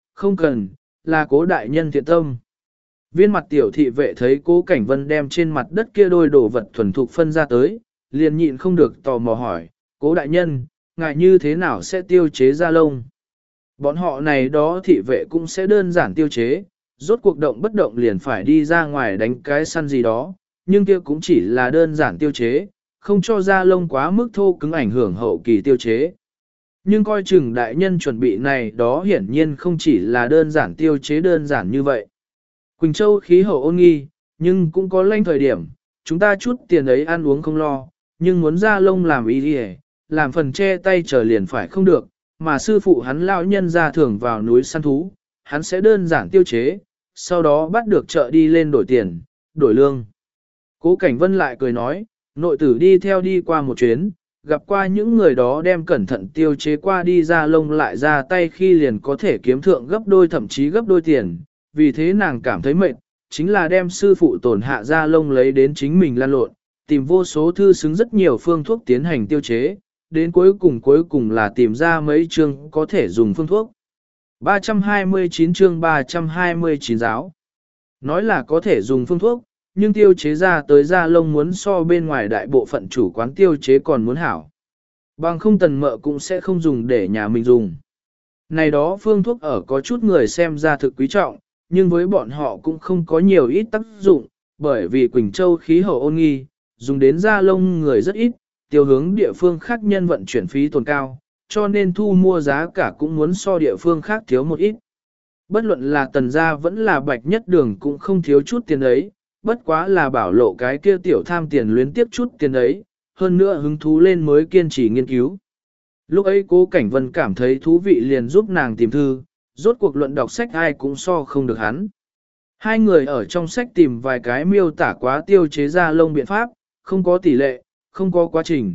cần, là Cố đại nhân thiện tâm. Viên mặt tiểu thị vệ thấy Cố Cảnh Vân đem trên mặt đất kia đôi đồ vật thuần thục phân ra tới, liền nhịn không được tò mò hỏi, Cố đại nhân, ngài như thế nào sẽ tiêu chế da lông? Bọn họ này đó thị vệ cũng sẽ đơn giản tiêu chế, rốt cuộc động bất động liền phải đi ra ngoài đánh cái săn gì đó, nhưng kia cũng chỉ là đơn giản tiêu chế, không cho da lông quá mức thô cứng ảnh hưởng hậu kỳ tiêu chế. Nhưng coi chừng đại nhân chuẩn bị này đó hiển nhiên không chỉ là đơn giản tiêu chế đơn giản như vậy. Quỳnh Châu khí hậu ôn nghi, nhưng cũng có lanh thời điểm, chúng ta chút tiền ấy ăn uống không lo, nhưng muốn da lông làm ý đi làm phần che tay trở liền phải không được, mà sư phụ hắn lão nhân ra thường vào núi săn thú, hắn sẽ đơn giản tiêu chế, sau đó bắt được chợ đi lên đổi tiền, đổi lương. Cố Cảnh Vân lại cười nói, nội tử đi theo đi qua một chuyến, gặp qua những người đó đem cẩn thận tiêu chế qua đi ra lông lại ra tay khi liền có thể kiếm thượng gấp đôi thậm chí gấp đôi tiền, vì thế nàng cảm thấy mệt, chính là đem sư phụ tổn hạ ra lông lấy đến chính mình lan lộn, tìm vô số thư xứng rất nhiều phương thuốc tiến hành tiêu chế, đến cuối cùng là tìm ra mấy chương có thể dùng phương thuốc. 329 chương 329 giáo. Nói là có thể dùng phương thuốc, nhưng tiêu chế ra tới da lông muốn so bên ngoài đại bộ phận chủ quán tiêu chế còn muốn hảo. Bằng không tần mợ cũng sẽ không dùng để nhà mình dùng. Này đó phương thuốc ở có chút người xem ra thực quý trọng, nhưng với bọn họ cũng không có nhiều ít tác dụng, bởi vì Quỳnh Châu khí hậu ôn nghi, dùng đến da lông người rất ít, tiêu hướng địa phương khác nhân vận chuyển phí tồn cao, cho nên thu mua giá cả cũng muốn so địa phương khác thiếu một ít. Bất luận là tần gia vẫn là Bạch Nhất Đường cũng không thiếu chút tiền ấy, bất quá là Bảo Lộ cái kia tiểu tham tiền luyến tiếp chút tiền ấy, hơn nữa hứng thú lên mới kiên trì nghiên cứu. Lúc ấy Cố Cảnh Vân cảm thấy thú vị liền giúp nàng tìm thư, rốt cuộc luận đọc sách ai cũng so không được hắn. Hai người ở trong sách tìm vài cái miêu tả quá tiêu chế da lông biện pháp, không có tỷ lệ, không có quá trình,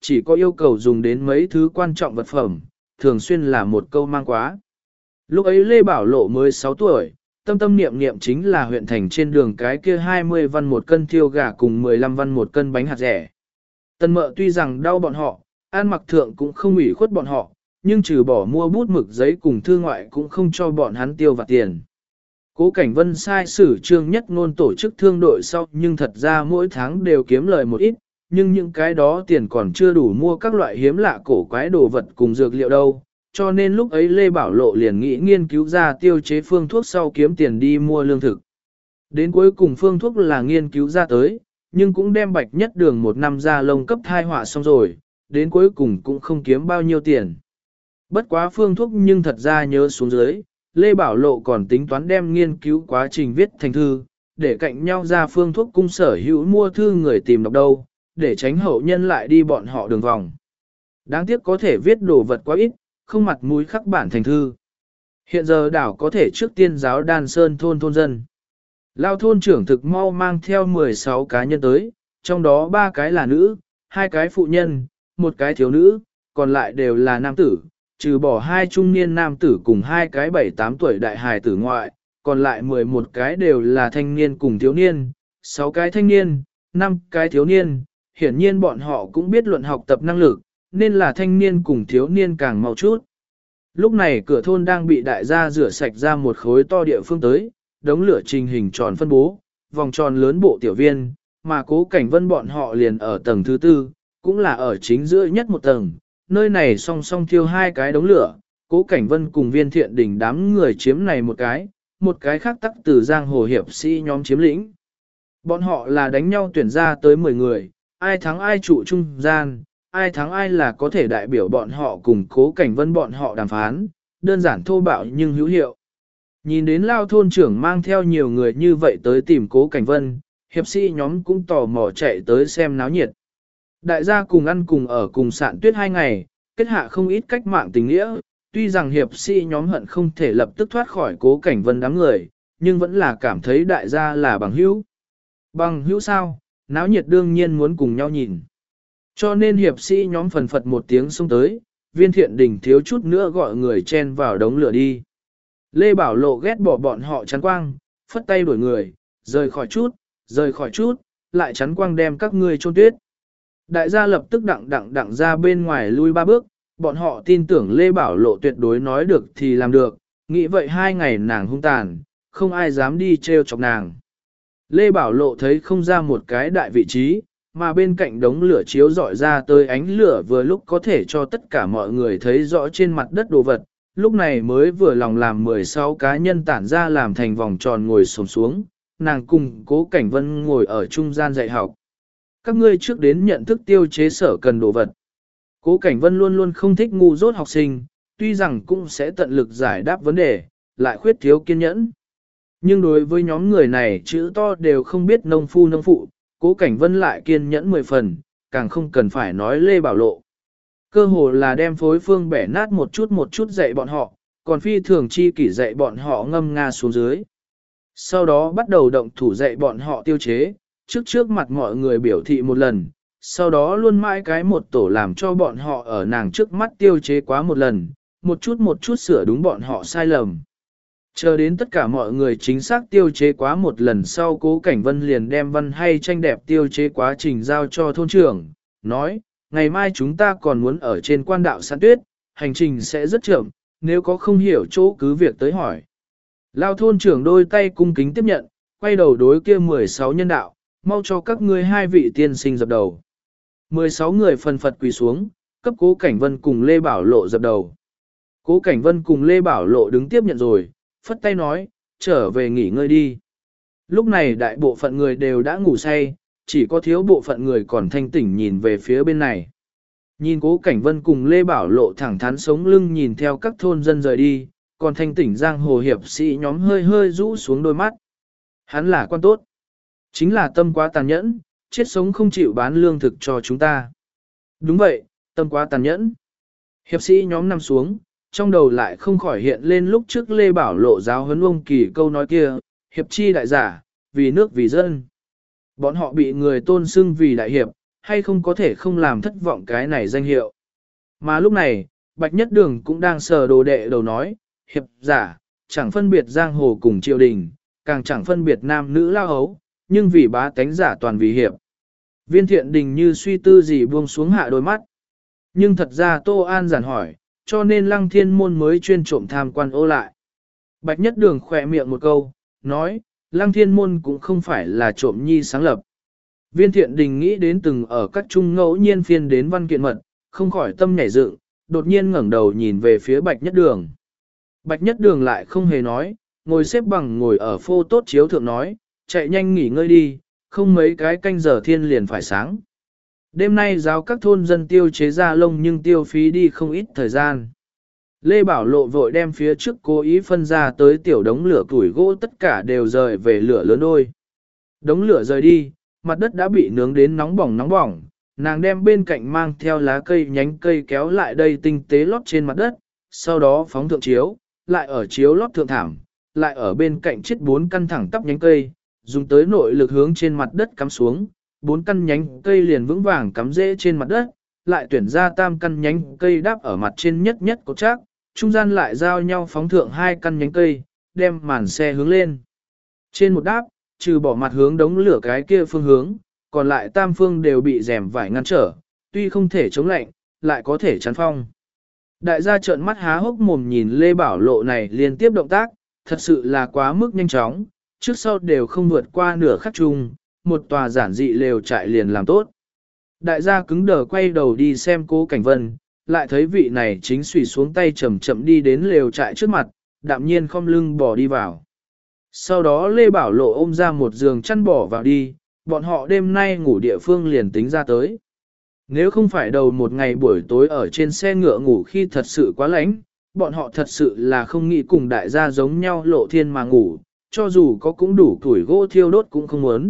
chỉ có yêu cầu dùng đến mấy thứ quan trọng vật phẩm, thường xuyên là một câu mang quá. Lúc ấy Lê Bảo Lộ mới 6 tuổi, tâm tâm niệm niệm chính là huyện thành trên đường cái kia 20 văn một cân thiêu gà cùng 15 văn một cân bánh hạt rẻ. Tân mợ tuy rằng đau bọn họ, ăn mặc thượng cũng không ủy khuất bọn họ, nhưng trừ bỏ mua bút mực giấy cùng thư ngoại cũng không cho bọn hắn tiêu vặt tiền. Cố Cảnh Vân sai sử Trương Nhất Ngôn tổ chức thương đội sau nhưng thật ra mỗi tháng đều kiếm lời một ít, nhưng những cái đó tiền còn chưa đủ mua các loại hiếm lạ cổ quái đồ vật cùng dược liệu đâu, cho nên lúc ấy Lê Bảo Lộ liền nghĩ nghiên cứu ra tiêu chế phương thuốc sau kiếm tiền đi mua lương thực. Đến cuối cùng phương thuốc là nghiên cứu ra tới, nhưng cũng đem Bạch Nhất Đường một năm ra lông cấp thai họa xong rồi, đến cuối cùng cũng không kiếm bao nhiêu tiền. Bất quá phương thuốc nhưng thật ra nhớ xuống dưới, Lê Bảo Lộ còn tính toán đem nghiên cứu quá trình viết thành thư, để cạnh nhau ra phương thuốc cung sở hữu mua thư người tìm đọc đâu, để tránh hậu nhân lại đi bọn họ đường vòng. Đáng tiếc có thể viết đồ vật quá ít, không mặt mũi khắc bản thành thư. Hiện giờ đảo có thể trước tiên giáo Đan Sơn thôn dân. Lao thôn trưởng thực mau mang theo 16 cá nhân tới, trong đó 3 cái là nữ, 2 cái phụ nhân, 1 cái thiếu nữ, còn lại đều là nam tử, trừ bỏ 2 trung niên nam tử cùng 2 cái 7-8 tuổi đại hài tử ngoại, còn lại 11 cái đều là thanh niên cùng thiếu niên, 6 cái thanh niên, 5 cái thiếu niên, hiển nhiên bọn họ cũng biết luận học tập năng lực, nên là thanh niên cùng thiếu niên càng mau chút. Lúc này cửa thôn đang bị đại gia rửa sạch ra một khối to địa phương tới, đống lửa trình hình tròn phân bố, vòng tròn lớn bộ tiểu viên, mà Cố Cảnh Vân bọn họ liền ở tầng thứ 4, cũng là ở chính giữa nhất một tầng, nơi này song song thiêu 2 cái đống lửa, Cố Cảnh Vân cùng Viên Thiện Đình đám người chiếm này một cái khác tắc từ giang hồ hiệp sĩ nhóm chiếm lĩnh. Bọn họ là đánh nhau tuyển ra tới 10 người, ai thắng ai trụ trung gian, ai thắng ai là có thể đại biểu bọn họ cùng Cố Cảnh Vân bọn họ đàm phán, đơn giản thô bạo nhưng hữu hiệu. Nhìn đến Lao thôn trưởng mang theo nhiều người như vậy tới tìm Cố Cảnh Vân, hiệp sĩ nhóm cũng tò mò chạy tới xem náo nhiệt. Đại gia cùng ăn cùng ở cùng sạn tuyết 2 ngày, kết hạ không ít cách mạng tình nghĩa, tuy rằng hiệp sĩ nhóm hận không thể lập tức thoát khỏi Cố Cảnh Vân đám người, nhưng vẫn là cảm thấy đại gia là bằng hữu. Bằng hữu sao, náo nhiệt đương nhiên muốn cùng nhau nhìn. Cho nên hiệp sĩ nhóm phần phật một tiếng xông tới, Viên Thiện Đình thiếu chút nữa gọi người chen vào đống lửa đi. Lê Bảo Lộ ghét bỏ bọn họ chắn quang, phất tay đuổi người, rời khỏi chút, lại chắn quang đem các ngươi chôn tuyết. Đại gia lập tức đặng ra bên ngoài lui 3 bước, bọn họ tin tưởng Lê Bảo Lộ tuyệt đối nói được thì làm được, nghĩ vậy 2 ngày nàng hung tàn, không ai dám đi trêu chọc nàng. Lê Bảo Lộ thấy không ra một cái đại vị trí, mà bên cạnh đống lửa chiếu rọi ra tới ánh lửa vừa lúc có thể cho tất cả mọi người thấy rõ trên mặt đất đồ vật, lúc này mới vừa lòng làm 16 cá nhân tản ra làm thành vòng tròn ngồi xổm xuống, nàng cùng Cố Cảnh Vân ngồi ở trung gian dạy học. Các ngươi trước đến nhận thức tiêu chế sở cần đồ vật. Cố Cảnh Vân luôn luôn không thích ngu dốt học sinh, tuy rằng cũng sẽ tận lực giải đáp vấn đề, lại khuyết thiếu kiên nhẫn. Nhưng đối với nhóm người này chữ to đều không biết nông phu nông phụ, Cố Cảnh Vân lại kiên nhẫn 10 phần, càng không cần phải nói Lê Bảo Lộ. Cơ hồ là đem phối phương bẻ nát một chút dạy bọn họ, còn phi thường chi kỷ dạy bọn họ ngâm nga xuống dưới. Sau đó bắt đầu động thủ dạy bọn họ tiêu chế, trước mặt mọi người biểu thị một lần, sau đó luôn mãi cái một tổ làm cho bọn họ ở nàng trước mắt tiêu chế quá một lần, một chút sửa đúng bọn họ sai lầm. Chờ đến tất cả mọi người chính xác tiêu chế quá một lần sau Cố Cảnh Vân liền đem văn hay tranh đẹp tiêu chế quá trình giao cho thôn trưởng, nói, ngày mai chúng ta còn muốn ở trên quan đạo săn tuyết, hành trình sẽ rất chậm, nếu có không hiểu chỗ cứ việc tới hỏi. Lao thôn trưởng đôi tay cung kính tiếp nhận, quay đầu đối kia 16 nhân đạo, mau cho các ngươi 2 vị tiên sinh dập đầu. 16 người phần phật quỳ xuống, cấp Cố Cảnh Vân cùng Lê Bảo Lộ dập đầu. Cố Cảnh Vân cùng Lê Bảo Lộ đứng tiếp nhận rồi, phất tay nói, trở về nghỉ ngơi đi. Lúc này đại bộ phận người đều đã ngủ say, chỉ có thiếu bộ phận người còn thanh tỉnh nhìn về phía bên này. Nhìn Cố Cảnh Vân cùng Lê Bảo Lộ thẳng thắn sống lưng nhìn theo các thôn dân rời đi, còn thanh tỉnh giang hồ hiệp sĩ nhóm hơi rũ xuống đôi mắt. Hắn là quan tốt. Chính là tâm quá tàn nhẫn, chết sống không chịu bán lương thực cho chúng ta. Đúng vậy, tâm quá tàn nhẫn. Hiệp sĩ nhóm nằm xuống, trong đầu lại không khỏi hiện lên lúc trước Lê Bảo Lộ giáo huấn ông Kỳ câu nói kia, hiệp chi đại giả, vì nước vì dân. Bọn họ bị người tôn xưng vì đại hiệp, hay không có thể không làm thất vọng cái này danh hiệu. Mà lúc này, Bạch Nhất Đường cũng đang sờ đồ đệ đầu nói, hiệp giả, chẳng phân biệt giang hồ cùng triều đình, càng chẳng phân biệt nam nữ lao hấu, nhưng vì bá tánh giả toàn vì hiệp. Viên Thiện Đình như suy tư gì buông xuống hạ đôi mắt. Nhưng thật ra Tô An giản hỏi, cho nên Lăng Thiên Môn mới chuyên trộm tham quan ô lại. Bạch Nhất Đường khỏe miệng một câu, nói, Lăng Thiên Môn cũng không phải là trộm nhi sáng lập. Viên Thiện Đình nghĩ đến từng ở các trung ngẫu nhiên phiên đến văn kiện mật, không khỏi tâm nhảy dựng, đột nhiên ngẩng đầu nhìn về phía Bạch Nhất Đường. Bạch Nhất Đường lại không hề nói, ngồi xếp bằng ngồi ở phô tốt chiếu thượng nói, chạy nhanh nghỉ ngơi đi, không mấy cái canh giờ thiên liền phải sáng. Đêm nay giáo các thôn dân tiêu chế ra lông nhưng tiêu phí đi không ít thời gian. Lê Bảo Lộ vội đem phía trước cố ý phân ra tới tiểu đống lửa củi gỗ tất cả đều rời về lửa lớn đôi. Đống lửa rời đi, mặt đất đã bị nướng đến nóng bỏng, nàng đem bên cạnh mang theo lá cây nhánh cây kéo lại đây tinh tế lót trên mặt đất, sau đó phóng thượng chiếu, lại ở chiếu lót thượng thảm, lại ở bên cạnh chiết 4 căn thẳng tắp nhánh cây, dùng tới nội lực hướng trên mặt đất cắm xuống, 4 căn nhánh cây liền vững vàng cắm rễ trên mặt đất, lại tuyển ra tam căn nhánh cây đáp ở mặt trên nhất nhất cột chắc, trung gian lại giao nhau phóng thượng 2 căn nhánh cây, đem màn xe hướng lên. Trên một đáp, trừ bỏ mặt hướng đống lửa cái kia phương hướng, còn lại tam phương đều bị rèm vải ngăn trở, tuy không thể chống lạnh, lại có thể chắn phong. Đại gia trợn mắt há hốc mồm nhìn Lê Bảo Lộ này liên tiếp động tác, thật sự là quá mức nhanh chóng, trước sau đều không vượt qua nửa khắc chung, một tòa giản dị lều trại liền làm tốt. Đại gia cứng đờ quay đầu đi xem Cố Cảnh Vân, lại thấy vị này chính xùy xuống tay chậm chậm đi đến lều trại trước mặt, đạm nhiên khom lưng bỏ đi vào. Sau đó Lê Bảo Lộ ôm ra một giường chăn bỏ vào đi, bọn họ đêm nay ngủ địa phương liền tính ra tới. Nếu không phải đầu một ngày buổi tối ở trên xe ngựa ngủ khi thật sự quá lạnh, bọn họ thật sự là không nghĩ cùng đại gia giống nhau lộ thiên mà ngủ, cho dù có cũng đủ tuổi gỗ thiêu đốt cũng không muốn.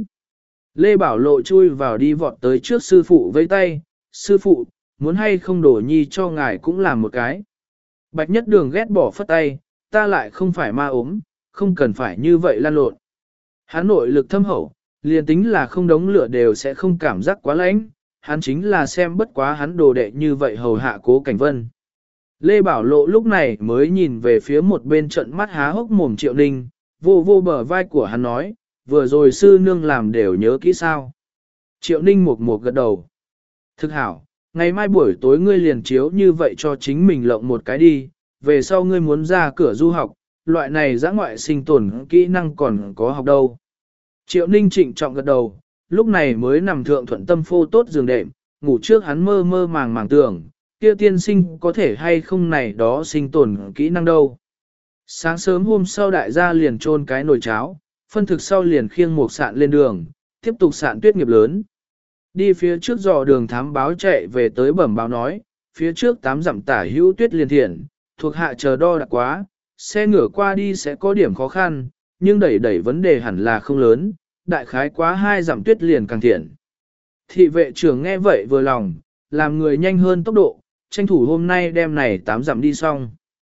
Lê Bảo Lộ chui vào đi vọt tới trước sư phụ vẫy tay, sư phụ, muốn hay không đổ nhi cho ngài cũng làm một cái. Bạch Nhất Đường ghét bỏ phất tay, ta lại không phải ma ốm, không cần phải như vậy lan lộn. Hắn nội lực thâm hậu, liền tính là không đống lửa đều sẽ không cảm giác quá lạnh, hắn chính là xem bất quá hắn đồ đệ như vậy hầu hạ Cố Cảnh Vân. Lê Bảo Lộ lúc này mới nhìn về phía một bên trận mắt há hốc mồm Triệu Ninh, vô vô bờ vai của hắn nói, vừa rồi sư nương làm đều nhớ kỹ sao. Triệu Ninh một gật đầu. Thực hảo, ngày mai buổi tối ngươi liền chiếu như vậy cho chính mình lộng một cái đi, về sau ngươi muốn ra cửa du học, loại này dã ngoại sinh tồn kỹ năng còn có học đâu. Triệu Ninh trịnh trọng gật đầu, lúc này mới nằm thượng thuận tâm phô tốt giường đệm, ngủ trước hắn mơ mơ màng tưởng, kia tiên sinh có thể hay không này đó sinh tồn kỹ năng đâu. Sáng sớm hôm sau đại gia liền trôn cái nồi cháo, phân thực sau liền khiêng một sạn lên đường, tiếp tục sạn tuyết nghiệp lớn. Đi phía trước dò đường thám báo chạy về tới bẩm báo nói, phía trước 8 dặm tả hữu tuyết liền thiện, thuộc hạ chờ đo đạc quá, xe ngửa qua đi sẽ có điểm khó khăn, nhưng đẩy vấn đề hẳn là không lớn, đại khái quá 2 dặm tuyết liền càng thiện. Thị vệ trưởng nghe vậy vừa lòng, làm người nhanh hơn tốc độ, tranh thủ hôm nay đem này 8 dặm đi xong.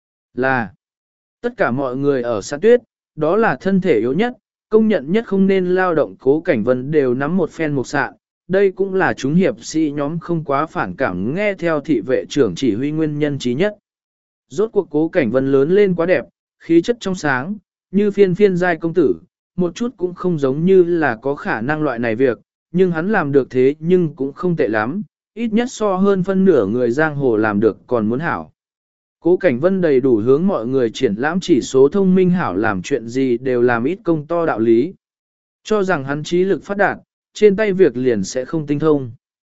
Là, tất cả mọi người ở xã tuyết, đó là thân thể yếu nhất, công nhận nhất không nên lao động. Cố Cảnh Vân đều nắm một phen một sạn, đây cũng là chúng hiệp sĩ nhóm không quá phản cảm nghe theo thị vệ trưởng chỉ huy nguyên nhân trí nhất. Rốt cuộc Cố Cảnh Vân lớn lên quá đẹp, khí chất trong sáng, như phiên giai công tử, một chút cũng không giống như là có khả năng loại này việc, nhưng hắn làm được thế nhưng cũng không tệ lắm, ít nhất so hơn phân nửa người giang hồ làm được còn muốn hảo. Cố Cảnh Vân đầy đủ hướng mọi người triển lãm chỉ số thông minh hảo làm chuyện gì đều làm ít công to đạo lý. Cho rằng hắn trí lực phát đạt, trên tay việc liền sẽ không tinh thông.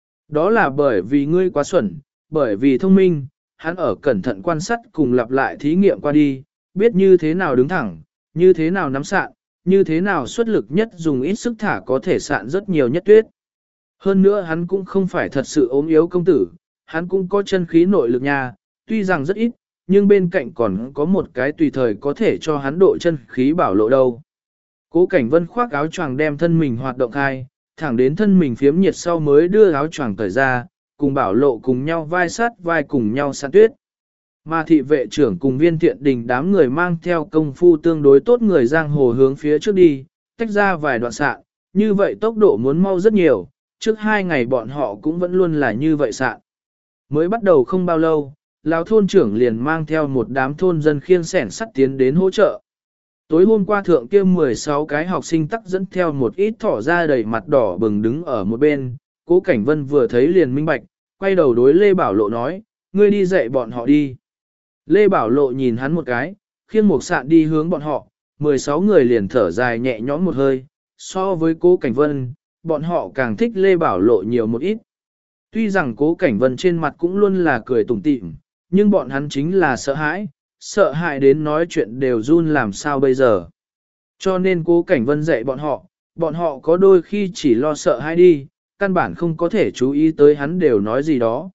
Đó là bởi vì ngươi quá xuẩn, bởi vì thông minh, hắn ở cẩn thận quan sát cùng lặp lại thí nghiệm qua đi, biết như thế nào đứng thẳng, như thế nào nắm sạn, như thế nào xuất lực nhất dùng ít sức thả có thể sạn rất nhiều nhất tuyết. Hơn nữa hắn cũng không phải thật sự ốm yếu công tử, hắn cũng có chân khí nội lực nha, tuy rằng rất ít, nhưng bên cạnh còn có một cái tùy thời có thể cho hắn độ chân khí bảo lộ đâu. Cố Cảnh Vân khoác áo choàng đem thân mình hoạt động khai, thẳng đến thân mình phiếm nhiệt sau mới đưa áo choàng cởi ra, cùng bảo lộ cùng nhau vai sát vai cùng nhau sạn tuyết. Mà thị vệ trưởng cùng Viên Thiện Đình đám người mang theo công phu tương đối tốt người giang hồ hướng phía trước đi, tách ra vài đoạn sạn, như vậy tốc độ muốn mau rất nhiều, trước 2 ngày bọn họ cũng vẫn luôn là như vậy sạn. Mới bắt đầu không bao lâu, lão thôn trưởng liền mang theo một đám thôn dân khiêng xẻng sắt tiến đến hỗ trợ. Tối hôm qua thượng kia 16 cái học sinh tắc dẫn theo một ít thỏ ra đầy mặt đỏ bừng đứng ở một bên, Cố Cảnh Vân vừa thấy liền minh bạch, quay đầu đối Lê Bảo Lộ nói, ngươi đi dạy bọn họ đi. Lê Bảo Lộ nhìn hắn một cái, khiêng một sạn đi hướng bọn họ, 16 người liền thở dài nhẹ nhõm một hơi, so với Cố Cảnh Vân, bọn họ càng thích Lê Bảo Lộ nhiều một ít. Tuy rằng Cố Cảnh Vân trên mặt cũng luôn là cười tủm tỉm, nhưng bọn hắn chính là sợ hãi đến nói chuyện đều run làm sao bây giờ. Cho nên Cố Cảnh Vân dạy bọn họ có đôi khi chỉ lo sợ hãi đi, căn bản không có thể chú ý tới hắn đều nói gì đó.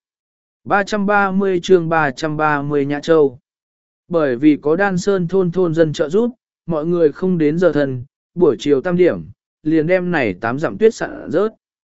330 chương 330 Nhã Châu. Bởi vì có Đan Sơn thôn dân trợ giúp, mọi người không đến giờ thần, buổi chiều tam điểm, liền đem này 8 dặm tuyết sạn rớt.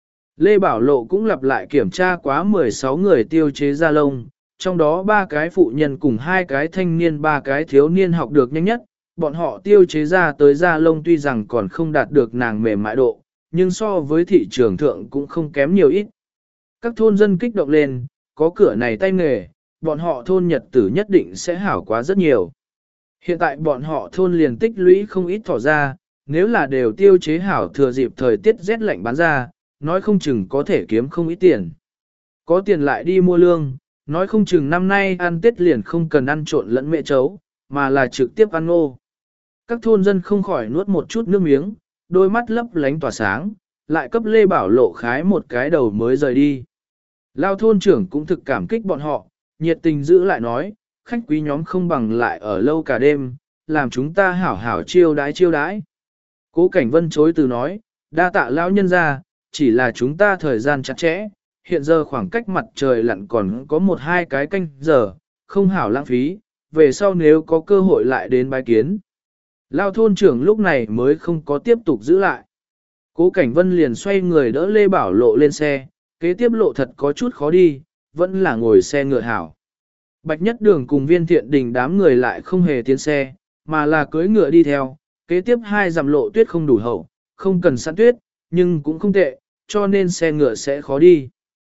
Lê Bảo Lộ cũng lặp lại kiểm tra quá 16 người tiêu chế da lông, trong đó 3 cái phụ nhân cùng 2 cái thanh niên 3 cái thiếu niên học được nhanh nhất, bọn họ tiêu chế ra tới da lông tuy rằng còn không đạt được nàng mềm mại độ, nhưng so với thị trường thượng cũng không kém nhiều ít. Các thôn dân kích động lên, có cửa này tay nghề, bọn họ thôn nhật tử nhất định sẽ hảo quá rất nhiều. Hiện tại bọn họ thôn liền tích lũy không ít thỏ ra, nếu là đều tiêu chế hảo thừa dịp thời tiết rét lạnh bán ra, nói không chừng có thể kiếm không ít tiền. Có tiền lại đi mua lương, nói không chừng năm nay ăn Tết liền không cần ăn trộn lẫn mẹ chấu, mà là trực tiếp ăn ngô. Các thôn dân không khỏi nuốt một chút nước miếng, đôi mắt lấp lánh tỏa sáng, lại cấp Lê Bảo Lộ khái một cái đầu mới rời đi. Lao thôn trưởng cũng thực cảm kích bọn họ, nhiệt tình giữ lại nói, khách quý nhóm không bằng lại ở lâu cả đêm, làm chúng ta hảo hảo chiêu đãi. Cố Cảnh Vân chối từ nói, đa tạ lão nhân ra, chỉ là chúng ta thời gian chặt chẽ, hiện giờ khoảng cách mặt trời lặn còn có 1-2 cái canh giờ, không hảo lãng phí, về sau nếu có cơ hội lại đến bái kiến. Lao thôn trưởng lúc này mới không có tiếp tục giữ lại. Cố Cảnh Vân liền xoay người đỡ Lê Bảo Lộ lên xe, kế tiếp lộ thật có chút khó đi, vẫn là ngồi xe ngựa hảo. Bạch Nhất Đường cùng Viên Thiện Đình đám người lại không hề tiến xe, mà là cưỡi ngựa đi theo, kế tiếp 2 dặm lộ tuyết không đủ hậu, không cần sẵn tuyết, nhưng cũng không tệ, cho nên xe ngựa sẽ khó đi.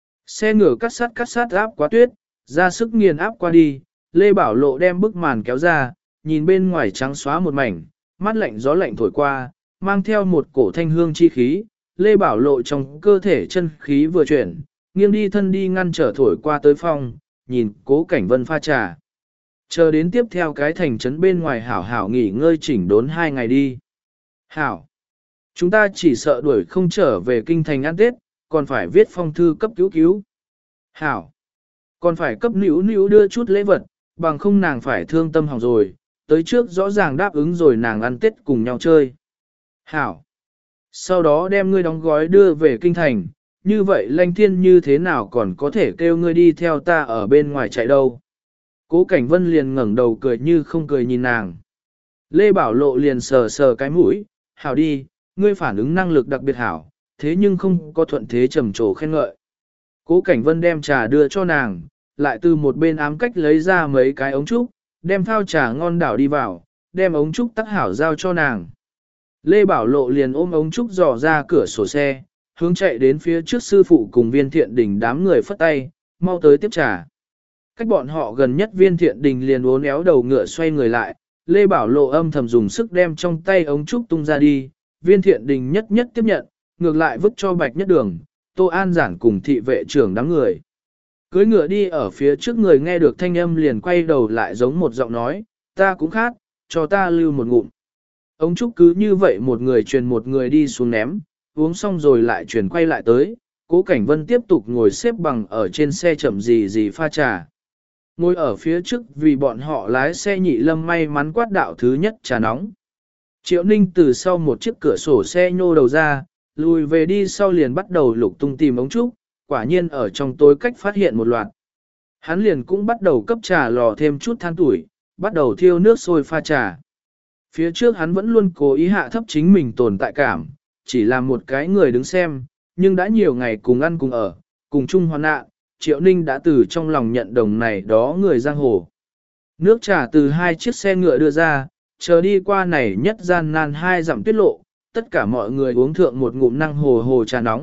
Xe ngựa cắt sát áp quá tuyết, ra sức nghiền áp qua đi, Lê Bảo Lộ đem bức màn kéo ra, nhìn bên ngoài trắng xóa một mảnh, mát lạnh gió lạnh thổi qua, mang theo một cổ thanh hương chi khí, Lê Bảo Lộ trong cơ thể chân khí vừa chuyển, nghiêng đi thân đi ngăn trở thổi qua tới phòng, nhìn Cố Cảnh Vân pha trà. Chờ đến tiếp theo cái thành trấn bên ngoài hảo hảo nghỉ ngơi chỉnh đốn 2 ngày đi. Hảo! Chúng ta chỉ sợ đuổi không trở về kinh thành ăn Tết, còn phải viết phong thư cấp cứu. Hảo! Còn phải cấp nữu đưa chút lễ vật, bằng không nàng phải thương tâm hỏng rồi, tới trước rõ ràng đáp ứng rồi nàng ăn Tết cùng nhau chơi. Hảo! Sau đó đem ngươi đóng gói đưa về kinh thành, như vậy Lanh Thiên như thế nào còn có thể kêu ngươi đi theo ta ở bên ngoài chạy đâu. Cố Cảnh Vân liền ngẩng đầu cười như không cười nhìn nàng. Lê Bảo Lộ liền sờ cái mũi, hảo đi, ngươi phản ứng năng lực đặc biệt hảo, thế nhưng không có thuận thế trầm trồ khen ngợi. Cố Cảnh Vân đem trà đưa cho nàng, lại từ một bên ám cách lấy ra mấy cái ống trúc, đem phao trà ngon đảo đi vào, đem ống trúc tắc hảo giao cho nàng. Lê Bảo Lộ liền ôm ống trúc dò ra cửa sổ xe, hướng chạy đến phía trước sư phụ cùng Viên Thiện Đình đám người phất tay, mau tới tiếp trà. Cách bọn họ gần nhất Viên Thiện Đình liền uốn éo đầu ngựa xoay người lại, Lê Bảo Lộ âm thầm dùng sức đem trong tay ống trúc tung ra đi, Viên Thiện Đình nhất tiếp nhận, ngược lại vứt cho Bạch Nhất Đường, Tô An Giản cùng thị vệ trưởng đám người. Cưới ngựa đi ở phía trước người nghe được thanh âm liền quay đầu lại giống một giọng nói, ta cũng khát, cho ta lưu một ngụm. Ống trúc cứ như vậy một người truyền một người đi xuống ném, uống xong rồi lại truyền quay lại tới, Cố Cảnh Vân tiếp tục ngồi xếp bằng ở trên xe chậm gì pha trà. Ngồi ở phía trước vì bọn họ lái xe Nhị Lâm may mắn quát đạo thứ nhất trà nóng. Triệu Ninh từ sau một chiếc cửa sổ xe nhô đầu ra, lùi về đi sau liền bắt đầu lục tung tìm ống trúc, quả nhiên ở trong tối cách phát hiện một loạt. Hắn liền cũng bắt đầu cấp trà lò thêm chút than tuổi, bắt đầu thiêu nước sôi pha trà. Phía trước hắn vẫn luôn cố ý hạ thấp chính mình tồn tại cảm, chỉ là một cái người đứng xem, nhưng đã nhiều ngày cùng ăn cùng ở, cùng chung hoạn nạn, Triệu Ninh đã từ trong lòng nhận đồng này đó người giang hồ. Nước trà từ 2 chiếc xe ngựa đưa ra, chờ đi qua này nhất gian nan 2 dặm tuyết lộ, tất cả mọi người uống thượng một ngụm năng hồ trà nóng,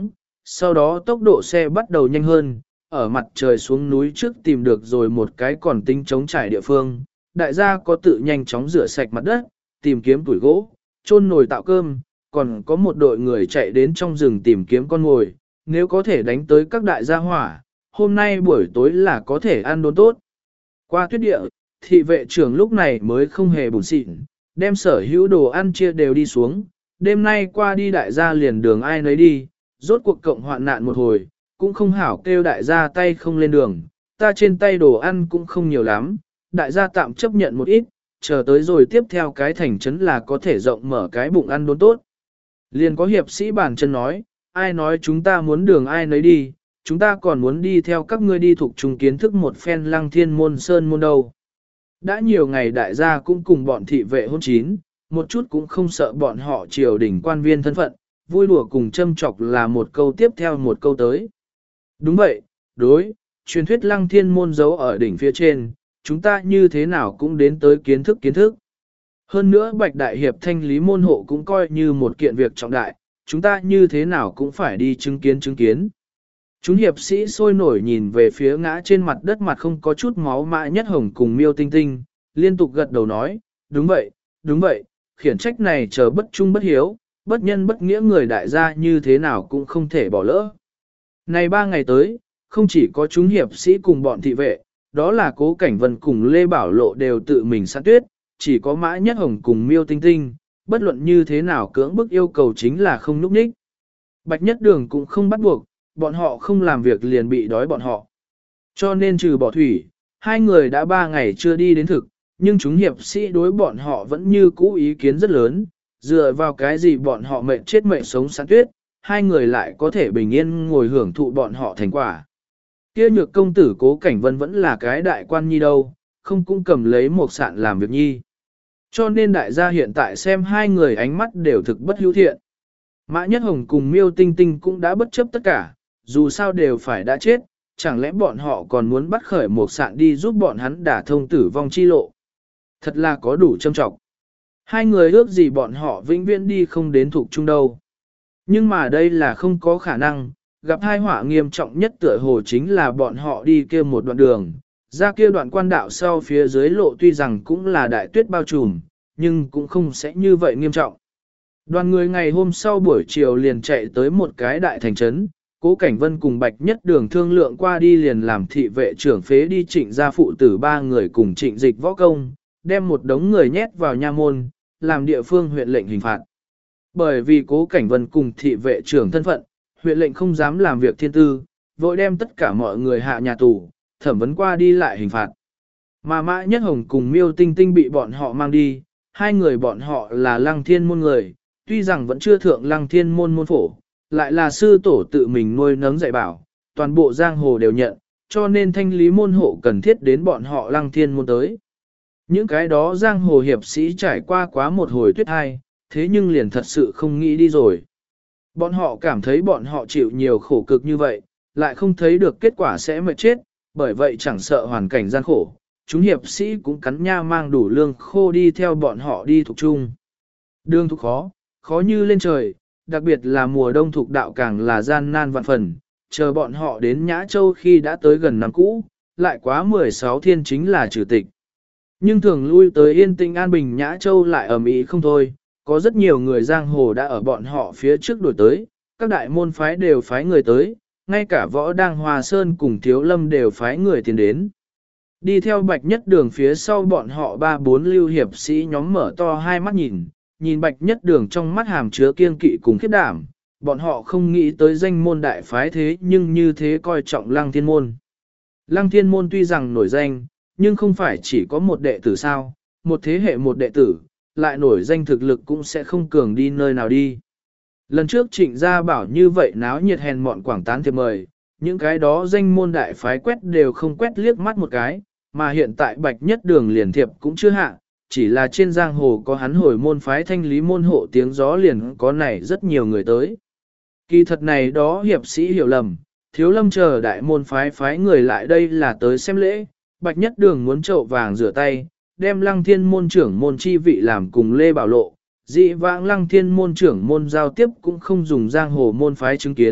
sau đó tốc độ xe bắt đầu nhanh hơn, ở mặt trời xuống núi trước tìm được rồi một cái còn tính chống trải địa phương, đại gia có tự nhanh chóng rửa sạch mặt đất, tìm kiếm củi gỗ, chôn nồi tạo cơm, còn có một đội người chạy đến trong rừng tìm kiếm con mồi, nếu có thể đánh tới các đại gia hỏa, hôm nay buổi tối là có thể ăn đốn tốt. Qua tuyết địa, thị vệ trưởng lúc này mới không hề buồn xịn, đem sở hữu đồ ăn chia đều đi xuống, đêm nay qua đi đại gia liền đường ai nấy đi, rốt cuộc cộng hoạn nạn một hồi, cũng không hảo kêu đại gia tay không lên đường, ta trên tay đồ ăn cũng không nhiều lắm, đại gia tạm chấp nhận một ít, chờ tới rồi tiếp theo cái thành trấn là có thể rộng mở cái bụng ăn đốn tốt. Liền có hiệp sĩ bàn chân nói, ai nói chúng ta muốn đường ai nấy đi, chúng ta còn muốn đi theo các ngươi đi thuộc trung kiến thức một phen Lăng Thiên môn sơn môn đâu. Đã nhiều ngày đại gia cũng cùng bọn thị vệ hôn chín, một chút cũng không sợ bọn họ triều đình quan viên thân phận, vui đùa cùng châm chọc là một câu tiếp theo một câu tới. Đúng vậy, đối, truyền thuyết Lăng Thiên môn giấu ở đỉnh phía trên, chúng ta như thế nào cũng đến tới kiến thức. Hơn nữa Bạch Đại Hiệp thanh lý môn hộ cũng coi như một kiện việc trọng đại, chúng ta như thế nào cũng phải đi chứng kiến. Chúng hiệp sĩ sôi nổi nhìn về phía ngã trên mặt đất mặt không có chút máu Mã Nhất Hồng cùng Miêu Tinh Tinh, liên tục gật đầu nói, đúng vậy, khiển trách này chờ bất trung bất hiếu, bất nhân bất nghĩa người đại gia như thế nào cũng không thể bỏ lỡ. Này 3 ngày tới, không chỉ có chúng hiệp sĩ cùng bọn thị vệ, đó là Cố Cảnh Vân cùng Lê Bảo Lộ đều tự mình săn tuyết, chỉ có Mã Nhất Hồng cùng Miêu Tinh Tinh, bất luận như thế nào cưỡng bức yêu cầu chính là không núp ních. Bạch Nhất Đường cũng không bắt buộc, bọn họ không làm việc liền bị đói bọn họ. Cho nên trừ bỏ thủy, hai người đã 3 ngày chưa đi đến thực, nhưng chúng hiệp sĩ đối bọn họ vẫn như cũ ý kiến rất lớn, dựa vào cái gì bọn họ mệnh chết mệnh sống săn tuyết, hai người lại có thể bình yên ngồi hưởng thụ bọn họ thành quả. Kia Nhược công tử Cố Cảnh Vân vẫn là cái đại quan nhi đâu, không cũng cầm lấy một sạn làm việc nhi. Cho nên đại gia hiện tại xem hai người ánh mắt đều thực bất hữu thiện. Mã Nhất Hồng cùng Miêu Tinh Tinh cũng đã bất chấp tất cả, dù sao đều phải đã chết, chẳng lẽ bọn họ còn muốn bắt khởi một sạn đi giúp bọn hắn đả thông tử vong chi lộ. Thật là có đủ châm trọng. Hai người ước gì bọn họ vĩnh viễn đi không đến thuộc chung đâu. Nhưng mà đây là không có khả năng, gặp hai họa nghiêm trọng nhất tựa hồ chính là bọn họ đi kia một đoạn đường. Ra kia đoạn quan đạo sau phía dưới lộ tuy rằng cũng là đại tuyết bao trùm, nhưng cũng không sẽ như vậy nghiêm trọng. Đoàn người ngày hôm sau buổi chiều liền chạy tới một cái đại thành trấn, Cố Cảnh Vân cùng Bạch Nhất Đường thương lượng qua đi liền làm thị vệ trưởng phế đi Trịnh gia phụ tử 3 người cùng Trịnh Dịch võ công, đem một đống người nhét vào nha môn, làm địa phương huyện lệnh hình phạt. Bởi vì Cố Cảnh Vân cùng thị vệ trưởng thân phận, huyện lệnh không dám làm việc thiên tư, vội đem tất cả mọi người hạ nhà tù, thẩm vấn qua đi lại hình phạt. Mà Mã Nhất Hồng cùng Miêu Tinh Tinh bị bọn họ mang đi, hai người bọn họ là Lăng Thiên môn người, tuy rằng vẫn chưa thượng Lăng Thiên môn môn phổ, lại là sư tổ tự mình nuôi nấng dạy bảo, toàn bộ giang hồ đều nhận, cho nên thanh lý môn hộ cần thiết đến bọn họ Lăng Thiên môn tới. Những cái đó giang hồ hiệp sĩ trải qua quá một hồi tuyết hai, thế nhưng liền thật sự không nghĩ đi rồi. Bọn họ cảm thấy bọn họ chịu nhiều khổ cực như vậy, lại không thấy được kết quả sẽ mệt chết, bởi vậy chẳng sợ hoàn cảnh gian khổ, chúng hiệp sĩ cũng cắn nha mang đủ lương khô đi theo bọn họ đi thuộc chung. Đường thuộc khó, khó như lên trời, đặc biệt là mùa đông thuộc đạo càng là gian nan vạn phần, chờ bọn họ đến Nhã Châu khi đã tới gần năm cũ, lại quá 16 thiên chính là trừ tịch. Nhưng thường lui tới yên tĩnh an bình Nhã Châu lại ầm ĩ không thôi, có rất nhiều người giang hồ đã ở bọn họ phía trước đổi tới, các đại môn phái đều phái người tới, ngay cả Võ Đang Hòa Sơn cùng Thiếu Lâm đều phái người tiến đến. Đi theo Bạch Nhất Đường phía sau bọn họ 3-4 lưu hiệp sĩ nhóm mở to hai mắt nhìn Bạch Nhất Đường trong mắt hàm chứa kiên kỵ cùng khiếp đảm, bọn họ không nghĩ tới danh môn đại phái thế nhưng như thế coi trọng Lăng Thiên môn. Lăng Thiên môn tuy rằng nổi danh, nhưng không phải chỉ có một đệ tử sao, một thế hệ một đệ tử, lại nổi danh thực lực cũng sẽ không cường đi nơi nào đi. Lần trước Trịnh gia bảo như vậy náo nhiệt hèn mọn quảng tán thiệp mời, những cái đó danh môn đại phái quét đều không quét liếc mắt một cái, mà hiện tại Bạch Nhất Đường liền thiệp cũng chưa hạ, chỉ là trên giang hồ có hắn hồi môn phái thanh lý môn hộ tiếng gió liền có này rất nhiều người tới. Kỳ thật này đó hiệp sĩ hiểu lầm, Thiếu Lâm chờ đại môn phái người lại đây là tới xem lễ, Bạch Nhất Đường muốn chậu vàng rửa tay, đem Lăng Thiên môn trưởng môn chi vị làm cùng Lê Bảo Lộ, dị vãng Lăng Thiên môn trưởng môn giao tiếp cũng không dùng giang hồ môn phái chứng kiến,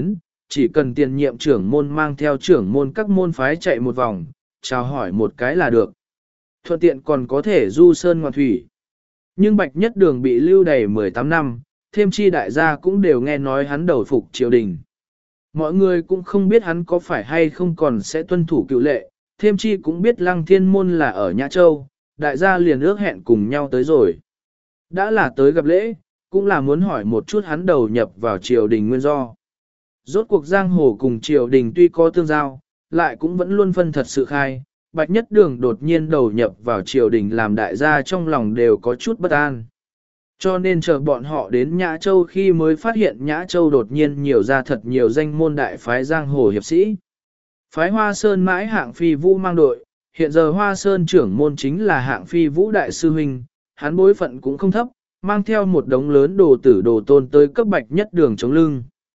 chỉ cần tiền nhiệm trưởng môn mang theo trưởng môn các môn phái chạy một vòng, chào hỏi một cái là được. Thuận tiện còn có thể du sơn ngoạn thủy. Nhưng Bạch Nhất Đường bị lưu đày 18 năm, thêm chi đại gia cũng đều nghe nói hắn đầu phục triều đình. Mọi người cũng không biết hắn có phải hay không còn sẽ tuân thủ cựu lệ, thêm chi cũng biết Lăng Thiên Môn là ở Nhã Châu, đại gia liền ước hẹn cùng nhau tới rồi. Đã là tới gặp lễ, cũng là muốn hỏi một chút hắn đầu nhập vào triều đình nguyên do. Rốt cuộc giang hồ cùng triều đình tuy có tương giao, lại cũng vẫn luôn phân thật sự khai, Bạch Nhất Đường đột nhiên đầu nhập vào triều đình làm đại gia trong lòng đều có chút bất an. Cho nên chờ bọn họ đến Nhã Châu khi mới phát hiện Nhã Châu đột nhiên nhiều ra thật nhiều danh môn đại phái giang hồ hiệp sĩ. Phái Hoa Sơn mãi Hạng Phi Vũ mang đội, hiện giờ Hoa Sơn trưởng môn chính là Hạng Phi Vũ đại sư huynh, hắn bối phận cũng không thấp, mang theo một đống lớn đồ tử đồ tôn tới cấp Bạch Nhất Đường chống lưng.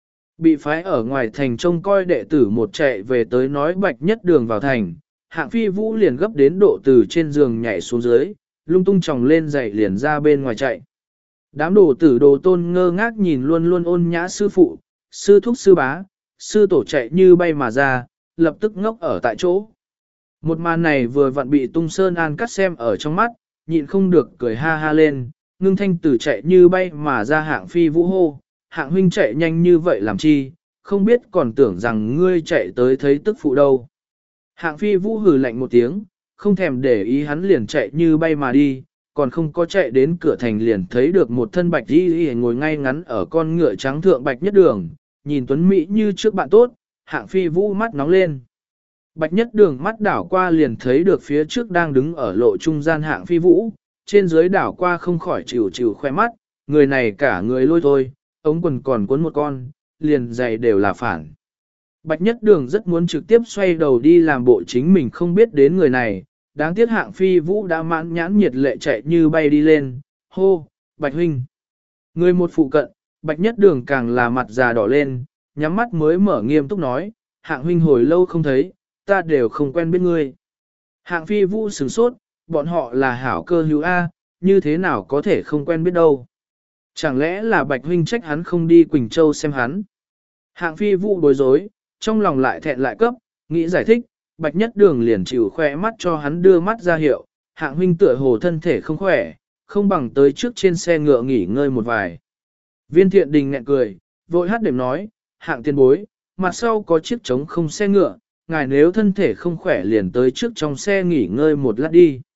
Bị phái ở ngoài thành trông coi đệ tử một chạy về tới nói Bạch Nhất Đường vào thành, Hạng Phi Vũ liền gấp đến độ từ trên giường nhảy xuống dưới, lung tung tròng lên dậy liền ra bên ngoài chạy. Đám đồ tử đồ tôn ngơ ngác nhìn luôn luôn ôn nhã sư phụ, sư thúc sư bá, sư tổ chạy như bay mà ra, lập tức ngốc ở tại chỗ. Một màn này vừa vặn bị Tung Sơn An cắt xem ở trong mắt, nhịn không được cười ha ha lên, ngưng thanh tử chạy như bay mà ra Hạng Phi Vũ hô, Hạng huynh chạy nhanh như vậy làm chi, không biết còn tưởng rằng ngươi chạy tới thấy tức phụ đâu. Hạng Phi Vũ hừ lạnh một tiếng, không thèm để ý hắn liền chạy như bay mà đi, còn không có chạy đến cửa thành liền thấy được một thân bạch y ngồi ngay ngắn ở con ngựa trắng thượng Bạch Nhất Đường, nhìn tuấn mỹ như trước bạn tốt, Hạng Phi Vũ mắt nóng lên. Bạch Nhất Đường mắt đảo qua liền thấy được phía trước đang đứng ở lộ trung gian Hạng Phi Vũ, trên dưới đảo qua không khỏi chịu chịu khoe mắt, người này cả người lôi thôi, ống quần còn cuốn một con, liền giày đều là phản. Bạch Nhất Đường rất muốn trực tiếp xoay đầu đi làm bộ chính mình không biết đến người này, đáng tiếc Hạng Phi Vũ đã mãn nhãn nhiệt lệ chạy như bay đi lên, hô, Bạch huynh. Người một phụ cận, Bạch Nhất Đường càng là mặt già đỏ lên, nhắm mắt mới mở nghiêm túc nói, Hạng huynh hồi lâu không thấy, ta đều không quen biết ngươi. Hạng Phi Vũ sửng sốt, bọn họ là hảo cơ hữu A, như thế nào có thể không quen biết đâu. Chẳng lẽ là Bạch huynh trách hắn không đi Quỳnh Châu xem hắn. Hạng Phi Vũ bối rối, trong lòng lại thẹn lại cấp, nghĩ giải thích, Bạch Nhất Đường liền chịu khoe mắt cho hắn đưa mắt ra hiệu, Hạng huynh tựa hồ thân thể không khỏe, không bằng tới trước trên xe ngựa nghỉ ngơi một vài. Viên Thiện Đình nghẹn cười, vội hát đệm nói, Hạng tiền bối, mặt sau có chiếc trống không xe ngựa, ngài nếu thân thể không khỏe liền tới trước trong xe nghỉ ngơi một lát đi.